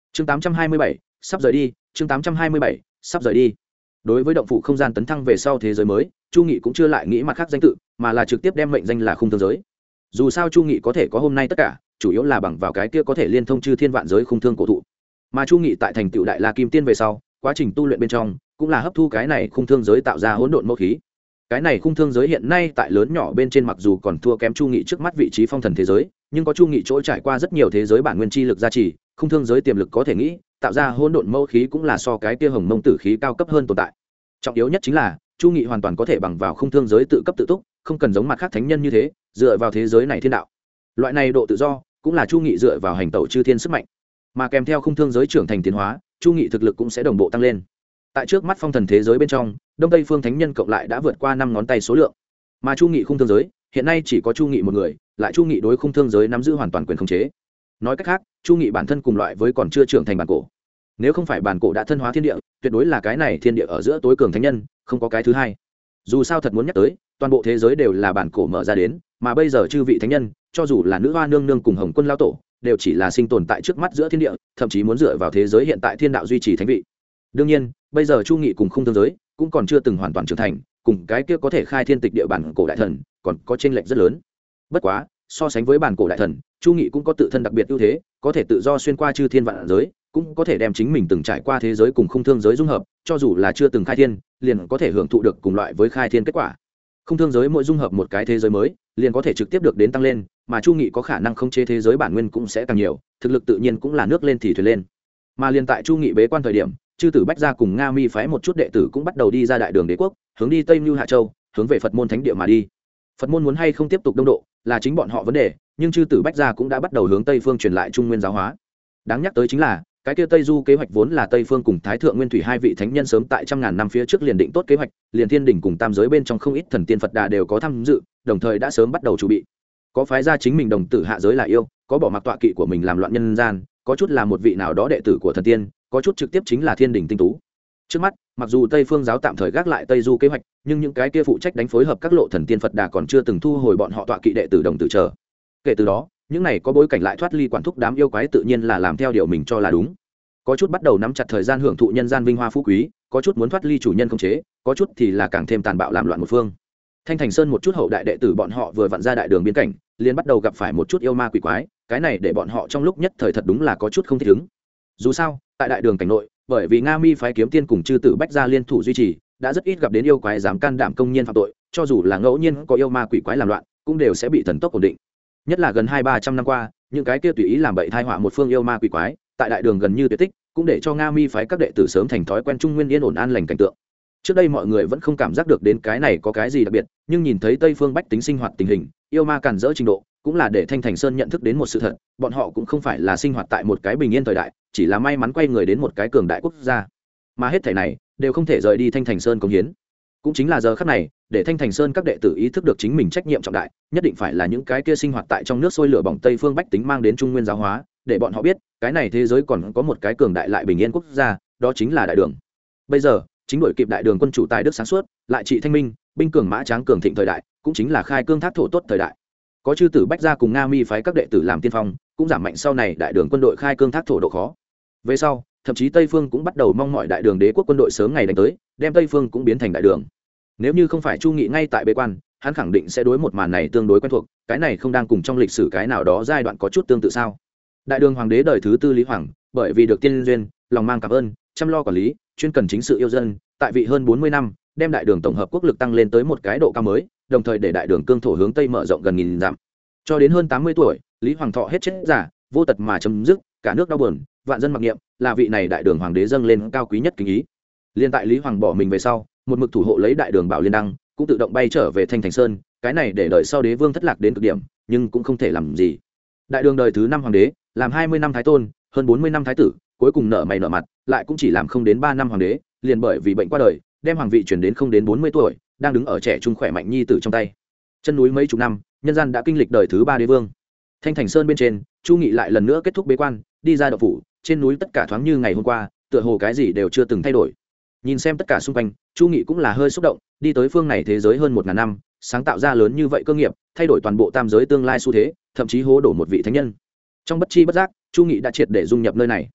chương 827, sắp rời đi. chương 827, sắp rời đi. Đối với động phủ không gian tấn thăng về sau thế giới mới, Chu Nghị cũng chưa lại nghĩ mặt khác danh tự, mà là trực tiếp đem mệnh danh là khung thương giới. Dù sao Chu Nghị có thể có hôm nay tất cả, chủ yếu là bằng vào cái kia có thể liên thông chư thiên vạn giới khung thương cổ thụ. Mà Chu Nghị tại thành tựu đại la kim tiên về sau, quá trình tu luyện bên trong cũng là hấp thu cái này khung thương giới tạo ra hỗn độn mẫu khí. Cái này khung thương giới hiện nay tại lớn nhỏ bên trên mặc dù còn thua kém Chu Nghị trước mắt vị trí phong thần thế giới, nhưng có Chu Nghị chỗ trải qua rất nhiều thế giới bản nguyên chi lực gia trì, khung thương giới tiềm lực có thể nghĩ, tạo ra hỗn độn mẫu khí cũng là so cái kia hồng mông tử khí cao cấp hơn tồn tại. Trọng yếu nhất chính là Chu Nghị hoàn toàn có thể bằng vào khung thương giới tự cấp tự túc, không cần giống mặt khác thánh nhân như thế dựa vào thế giới này thiên đạo. Loại này độ tự do cũng là Chu Nghị dựa vào hành tẩu chư thiên sức mạnh, mà kèm theo khung thương giới trưởng thành tiến hóa, Chu Nghị thực lực cũng sẽ đồng bộ tăng lên. Tại trước mắt phong thần thế giới bên trong, đông tây phương thánh nhân cộng lại đã vượt qua 5 ngón tay số lượng, mà Chu Nghị khung thương giới hiện nay chỉ có Chu Nghị một người, lại Chu Nghị đối khung thương giới nắm giữ hoàn toàn quyền khống chế. Nói cách khác, Chu Nghị bản thân cùng loại với còn chưa trưởng thành bản cổ. Nếu không phải bản cổ đã thân hóa thiên địa, tuyệt đối là cái này thiên địa ở giữa tối cường thánh nhân, không có cái thứ hai. Dù sao thật muốn nhắc tới, toàn bộ thế giới đều là bản cổ mở ra đến, mà bây giờ chư vị thánh nhân, cho dù là nữ hoa nương nương cùng Hồng Quân lão tổ, đều chỉ là sinh tồn tại trước mắt giữa thiên địa, thậm chí muốn dựa vào thế giới hiện tại thiên đạo duy trì thánh vị. Đương nhiên, bây giờ Chu Nghị cùng khung thương giới cũng còn chưa từng hoàn toàn trưởng thành, cùng cái kia có thể khai thiên tịch địa bản cổ đại thần, còn có chênh lệch rất lớn. Bất quá, so sánh với bản cổ đại thần, Chu Nghị cũng có tự thân đặc biệt ưu thế, có thể tự do xuyên qua chư thiên vạn giới, cũng có thể đem chính mình từng trải qua thế giới cùng khung thương giới dung hợp, cho dù là chưa từng khai thiên, liền có thể hưởng thụ được cùng loại với khai thiên kết quả. Khung thương giới mỗi dung hợp một cái thế giới mới, liền có thể trực tiếp được đến tăng lên, mà Chu Nghị có khả năng khống chế thế giới bản nguyên cũng sẽ càng nhiều, thực lực tự nhiên cũng là nước lên thì thuyền lên. Mà liền tại Chu Nghị bế quan thời điểm, chư tử Bách Gia cùng Nga Mi phái một chút đệ tử cũng bắt đầu đi ra đại đường đế quốc, hướng đi Tây Nưu Hạ Châu, hướng về Phật môn thánh địa mà đi. Phật môn muốn hay không tiếp tục đông độ, là chính bọn họ vấn đề, nhưng chư tử Bách Gia cũng đã bắt đầu hướng Tây phương truyền lại Trung Nguyên giáo hóa. Đáng nhắc tới chính là, cái kia Tây Du kế hoạch vốn là Tây phương cùng Thái thượng Nguyên Thủy hai vị thánh nhân sớm tại trăm ngàn năm phía trước liền định tốt kế hoạch, liền thiên đỉnh cùng tam giới bên trong không ít thần tiên Phật Đà đều có tham dự, đồng thời đã sớm bắt đầu chuẩn bị. Có phái gia chính mình đồng tử hạ giới là yêu, có bỏ mặc tọa kỵ của mình làm loạn nhân gian, có chút là một vị nào đó đệ tử của thần tiên, có chút trực tiếp chính là thiên đỉnh tinh tú. Trước mắt, mặc dù Tây Phương giáo tạm thời gác lại Tây Du kế hoạch, nhưng những cái kia phụ trách đánh phối hợp các lộ thần tiên Phật Đà còn chưa từng thu hồi bọn họ tọa kỵ đệ tử đồng tử chờ. Kể từ đó, những này có bối cảnh lại thoát ly quản thúc đám yêu quái tự nhiên là làm theo điều mình cho là đúng. Có chút bắt đầu nắm chặt thời gian hưởng thụ nhân gian vinh hoa phú quý, có chút muốn thoát ly chủ nhân khống chế, có chút thì là càng thêm tàn bạo làm loạn một phương. Thanh Thành Sơn một chút hậu đại đệ tử bọn họ vừa vặn ra đại đường biên cảnh, liền bắt đầu gặp phải một chút yêu ma quỷ quái, cái này để bọn họ trong lúc nhất thời thật đúng là có chút không thích ứng. Dù sao, tại đại đường cảnh nội, bởi vì Nga Mi phái kiếm tiên cùng chư tử Bách Gia liên thủ duy trì, đã rất ít gặp đến yêu quái dám can đảm công nhiên phạm tội, cho dù là ngẫu nhiên có yêu ma quỷ quái làm loạn, cũng đều sẽ bị thần tốc ổn định. Nhất là gần 200-300 năm qua, những cái kia tùy ý làm bậy tai họa một phương yêu ma quỷ quái, tại đại đường gần như tuyệt tích, cũng để cho Nga Mi phái các đệ tử sớm thành thói quen Trung Nguyên yên ổn an lành cảnh tượng. Trước đây mọi người vẫn không cảm giác được đến cái này có cái gì đặc biệt, nhưng nhìn thấy Tây phương bách tính sinh hoạt tình hình, yêu ma càn rỡ trình độ, cũng là để Thanh Thành Sơn nhận thức đến một sự thật, bọn họ cũng không phải là sinh hoạt tại một cái bình yên thời đại, chỉ là may mắn quay người đến một cái cường đại quốc gia. Mà hết thảy này đều không thể rời đi Thanh Thành Sơn cống hiến. Cũng chính là giờ khắc này, để Thanh Thành Sơn các đệ tử ý thức được chính mình trách nhiệm trọng đại, nhất định phải là những cái kia sinh hoạt tại trong nước sôi lửa bỏng Tây phương bách tính mang đến Trung Nguyên giáo hóa, để bọn họ biết, cái này thế giới còn có một cái cường đại lại bình yên quốc gia, đó chính là đại đường. Bây giờ, chính đổi kịp đại đường quân chủ tài đức sáng suốt, lại trị thanh minh, binh cường mã tráng cường thịnh thời đại, cũng chính là khai cương thác thổ tốt thời đại. Có chư tử Bách Gia cùng Nga Mi phái các đệ tử làm tiên phong, cũng giảm mạnh sau này đại đường quân đội khai cương thác thổ độ khó. Về sau, thậm chí Tây phương cũng bắt đầu mong mọi đại đường đế quốc quân đội sớm ngày đánh tới, đem Tây phương cũng biến thành đại đường. Nếu như không phải Chu Nghị ngay tại bế quan, hắn khẳng định sẽ đối một màn này tương đối quen thuộc, cái này không đang cùng trong lịch sử cái nào đó giai đoạn có chút tương tự sao? Đại đường hoàng đế đời thứ tư Lý Hoàng, bởi vì được tiên duyên, lòng mang cảm ơn, chăm lo quản lý, chuyên cần chính sự yêu dân, tại vị hơn 40 năm, đem đại đường tổng hợp quốc lực tăng lên tới một cái độ cao mới, đồng thời để đại đường cương thổ hướng tây mở rộng gần 1000 dặm. Cho đến hơn 80 tuổi, Lý Hoàng thọ hết chết giả, vô tật mà chấm dứt, cả nước đau buồn, vạn dân mặc niệm, là vị này đại đường hoàng đế dâng lên cao quý nhất kính ý. Liên tại Lý Hoàng bỏ mình về sau, một mực thủ hộ lấy đại đường Bảo Liên Đăng, cũng tự động bay trở về Thanh Thành Sơn, cái này để đợi sau đế vương thất lạc đến cực điểm, nhưng cũng không thể làm gì. Đại đường đời thứ 5 hoàng đế, làm 20 năm thái tôn, hơn 40 năm thái tử, cuối cùng nợ mày nợ mặt, lại cũng chỉ làm không đến 3 năm hoàng đế, liền bởi vì bệnh qua đời, đem hoàng vị chuyển đến không đến 40 tuổi, đang đứng ở trẻ trung khỏe mạnh nhi tử trong tay. Chân núi mấy chục năm, nhân gian đã kinh lịch đời thứ 3 đế vương. Thanh Thành Sơn bên trên, Chu Nghị lại lần nữa kết thúc bế quan, đi ra động phủ, trên núi tất cả thoáng như ngày hôm qua, tựa hồ cái gì đều chưa từng thay đổi. Nhìn xem tất cả xung quanh, Chu Nghị cũng là hơi xúc động, đi tới phương này thế giới hơn 1000 năm, sáng tạo ra lớn như vậy cơ nghiệp, thay đổi toàn bộ tam giới tương lai xu thế, thậm chí hố đổ một vị thánh nhân. Trong bất chi bất giác, Chu Nghị đã triệt để dung nhập nơi này.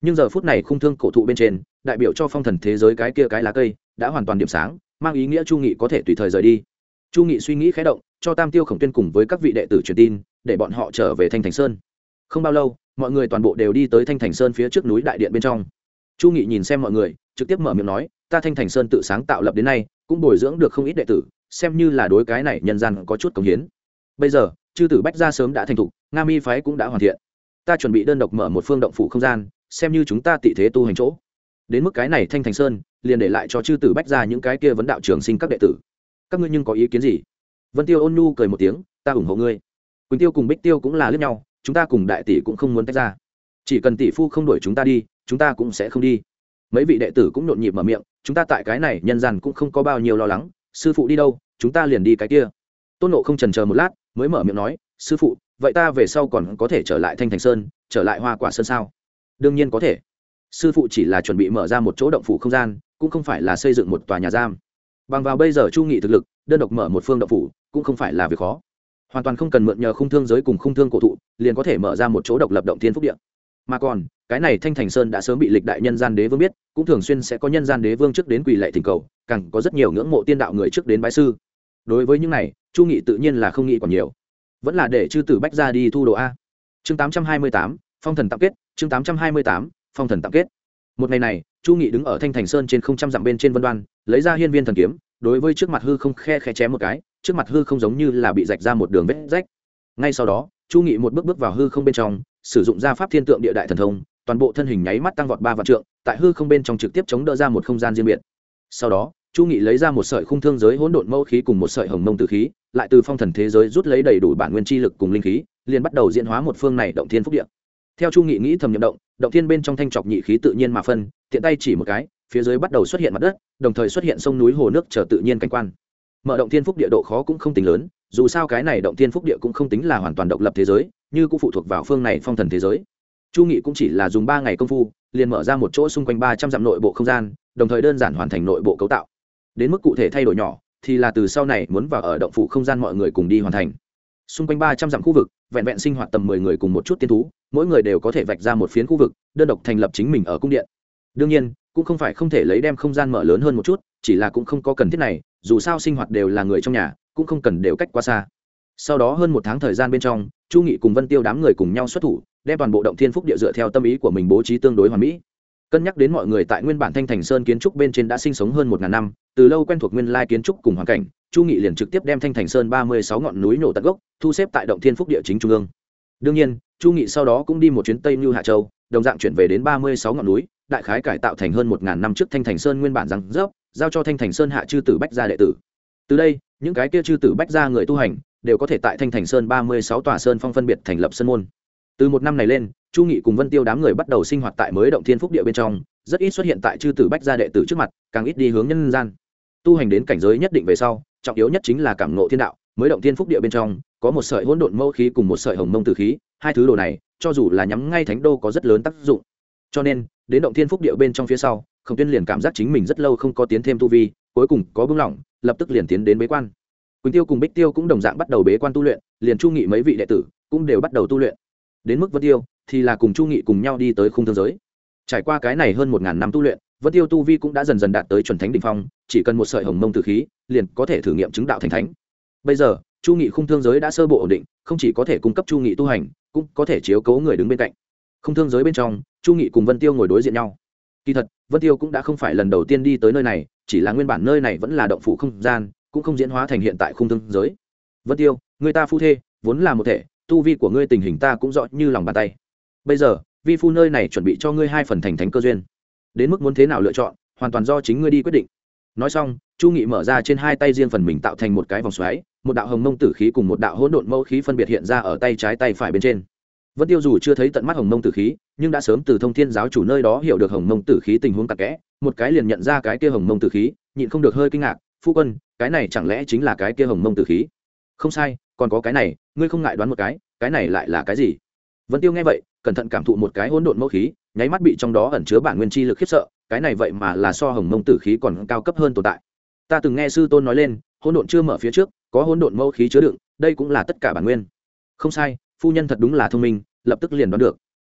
nhưng giờ phút này khung thương cổ thụ bên trên đại biểu cho phong thần thế giới cái kia cái lá cây đã hoàn toàn điểm sáng, mang ý nghĩa chu nghị có thể tùy thời rời đi. Chu nghị suy nghĩ khé động, cho Tam Tiêu Khổng Tuyên cùng với các vị đệ tử truyền tin, để bọn họ trở về Thanh Thành Sơn. Không bao lâu, mọi người toàn bộ đều đi tới Thanh Thành Sơn phía trước núi đại điện bên trong. Chu nghị nhìn xem mọi người, trực tiếp mở miệng nói, ta Thanh Thành Sơn tự sáng tạo lập đến nay, cũng bồi dưỡng được không ít đệ tử, xem như là đối cái này nhân gian có chút cống hiến. Bây giờ chư tử bách gia sớm đã thành thục, Nga Mi phái cũng đã hoàn thiện, ta chuẩn bị đơn độc mở một phương động phủ không gian, xem như chúng ta tị thế tu hành chỗ. Đến mức cái này Thanh Thành Sơn liền để lại cho chư tử bách gia những cái kia vấn đạo trường sinh các đệ tử. Các ngươi nhưng có ý kiến gì? Vân Tiêu ôn nhu cười một tiếng, ta ủng hộ ngươi. Quỳnh Tiêu cùng Bích Tiêu cũng là liếc nhau, chúng ta cùng đại tỷ cũng không muốn tách ra, chỉ cần tỷ phu không đuổi chúng ta đi, chúng ta cũng sẽ không đi. Mấy vị đệ tử cũng nhộn nhịp mở miệng, chúng ta tại cái này nhân gian cũng không có bao nhiêu lo lắng, sư phụ đi đâu chúng ta liền đi cái kia. Tôn Ngộ không chần chờ một lát mới mở miệng nói, sư phụ, vậy ta về sau còn có thể trở lại Thanh Thành Sơn, trở lại Hoa Quả Sơn sao? Đương nhiên có thể. Sư phụ chỉ là chuẩn bị mở ra một chỗ động phủ không gian, cũng không phải là xây dựng một tòa nhà giam. Bằng vào bây giờ Chu Nghị thực lực, đơn độc mở một phương động phủ cũng không phải là việc khó, hoàn toàn không cần mượn nhờ khung thương giới cùng khung thương cổ thụ, liền có thể mở ra một chỗ độc lập động thiên phúc địa. Mà còn cái này Thanh Thành Sơn đã sớm bị lịch đại nhân gian đế vương biết, cũng thường xuyên sẽ có nhân gian đế vương trước đến quỳ lạy thỉnh cầu, càng có rất nhiều ngưỡng mộ tiên đạo người trước đến bái sư. Đối với những này Chu Nghị tự nhiên là không nghĩ còn nhiều, vẫn là để chư tử bách ra đi thu đồ a. Chương 828, phong thần tạm kết. Chương 828, phong thần tạm kết. Một ngày này Chu Nghị đứng ở Thanh Thành Sơn trên không trăm dặm bên trên vân đoan, lấy ra hiên viên thần kiếm, đối với trước mặt hư không khe khẽ chém một cái, trước mặt hư không giống như là bị rạch ra một đường vết rách. Ngay sau đó Chu Nghị một bước bước vào hư không bên trong, sử dụng ra pháp thiên tượng địa đại thần thông, toàn bộ thân hình nháy mắt tăng vọt 3 vạn trượng, tại hư không bên trong trực tiếp chống đỡ ra một không gian riêng biệt. Sau đó Chu Nghị lấy ra một sợi khung thương giới hỗn độn mâu khí cùng một sợi hồng mông tử khí, lại từ phong thần thế giới rút lấy đầy đủ bản nguyên chi lực cùng linh khí, liền bắt đầu diễn hóa một phương này động thiên phúc địa. Theo Chu Nghị nghĩ thầm nhậm động, động thiên bên trong thanh trọc nhị khí tự nhiên mà phân, tiện tay chỉ một cái, phía dưới bắt đầu xuất hiện mặt đất, đồng thời xuất hiện sông núi hồ nước trở tự nhiên cảnh quan. Mở động thiên phúc địa độ khó cũng không tính lớn, dù sao cái này động thiên phúc địa cũng không tính là hoàn toàn độc lập thế giới, như cũng phụ thuộc vào phương này phong thần thế giới. Chu Nghị cũng chỉ là dùng 3 ngày công phu, liền mở ra một chỗ xung quanh 300 dặm nội bộ không gian, đồng thời đơn giản hoàn thành nội bộ cấu tạo. Đến mức cụ thể thay đổi nhỏ, thì là từ sau này muốn vào ở động phủ không gian mọi người cùng đi hoàn thành. Xung quanh 300 dặm khu vực, vẹn vẹn sinh hoạt tầm 10 người cùng một chút tiên thú, mỗi người đều có thể vạch ra một phiến khu vực, đơn độc thành lập chính mình ở cung điện. Đương nhiên, cũng không phải không thể lấy đem không gian mở lớn hơn một chút, chỉ là cũng không có cần thiết này, dù sao sinh hoạt đều là người trong nhà, cũng không cần đều cách quá xa. Sau đó hơn 1 tháng thời gian bên trong, Chu Nghị cùng Vân Tiêu đám người cùng nhau xuất thủ, đem toàn bộ động thiên phúc địa dựa theo tâm ý của mình bố trí tương đối hoàn mỹ. Cân nhắc đến mọi người tại nguyên bản Thanh Thành Sơn kiến trúc bên trên đã sinh sống hơn 1000 năm, từ lâu quen thuộc nguyên lai kiến trúc cùng hoàn cảnh, Chu Nghị liền trực tiếp đem Thanh Thành Sơn 36 ngọn núi nổ tận gốc, thu xếp tại động thiên phúc địa chính trung ương. Đương nhiên, Chu Nghị sau đó cũng đi một chuyến Tây Nưu Hạ Châu, đồng dạng chuyển về đến 36 ngọn núi, đại khái cải tạo thành hơn 1000 năm trước Thanh Thành Sơn nguyên bản răng rớp, giao cho Thanh Thành Sơn hạ chư tử bách gia đệ tử. Từ đây, những cái kia chư tử bách gia người tu hành đều có thể tại Thanh Thành Sơn 36 tòa sơn phong phân biệt thành lập sơn môn. Từ một năm này lên, Chu Nghị cùng Vân Tiêu đám người bắt đầu sinh hoạt tại mới động thiên phúc địa bên trong, rất ít xuất hiện tại chư tử bách gia đệ tử trước mặt, càng ít đi hướng nhân gian. Tu hành đến cảnh giới nhất định về sau, trọng yếu nhất chính là cảm ngộ thiên đạo. Mới động thiên phúc địa bên trong có một sợi hỗn độn mâu khí cùng một sợi hồng mông tử khí, hai thứ đồ này cho dù là nhắm ngay thánh đô có rất lớn tác dụng. Cho nên đến động thiên phúc địa bên trong phía sau, Khổng Tuyên liền cảm giác chính mình rất lâu không có tiến thêm tu vi, cuối cùng có bưng lỏng, lập tức liền tiến đến bế quan. Quỳnh Tiêu cùng Bích Tiêu cũng đồng dạng bắt đầu bế quan tu luyện, liền Chu Nghị mấy vị đệ tử cũng đều bắt đầu tu luyện. Đến mức Vân Tiêu thì là cùng Chu Nghị cùng nhau đi tới khung thương giới. Trải qua cái này hơn 1000 năm tu luyện, Vân Tiêu tu vi cũng đã dần dần đạt tới chuẩn thánh đỉnh phong, chỉ cần một sợi hồng mông tử khí, liền có thể thử nghiệm chứng đạo thành thánh. Bây giờ, Chu Nghị khung thương giới đã sơ bộ ổn định, không chỉ có thể cung cấp Chu Nghị tu hành, cũng có thể chiếu cố người đứng bên cạnh. Khung thương giới bên trong, Chu Nghị cùng Vân Tiêu ngồi đối diện nhau. Kỳ thật, Vân Tiêu cũng đã không phải lần đầu tiên đi tới nơi này, chỉ là nguyên bản nơi này vẫn là động phủ không gian, cũng không diễn hóa thành hiện tại khung thương giới. Vân Tiêu, người ta phu thê, vốn là một thể, tu vi của ngươi tình hình ta cũng rõ như lòng bàn tay. Bây giờ, vi phu nơi này chuẩn bị cho ngươi 2 phần thành thánh cơ duyên. Đến mức muốn thế nào lựa chọn, hoàn toàn do chính ngươi đi quyết định. Nói xong, Chu Nghị mở ra trên 2 tay riêng phần mình tạo thành một cái vòng xoáy, một đạo hồng mông tử khí cùng một đạo hỗn độn mâu khí phân biệt hiện ra ở tay trái tay phải bên trên. Vân Tiêu dù chưa thấy tận mắt hồng mông tử khí, nhưng đã sớm từ Thông Thiên giáo chủ nơi đó hiểu được hồng mông tử khí tình huống tặc kẽ, một cái liền nhận ra cái kia hồng mông tử khí, nhịn không được hơi kinh ngạc, "Phu quân, cái này chẳng lẽ chính là cái kia hồng mông tử khí?" "Không sai, còn có cái này, ngươi không ngại đoán một cái này lại là cái gì?" Vân Tiêu nghe vậy, cẩn thận cảm thụ một cái hỗn độn mâu khí, nháy mắt bị trong đó ẩn chứa bản nguyên chi lực khiếp sợ, cái này vậy mà là so hồng mông tử khí còn cao cấp hơn tồn tại. Ta từng nghe sư tôn nói lên, hỗn độn chưa mở phía trước, có hỗn độn mâu khí chứa đựng, đây cũng là tất cả bản nguyên. Không sai, phu nhân thật đúng là thông minh, lập tức liền đoán được.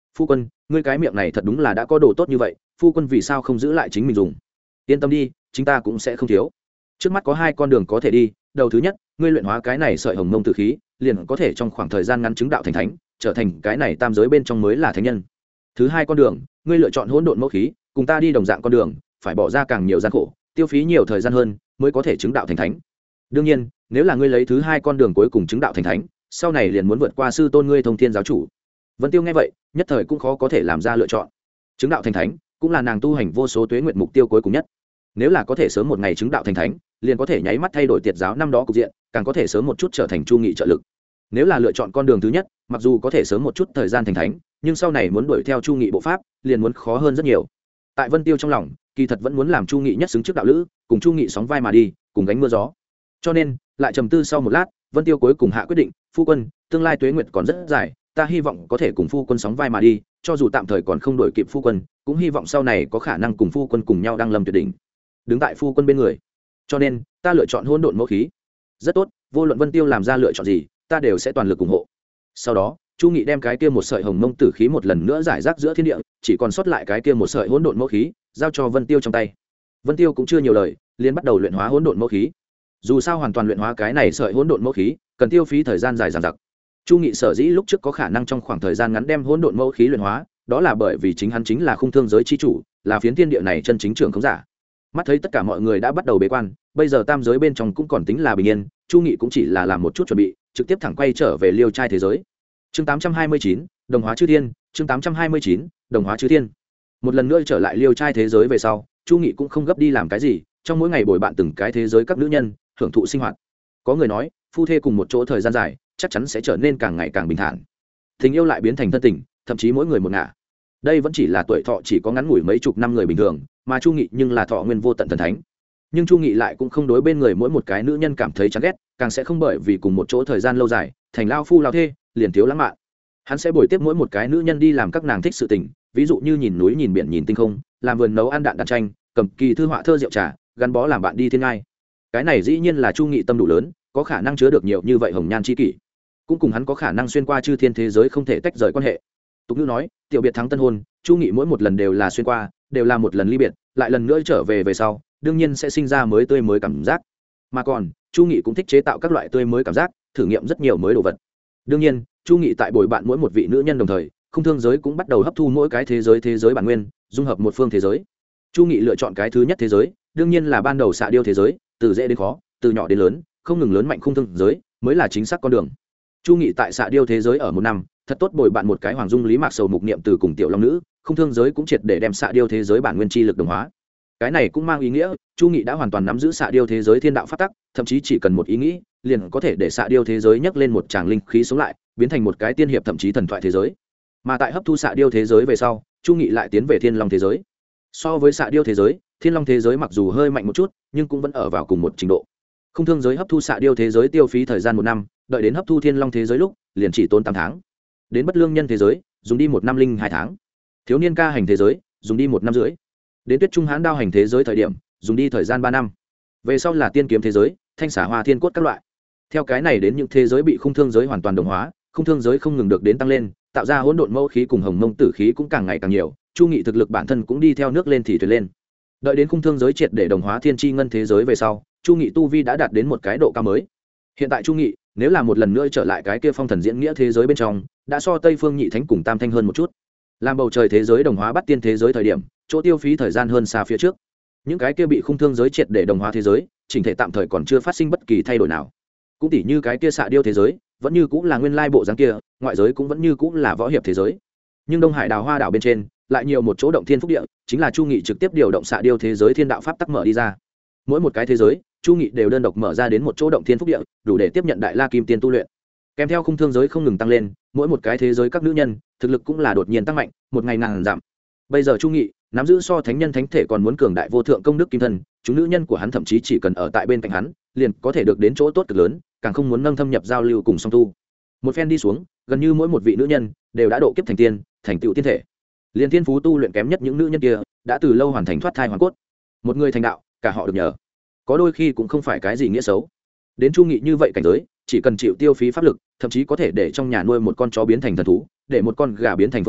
phu quân, ngươi cái miệng này thật đúng là đã có đồ tốt như vậy, phu quân vì sao không giữ lại chính mình dùng? Yên tâm đi, chúng ta cũng sẽ không thiếu. Trước mắt có hai con đường có thể đi, đầu thứ nhất, ngươi luyện hóa cái này sợi hồng mông tử khí, liền có thể trong khoảng thời gian ngắn chứng đạo thành thánh, trở thành cái này tam giới bên trong mới là thánh nhân. Thứ hai con đường, ngươi lựa chọn hỗn độn mẫu khí, cùng ta đi đồng dạng con đường, phải bỏ ra càng nhiều gian khổ, tiêu phí nhiều thời gian hơn, mới có thể chứng đạo thành thánh. Đương nhiên, nếu là ngươi lấy thứ hai con đường cuối cùng chứng đạo thành thánh, sau này liền muốn vượt qua sư tôn ngươi Thông Thiên giáo chủ. Vân Tiêu nghe vậy, nhất thời cũng khó có thể làm ra lựa chọn. Chứng đạo thành thánh, cũng là nàng tu hành vô số tuế nguyện mục tiêu cuối cùng nhất. Nếu là có thể sớm một ngày chứng đạo thành thánh, liền có thể nháy mắt thay đổi tiệt giáo năm đó cục diện, càng có thể sớm một chút trở thành Chu Nghị trợ lực. Nếu là lựa chọn con đường thứ nhất, mặc dù có thể sớm một chút thời gian thành thánh, nhưng sau này muốn đuổi theo Chu Nghị bộ pháp, liền muốn khó hơn rất nhiều. Tại Vân Tiêu trong lòng, kỳ thật vẫn muốn làm Chu Nghị nhất xứng trước đạo lữ, cùng Chu Nghị sóng vai mà đi, cùng gánh mưa gió. Cho nên, lại trầm tư sau một lát, Vân Tiêu cuối cùng hạ quyết định, phu quân, tương lai tuế nguyệt còn rất dài, ta hy vọng có thể cùng phu quân sóng vai mà đi, cho dù tạm thời còn không đổi kịp phu quân, cũng hy vọng sau này có khả năng cùng phu quân cùng nhau đăng lâm tuyệt đỉnh, đứng tại phu quân bên người. Cho nên, ta lựa chọn hỗn độn mẫu khí. Rất tốt, vô luận Vân Tiêu làm ra lựa chọn gì, ta đều sẽ toàn lực ủng hộ. Sau đó, Chu Nghị đem cái kia một sợi hồng mông tử khí một lần nữa giải rác giữa thiên địa, chỉ còn sót lại cái kia một sợi hỗn độn mẫu khí, giao cho Vân Tiêu trong tay. Vân Tiêu cũng chưa nhiều lời, liền bắt đầu luyện hóa hỗn độn mẫu khí. Dù sao hoàn toàn luyện hóa cái này sợi hỗn độn mẫu khí, cần tiêu phí thời gian dài dằng dặc. Chu Nghị sở dĩ lúc trước có khả năng trong khoảng thời gian ngắn đem hỗn độn mẫu khí luyện hóa, đó là bởi vì chính hắn chính là khung thương giới chi chủ, là phiến thiên địa này chân chính trưởng khống giả. Mắt thấy tất cả mọi người đã bắt đầu bế quan, bây giờ tam giới bên trong cũng còn tính là bình yên, Chu Nghị cũng chỉ là làm một chút chuẩn bị, trực tiếp thẳng quay trở về Liêu trai thế giới. Chương 829, đồng hóa chư thiên, chương 829, đồng hóa chư thiên. Một lần nữa trở lại Liêu trai thế giới về sau, Chu Nghị cũng không gấp đi làm cái gì, trong mỗi ngày bồi bạn từng cái thế giới các nữ nhân, hưởng thụ sinh hoạt. Có người nói, phu thê cùng một chỗ thời gian dài, chắc chắn sẽ trở nên càng ngày càng bình thản. Tình yêu lại biến thành thân tình, thậm chí mỗi người một ngả. Đây vẫn chỉ là tuổi thọ chỉ có ngắn ngủi mấy chục năm người bình thường, mà Chu Nghị nhưng là thọ nguyên vô tận thần thánh. Nhưng Chu Nghị lại cũng không đối bên người mỗi một cái nữ nhân cảm thấy chán ghét, càng sẽ không bởi vì cùng một chỗ thời gian lâu dài, thành lao phu lao thê, liền thiếu lãng mạn. Hắn sẽ bồi tiếp mỗi một cái nữ nhân đi làm các nàng thích sự tình, ví dụ như nhìn núi nhìn biển nhìn tinh không, làm vườn nấu ăn đạn đạn tranh, cầm kỳ thư họa thơ rượu trà, gắn bó làm bạn đi thiên ngai. Cái này dĩ nhiên là Chu Nghị tâm đủ lớn, có khả năng chứa được nhiều như vậy hồng nhan chi kỷ, cũng cùng hắn có khả năng xuyên qua chư thiên thế giới không thể tách rời quan hệ. Tục ngữ nói, tiểu biệt thắng tân hôn, Chu Nghị mỗi một lần đều là xuyên qua, đều là một lần ly biệt, lại lần nữa trở về sau, đương nhiên sẽ sinh ra mới tươi mới cảm giác. Mà còn, Chu Nghị cũng thích chế tạo các loại tươi mới cảm giác, thử nghiệm rất nhiều mới đồ vật. Đương nhiên, Chu Nghị tại bồi bạn mỗi một vị nữ nhân đồng thời, không thương giới cũng bắt đầu hấp thu mỗi cái thế giới bản nguyên, dung hợp một phương thế giới. Chu Nghị lựa chọn cái thứ nhất thế giới, đương nhiên là ban đầu xạ điêu thế giới, từ dễ đến khó, từ nhỏ đến lớn, không ngừng lớn mạnh không thương giới, mới là chính xác con đường. Chu Nghị tại xạ điêu thế giới ở một năm, thật tốt bồi bạn một cái hoàng dung lý mạc sầu mục niệm từ cùng tiểu long nữ, không thương giới cũng triệt để đem xạ điêu thế giới bản nguyên chi lực đồng hóa. Cái này cũng mang ý nghĩa, Chu Nghị đã hoàn toàn nắm giữ xạ điêu thế giới thiên đạo pháp tắc, thậm chí chỉ cần một ý nghĩ, liền có thể để xạ điêu thế giới nhấc lên một tràng linh khí sống lại, biến thành một cái tiên hiệp thậm chí thần thoại thế giới. Mà tại hấp thu xạ điêu thế giới về sau, Chu Nghị lại tiến về thiên long thế giới. So với xạ điêu thế giới, thiên long thế giới mặc dù hơi mạnh một chút, nhưng cũng vẫn ở vào cùng một trình độ. Không thương giới hấp thu xạ điêu thế giới tiêu phí thời gian một năm, đợi đến hấp thu thiên long thế giới lúc, liền chỉ tốn 8 tháng. Đến bất lương nhân thế giới, dùng đi 1 năm linh 2 tháng. Thiếu niên ca hành thế giới, dùng đi 1 năm rưỡi. Đến tuyết trung hán đao hành thế giới thời điểm, dùng đi thời gian 3 năm. Về sau là tiên kiếm thế giới, thanh xả hoa thiên cốt các loại. Theo cái này đến những thế giới bị khung thương giới hoàn toàn đồng hóa, khung thương giới không ngừng được đến tăng lên, tạo ra hỗn độn mâu khí cùng hồng mông tử khí cũng càng ngày càng nhiều, Chu Nghị thực lực bản thân cũng đi theo nước lên thì thuyền lên. Đợi đến khung thương giới triệt để đồng hóa thiên chi ngân thế giới về sau, Chu Nghị tu vi đã đạt đến một cái độ cao mới. Hiện tại Chu Nghị, nếu là một lần nữa trở lại cái kia phong thần diễn nghĩa thế giới bên trong, đã so Tây Phương Nhị Thánh cùng Tam Thanh hơn một chút. Làm bầu trời thế giới đồng hóa bắt tiên thế giới thời điểm, chỗ tiêu phí thời gian hơn xa phía trước. Những cái kia bị khung thương giới triệt để đồng hóa thế giới, chỉnh thể tạm thời còn chưa phát sinh bất kỳ thay đổi nào. Cũng tỉ như cái kia xạ điêu thế giới, vẫn như cũng là nguyên lai bộ dáng kia, ngoại giới cũng vẫn như cũng là võ hiệp thế giới. Nhưng Đông Hải Đào Hoa đảo bên trên, lại nhiều một chỗ động thiên phúc địa, chính là Chu Nghị trực tiếp điều động xạ điêu thế giới thiên đạo pháp tắc mở đi ra. Mỗi một cái thế giới, Chu Nghị đều đơn độc mở ra đến một chỗ động thiên phúc địa, đủ để tiếp nhận đại la kim tiên tu luyện. Kèm theo khung thương giới không ngừng tăng lên, mỗi một cái thế giới các nữ nhân, thực lực cũng là đột nhiên tăng mạnh, một ngày ngàn giảm. Bây giờ Chu Nghị nắm giữ so thánh nhân thánh thể còn muốn cường đại vô thượng công đức kim thân, chúng nữ nhân của hắn thậm chí chỉ cần ở tại bên cạnh hắn, liền có thể được đến chỗ tốt cực lớn, càng không muốn nâng thâm nhập giao lưu cùng song tu. Một phen đi xuống, gần như mỗi một vị nữ nhân đều đã độ kiếp thành tiên, thành tựu tiên thể. Liên thiên phú tu luyện kém nhất những nữ nhân kia, đã từ lâu hoàn thành thoát thai hoàn cốt. Một người thành đạo, cả họ được nhờ. Có đôi khi cũng không phải cái gì nghĩa xấu. Đến Chu Nghị như vậy cảnh giới, chỉ cần chịu tiêu phí pháp lực, thậm chí có thể để trong nhà nuôi một con chó biến thành thần thú, để một con gà biến thành phượng hoàng,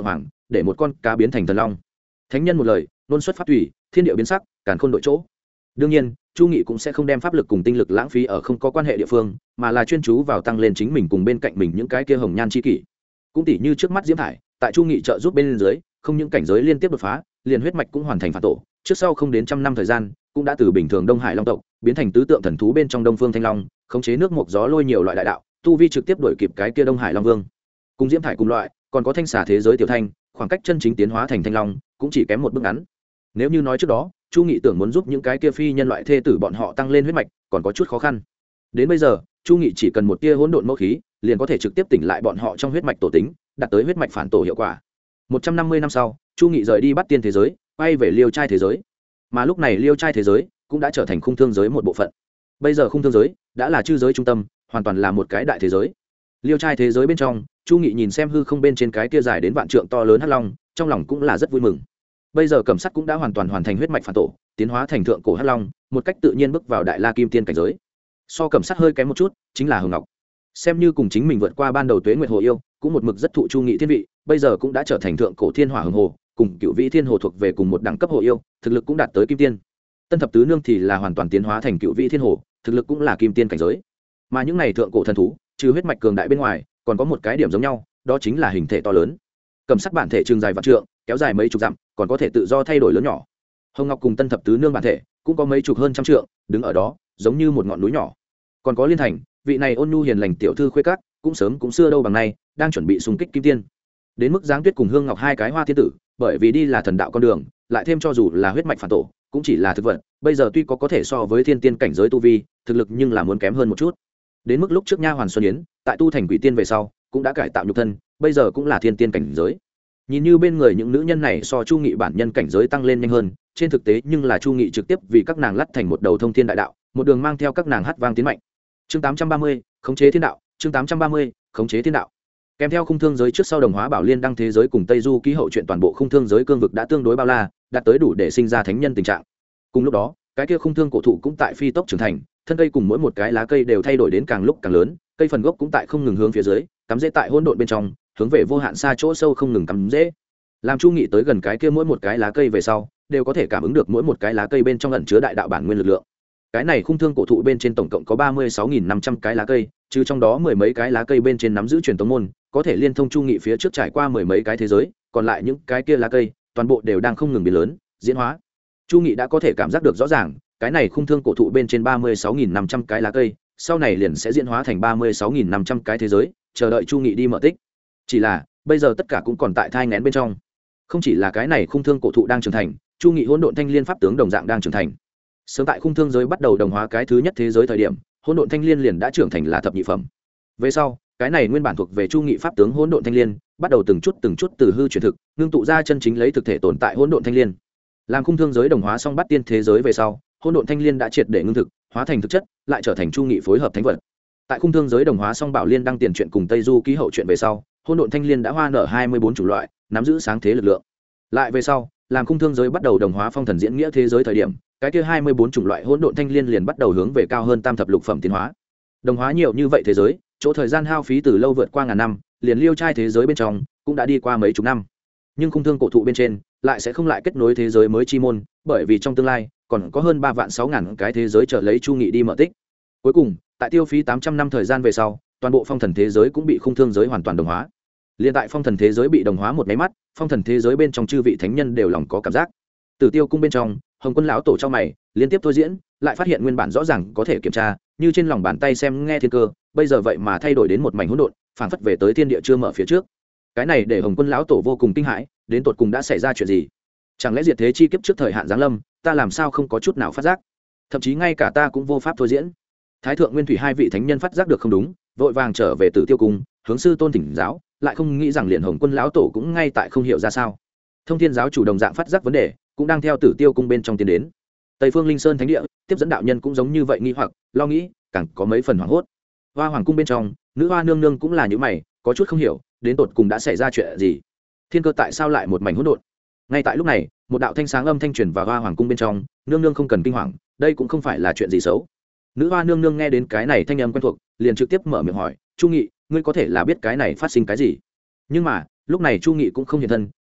để một con cá biến thành thần long. Thánh nhân một lời, nôn xuất pháp thủy, thiên địa biến sắc, càn khôn đội chỗ. Đương nhiên, Chu Nghị cũng sẽ không đem pháp lực cùng tinh lực lãng phí ở không có quan hệ địa phương, mà là chuyên chú vào tăng lên chính mình cùng bên cạnh mình những cái kia hồng nhan chi kỷ. Cũng tỉ như trước mắt Diễm Thải, tại Chu Nghị trợ giúp bên dưới, không những cảnh giới liên tiếp đột phá, liền huyết mạch cũng hoàn thành phản tổ, trước sau không đến trăm năm thời gian, cũng đã từ bình thường Đông Hải Long tộc biến thành tứ tượng thần thú bên trong Đông Phương Thanh Long, khống chế nước mộc gió lôi nhiều loại đại đạo, tu vi trực tiếp đuổi kịp cái kia Đông Hải Long Vương. Cùng Diễm Thải cùng loại, còn có Thanh Xà thế giới tiểu thanh, khoảng cách chân chính tiến hóa thành Thanh Long, cũng chỉ kém một bước ngắn. Nếu như nói trước đó, Chu Nghị tưởng muốn giúp những cái kia phi nhân loại thê tử bọn họ tăng lên huyết mạch, còn có chút khó khăn. Đến bây giờ, Chu Nghị chỉ cần một tia hỗn độn mẫu khí, liền có thể trực tiếp tỉnh lại bọn họ trong huyết mạch tổ tính, đạt tới huyết mạch phản tổ hiệu quả. 150 năm sau, Chu Nghị rời đi Bắt Tiên thế giới, quay về Liêu Trai thế giới. Mà lúc này Liêu Trai thế giới cũng đã trở thành khung thương giới một bộ phận. Bây giờ khung thương giới đã là chư giới trung tâm, hoàn toàn là một cái đại thế giới. Liêu Trai thế giới bên trong, Chu Nghị nhìn xem hư không bên trên cái kia dài đến vạn trượng to lớn hắc long, trong lòng cũng là rất vui mừng. Bây giờ Cẩm Sắt cũng đã hoàn toàn hoàn thành huyết mạch phản tổ, tiến hóa thành thượng cổ hắc long, một cách tự nhiên bước vào đại la kim tiên cảnh giới. So Cẩm Sắt hơi kém một chút, chính là Hồng Ngọc. Xem như cùng chính mình vượt qua ban đầu Tuế Nguyệt Hồ yêu, cũng một mực rất thụ Chu Nghị thiên vị, bây giờ cũng đã trở thành thượng cổ thiên hỏa hồng hồ, cùng Cựu Vĩ Thiên Hồ thuộc về cùng một đẳng cấp hồ yêu, thực lực cũng đạt tới kim tiên. Tân Thập Tứ Nương thì là hoàn toàn tiến hóa thành Cựu Vĩ Thiên Hồ, thực lực cũng là kim tiên cảnh giới. Mà những này thượng cổ thần thú, trừ huyết mạch cường đại bên ngoài, còn có một cái điểm giống nhau, đó chính là hình thể to lớn. Cẩm Sắt bản thể trường dài vạn trượng, kéo dài mấy chục dặm, còn có thể tự do thay đổi lớn nhỏ. Hồng Ngọc cùng Tân Thập Tứ Nương bản thể cũng có mấy chục hơn trăm trượng, đứng ở đó giống như một ngọn núi nhỏ. Còn có Liên Thành, vị này ôn nhu hiền lành tiểu thư khuê các, cũng sớm cũng xưa đâu bằng nay, đang chuẩn bị xung kích kim tiên. Đến mức Giáng Tuyết cùng Hương Ngọc hai cái hoa thiên tử, bởi vì đi là thần đạo con đường, lại thêm cho dù là huyết mạch phản tổ, cũng chỉ là thực vật, bây giờ tuy có thể so với thiên tiên cảnh giới tu vi, thực lực nhưng là muốn kém hơn một chút. Đến mức lúc trước Nha Hoàn Xuân Yến, tại tu thành quỷ tiên về sau, cũng đã cải tạo nhục thân, bây giờ cũng là thiên tiên cảnh giới. Nhìn như bên người những nữ nhân này so Chu Nghị bản nhân cảnh giới tăng lên nhanh hơn, trên thực tế nhưng là Chu Nghị trực tiếp vì các nàng lắt thành một đầu thông thiên đại đạo, một đường mang theo các nàng hát vang tiến mạnh. Chương 830, khống chế thiên đạo, chương 830, khống chế thiên đạo. Kèm theo khung thương giới trước sau đồng hóa bảo liên đăng thế giới cùng Tây Du ký hậu chuyện toàn bộ khung thương giới cương vực đã tương đối bao la, đạt tới đủ để sinh ra thánh nhân tình trạng. Cùng lúc đó, cái kia khung thương cổ thụ cũng tại phi tốc trưởng thành, thân cây cùng mỗi một cái lá cây đều thay đổi đến càng lúc càng lớn, cây phần gốc cũng tại không ngừng hướng phía dưới, cắm rễ tại hỗn độn bên trong, hướng về vô hạn xa chỗ sâu không ngừng cắm rễ. Làm Chu Nghị tới gần cái kia mỗi một cái lá cây về sau, đều có thể cảm ứng được mỗi một cái lá cây bên trong ẩn chứa đại đạo bản nguyên lực lượng. Cái này khung thương cổ thụ bên trên tổng cộng có 36.500 cái lá cây, trừ trong đó mười mấy cái lá cây bên trên nắm giữ truyền tống môn, có thể liên thông Chu Nghị phía trước trải qua mười mấy cái thế giới, còn lại những cái kia lá cây, toàn bộ đều đang không ngừng biến lớn, diễn hóa. Chu Nghị đã có thể cảm giác được rõ ràng, cái này khung thương cổ thụ bên trên 36.500 cái lá cây, sau này liền sẽ diễn hóa thành 36.500 cái thế giới, chờ đợi Chu Nghị đi mở tích. Chỉ là, bây giờ tất cả cũng còn tại thai nghén bên trong. Không chỉ là cái này khung thương cổ thụ đang trưởng thành, Chu Nghị hỗn độn thanh liên pháp tướng đồng dạng đang trưởng thành. Sớm tại khung thương giới bắt đầu đồng hóa cái thứ nhất thế giới thời điểm, hỗn độn thanh liên liền đã trưởng thành là thập nhị phẩm. Về sau, cái này nguyên bản thuộc về Chu Nghị pháp tướng hỗn độn thanh liên, bắt đầu từng chút từ hư chuyển thực, ngưng tụ ra chân chính lấy thực thể tồn tại hỗn độn thanh liên. Làm khung thương giới đồng hóa xong bắt tiên thế giới về sau, hỗn độn thanh liên đã triệt để ngưng thực, hóa thành thực chất, lại trở thành Chu Nghị phối hợp thánh vật. Tại khung thương giới đồng hóa xong bảo liên đăng tiền chuyện cùng Tây Du ký hậu chuyện về sau, hỗn độn thanh liên đã hoa nở 24 chủng loại, nắm giữ sáng thế lực lượng. Lại về sau, làm khung thương giới bắt đầu đồng hóa phong thần diễn nghĩa thế giới thời điểm, cái kia 24 chủng loại hỗn độn thanh liên liền bắt đầu hướng về cao hơn tam thập lục phẩm tiến hóa. Đồng hóa nhiều như vậy thế giới, chỗ thời gian hao phí từ lâu vượt qua ngàn năm, liền Liêu Trai thế giới bên trong cũng đã đi qua mấy chục năm. Nhưng khung thương cổ thụ bên trên lại sẽ không lại kết nối thế giới mới chi môn, bởi vì trong tương lai còn có hơn 3.600.000 cái thế giới chờ lấy Chu Nghị đi mở tích. Cuối cùng, tại tiêu phí 800 năm thời gian về sau, toàn bộ phong thần thế giới cũng bị khung thương giới hoàn toàn đồng hóa. Liên tại phong thần thế giới bị đồng hóa một cái mắt, phong thần thế giới bên trong chư vị thánh nhân đều lòng có cảm giác. Tử Tiêu cung bên trong, Hồng Quân lão tổ trong mày, liên tiếp thôi diễn, lại phát hiện nguyên bản rõ ràng có thể kiểm tra, như trên lòng bàn tay xem nghe thiên cơ, bây giờ vậy mà thay đổi đến một mảnh hỗn độn, phảng phất về tới thiên địa chưa mở phía trước. Cái này để Hồng Quân lão tổ vô cùng kinh hãi, đến tột cùng đã xảy ra chuyện gì? Chẳng lẽ diệt thế chi kiếp trước thời hạn giáng lâm, ta làm sao không có chút nào phát giác? Thậm chí ngay cả ta cũng vô pháp thôi diễn. Thái thượng Nguyên Thủy hai vị thánh nhân phát giác được không đúng, vội vàng trở về Tử Tiêu cung, hướng sư tôn thỉnh giáo, lại không nghĩ rằng liền Hồng Quân lão tổ cũng ngay tại không hiểu ra sao. Thông Thiên giáo chủ đồng dạng phát giác vấn đề, cũng đang theo Tử Tiêu cung bên trong tiến đến. Tây Phương Linh Sơn thánh địa, tiếp dẫn đạo nhân cũng giống như vậy nghi hoặc, lo nghĩ, càng có mấy phần hoảng hốt. Hoa Hoàng cung bên trong, nữ hoa nương nương cũng là như mày, có chút không hiểu, đến tột cùng đã xảy ra chuyện gì? Thiên cơ tại sao lại một mảnh hỗn độn? Ngay tại lúc này, một đạo thanh sáng âm thanh truyền vào Hoa Hoàng cung bên trong, nương nương không cần kinh hoàng, đây cũng không phải là chuyện gì xấu. Nữ hoa nương nương nghe đến cái này thanh âm quen thuộc, liền trực tiếp mở miệng hỏi, Chu Nghị, ngươi có thể là biết cái này phát sinh cái gì? Nhưng mà lúc này Chu Nghị cũng không hiện thân,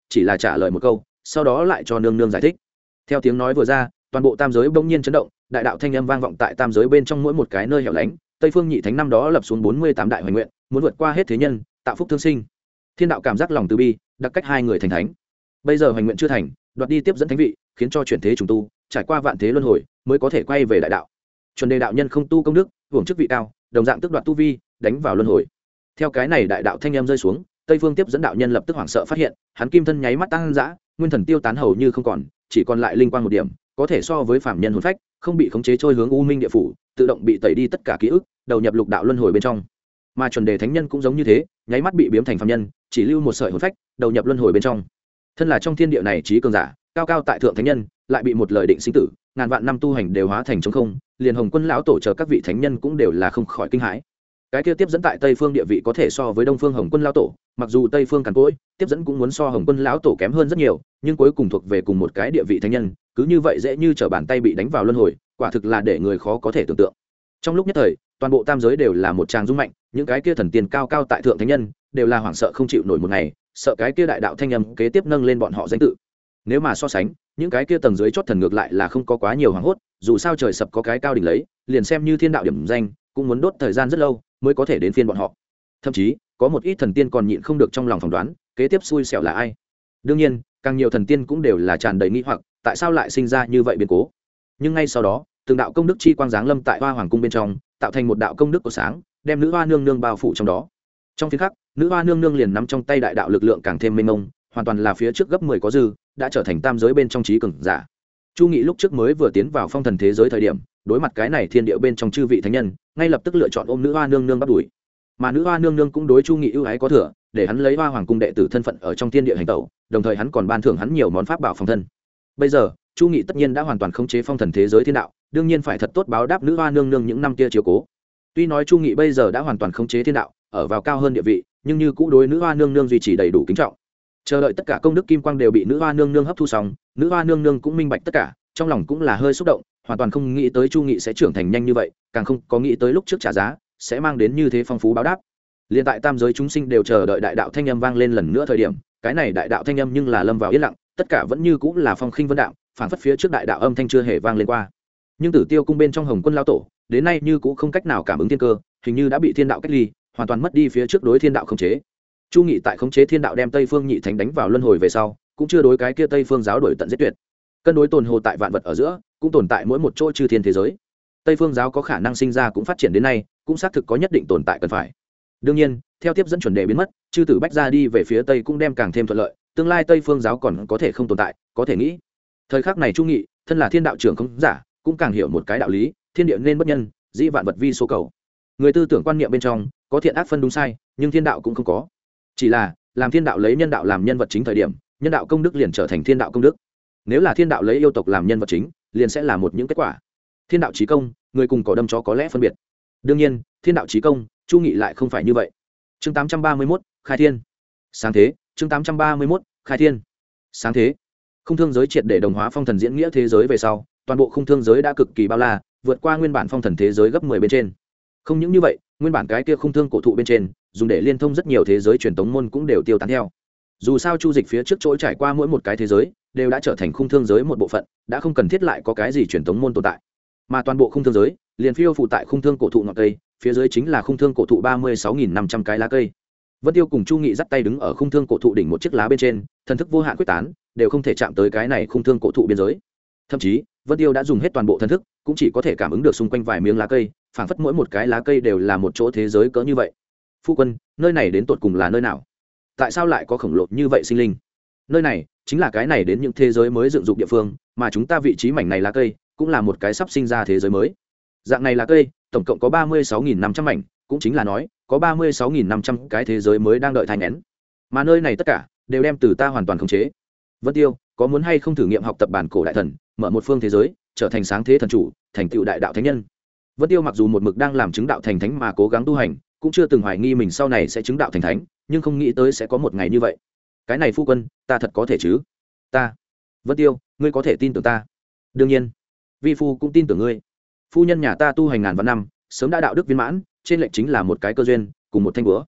chỉ là trả lời một câu, sau đó lại cho nương nương giải thích. Theo tiếng nói vừa ra, toàn bộ tam giới bỗng nhiên chấn động, đại đạo thanh âm vang vọng tại tam giới bên trong mỗi một cái nơi hẻo lánh. Tây Phương Nhị Thánh năm đó lập xuống 48 đại hoài nguyện, muốn vượt qua hết thế nhân, tạo phúc thương sinh. Thiên đạo cảm giác lòng từ bi, đặc cách hai người thành thánh. Bây giờ hoài nguyện chưa thành, đoạt đi tiếp dẫn thánh vị, khiến cho chuyển thế trùng tu, trải qua vạn thế luân hồi, mới có thể quay về đại đạo. Chuẩn đề đạo nhân không tu công đức, hưởng chức vị cao, đồng dạng tức đoạt tu vi, đánh vào luân hồi. Theo cái này đại đạo thanh âm rơi xuống, Tây Phương tiếp dẫn đạo nhân lập tức hoảng sợ phát hiện, hắn kim thân nháy mắt tăng dã, nguyên thần tiêu tán hầu như không còn, chỉ còn lại linh quang một điểm, có thể so với phàm nhân hồn phách, không bị khống chế trôi hướng u minh địa phủ, tự động bị tẩy đi tất cả ký ức, đầu nhập lục đạo luân hồi bên trong. Mà chuẩn đề thánh nhân cũng giống như thế, nháy mắt bị biếm thành phàm nhân, chỉ lưu một sợi hồn phách, đầu nhập luân hồi bên trong. Thân là trong thiên địa này trí cường giả, cao cao tại thượng thánh nhân, lại bị một lời định sinh tử, ngàn vạn năm tu hành đều hóa thành trống không, liền Hồng Quân lão tổ chờ các vị thánh nhân cũng đều là không khỏi kinh hãi. Cái kia tiếp dẫn tại Tây Phương địa vị có thể so với Đông Phương Hồng Quân lão tổ, mặc dù Tây Phương càn cỗi, tiếp dẫn cũng muốn so Hồng Quân lão tổ kém hơn rất nhiều, nhưng cuối cùng thuộc về cùng một cái địa vị thánh nhân, cứ như vậy dễ như trở bàn tay bị đánh vào luân hồi, quả thực là để người khó có thể tưởng tượng. Trong lúc nhất thời, toàn bộ tam giới đều là một tràng rung mạnh, những cái kia thần tiên cao cao tại thượng thánh nhân, đều là hoảng sợ không chịu nổi một ngày, sợ cái kia đại đạo thanh âm kế tiếp nâng lên bọn họ danh tự. Nếu mà so sánh, những cái kia tầng dưới chót thần ngược lại là không có quá nhiều hoảng hốt, dù sao trời sập có cái cao đỉnh lấy, liền xem như thiên đạo điểm danh, cũng muốn đốt thời gian rất lâu mới có thể đến phiên bọn họ. Thậm chí, có một ít thần tiên còn nhịn không được trong lòng phỏng đoán, kế tiếp xui xẻo là ai. Đương nhiên, càng nhiều thần tiên cũng đều là tràn đầy nghi hoặc, tại sao lại sinh ra như vậy biến cố. Nhưng ngay sau đó, từng đạo công đức chi quang giáng lâm tại Hoa Hoàng cung bên trong, tạo thành một đạo công đức của sáng, đem nữ hoa nương nương bao phủ trong đó. Trong phiên khắc, nữ hoa nương nương liền nắm trong tay đại đạo lực lượng càng thêm mênh mông, hoàn toàn là phía trước gấp 10 có dư, đã trở thành tam giới bên trong trí cường giả. Chu Nghị lúc trước mới vừa tiến vào phong thần thế giới thời điểm, đối mặt cái này thiên địa bên trong chư vị thánh nhân, ngay lập tức lựa chọn ôm nữ hoa nương nương bắt đuổi. Mà nữ hoa nương nương cũng đối Chu Nghị ưu ái có thừa, để hắn lấy Hoa Hoàng cung đệ tử thân phận ở trong thiên địa hành tẩu, đồng thời hắn còn ban thưởng hắn nhiều món pháp bảo phòng thân. Bây giờ, Chu Nghị tất nhiên đã hoàn toàn khống chế phong thần thế giới thiên đạo, đương nhiên phải thật tốt báo đáp nữ hoa nương nương những năm kia chiếu cố. Tuy nói Chu Nghị bây giờ đã hoàn toàn khống chế thiên đạo, ở vào cao hơn địa vị, nhưng như cũ đối nữ hoa nương nương duy trì đầy đủ kính trọng. Chờ đợi tất cả công đức kim quang đều bị nữ hoa nương nương hấp thu xong, nữ hoa nương nương cũng minh bạch tất cả, trong lòng cũng là hơi xúc động, hoàn toàn không nghĩ tới Chu Nghị sẽ trưởng thành nhanh như vậy, càng không có nghĩ tới lúc trước trả giá sẽ mang đến như thế phong phú báo đáp. Liên tại tam giới chúng sinh đều chờ đợi đại đạo thanh âm vang lên lần nữa thời điểm, cái này đại đạo thanh âm nhưng là lâm vào yên lặng, tất cả vẫn như cũng là phong khinh vân đạm, phảng phất phía trước đại đạo âm thanh chưa hề vang lên qua. Nhưng Tử Tiêu cung bên trong Hồng Quân lão tổ, đến nay như cũng không cách nào cảm ứng thiên cơ, hình như đã bị thiên đạo cách ly, hoàn toàn mất đi phía trước đối thiên đạo khống chế. Chu Nghị tại khống chế thiên đạo đem Tây Phương Nhị Thánh đánh vào luân hồi về sau, cũng chưa đối cái kia Tây Phương giáo đổi tận giết tuyệt. Cân đối tồn hồ tại vạn vật ở giữa, cũng tồn tại mỗi một chỗ chư thiên thế giới. Tây Phương giáo có khả năng sinh ra cũng phát triển đến nay, cũng xác thực có nhất định tồn tại cần phải. Đương nhiên, theo tiếp dẫn chuẩn đề biến mất, chư tử bách ra đi về phía tây cũng đem càng thêm thuận lợi, tương lai Tây Phương giáo còn có thể không tồn tại, có thể nghĩ. Thời khắc này Chu Nghị, thân là thiên đạo trưởng không giả, cũng càng hiểu một cái đạo lý, thiên địa nên bất nhân, dĩ vạn vật vi số cầu. Người tư tưởng quan niệm bên trong có thiện ác phân đúng sai, nhưng thiên đạo cũng không có. Chỉ là làm thiên đạo lấy nhân đạo làm nhân vật chính thời điểm, nhân đạo công đức liền trở thành thiên đạo công đức. Nếu là thiên đạo lấy yêu tộc làm nhân vật chính, liền sẽ là một những kết quả. Thiên đạo chí công, người cùng cỏ đâm chó có lẽ phân biệt. Đương nhiên, thiên đạo chí công, Chu Nghị lại không phải như vậy. Chương 831, khai thiên. Sáng thế, chương 831, khai thiên. Sáng thế. Khung thương giới triệt để đồng hóa phong thần diễn nghĩa thế giới về sau, toàn bộ khung thương giới đã cực kỳ bao la, vượt qua nguyên bản phong thần thế giới gấp 10 bên trên. Không những như vậy, nguyên bản cái kia khung thương cổ thụ bên trên, dùng để liên thông rất nhiều thế giới truyền tống môn cũng đều tiêu tán theo. Dù sao Chu Dịch phía trước chỗ trải qua mỗi một cái thế giới, đều đã trở thành khung thương giới một bộ phận, đã không cần thiết lại có cái gì truyền tống môn tồn tại. Mà toàn bộ khung thương giới, liền phiêu phụ tại khung thương cổ thụ ngọn cây, phía dưới chính là khung thương cổ thụ 36.500 cái lá cây. Vân Tiêu cùng Chu Nghị dắt tay đứng ở khung thương cổ thụ đỉnh một chiếc lá bên trên, thần thức vô hạn quyết tán, đều không thể chạm tới cái này khung thương cổ thụ biên giới. Thậm chí, Vân Tiêu đã dùng hết toàn bộ thần thức, cũng chỉ có thể cảm ứng được xung quanh vài miếng lá cây, phảng phất mỗi một cái lá cây đều là một chỗ thế giới cỡ như vậy. Phu quân, nơi này đến tột cùng là nơi nào? Tại sao lại có khổng lồ như vậy sinh linh? Nơi này chính là cái này đến những thế giới mới dựng dục địa phương, mà chúng ta vị trí mảnh này lá cây cũng là một cái sắp sinh ra thế giới mới. Dạng này lá cây, tổng cộng có 36.500 mảnh, cũng chính là nói, có 36.500 cái thế giới mới đang đợi thai nghén. Mà nơi này tất cả đều đem từ ta hoàn toàn khống chế. Vân Tiêu, có muốn hay không thử nghiệm học tập bản cổ đại thần, mở một phương thế giới, trở thành sáng thế thần chủ, thành tựu đại đạo thánh nhân? Vân Tiêu mặc dù một mực đang làm chứng đạo thành thánh mà cố gắng tu hành, cũng chưa từng hoài nghi mình sau này sẽ chứng đạo thành thánh, nhưng không nghĩ tới sẽ có một ngày như vậy. Cái này phu quân, ta thật có thể chứ? Ta, Vân Tiêu, ngươi có thể tin tưởng ta? Đương nhiên, vi phu cũng tin tưởng ngươi. Phu nhân nhà ta tu hành ngàn vạn năm, sớm đã đạo đức viên mãn, trên lệnh chính là một cái cơ duyên, cùng một thanh búa.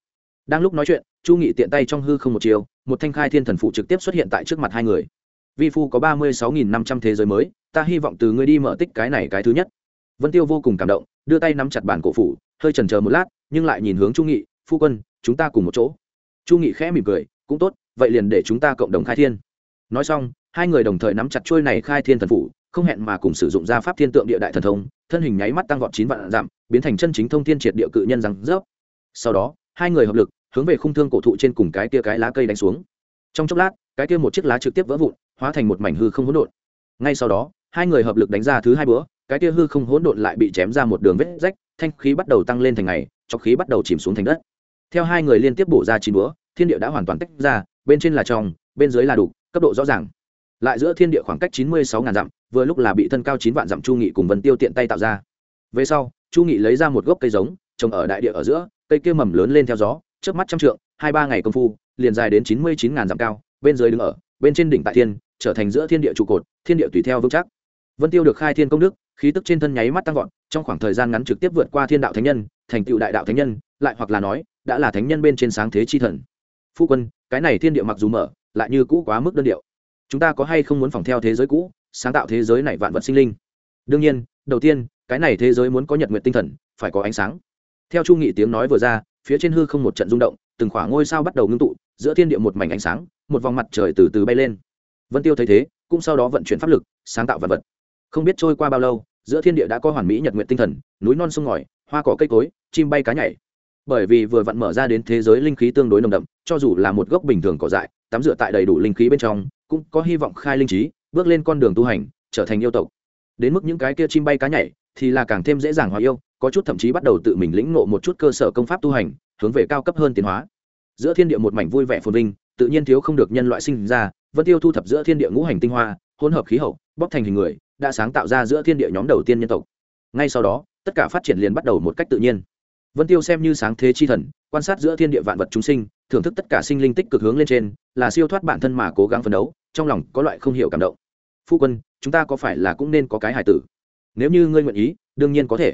Đang lúc nói chuyện, Chu Nghị tiện tay trong hư không một chiều, một thanh khai thiên thần phụ trực tiếp xuất hiện tại trước mặt hai người. Vi phu có 36.500 thế giới mới, ta hy vọng từ ngươi đi mở tích cái này cái thứ nhất. Vân Tiêu vô cùng cảm động, đưa tay nắm chặt bản cổ phủ, hơi chần chờ một lát, nhưng lại nhìn hướng Chu Nghị, phu quân, chúng ta cùng một chỗ. Chu Nghị khẽ mỉm cười, cũng tốt, vậy liền để chúng ta cộng đồng khai thiên. Nói xong, hai người đồng thời nắm chặt chuôi này khai thiên thần phủ, không hẹn mà cùng sử dụng ra pháp thiên tượng địa đại thần thông, thân hình nháy mắt tăng vọt 9 vạn dặm, biến thành chân chính thông thiên triệt địa cự nhân răng rớp. Sau đó, hai người hợp lực, hướng về khung thương cổ thụ trên cùng cái kia cái lá cây đánh xuống. Trong chốc lát, cái kia một chiếc lá trực tiếp vỡ vụn, hóa thành một mảnh hư không hỗn độn. Ngay sau đó, hai người hợp lực đánh ra thứ hai búa, cái kia hư không hỗn độn lại bị chém ra một đường vết rách, thanh khí bắt đầu tăng lên thành ngày, chọc khí bắt đầu chìm xuống thành đất. Theo hai người liên tiếp bổ ra 9 búa, thiên địa đã hoàn toàn tách ra, bên trên là trong, bên dưới là đục, cấp độ rõ ràng. Lại giữa thiên địa khoảng cách 96.000 dặm, vừa lúc là bị thân cao 9 vạn dặm Chu Nghị cùng Vân Tiêu tiện tay tạo ra. Về sau, Chu Nghị lấy ra một gốc cây giống, trồng ở đại địa ở giữa, cây kia mầm lớn lên theo gió, chớp mắt trăm trượng, 2-3 ngày công phu, liền dài đến 99.000 dặm cao, bên dưới đứng ở, bên trên đỉnh tại thiên, trở thành giữa thiên địa trụ cột, thiên địa tùy theo vững chắc. Vân Tiêu được khai thiên công đức, khí tức trên thân nháy mắt tăng vọt, trong khoảng thời gian ngắn trực tiếp vượt qua thiên đạo thánh nhân, thành tựu đại đạo thánh nhân, lại hoặc là nói, đã là thánh nhân bên trên sáng thế chi thần. Phu quân, cái này thiên địa mặc dù mở, lại như cũ quá mức đơn điệu. Chúng ta có hay không muốn phòng theo thế giới cũ, sáng tạo thế giới này vạn vật sinh linh? Đương nhiên, đầu tiên, cái này thế giới muốn có nhật nguyệt tinh thần, phải có ánh sáng. Theo Chu Nghị tiếng nói vừa ra, phía trên hư không một trận rung động, từng khoảng ngôi sao bắt đầu ngưng tụ, giữa thiên địa một mảnh ánh sáng, một vòng mặt trời từ từ bay lên. Vân Tiêu thấy thế, cũng sau đó vận chuyển pháp lực, sáng tạo vạn vật. Không biết trôi qua bao lâu, giữa thiên địa đã có hoàn mỹ nhật nguyệt tinh thần, núi non sông ngòi, hoa cỏ cây cối, chim bay cá nhảy. Bởi vì vừa vặn mở ra đến thế giới linh khí tương đối nồng đậm, cho dù là một gốc bình thường cỏ dại, tắm rửa tại đầy đủ linh khí bên trong, cũng có hy vọng khai linh trí, bước lên con đường tu hành, trở thành yêu tộc. Đến mức những cái kia chim bay cá nhảy, thì là càng thêm dễ dàng hóa yêu, có chút thậm chí bắt đầu tự mình lĩnh ngộ một chút cơ sở công pháp tu hành, hướng về cao cấp hơn tiến hóa. Giữa thiên địa một mảnh vui vẻ phồn vinh, tự nhiên thiếu không được nhân loại sinh ra. Vân Tiêu thu thập giữa thiên địa ngũ hành tinh hoa, hỗn hợp khí hậu, bóc thành hình người, đã sáng tạo ra giữa thiên địa nhóm đầu tiên nhân tộc. Ngay sau đó, tất cả phát triển liền bắt đầu một cách tự nhiên. Vân Tiêu xem như sáng thế chi thần, quan sát giữa thiên địa vạn vật chúng sinh, thưởng thức tất cả sinh linh tích cực hướng lên trên, là siêu thoát bản thân mà cố gắng phấn đấu, trong lòng có loại không hiểu cảm động. Phu quân, chúng ta có phải là cũng nên có cái hài tử? Nếu như ngươi nguyện ý, đương nhiên có thể.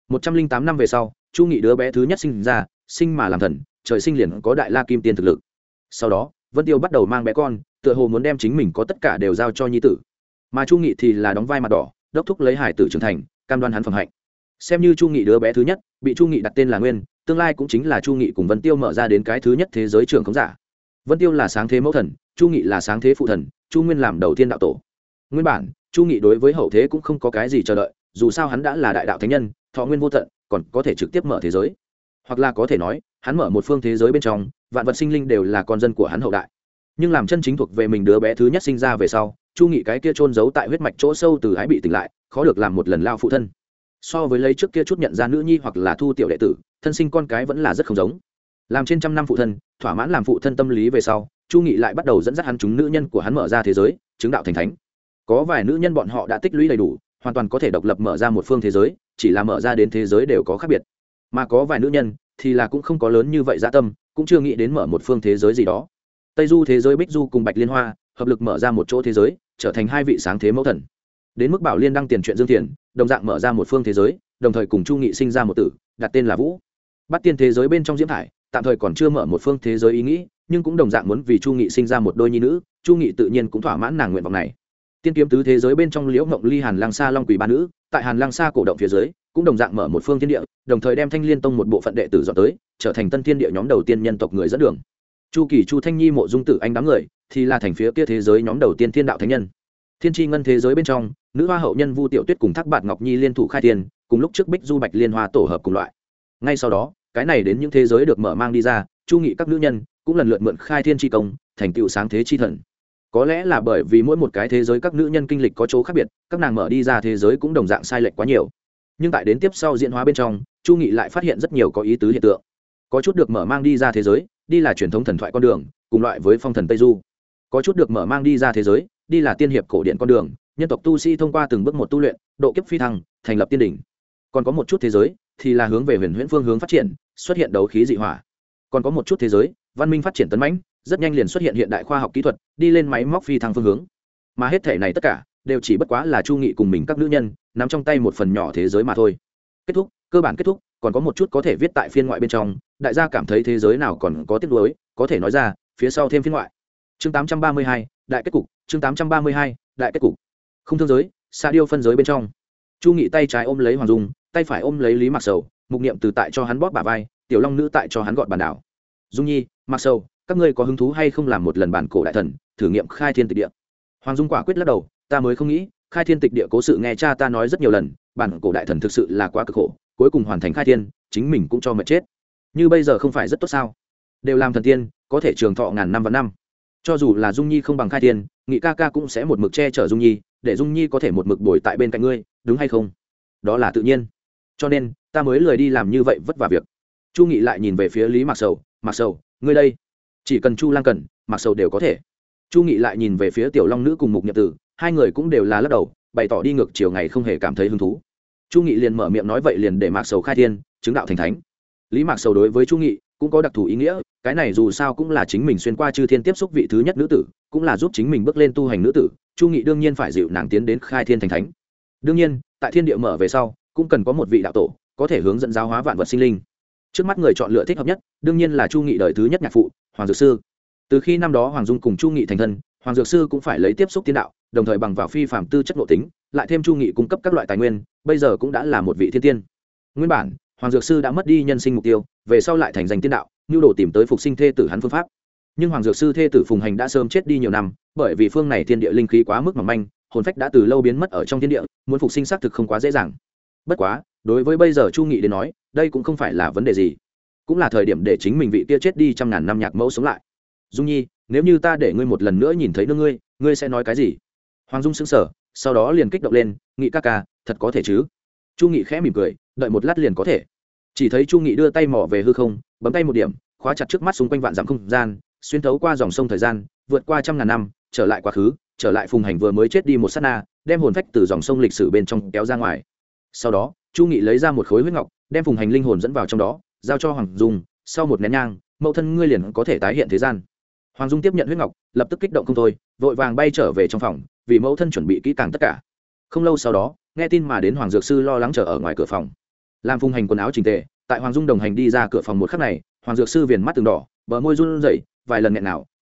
108 năm về sau, Chu Nghị đứa bé thứ nhất sinh ra, sinh mà làm thần, trời sinh liền có đại la kim tiên thực lực. Sau đó, Vân Tiêu bắt đầu mang bé con, tựa hồ muốn đem chính mình có tất cả đều giao cho nhi tử. Mà Chu Nghị thì là đóng vai mặt đỏ, đốc thúc lấy hài tử trưởng thành, cam đoan hắn phẩm hạnh. Xem như Chu Nghị đứa bé thứ nhất, bị Chu Nghị đặt tên là Nguyên, tương lai cũng chính là Chu Nghị cùng Vân Tiêu mở ra đến cái thứ nhất thế giới trưởng khống giả. Vân Tiêu là sáng thế mẫu thần, Chu Nghị là sáng thế phụ thần, Chu Nguyên làm đầu tiên đạo tổ. Nguyên bản, Chu Nghị đối với hậu thế cũng không có cái gì chờ đợi, dù sao hắn đã là đại đạo thánh nhân, thọ nguyên vô tận, còn có thể trực tiếp mở thế giới. Hoặc là có thể nói, hắn mở một phương thế giới bên trong, vạn vật sinh linh đều là con dân của hắn hậu đại. Nhưng làm chân chính thuộc về mình đứa bé thứ nhất sinh ra về sau, Chu Nghị cái kia chôn giấu tại huyết mạch chỗ sâu từ ái bị tỉnh lại, khó được làm một lần lao phụ thân. So với lấy trước kia chút nhận ra nữ nhi hoặc là thu tiểu đệ tử, thân sinh con cái vẫn là rất không giống. Làm trên trăm năm phụ thân, thỏa mãn làm phụ thân tâm lý về sau, Chu Nghị lại bắt đầu dẫn dắt hắn chúng nữ nhân của hắn mở ra thế giới, chứng đạo thành thánh. Có vài nữ nhân bọn họ đã tích lũy đầy đủ, hoàn toàn có thể độc lập mở ra một phương thế giới, chỉ là mở ra đến thế giới đều có khác biệt. Mà có vài nữ nhân thì là cũng không có lớn như vậy dạ tâm, cũng chưa nghĩ đến mở một phương thế giới gì đó. Tây Du thế giới Bích Du cùng Bạch Liên Hoa hợp lực mở ra một chỗ thế giới, trở thành hai vị sáng thế mẫu thần. Đến mức Bảo Liên đăng tiền chuyện Dương Tiền, đồng dạng mở ra một phương thế giới, đồng thời cùng Chu Nghị sinh ra một tử, đặt tên là Vũ. Bắt tiên thế giới bên trong Diễm Thải, tạm thời còn chưa mở một phương thế giới ý nghĩ, nhưng cũng đồng dạng muốn vì Chu Nghị sinh ra một đôi nhi nữ, Chu Nghị tự nhiên cũng thỏa mãn nàng nguyện vọng này. Tiên kiếm tứ thế giới bên trong Liễu Ngộng Ly Hàn Lang Sa Long Quỷ ba nữ, tại Hàn Lang Sa cổ động phía dưới, cũng đồng dạng mở một phương thiên địa, đồng thời đem Thanh Liên Tông một bộ phận đệ tử dọn tới, trở thành Tân Thiên Địa nhóm đầu tiên nhân tộc người dẫn đường. Chu Kỳ, Chu Thanh Nhi, Mộ Dung Tử Anh đám người thì là thành phía kia thế giới nhóm đầu tiên thiên đạo thánh nhân. Thiên Chi Ngân thế giới bên trong, nữ hoa hậu nhân Vu Tiểu Tuyết cùng Thác Bạt Ngọc Nhi liên thủ khai tiền, cùng lúc trước Bích Du Bạch Liên Hoa tổ hợp cùng loại. Ngay sau đó, cái này đến những thế giới được mở mang đi ra, Chu Nghị các nữ nhân cũng lần lượt mượn khai thiên chi công, thành tựu sáng thế chi thần. Có lẽ là bởi vì mỗi một cái thế giới các nữ nhân kinh lịch có chỗ khác biệt, các nàng mở đi ra thế giới cũng đồng dạng sai lệch quá nhiều. Nhưng tại đến tiếp sau diễn hóa bên trong, Chu Nghị lại phát hiện rất nhiều có ý tứ hiện tượng. Có chút được mở mang đi ra thế giới, đi là truyền thống thần thoại con đường, cùng loại với phong thần Tây Du. Có chút được mở mang đi ra thế giới, đi là tiên hiệp cổ điển con đường, nhân tộc tu sĩ thông qua từng bước một tu luyện, độ kiếp phi thăng, thành lập tiên đỉnh. Còn có một chút thế giới thì là hướng về huyền huyễn phương hướng phát triển, xuất hiện đấu khí dị hỏa. Còn có một chút thế giới, văn minh phát triển tấn mãnh, rất nhanh liền xuất hiện hiện đại khoa học kỹ thuật, đi lên máy móc phi thăng phương hướng. Mà hết thể này tất cả đều chỉ bất quá là Chu Nghị cùng mình các nữ nhân nắm trong tay một phần nhỏ thế giới mà thôi. kết thúc, cơ bản kết thúc, còn có một chút có thể viết tại phiên ngoại bên trong, đại gia cảm thấy thế giới nào còn có tiếc nuối, có thể nói ra, phía sau thêm phiên ngoại. Chương 832, đại kết cục, chương 832, đại kết cục. Không thương giới, xa điêu phân giới bên trong. Chu Nghị tay trái ôm lấy Hoàng Dung, tay phải ôm lấy Lý Mạc Sầu, Mục Niệm từ tại cho hắn bóp bả vai, Tiểu Long nữ tại cho hắn gọn bàn đảo. Dung Nhi, Mạc Sầu, các ngươi có hứng thú hay không làm một lần bản cổ đại thần, thử nghiệm khai thiên tịch địa? Hoàng Dung quả quyết lắc đầu, ta mới không nghĩ, khai thiên tịch địa cố sự nghe cha ta nói rất nhiều lần, bản cổ đại thần thực sự là quá cực khổ, cuối cùng hoàn thành khai thiên, chính mình cũng cho mệt chết. Như bây giờ không phải rất tốt sao? Đều làm thần tiên, có thể trường thọ ngàn năm và năm. Cho dù là Dung Nhi không bằng khai thiên, Nghị ca ca cũng sẽ một mực che chở Dung Nhi, để Dung Nhi có thể một mực bồi tại bên cạnh ngươi, đúng hay không? Đó là tự nhiên. Cho nên, ta mới lười đi làm như vậy vất vả việc. Chu Nghị lại nhìn về phía Lý Mạc Sầu, Mạc Sầu, ngươi đây, chỉ cần Chu Lang cần, Mạc Sầu đều có thể. Chu Nghị lại nhìn về phía Tiểu Long nữ cùng Mục Niệm Tử, hai người cũng đều là lắc đầu, bày tỏ đi ngược chiều ngày không hề cảm thấy hứng thú. Chu Nghị liền mở miệng nói vậy liền để Mạc Sầu khai thiên, chứng đạo thành thánh. Lý Mạc Sầu đối với Chu Nghị cũng có đặc thù ý nghĩa, cái này dù sao cũng là chính mình xuyên qua chư thiên tiếp xúc vị thứ nhất nữ tử, cũng là giúp chính mình bước lên tu hành nữ tử, Chu Nghị đương nhiên phải dịu nàng tiến đến khai thiên thành thánh. Đương nhiên, tại thiên địa mở về sau, cũng cần có một vị đạo tổ, có thể hướng dẫn giáo hóa vạn vật sinh linh. Trước mắt người chọn lựa thích hợp nhất, đương nhiên là Chu Nghị đời thứ nhất nhạc phụ, Hoàng Dược Sư. Từ khi năm đó Hoàng Dung cùng Chu Nghị thành thân, Hoàng Dược Sư cũng phải lấy tiếp xúc tiên đạo, đồng thời bằng vào phi phàm tư chất nội tính, lại thêm Chu Nghị cung cấp các loại tài nguyên, bây giờ cũng đã là một vị thiên tiên. Nguyên bản, Hoàng Dược Sư đã mất đi nhân sinh mục tiêu, về sau lại thành danh tiên đạo, nhu đồ tìm tới phục sinh thê tử hắn phương pháp. Nhưng Hoàng Dược Sư thê tử Phùng Hành đã sớm chết đi nhiều năm, bởi vì phương này thiên địa linh khí quá mức mỏng manh, hồn phách đã từ lâu biến mất ở trong thiên địa, muốn phục sinh xác thực không quá dễ dàng. Bất quá, đối với bây giờ Chu Nghị đến nói, đây cũng không phải là vấn đề gì, cũng là thời điểm để chính mình vị kia chết đi trăm ngàn năm nhạc mẫu sống lại. Dung Nhi, nếu như ta để ngươi một lần nữa nhìn thấy nương ngươi sẽ nói cái gì? Hoàng Dung sững sờ, sau đó liền kích động lên, Nghị ca ca, thật có thể chứ? Chu Nghị khẽ mỉm cười, đợi một lát liền có thể. Chỉ thấy Chu Nghị đưa tay mò về hư không, bấm tay một điểm, khóa chặt trước mắt xung quanh vạn dặm không gian, xuyên thấu qua dòng sông thời gian, vượt qua trăm ngàn năm, trở lại quá khứ, trở lại Phùng Hành vừa mới chết đi một sát na, đem hồn phách từ dòng sông lịch sử bên trong kéo ra ngoài. Sau đó, Chu Nghị lấy ra một khối huyết ngọc, đem Phùng Hành linh hồn dẫn vào trong đó, giao cho Hoàng Dung, sau một nén nhang, mẫu thân ngươi liền có thể tái hiện thế gian. Hoàng Dung tiếp nhận huyết ngọc, lập tức kích động không thôi, vội vàng bay trở về trong phòng, vì mẫu thân chuẩn bị kỹ càng tất cả. Không lâu sau đó, nghe tin mà đến Hoàng Dược Sư lo lắng chờ ở ngoài cửa phòng. Làm Phùng Hành quần áo chỉnh tề, tại Hoàng Dung đồng hành đi ra cửa phòng một khắc này, Hoàng Dược Sư viền mắt từng đỏ, bờ môi run rẩy, vài lần nghẹn nào,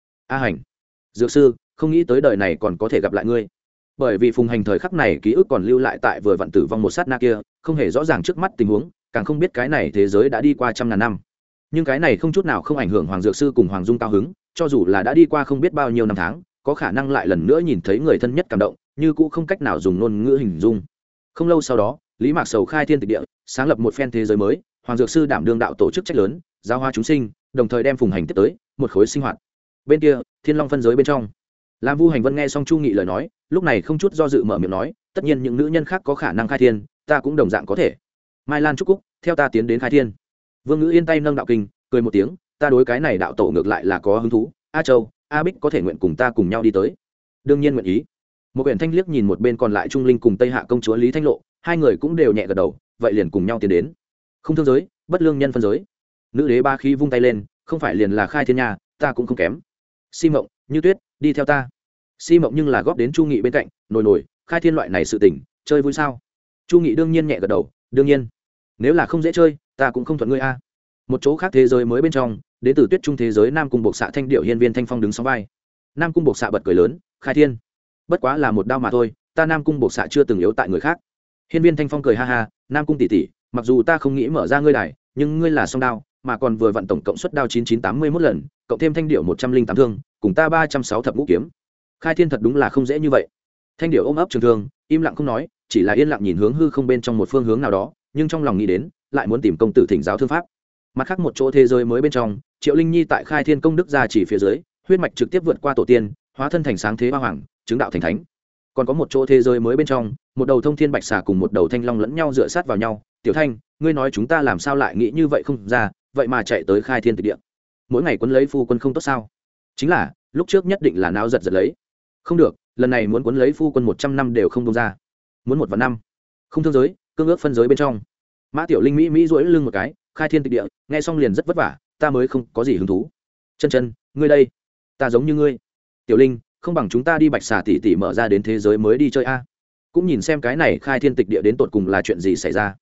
a Hành, Dược Sư, không nghĩ tới đời này còn có thể gặp lại ngươi. Bởi vì Phùng Hành thời khắc này ký ức còn lưu lại tại vừa vặn tử vong một sát na kia, không hề rõ ràng trước mắt tình huống, càng không biết cái này thế giới đã đi qua trăm ngàn năm. Nhưng cái này không chút nào không ảnh hưởng Hoàng Dược Sư cùng Hoàng Dung cao hứng, cho dù là đã đi qua không biết bao nhiêu năm tháng, có khả năng lại lần nữa nhìn thấy người thân nhất cảm động, như cũ không cách nào dùng ngôn ngữ hình dung. Không lâu sau đó, Lý Mạc Sầu khai thiên tịch địa, sáng lập một phen thế giới mới, Hoàng Dược Sư đảm đương đạo tổ chức trách lớn, giáo hóa chúng sinh, đồng thời đem Phùng Hành tiếp tới một khối sinh hoạt. Bên kia, Thiên Long phân giới bên trong, Lam Vu Hành Vân nghe xong Chu Nghị lời nói, lúc này không chút do dự mở miệng nói, tất nhiên những nữ nhân khác có khả năng khai thiên, ta cũng đồng dạng có thể. Mai Lan Trúc Cúc, theo ta tiến đến khai thiên. Vương Ngữ yên tay nâng đạo kinh, cười một tiếng, ta đối cái này đạo tổ ngược lại là có hứng thú, A Châu, A Bích có thể nguyện cùng ta cùng nhau đi tới. Đương nhiên nguyện ý. Một quyển thanh liếc nhìn một bên còn lại Trung Linh cùng Tây Hạ công chúa Lý Thanh Lộ, hai người cũng đều nhẹ gật đầu, vậy liền cùng nhau tiến đến. Không thương giới, bất lương nhân phân giới. Nữ đế ba khí vung tay lên, không phải liền là khai thiên nhà, ta cũng không kém. Si Mộng, Như Tuyết, đi theo ta. Si Mộng nhưng là góp đến Chu Nghị bên cạnh, nổi, khai thiên loại này sự tình, chơi vui sao? Chu Nghị đương nhiên nhẹ gật đầu, đương nhiên. Nếu là không dễ chơi, ta cũng không thuận ngươi a. Một chỗ khác thế giới mới bên trong, đến từ Tuyết Trung thế giới Nam Cung Bộc Xạ Thanh Điệu Hiên Viên Thanh Phong đứng sóng vai. Nam Cung Bộc Xạ bật cười lớn, khai thiên, bất quá là một đao mà thôi, ta Nam Cung Bộc Xạ chưa từng yếu tại người khác. Hiên Viên Thanh Phong cười ha ha, Nam Cung tỷ tỷ, mặc dù ta không nghĩ mở ra ngươi đài, nhưng ngươi là song đao, mà còn vừa vặn tổng cộng suất đao 9981 lần, cộng thêm Thanh Điệu 108 thương, cùng ta 306 thập ngũ kiếm. Khai thiên thật đúng là không dễ như vậy. Thanh Điệu ôm ấp trường thương, im lặng không nói, chỉ là yên lặng nhìn hướng hư không bên trong một phương hướng nào đó, nhưng trong lòng nghĩ đến, lại muốn tìm công tử thỉnh giáo thương pháp. Mặt khác một chỗ thế giới mới bên trong, Triệu Linh Nhi tại khai thiên công đức gia chỉ phía dưới, huyết mạch trực tiếp vượt qua tổ tiên, hóa thân thành sáng thế ba hoàng, chứng đạo thành thánh. Còn có một chỗ thế giới mới bên trong, một đầu thông thiên bạch xà cùng một đầu thanh long lẫn nhau dựa sát vào nhau. Tiểu Thanh, ngươi nói chúng ta làm sao lại nghĩ như vậy không ra, vậy mà chạy tới khai thiên tịch địa. Mỗi ngày quấn lấy phu quân không tốt sao? Chính là, lúc trước nhất định là náo giật giật lấy. Không được, lần này muốn quấn lấy phu quân 100 năm đều không đông ra. Muốn 1 vạn năm. Không thương giới, cương ước phân giới bên trong. Mã Tiểu Linh mỹ duỗi lưng một cái, khai thiên tịch địa, nghe xong liền rất vất vả, ta mới không có gì hứng thú. Chân, ngươi đây, ta giống như ngươi. Tiểu Linh, không bằng chúng ta đi Bạch Xà tỷ tỷ mở ra đến thế giới mới đi chơi a. Cũng nhìn xem cái này khai thiên tịch địa đến tột cùng là chuyện gì xảy ra.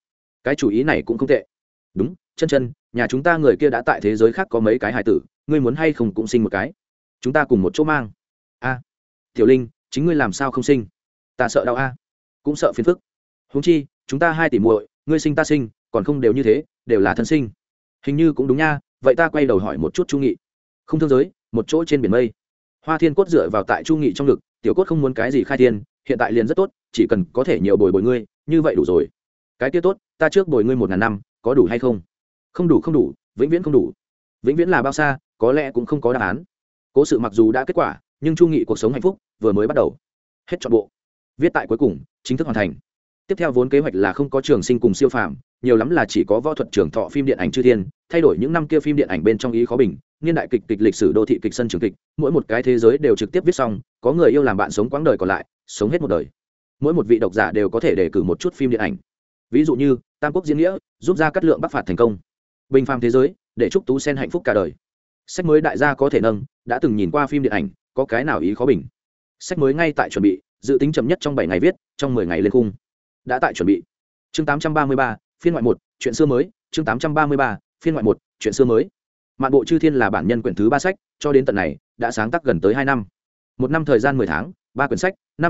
cái chủ ý này cũng không tệ. Đúng, chân chân, nhà chúng ta người kia đã tại thế giới khác có mấy cái hài tử, ngươi muốn hay không cũng sinh một cái, chúng ta cùng một chỗ mang. A, tiểu linh, chính ngươi làm sao không sinh? Ta sợ đau a. Cũng sợ phiền phức. Huống chi chúng ta hai tỷ muội, ngươi sinh ta sinh, còn không đều như thế, đều là thân sinh. Hình như cũng đúng nha. Vậy ta quay đầu hỏi một chút Chu Nghị. Không thương giới, một chỗ trên biển mây. Hoa Thiên Cốt dựa vào tại Chu Nghị trong ngực, tiểu cốt không muốn cái gì khai thiên, hiện tại liền rất tốt, chỉ cần có thể nhiều bồi bồi ngươi, như vậy đủ rồi. Cái kia tốt, ta trước bồi ngươi 1000 năm, có đủ hay không? Không đủ, không đủ, vĩnh viễn không đủ. Vĩnh viễn là bao xa, có lẽ cũng không có đáp án. Cố sự mặc dù đã kết quả, nhưng Chu Nghị cuộc sống hạnh phúc vừa mới bắt đầu. Hết trọn bộ. Viết tại cuối cùng, chính thức hoàn thành. Tiếp theo vốn kế hoạch là không có trường sinh cùng siêu phàm, nhiều lắm là chỉ có võ thuật trường thọ phim điện ảnh chư thiên, thay đổi những năm kia phim điện ảnh bên trong ý khó bình, niên đại kịch kịch lịch sử đô thị kịch sân trường kịch, mỗi một cái thế giới đều trực tiếp viết xong, có người yêu làm bạn sống quãng đời còn lại, sống hết một đời. Mỗi một vị độc giả đều có thể đề cử một chút phim điện ảnh. Ví dụ như Tam Quốc diễn nghĩa, giúp ra cắt lượng bắc phạt thành công. Bình phàm thế giới, để chúc Tú Sen hạnh phúc cả đời. Sách mới đại gia có thể nâng, đã từng nhìn qua phim điện ảnh, có cái nào ý khó bình. Sách mới ngay tại chuẩn bị, dự tính chậm nhất trong 7 ngày viết, trong 10 ngày lên khung. Đã tại chuẩn bị. Chương 833, phiên ngoại 1, chuyện xưa mới, chương 833, phiên ngoại 1, chuyện xưa mới. Mạn bộ chư thiên là bản nhân quyển thứ 3 sách, cho đến tận này đã sáng tác gần tới 2 năm. Một năm thời gian 10 tháng, 3 quyển sách,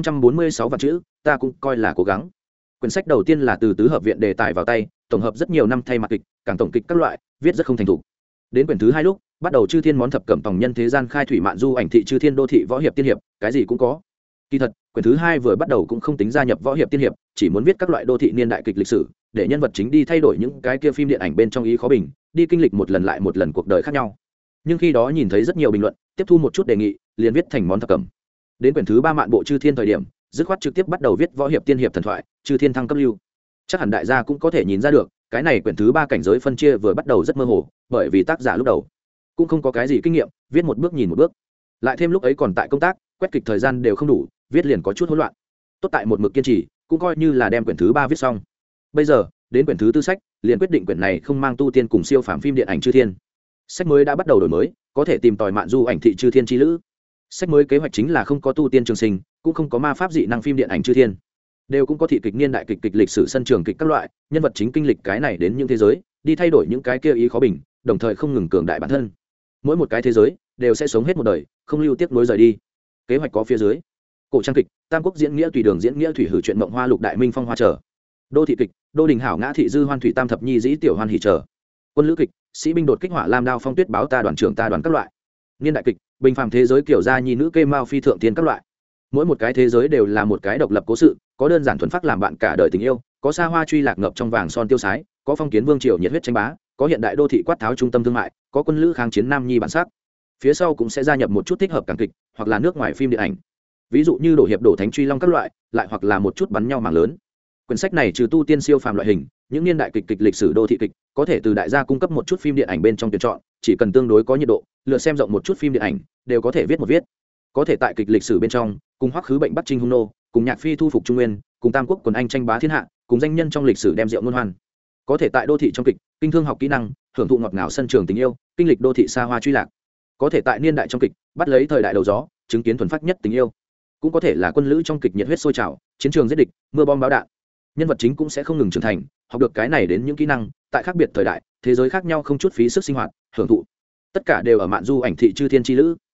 546 vạn chữ, ta cũng coi là cố gắng. Quyển sách đầu tiên là từ tứ hợp viện đề tài vào tay, tổng hợp rất nhiều năm thay mặt kịch, càng tổng kịch các loại, viết rất không thành thục. Đến quyển thứ 2 lúc, bắt đầu chư thiên món thập cẩm tòng nhân thế gian khai thủy mạn du ảnh thị chư thiên đô thị võ hiệp tiên hiệp, cái gì cũng có. Kỳ thật, quyển thứ 2 vừa bắt đầu cũng không tính gia nhập võ hiệp tiên hiệp, chỉ muốn viết các loại đô thị niên đại kịch lịch sử, để nhân vật chính đi thay đổi những cái kia phim điện ảnh bên trong ý khó bình, đi kinh lịch một lần lại một lần cuộc đời khác nhau. Nhưng khi đó nhìn thấy rất nhiều bình luận, tiếp thu một chút đề nghị, liền viết thành món thập cẩm. Đến quyển thứ 3 mạn bộ chư thiên thời điểm, dứt khoát trực tiếp bắt đầu viết võ hiệp tiên hiệp thần thoại, chư thiên thăng cấp lưu. Chắc hẳn đại gia cũng có thể nhìn ra được, cái này quyển thứ 3 cảnh giới phân chia vừa bắt đầu rất mơ hồ, bởi vì tác giả lúc đầu cũng không có cái gì kinh nghiệm, viết một bước nhìn một bước. Lại thêm lúc ấy còn tại công tác, quét kịch thời gian đều không đủ, viết liền có chút hỗn loạn. Tốt tại một mực kiên trì, cũng coi như là đem quyển thứ 3 viết xong. Bây giờ, đến quyển thứ 4 sách, liền quyết định quyển này không mang tu tiên cùng siêu phàm phim điện ảnh chư thiên. Sách mới đã bắt đầu đổi mới, có thể tìm tòi mạn du ảnh thị chư thiên chi lữ. Sách mới kế hoạch chính là không có tu tiên trường sinh, cũng không có ma pháp dị năng phim điện ảnh chư thiên. Đều cũng có thị kịch niên đại kịch kịch lịch sử sân trường kịch các loại, nhân vật chính kinh lịch cái này đến những thế giới, đi thay đổi những cái kia ý khó bình, đồng thời không ngừng cường đại bản thân. Mỗi một cái thế giới đều sẽ sống hết một đời, không lưu tiếc nối rời đi. Kế hoạch có phía dưới: cổ trang kịch, Tam Quốc diễn nghĩa, tùy đường diễn nghĩa, thủy hử chuyện mộng hoa, lục đại minh phong hoa trở. Đô thị kịch, đô đình hảo ngã thị dư hoan thủy tam thập nhi dĩ tiểu hoan hỉ trở. Quân lữ kịch, sĩ binh đột kích hỏa lam đao phong tuyết báo ta đoàn trưởng ta đoàn các loại. Niên đại kịch, bình phàm thế giới kiểu gia nhi nữ kê mao phi thượng tiên các loại. Mỗi một cái thế giới đều là một cái độc lập cố sự, có đơn giản thuần phát làm bạn cả đời tình yêu, có xa hoa truy lạc ngập trong vàng son tiêu sái, có phong kiến vương triều nhiệt huyết tranh bá, có hiện đại đô thị quát tháo trung tâm thương mại, có quân lữ kháng chiến nam nhi bản sắc. Phía sau cũng sẽ gia nhập một chút thích hợp càng kịch, hoặc là nước ngoài phim điện ảnh. Ví dụ như đổ hiệp đổ thánh truy long các loại, lại hoặc là một chút bắn nhau mảng lớn. Quyển sách này trừ tu tiên siêu phàm loại hình, những niên đại kịch kịch lịch sử đô thị kịch, có thể từ đại gia cung cấp một chút phim điện ảnh bên trong tuyển chọn, chỉ cần tương đối có nhiệt độ, lựa xem rộng một chút phim điện ảnh, đều có thể viết một viết. Có thể tại kịch lịch sử bên trong, cùng Hoắc Khứ bệnh bắt Trinh hung nô, cùng Nhạc Phi thu phục Trung Nguyên, cùng Tam Quốc quần anh tranh bá thiên hạ, cùng danh nhân trong lịch sử đem rượu ngôn hoan. Có thể tại đô thị trong kịch, kinh thương học kỹ năng, hưởng thụ ngọt ngào sân trường tình yêu, kinh lịch đô thị xa hoa truy lạc. Có thể tại niên đại trong kịch, bắt lấy thời đại đầu gió, chứng kiến thuần phát nhất tình yêu. Cũng có thể là quân lữ trong kịch nhiệt huyết sôi trào, chiến trường giết địch, mưa bom báo đạn. Nhân vật chính cũng sẽ không ngừng trưởng thành, học được cái này đến những kỹ năng, tại khác biệt thời đại, thế giới khác nhau không chút phí sức sinh hoạt, hưởng thụ. Tất cả đều ở mạn du ảnh thị chư thiên chi lữ.